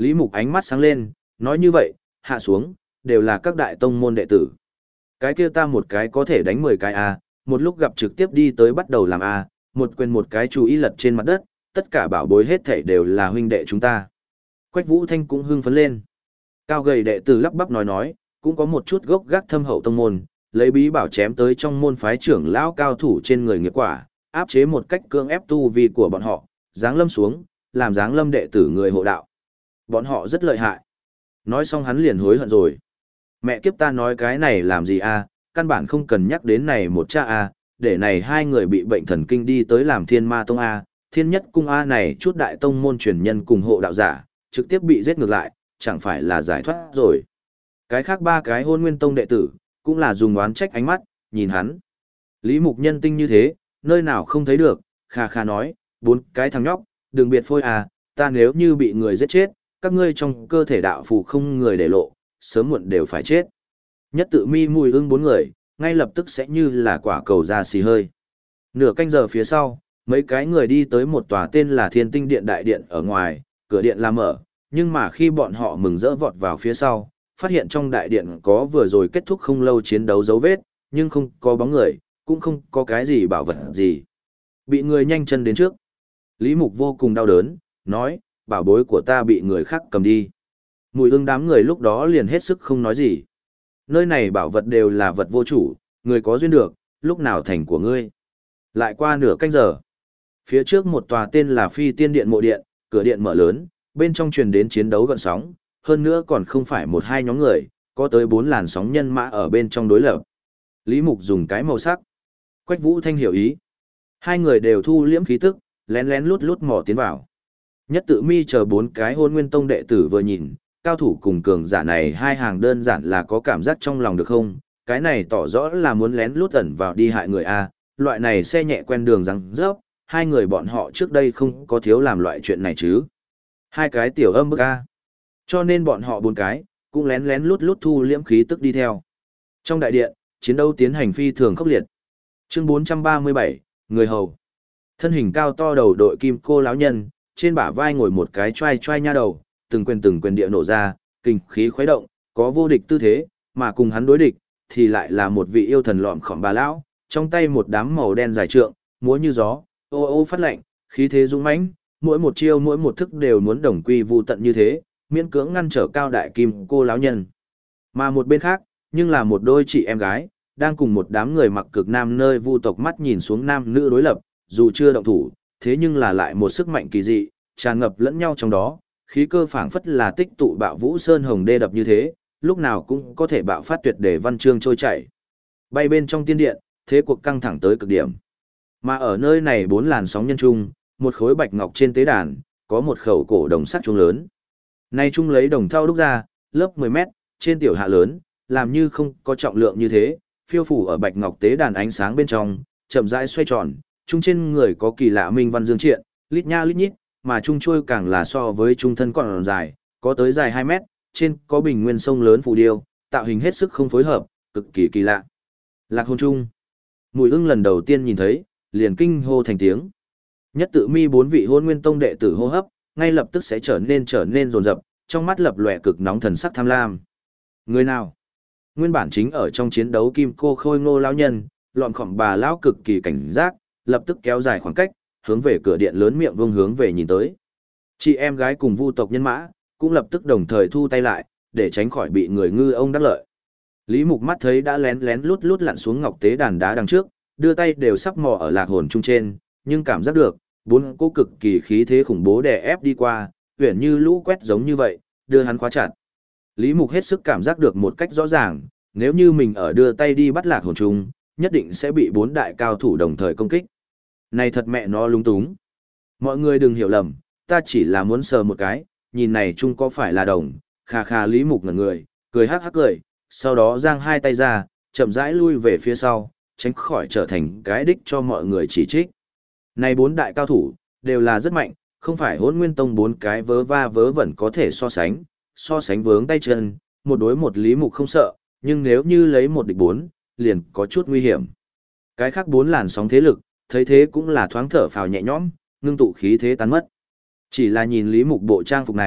Lý Mục ánh mắt sáng lên, nói như vậy, hạ xuống, đều là các đại tông môn đệ tử. Cái kia ta một cái có thể đánh 10 cái A, một lúc gặp trực tiếp đi tới bắt đầu làm A, một quyền một cái chú ý lật trên mặt đất, tất cả bảo bối hết thảy đều là huynh đệ chúng ta. Quách Vũ Thanh cũng hưng phấn lên. Cao gầy đệ tử lắp bắp nói, cũng có một chút gốc gác thâm hậu tông môn, lấy bí bảo chém tới trong môn phái trưởng lão cao thủ trên người nghiệp quả, áp chế một cách cưỡng ép tu vi của bọn họ, giáng lâm xuống, làm giáng lâm đệ tử người hộ đạo. Bọn họ rất lợi hại. Nói xong hắn liền hối hận rồi. Mẹ kiếp ta nói cái này làm gì a? Căn bản không cần nhắc đến này một cha a, để này hai người bị bệnh thần kinh đi tới làm Thiên Ma Tông a, Thiên Nhất Cung a này chút đại tông môn truyền nhân cùng hộ đạo giả, trực tiếp bị giết ngược lại, chẳng phải là giải thoát rồi. Cái khác ba cái Hôn Nguyên Tông đệ tử, cũng là dùng oán trách ánh mắt, nhìn hắn. Lý Mục nhân tinh như thế, nơi nào không thấy được, kha kha nói, bốn cái thằng nhóc, đừng biệt phôi à, ta nếu như bị người giết chết, các ngươi trong cơ thể đạo phù không người để lộ, sớm muộn đều phải chết. Nhất Tự Mi Mùi Ưng bốn người, ngay lập tức sẽ như là quả cầu ra xì hơi. Nửa canh giờ phía sau, mấy cái người đi tới một tòa tên là Thiên Tinh Điện đại điện ở ngoài, cửa điện là mở, nhưng mà khi bọn họ mừng rỡ vọt vào phía sau, phát hiện trong đại điện có vừa rồi kết thúc không lâu chiến đấu dấu vết, nhưng không có bóng người, cũng không có cái gì bảo vật gì. Bị người nhanh chân đến trước. Lý Mục vô cùng đau đớn, nói, bảo bối của ta bị người khác cầm đi. Mùi Ưng đám người lúc đó liền hết sức không nói gì. Nơi này bảo vật đều là vật vô chủ, người có duyên được, lúc nào thành của ngươi. Lại qua nửa canh giờ. Phía trước một tòa tên là Phi Tiên Điện mộ điện, cửa điện mở lớn, bên trong truyền đến chiến đấu gợn sóng, hơn nữa còn không phải một hai nhóm người, có tới 4 làn sóng nhân mã ở bên trong đối lập. Lý Mục dùng cái màu sắc. Quách Vũ Thanh hiểu ý. Hai người đều thu liễm khí tức, lén lén lút lút mò tiến vào. Nhất Tự Mi chờ 4 cái Hôn Nguyên Tông đệ tử vừa nhìn, cao thủ cùng cường giả này hai hàng đơn giản là có cảm giác trong lòng được không? Cái này tỏ rõ là muốn lén lút ẩn vào đi hại người A, loại này xe nhẹ quen đường răng rớp, hai người bọn họ trước đây không có thiếu làm loại chuyện này chứ. Hai cái tiểu âm bức A. Cho nên bọn họ 4 cái, cũng lén lén lút lút thu liễm khí tức đi theo. Trong đại điện, chiến đấu tiến hành phi thường khốc liệt. Chương 437, người hầu. Thân hình cao to đầu đội kim cô lão nhân, trên bả vai ngồi một cái trai trai nha đầu, từng quyền địa nổ ra, kinh khí khuấy động, có vô địch tư thế, mà cùng hắn đối địch, thì lại là một vị yêu thần lọm khỏm bà lão, trong tay một đám màu đen dài trượng, múa như gió, ô ô phát lạnh, khí thế dũng mãnh, mỗi một chiêu mỗi một thức đều muốn đồng quy vu tận như thế, miễn cưỡng ngăn trở cao đại kim cô lão nhân. Mà một bên khác, nhưng là một đôi chị em gái, đang cùng một đám người mặc cực nam nơi vu tộc mắt nhìn xuống nam nữ đối lập, dù chưa động thủ, thế nhưng là lại một sức mạnh kỳ dị, tràn ngập lẫn nhau trong đó, khí cơ phảng phất là tích tụ bạo vũ sơn hồng đê đập như thế, lúc nào cũng có thể bạo phát tuyệt để văn chương trôi chảy. Bay bên trong tiên điện, thế cuộc căng thẳng tới cực điểm. Mà ở nơi này 4 làn sóng nhân trung, một khối bạch ngọc trên tế đàn, có một khẩu cổ đồng sắt trung lớn. Nay trung lấy đồng thau đúc ra, lớp 10 mét, trên tiểu hạ lớn, làm như không có trọng lượng như thế, phiêu phủ ở bạch ngọc tế đàn ánh sáng bên trong, chậm rãi xoay tròn, trung trên người có kỳ lạ minh văn dương triện, lít nha lít nhít, mà trung trôi càng là so với trung thân còn dài, có tới dài 2 mét, trên có bình nguyên sông lớn phù điêu, tạo hình hết sức không phối hợp, cực kỳ kỳ lạ. Lạc hồn trung. Mùi Ưng lần đầu tiên nhìn thấy, liền kinh hô thành tiếng. Nhất Tự Mi 4 vị Hôn Nguyên Tông đệ tử hô hấp, ngay lập tức sẽ trở nên dồn dập, trong mắt lập lòe cực nóng thần sắc tham lam. Người nào? Nguyên bản chính ở trong chiến đấu kim cô khôi ngô lão nhân, lọn khỏm bà lão cực kỳ cảnh giác, lập tức kéo dài khoảng cách, hướng về cửa điện lớn miệng vương hướng về nhìn tới. Chị em gái cùng vu tộc nhân mã, cũng lập tức đồng thời thu tay lại, để tránh khỏi bị người ngư ông đắc lợi. Lý Mục mắt thấy đã lén lén lút lút lặn xuống ngọc tế đàn đá đằng trước, đưa tay đều sắp mò ở lạc hồn trung trên, nhưng cảm giác được, 4 cỗ cực kỳ khí thế khủng bố đè ép đi qua, huyền như lũ quét giống như vậy, đưa hắn khóa chặt. Lý Mục hết sức cảm giác được một cách rõ ràng, nếu như mình ở đưa tay đi bắt lạc hồn trung, nhất định sẽ bị 4 đại cao thủ đồng thời công kích. Này thật mẹ nó lung túng. Mọi người đừng hiểu lầm, ta chỉ là muốn sờ một cái, nhìn này chung có phải là đồng, khà khà Lý Mục ngẩn người, cười hắc hắc cười, sau đó giang hai tay ra, chậm rãi lui về phía sau, tránh khỏi trở thành cái đích cho mọi người chỉ trích. Này 4 đại cao thủ, đều là rất mạnh, không phải Hỗn Nguyên Tông 4 cái vớ va vớ vẩn có thể so sánh vướng tay chân, một đối một Lý Mục không sợ, nhưng nếu như lấy một địch 4, liền có chút nguy hiểm. Cái khác 4 làn sóng thế lực, thấy thế cũng là thoáng thở phào nhẹ nhõm, ngưng tụ khí thế tán mất. Chỉ là nhìn Lý Mục bộ trang phục này,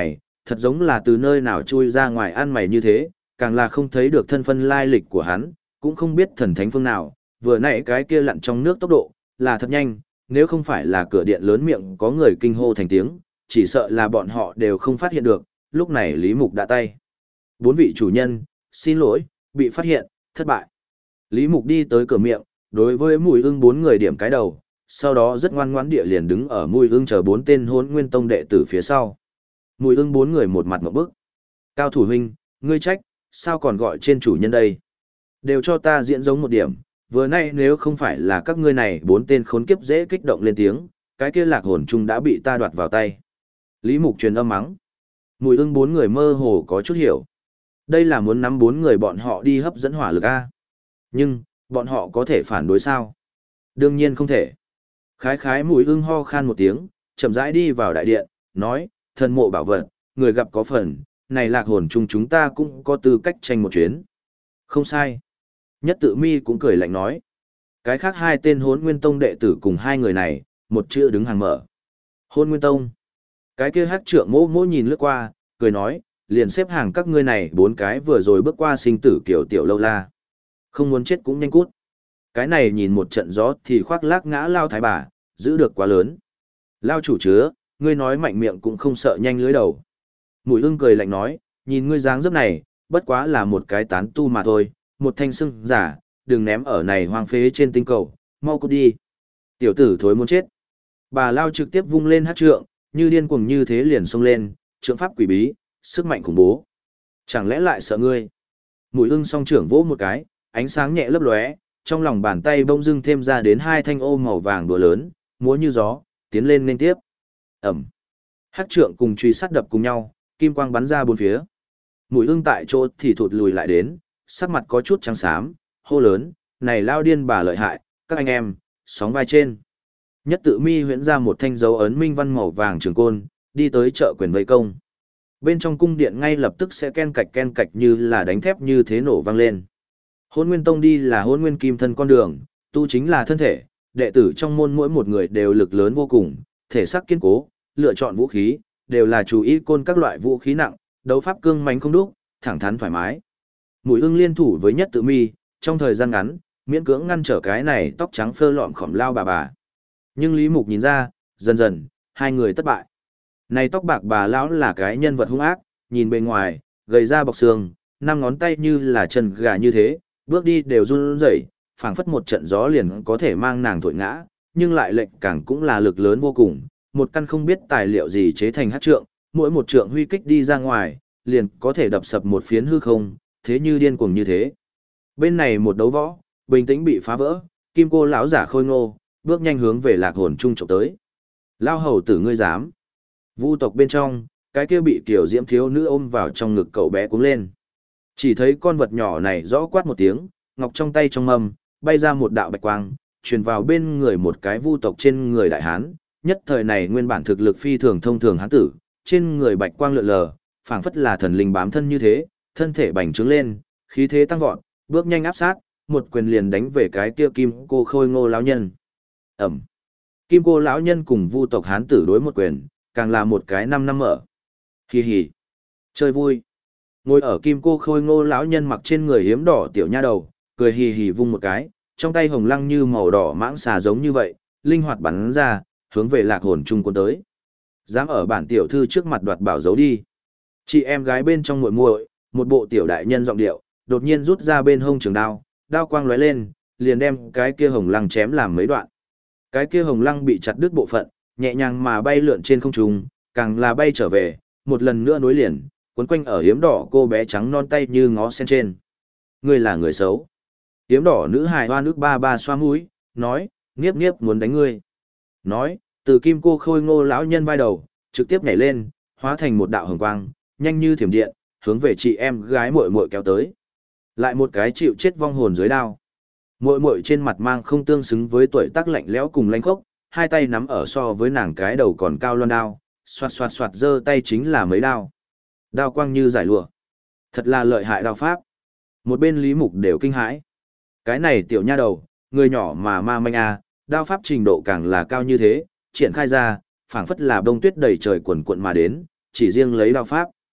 thật giống là từ nơi nào chui ra ngoài ăn mày như thế, càng là không thấy được thân phân lai lịch của hắn, cũng không biết thần thánh phương nào, vừa nãy cái kia lặn trong nước tốc độ, là thật nhanh, nếu không phải là cửa điện lớn miệng có người kinh hô thành tiếng, chỉ sợ là bọn họ đều không phát hiện được, lúc này Lý Mục đã tay. Bốn vị chủ nhân, xin lỗi, bị phát hiện, thất bại. Lý Mục đi tới cửa miệng, đối với Mùi Ưng bốn người điểm cái đầu, sau đó rất ngoan ngoãn địa liền đứng ở Mùi Ưng chờ bốn tên Hỗn Nguyên Tông đệ tử phía sau. Mùi Ưng bốn người một mặt ngộp bức. Cao thủ huynh, ngươi trách, sao còn gọi trên chủ nhân đây? Đều cho ta diễn giống một điểm, vừa nay nếu không phải là các ngươi này bốn tên khốn kiếp dễ kích động lên tiếng, cái kia lạc hồn chung đã bị ta đoạt vào tay. Lý Mục truyền âm mắng. Mùi Ưng bốn người mơ hồ có chút hiểu. Đây là muốn nắm bốn người bọn họ đi hấp dẫn hỏa lực A. Nhưng, bọn họ có thể phản đối sao? Đương nhiên không thể. Khái khái Mùi Ưng ho khan một tiếng, chậm rãi đi vào đại điện, nói, thần mộ bảo vật, người gặp có phần, này lạc hồn chung chúng ta cũng có tư cách tranh một chuyến. Không sai. Nhất Tự Mi cũng cười lạnh nói. Cái khác hai tên Hỗn Nguyên Tông đệ tử cùng hai người này, một chữ đứng hàng mở. Hỗn Nguyên Tông. Cái kia hắc trượng mỗ mỗ nhìn lướt qua, cười nói, liền xếp hàng các ngươi này bốn cái vừa rồi bước qua sinh tử kiểu tiểu lâu la. Không muốn chết cũng nhanh cút. Cái này nhìn một trận gió thì khoác lác ngã lao thái bà, giữ được quá lớn. Lao chủ chứa, ngươi nói mạnh miệng cũng không sợ nhanh lưới đầu. Mùi Ưng cười lạnh nói, nhìn ngươi dáng dấp này, bất quá là một cái tán tu mà thôi, một thanh sưng giả, đừng ném ở này hoang phế trên tinh cầu, mau cút đi. Tiểu tử thối muốn chết. Bà Lao trực tiếp vung lên hát trượng, như điên cuồng như thế liền xông lên, trượng pháp quỷ bí, sức mạnh khủng bố. Chẳng lẽ lại sợ ngươi? Mùi Ưng song trưởng vỗ một cái, ánh sáng nhẹ lấp lóe, trong lòng bàn tay bông dưng thêm ra đến hai thanh ô màu vàng đùa lớn, múa như gió, tiến lên liên tiếp. Ẩm. Hắc trượng cùng truy sát đập cùng nhau, kim quang bắn ra bốn phía. Mùi Ưng tại chỗ thì thụt lùi lại đến, sắc mặt có chút trắng xám, hô lớn, này lao điên bà lợi hại, các anh em, sóng vai trên. Nhất Tự Mi huyễn ra một thanh dấu ấn minh văn màu vàng trường côn, đi tới chợ quyền vây công. Bên trong cung điện ngay lập tức sẽ ken cạch như là đánh thép như thế nổ vang lên. Hỗn Nguyên Tông đi là Hỗn Nguyên Kim Thân con đường, tu chính là thân thể, đệ tử trong môn mỗi một người đều lực lớn vô cùng, thể xác kiên cố, lựa chọn vũ khí, đều là chú ý côn các loại vũ khí nặng, đấu pháp cương mãnh không đúc, thẳng thắn thoải mái. Mùi Ưng liên thủ với Nhất Tự Mi, trong thời gian ngắn, miễn cưỡng ngăn trở cái này tóc trắng phơ lọm khỏm lao bà. Nhưng Lý Mục nhìn ra, dần dần, hai người thất bại. Này tóc bạc bà lão là cái nhân vật hung ác, nhìn bề ngoài, gầy da bọc xương, năm ngón tay như là chân gà như thế, bước đi đều run rẩy, phảng phất một trận gió liền có thể mang nàng thổi ngã, nhưng lại lệnh càng cũng là lực lớn vô cùng, một căn không biết tài liệu gì chế thành hắc trượng, mỗi một trượng huy kích đi ra ngoài, liền có thể đập sập một phiến hư không, thế như điên cuồng như thế. Bên này một đấu võ, bình tĩnh bị phá vỡ, Kim Cô lão giả khôi ngô, bước nhanh hướng về lạc hồn trung trộm tới. Lao hầu tử ngươi dám? Vu tộc bên trong, cái kia bị tiểu diễm thiếu nữ ôm vào trong ngực cậu bé cuống lên. Chỉ thấy con vật nhỏ này rõ quát một tiếng, ngọc trong tay trong mâm, bay ra một đạo bạch quang, truyền vào bên người một cái vu tộc trên người đại hán. Nhất thời này nguyên bản thực lực phi thường thông thường hán tử, trên người bạch quang lượn lờ, phảng phất là thần linh bám thân như thế, thân thể bành trướng lên, khí thế tăng vọt, bước nhanh áp sát, một quyền liền đánh về cái kia Kim Cô khôi ngô lão nhân. Ẩm. Kim Cô lão nhân cùng vu tộc hán tử đối một quyền, càng là một cái 5 năm mở. Hì hì. Chơi vui. Ngồi ở Kim Cô khôi ngô lão nhân mặc trên người hiếm đỏ tiểu nha đầu, cười hì hì vung một cái, trong tay hồng lăng như màu đỏ mãng xà giống như vậy, linh hoạt bắn ra, hướng về lạc hồn trung quân tới. Dám ở bản tiểu thư trước mặt đoạt bảo giấu đi. Chị em gái bên trong muội muội, một bộ tiểu đại nhân giọng điệu, đột nhiên rút ra bên hông trường đao, đao quang lóe lên, liền đem cái kia hồng lăng chém làm mấy đoạn. Cái kia hồng lăng bị chặt đứt bộ phận, nhẹ nhàng mà bay lượn trên không trung, càng là bay trở về, một lần nữa nối liền, quấn quanh ở hiếm đỏ cô bé trắng non tay như ngó sen trên. Ngươi là người xấu. Hiếm đỏ nữ hài hoa nước ba ba xoa mũi, nói, nghiếp nghiếp muốn đánh ngươi. Nói, từ Kim Cô khôi ngô lão nhân vai đầu, trực tiếp nhảy lên, hóa thành một đạo hồng quang, nhanh như thiểm điện, hướng về chị em gái muội muội kéo tới. Lại một cái chịu chết vong hồn dưới đao. Muội muội trên mặt mang không tương xứng với tuổi tác lạnh lẽo cùng lanh khốc, hai tay nắm ở so với nàng cái đầu còn cao loan đao, xoạt xoạt xoạt giơ tay chính là mấy đao. Đao quang như giải lụa. Thật là lợi hại đao pháp. Một bên Lý Mục đều kinh hãi. Cái này tiểu nha đầu, người nhỏ mà ma manh à, đao pháp trình độ càng là cao như thế, triển khai ra, phảng phất là bông tuyết đầy trời quần cuộn mà đến, chỉ riêng lấy đao pháp.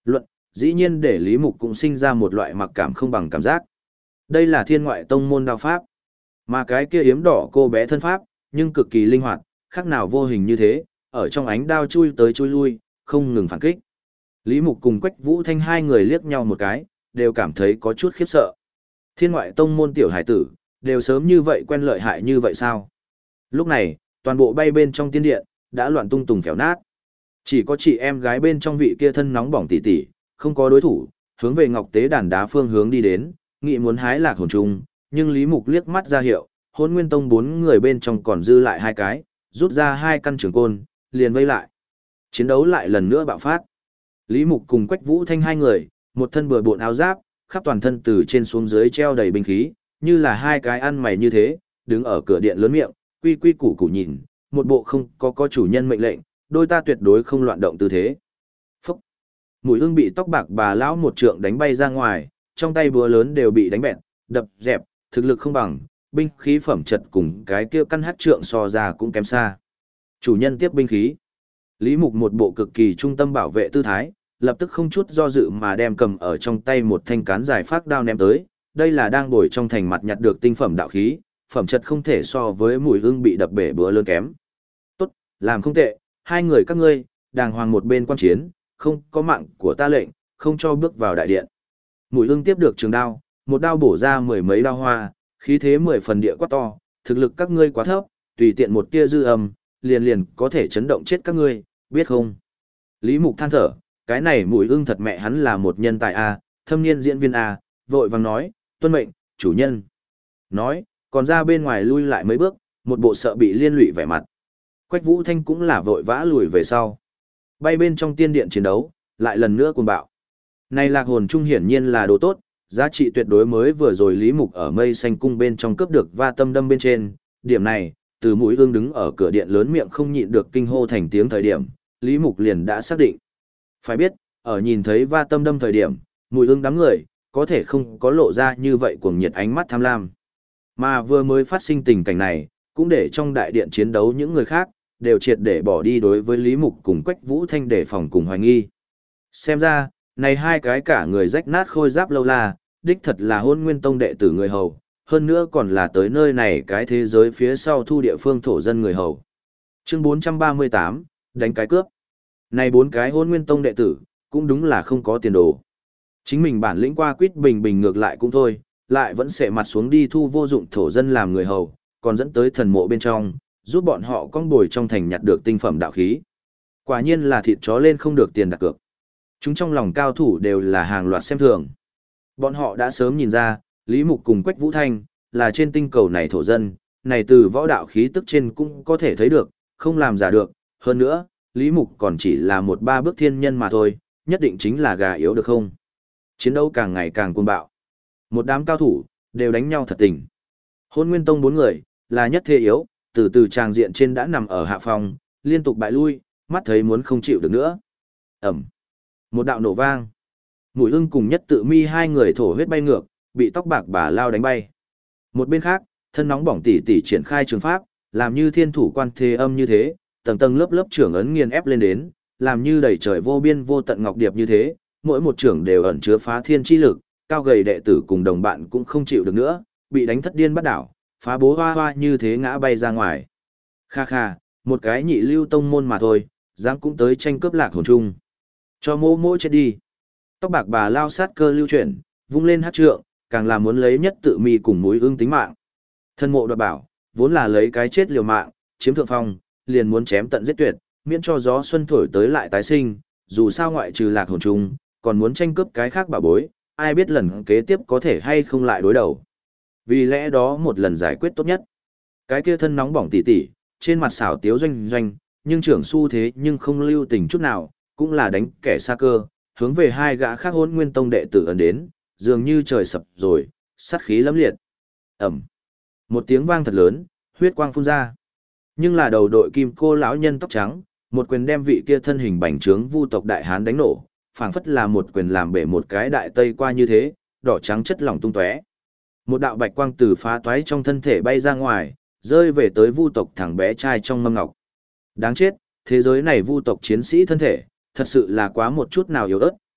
Luận, dĩ nhiên để Lý Mục cũng sinh ra một loại mặc cảm không bằng cảm giác. Đây là thiên ngoại tông môn đao pháp. Mà cái kia yếm đỏ cô bé thân pháp, nhưng cực kỳ linh hoạt, khác nào vô hình như thế, ở trong ánh đao chui tới chui lui, không ngừng phản kích. Lý Mục cùng Quách Vũ Thanh hai người liếc nhau một cái, đều cảm thấy có chút khiếp sợ. Thiên ngoại tông môn tiểu hải tử, đều sớm như vậy quen lợi hại như vậy sao? Lúc này, toàn bộ bay bên trong tiên điện, đã loạn tung tùng phèo nát. Chỉ có chị em gái bên trong vị kia thân nóng bỏng tỉ tỉ, không có đối thủ, hướng về ngọc tế đàn đá phương hướng đi đến, nghị muốn hái lạc hồn trung, nhưng Lý Mục liếc mắt ra hiệu, Hôn Nguyên Tông 4 người bên trong còn dư lại 2 cái, rút ra 2 căn trường côn, liền vây lại. Chiến đấu lại lần nữa bạo phát. Lý Mục cùng Quách Vũ Thanh hai người, một thân bừa bộn áo giáp, khắp toàn thân từ trên xuống dưới treo đầy binh khí, như là 2 cái ăn mày như thế, đứng ở cửa điện lớn miệng, quy quy củ củ nhìn, một bộ không có chủ nhân mệnh lệnh, đôi ta tuyệt đối không loạn động tư thế. Phúc! Mùi ưng bị tóc bạc bà lão một trượng đánh bay ra ngoài, trong tay búa lớn đều bị đánh bẹt, đập dẹp, thực lực không bằng, binh khí phẩm chất cùng cái kia căn hát trượng so ra cũng kém xa. Chủ nhân tiếp binh khí. Lý Mục một bộ cực kỳ trung tâm bảo vệ tư thái, lập tức không chút do dự mà đem cầm ở trong tay một thanh cán dài phác đao ném tới, đây là đang bồi trong thành mặt nhặt được tinh phẩm đạo khí, phẩm chất không thể so với mùi ưng bị đập bể búa lớn kém. Tốt, làm không tệ, hai người các ngươi, đàng hoàng một bên quan chiến, không có mạng của ta lệnh, không cho bước vào đại điện. Mùi ưng tiếp được trường đao, một đao bổ ra 10 mấy đao hoa, khí thế 10 phần địa quá to, thực lực các ngươi quá thấp, tùy tiện một tia dư âm, liền có thể chấn động chết các ngươi, biết không? Lý Mục than thở, cái này Mùi ưng thật mẹ hắn là một nhân tài A, thâm niên diễn viên A, vội vàng nói, tuân mệnh, chủ nhân. Nói, còn ra bên ngoài lui lại mấy bước, một bộ sợ bị liên lụy vẻ mặt. Quách Vũ Thanh cũng là vội vã lùi về sau. Bay bên trong tiên điện chiến đấu, lại lần nữa cuồng bạo. Này lạc hồn trung hiển nhiên là đồ tốt, giá trị tuyệt đối mới vừa rồi Lý Mục ở mây xanh cung bên trong cướp được va tâm đâm bên trên. Điểm này, từ mũi ương đứng ở cửa điện lớn miệng không nhịn được kinh hô thành tiếng thời điểm, Lý Mục liền đã xác định. Phải biết, ở nhìn thấy va tâm đâm thời điểm, mũi ương đám người, có thể không có lộ ra như vậy cuồng nhiệt ánh mắt tham lam. Mà vừa mới phát sinh tình cảnh này, cũng để trong đại điện chiến đấu những người khác, đều triệt để bỏ đi đối với Lý Mục cùng Quách Vũ Thanh để phòng cùng hoài nghi. Xem ra, này hai cái cả người rách nát khôi giáp lâu la, đích thật là Hôn Nguyên Tông đệ tử người hầu, hơn nữa còn là tới nơi này cái thế giới phía sau thu địa phương thổ dân người hầu. Chương 438, đánh cái cướp. Này 4 cái Hôn Nguyên Tông đệ tử, cũng đúng là không có tiền đồ. Chính mình bản lĩnh qua quýt bình bình ngược lại cũng thôi, lại vẫn sẽ mặt xuống đi thu vô dụng thổ dân làm người hầu, còn dẫn tới thần mộ bên trong, giúp bọn họ con bồi trong thành nhặt được tinh phẩm đạo khí. Quả nhiên là thịt chó lên không được tiền đặt cược. Chúng trong lòng cao thủ đều là hàng loạt xem thường. Bọn họ đã sớm nhìn ra, Lý Mục cùng Quách Vũ Thanh, là trên tinh cầu này thổ dân, này từ võ đạo khí tức trên cũng có thể thấy được, không làm giả được. Hơn nữa, Lý Mục còn chỉ là một 3 bước thiên nhân mà thôi, nhất định chính là gà yếu được không? Chiến đấu càng ngày càng cuồng bạo. Một đám cao thủ, đều đánh nhau thật tình. Hôn Nguyên Tông 4 người, là nhất thế yếu, từ từ tràng diện trên đã nằm ở hạ phòng, liên tục bại lui, mắt thấy muốn không chịu được nữa. Ẩm. Một đạo nổ vang. Mùi ưng cùng nhất tự mi hai người thổ huyết bay ngược, bị tóc bạc bà lao đánh bay. Một bên khác, thân nóng bỏng tỉ tỉ triển khai trường pháp, làm như thiên thủ quan thế âm như thế, tầng tầng lớp lớp trưởng ấn nghiền ép lên đến, làm như đầy trời vô biên vô tận ngọc điệp như thế, mỗi một trưởng đều ẩn chứa phá thiên chi lực, cao gầy đệ tử cùng đồng bạn cũng không chịu được nữa, bị đánh thất điên bắt đảo, phá bố hoa hoa như thế ngã bay ra ngoài. Kha kha, một cái nhị lưu tông môn mà thôi, dám cũng tới tranh cướp lạc hồn chung. Cho mô mô chết đi. Tóc bạc bà lao sát cơ lưu chuyển, vung lên hát trượng, càng là muốn lấy nhất tự mi cùng mối ương tính mạng. Thân mộ đoạt bảo, vốn là lấy cái chết liều mạng, chiếm thượng phong, liền muốn chém tận giết tuyệt, miễn cho gió xuân thổi tới lại tái sinh, dù sao ngoại trừ lạc hồn chung, còn muốn tranh cướp cái khác bảo bối, ai biết lần kế tiếp có thể hay không lại đối đầu. Vì lẽ đó một lần giải quyết tốt nhất. Cái kia thân nóng bỏng tỉ tỉ, trên mặt xảo tiếu doanh doanh, nhưng trưởng xu thế nhưng không lưu tình chút nào, cũng là đánh kẻ xa cơ, hướng về hai gã khác Hôn Nguyên Tông đệ tử ấn đến, dường như trời sập rồi, sát khí lẫm liệt. Ẩm. Một tiếng vang thật lớn, huyết quang phun ra. Nhưng là đầu đội kim cô lão nhân tóc trắng, một quyền đem vị kia thân hình bành trướng vu tộc đại hán đánh nổ, phảng phất là một quyền làm bể một cái đại tây qua như thế, đỏ trắng chất lỏng tung tóe. Một đạo bạch quang từ phá toái trong thân thể bay ra ngoài, rơi về tới vu tộc thằng bé trai trong mâm ngọc. Đáng chết, thế giới này vu tộc chiến sĩ thân thể, thật sự là quá một chút nào yếu ớt,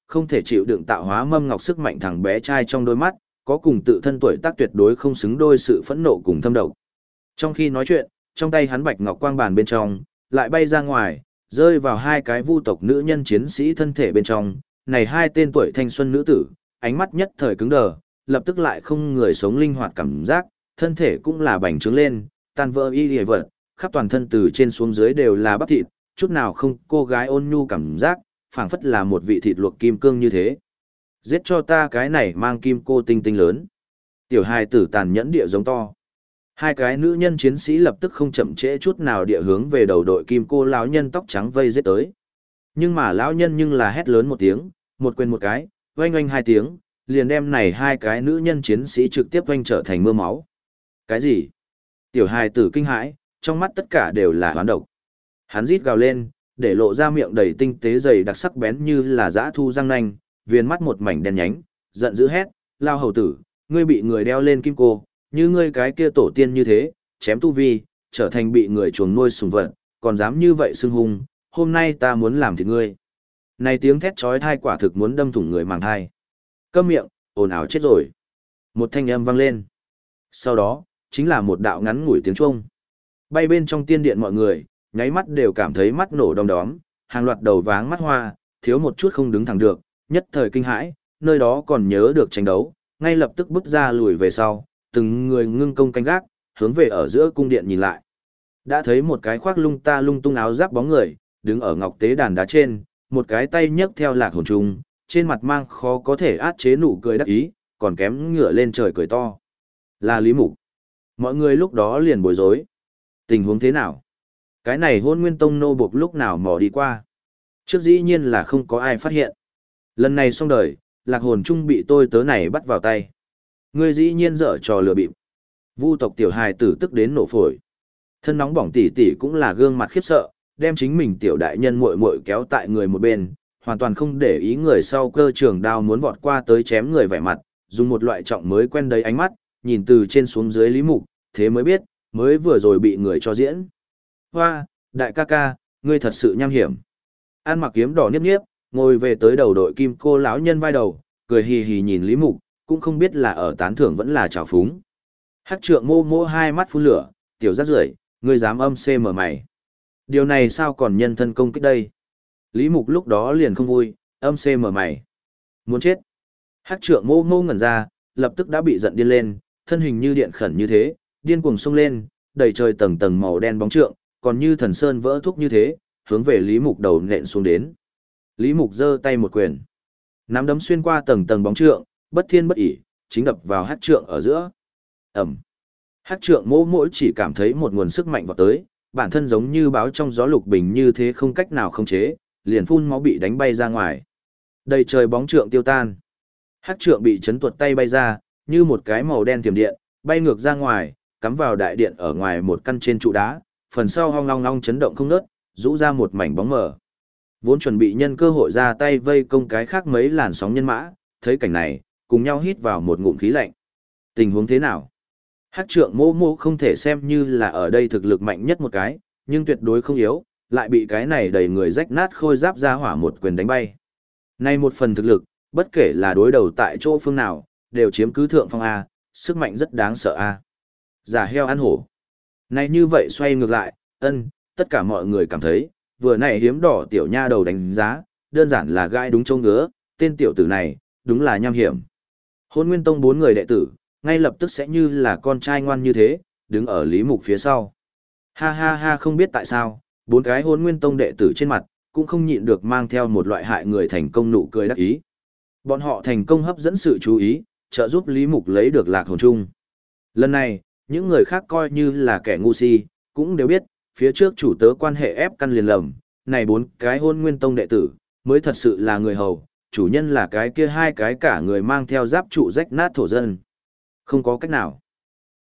không thể chịu đựng tạo hóa mâm ngọc sức mạnh thằng bé trai trong đôi mắt, có cùng tự thân tuổi tác tuyệt đối không xứng đôi sự phẫn nộ cùng thâm độc. Trong khi nói chuyện, trong tay hắn bạch ngọc quang bàn bên trong, lại bay ra ngoài, rơi vào hai cái vu tộc nữ nhân chiến sĩ thân thể bên trong, này hai tên tuổi thanh xuân nữ tử, ánh mắt nhất thời cứng đờ, lập tức lại không người sống linh hoạt cảm giác, thân thể cũng là bành trướng lên, tan vỡ y hề vật, khắp toàn thân từ trên xuống dưới đều là bắp thịt, chút nào không cô gái ôn nhu cảm giác, phảng phất là một vị thịt luộc kim cương như thế. Giết cho ta cái này mang kim cô tinh tinh lớn. Tiểu hài tử tàn nhẫn địa giống to. Hai cái nữ nhân chiến sĩ lập tức không chậm trễ chút nào địa hướng về đầu đội kim cô lão nhân tóc trắng vây giết tới. Nhưng mà lão nhân nhưng là hét lớn một tiếng, một quên một cái, oanh oanh hai tiếng, liền đem này hai cái nữ nhân chiến sĩ trực tiếp oanh trở thành mưa máu. Cái gì? Tiểu hài tử kinh hãi, trong mắt tất cả đều là hoán độc. Hắn rít gào lên, để lộ ra miệng đầy tinh tế dày đặc sắc bén như là dã thu răng nanh, viền mắt một mảnh đen nhánh, giận dữ hét, lao hầu tử, ngươi bị người đeo lên kim cô, như ngươi cái kia tổ tiên như thế, chém tu vi, trở thành bị người chuồng nuôi sùng vật, còn dám như vậy xưng hung, hôm nay ta muốn làm thịt ngươi. Này tiếng thét chói tai quả thực muốn đâm thủng người màng thai. Câm miệng, ồn ào chết rồi. Một thanh âm vang lên. Sau đó, chính là một đạo ngắn ngủi tiếng chuông. Bay bên trong tiên điện mọi người, nháy mắt đều cảm thấy mắt nổ đom đóm, hàng loạt đầu váng mắt hoa, thiếu một chút không đứng thẳng được, nhất thời kinh hãi, nơi đó còn nhớ được tranh đấu, ngay lập tức bước ra lùi về sau, từng người ngưng công canh gác, hướng về ở giữa cung điện nhìn lại. Đã thấy một cái khoác lung ta lung tung áo giáp bóng người, đứng ở ngọc tế đàn đá trên, một cái tay nhấc theo lạc hồn trùng, trên mặt mang khó có thể át chế nụ cười đắc ý, còn kém ngửa lên trời cười to. Là Lý Mục. Mọi người lúc đó liền bối rối. Tình huống thế nào? Cái này Hôn Nguyên Tông nô buộc lúc nào mò đi qua? Trước dĩ nhiên là không có ai phát hiện. Lần này xong đời, lạc hồn trung bị tôi tớ này bắt vào tay. Ngươi dĩ nhiên dở trò lừa bịp. Vu tộc tiểu hài tử tức đến nổ phổi. Thân nóng bỏng tỉ tỉ cũng là gương mặt khiếp sợ, đem chính mình tiểu đại nhân muội muội kéo tại người một bên, hoàn toàn không để ý người sau cơ trường đao muốn vọt qua tới chém người vẻ mặt, dùng một loại trọng mới quen đấy ánh mắt, nhìn từ trên xuống dưới Lý Mục, thế mới biết, mới vừa rồi bị người cho diễn. Hoa, đại ca ca, ngươi thật sự nham hiểm. An mặc kiếm đỏ niếp niếp, ngồi về tới đầu đội kim cô lão nhân vai đầu, cười hì hì nhìn Lý Mục, cũng không biết là ở tán thưởng vẫn là trào phúng. Hắc trượng mô mô hai mắt phun lửa, tiểu rác rưởi, ngươi dám âm xê mở mày. Điều này sao còn nhân thân công kích đây? Lý Mục lúc đó liền không vui, âm xê mở mày. Muốn chết. Hắc trượng mô mô ngẩn ra, lập tức đã bị giận điên lên, thân hình như điện khẩn như thế, điên cuồng xông lên, đầy trời tầng tầng màu đen bóng trượng, còn như thần sơn vỡ thúc như thế, hướng về Lý Mục đầu nện xuống đến. Lý Mục giơ tay một quyền, nắm đấm xuyên qua tầng tầng bóng trượng, bất thiên bất ỷ, chính đập vào hắc trượng ở giữa. Ầm. Hắc trượng mỗ mỗi chỉ cảm thấy một nguồn sức mạnh vọt tới, bản thân giống như báo trong gió lục bình như thế không cách nào khống chế, liền phun máu bị đánh bay ra ngoài. Đầy trời bóng trượng tiêu tan. Hắc trượng bị chấn tuột tay bay ra, như một cái màu đen tiềm điện, bay ngược ra ngoài, cắm vào đại điện ở ngoài một căn trên trụ đá, phần sau hong long long chấn động không ngớt, rũ ra một mảnh bóng mờ. Vốn chuẩn bị nhân cơ hội ra tay vây công cái khác mấy làn sóng nhân mã, thấy cảnh này, cùng nhau hít vào một ngụm khí lạnh. Tình huống thế nào? Hắc trượng mô mô không thể xem như là ở đây thực lực mạnh nhất một cái, nhưng tuyệt đối không yếu, lại bị cái này đầy người rách nát khôi giáp ra hỏa một quyền đánh bay. Nay một phần thực lực, bất kể là đối đầu tại chỗ phương nào, đều chiếm cứ thượng phong A, sức mạnh rất đáng sợ A. Giả heo ăn hổ. Này như vậy xoay ngược lại, tất cả mọi người cảm thấy, vừa nãy hiếm đỏ tiểu nha đầu đánh giá, đơn giản là gai đúng châu ngứa, tên tiểu tử này, đúng là nham hiểm. Hôn Nguyên Tông 4 người đệ tử, ngay lập tức sẽ như là con trai ngoan như thế, đứng ở Lý Mục phía sau. Ha ha ha, không biết tại sao, 4 cái Hôn Nguyên Tông đệ tử trên mặt, cũng không nhịn được mang theo một loại hại người thành công nụ cười đắc ý. Bọn họ thành công hấp dẫn sự chú ý, trợ giúp Lý Mục lấy được lạc hồn chung. Lần này, những người khác coi như là kẻ ngu si, cũng đều biết, phía trước chủ tớ quan hệ ép căn liền lầm, này 4 cái Hôn Nguyên Tông đệ tử, mới thật sự là người hầu, chủ nhân là cái kia 2 cái cả người mang theo giáp trụ rách nát thổ dân. Không có cách nào.